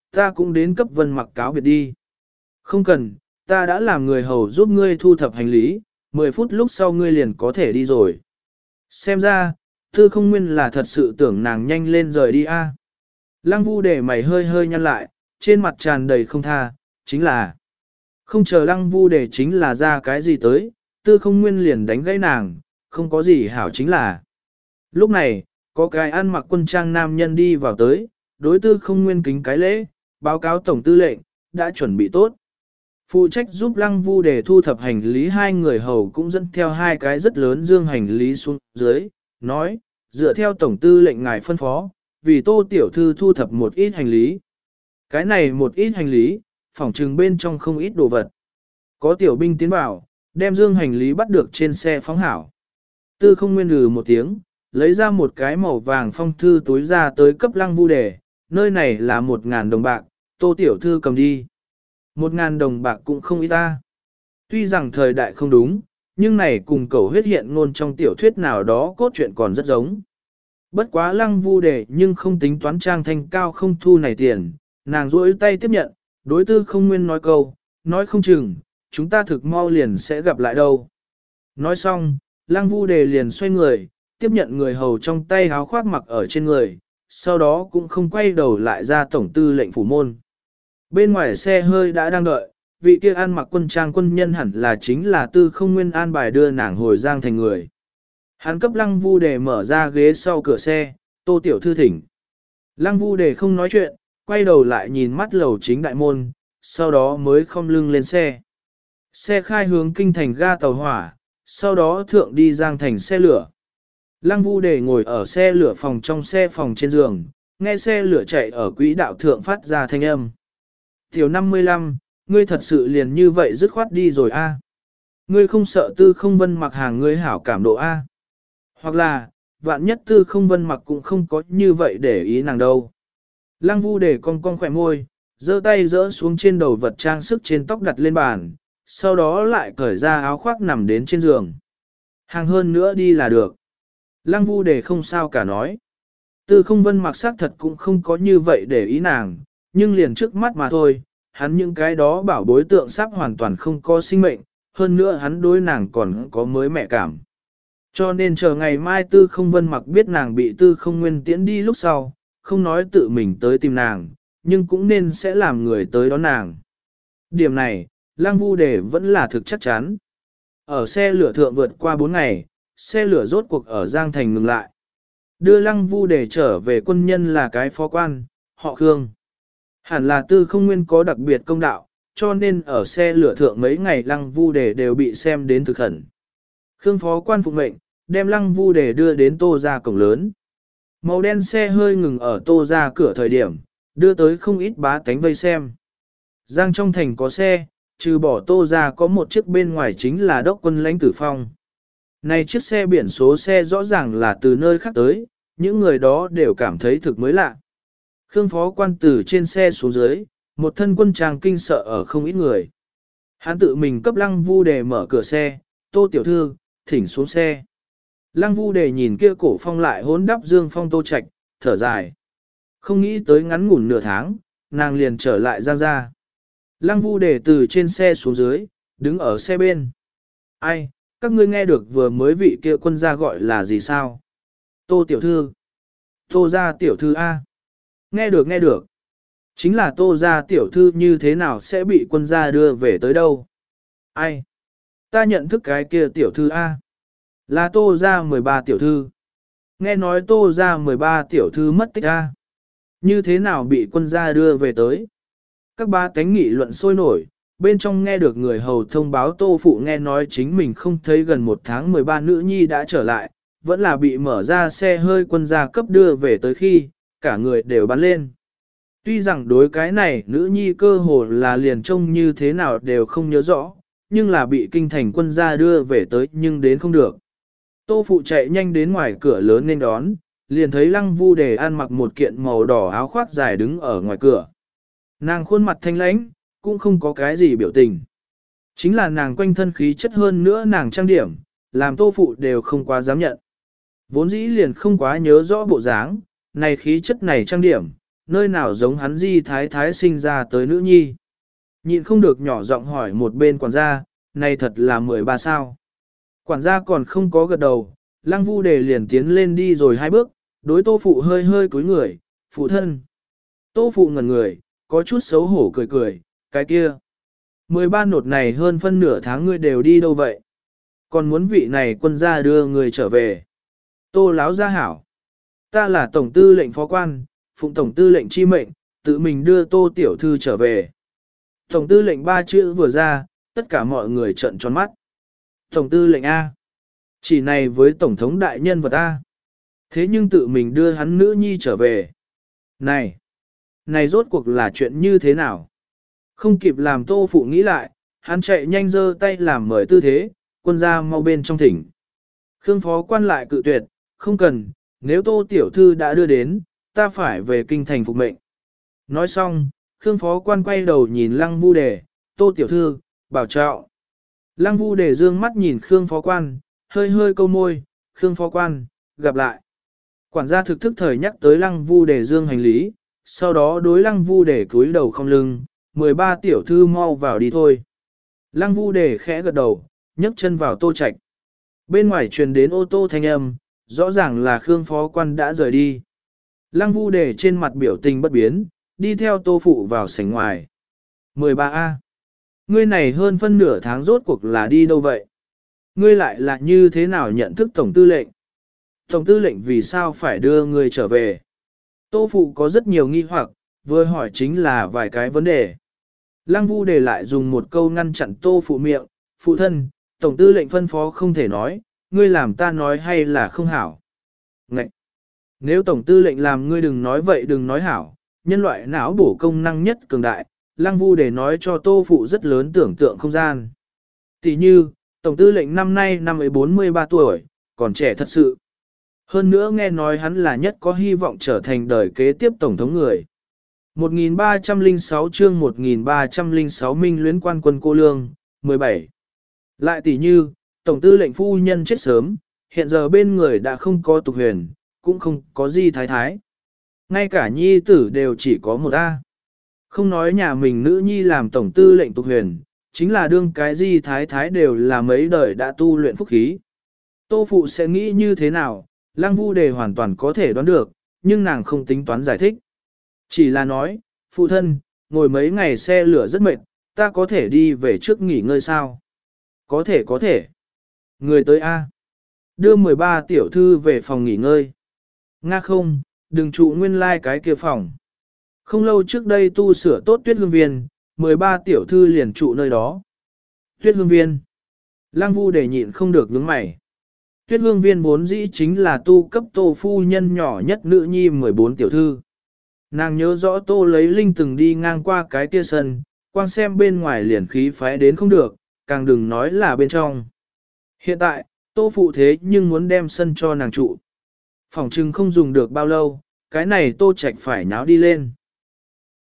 ta cũng đến cấp Vân Mặc cáo biệt đi. Không cần, ta đã làm người hầu giúp ngươi thu thập hành lý, mười phút lúc sau ngươi liền có thể đi rồi. Xem ra, Tư Không Nguyên là thật sự tưởng nàng nhanh lên rời đi a. Lăng Vu để mày hơi hơi nhăn lại, trên mặt tràn đầy không tha, chính là không chờ Lăng Vu để chính là ra cái gì tới, Tư Không Nguyên liền đánh gãy nàng, không có gì hảo chính là. Lúc này, có cái ăn mặc quân trang nam nhân đi vào tới, đối Tư Không Nguyên kính cái lễ, báo cáo tổng tư lệnh, đã chuẩn bị tốt. Phụ trách giúp Lăng Vu để thu thập hành lý hai người hầu cũng dẫn theo hai cái rất lớn dương hành lý xuống dưới, nói, dựa theo tổng tư lệnh ngài phân phó, vì Tô tiểu thư thu thập một ít hành lý. Cái này một ít hành lý, phỏng trừng bên trong không ít đồ vật. Có tiểu binh tiến vào, đem dương hành lý bắt được trên xe phóng hảo. Tư Không Nguyên lừ một tiếng, lấy ra một cái màu vàng phong thư túi ra tới cấp Lăng Vu đề, nơi này là một ngàn đồng bạc, Tô tiểu thư cầm đi. Một ngàn đồng bạc cũng không ít ta. Tuy rằng thời đại không đúng, nhưng này cùng cầu huyết hiện ngôn trong tiểu thuyết nào đó cốt truyện còn rất giống. Bất quá Lăng Vu đề nhưng không tính toán trang thanh cao không thu này tiền, nàng duỗi tay tiếp nhận, đối Tư Không Nguyên nói câu, nói không chừng, chúng ta thực mau liền sẽ gặp lại đâu. Nói xong, Lăng Vu đề liền xoay người, tiếp nhận người hầu trong tay áo khoác mặc ở trên người, sau đó cũng không quay đầu lại ra tổng tư lệnh phủ môn. Bên ngoài xe hơi đã đang đợi, vị kia ăn mặc quân trang quân nhân hẳn là chính là Tư Không Nguyên an bài đưa nàng hồi Giang Thành người. Hắn cấp Lăng Vu đề mở ra ghế sau cửa xe, Tô tiểu thư thỉnh. Lăng Vu đề không nói chuyện, quay đầu lại nhìn mắt lầu chính đại môn, sau đó mới khom lưng lên xe. Xe khai hướng kinh thành ga tàu hỏa, sau đó thượng đi Giang Thành xe lửa. Lăng Vu đề ngồi ở xe lửa phòng trong xe phòng trên giường, nghe xe lửa chạy ở quỹ đạo thượng phát ra thanh âm. Tiểu năm mươi lăm, ngươi thật sự liền như vậy dứt khoát đi rồi a? Ngươi không sợ Tư Không Vân Mặc hàng ngươi hảo cảm độ a? Hoặc là, vạn nhất Tư Không Vân Mặc cũng không có như vậy để ý nàng đâu. Lăng Vu để cong cong khỏe môi, giơ tay giơ xuống trên đầu vật trang sức trên tóc đặt lên bàn, sau đó lại cởi ra áo khoác nằm đến trên giường. Hàng hơn nữa đi là được. Lăng Vu để không sao cả nói. Tư Không Vân Mặc xác thật cũng không có như vậy để ý nàng, nhưng liền trước mắt mà thôi, hắn những cái đó bảo bối tượng sắp hoàn toàn không có sinh mệnh, hơn nữa hắn đối nàng còn có mới mẹ cảm. Cho nên chờ ngày mai Tư Không Vân Mặc biết nàng bị Tư Không Nguyên tiễn đi lúc sau, không nói tự mình tới tìm nàng, nhưng cũng nên sẽ làm người tới đón nàng. Điểm này, Lăng Vu đề vẫn là thực chắc chắn. Ở xe lửa thượng vượt qua bốn ngày, xe lửa rốt cuộc ở Giang Thành ngừng lại. Đưa Lăng Vu đề trở về quân nhân là cái phó quan, họ Khương. Hẳn là Tư Không Nguyên có đặc biệt công đạo, cho nên ở xe lửa thượng mấy ngày Lăng Vu đề đều bị xem đến thực khẩn. Khương phó quan phục mệnh, đem Lăng Vu đề đưa đến Tô ra cổng lớn. Màu đen xe hơi ngừng ở Tô ra cửa thời điểm, đưa tới không ít bá tánh vây xem. Giang trong thành có xe, trừ bỏ Tô ra có một chiếc bên ngoài chính là đốc quân lãnh tử phong. Này chiếc xe biển số xe rõ ràng là từ nơi khác tới, những người đó đều cảm thấy thực mới lạ. Khương phó quan từ trên xe xuống dưới, một thân quân trang kinh sợ ở không ít người. Hắn tự mình cấp Lăng Vu đề mở cửa xe, Tô tiểu thư, thỉnh xuống xe. Lăng Vu đề nhìn kia cổ phong lại hỗn đắp dương phong Tô Trạch, thở dài. Không nghĩ tới ngắn ngủn nửa tháng, nàng liền trở lại Giang gia. Lăng Vu đề từ trên xe xuống dưới, đứng ở xe bên. Ai, các ngươi nghe được vừa mới vị kia quân gia gọi là gì sao? Tô tiểu thư. Tô gia tiểu thư A. Nghe được nghe được. Chính là Tô gia tiểu thư như thế nào sẽ bị quân gia đưa về tới đâu? Ai? Ta nhận thức cái kia tiểu thư A. Là Tô gia mười ba tiểu thư. Nghe nói Tô gia mười ba tiểu thư mất tích A. Như thế nào bị quân gia đưa về tới? Các ba tánh nghị luận sôi nổi, bên trong nghe được người hầu thông báo Tô phụ nghe nói chính mình không thấy gần một tháng mười ba nữ nhi đã trở lại, vẫn là bị mở ra xe hơi quân gia cấp đưa về tới khi, cả người đều bắn lên. Tuy rằng đối cái này nữ nhi cơ hồ là liền trông như thế nào đều không nhớ rõ, nhưng là bị kinh thành quân gia đưa về tới nhưng đến không được. Tô phụ chạy nhanh đến ngoài cửa lớn nên đón, liền thấy Lăng Vu đề ăn mặc một kiện màu đỏ áo khoác dài đứng ở ngoài cửa. Nàng khuôn mặt thanh lãnh, cũng không có cái gì biểu tình. Chính là nàng quanh thân khí chất hơn nữa nàng trang điểm, làm Tô phụ đều không quá dám nhận. Vốn dĩ liền không quá nhớ rõ bộ dáng, này khí chất này trang điểm, nơi nào giống hắn di thái thái sinh ra tới nữ nhi. Nhịn không được nhỏ giọng hỏi một bên quản gia, này thật là mười ba sao. Quản gia còn không có gật đầu, Lăng Vu Đề liền tiến lên đi rồi hai bước, đối Tô Phụ hơi hơi cúi người, phụ thân. Tô Phụ ngẩn người, có chút xấu hổ cười cười, cái kia. Mười ba nột này hơn phân nửa tháng ngươi đều đi đâu vậy? Còn muốn vị này quân gia đưa người trở về. Tô láo gia hảo. Ta là tổng tư lệnh phó quan, phụng tổng tư lệnh chi mệnh, tự mình đưa tô tiểu thư trở về. Tổng tư lệnh ba chữ vừa ra, tất cả mọi người trợn tròn mắt. Tổng tư lệnh A. Chỉ này với tổng thống đại nhân vật A. Thế nhưng tự mình đưa hắn nữ nhi trở về. Này! Này rốt cuộc là chuyện như thế nào? Không kịp làm tô phụ nghĩ lại, hắn chạy nhanh giơ tay làm mời tư thế, quân gia mau bên trong thỉnh. Khương phó quan lại cự tuyệt, không cần, nếu tô tiểu thư đã đưa đến, ta phải về kinh thành phục mệnh. Nói xong, Khương phó quan quay đầu nhìn Lăng Vu Đề, tô tiểu thư, bảo trọng. Lăng Vu Đề dương mắt nhìn Khương phó quan, hơi hơi câu môi, Khương phó quan, gặp lại. Quản gia thực thức thời nhắc tới Lăng Vu Đề dương hành lý, sau đó đối Lăng Vu Đề cúi đầu không lưng, mười ba tiểu thư mau vào đi thôi. Lăng Vu Đề khẽ gật đầu, nhấc chân vào tô trạch. Bên ngoài truyền đến ô tô thanh âm, rõ ràng là Khương phó quan đã rời đi. Lăng Vu Đề trên mặt biểu tình bất biến, đi theo tô phụ vào sảnh ngoài. mười ba A. Ngươi này hơn phân nửa tháng rốt cuộc là đi đâu vậy? Ngươi lại là như thế nào nhận thức tổng tư lệnh? Tổng tư lệnh vì sao phải đưa ngươi trở về? Tô phụ có rất nhiều nghi hoặc, vừa hỏi chính là vài cái vấn đề. Lăng Vu Đề lại dùng một câu ngăn chặn tô phụ miệng, phụ thân, tổng tư lệnh phân phó không thể nói, ngươi làm ta nói hay là không hảo. Ngậy! Nếu tổng tư lệnh làm ngươi đừng nói vậy đừng nói hảo, nhân loại não bổ công năng nhất cường đại, Lăng Vu Đề nói cho tô phụ rất lớn tưởng tượng không gian. Tỷ như, tổng tư lệnh năm nay năm ấy bốn mươi ba tuổi, còn trẻ thật sự. Hơn nữa nghe nói hắn là nhất có hy vọng trở thành đời kế tiếp tổng thống người. một nghìn ba trăm lẻ sáu chương một nghìn ba trăm lẻ sáu Minh luyến quan quân cô lương, mười bảy. Lại tỷ như, tổng tư lệnh phu nhân chết sớm, hiện giờ bên người đã không có tục huyền, cũng không có gì thái thái. Ngay cả nhi tử đều chỉ có một A. Không nói nhà mình nữ nhi làm tổng tư lệnh tục huyền, chính là đương cái gì thái thái đều là mấy đời đã tu luyện phúc khí. Tô phụ sẽ nghĩ như thế nào, Lăng Vu Đề hoàn toàn có thể đoán được, nhưng nàng không tính toán giải thích. Chỉ là nói, phụ thân, ngồi mấy ngày xe lửa rất mệt, ta có thể đi về trước nghỉ ngơi sao? Có thể có thể. Người tới A. Đưa mười ba tiểu thư về phòng nghỉ ngơi. Nga không, đừng trụ nguyên lai like cái kia phòng. Không lâu trước đây tu sửa tốt tuyết hương viên, mười ba tiểu thư liền trụ nơi đó. Tuyết hương viên. Lăng Vu Đề nhịn không được nhướng mày. Tuyết hương viên vốn dĩ chính là tu cấp tô phu nhân nhỏ nhất nữ nhi mười bốn tiểu thư. Nàng nhớ rõ tô lấy linh từng đi ngang qua cái kia sân, quang xem bên ngoài liền khí phái đến không được, càng đừng nói là bên trong. Hiện tại, tô phụ thế nhưng muốn đem sân cho nàng trụ. Phòng trưng không dùng được bao lâu, cái này tô trạch phải nháo đi lên.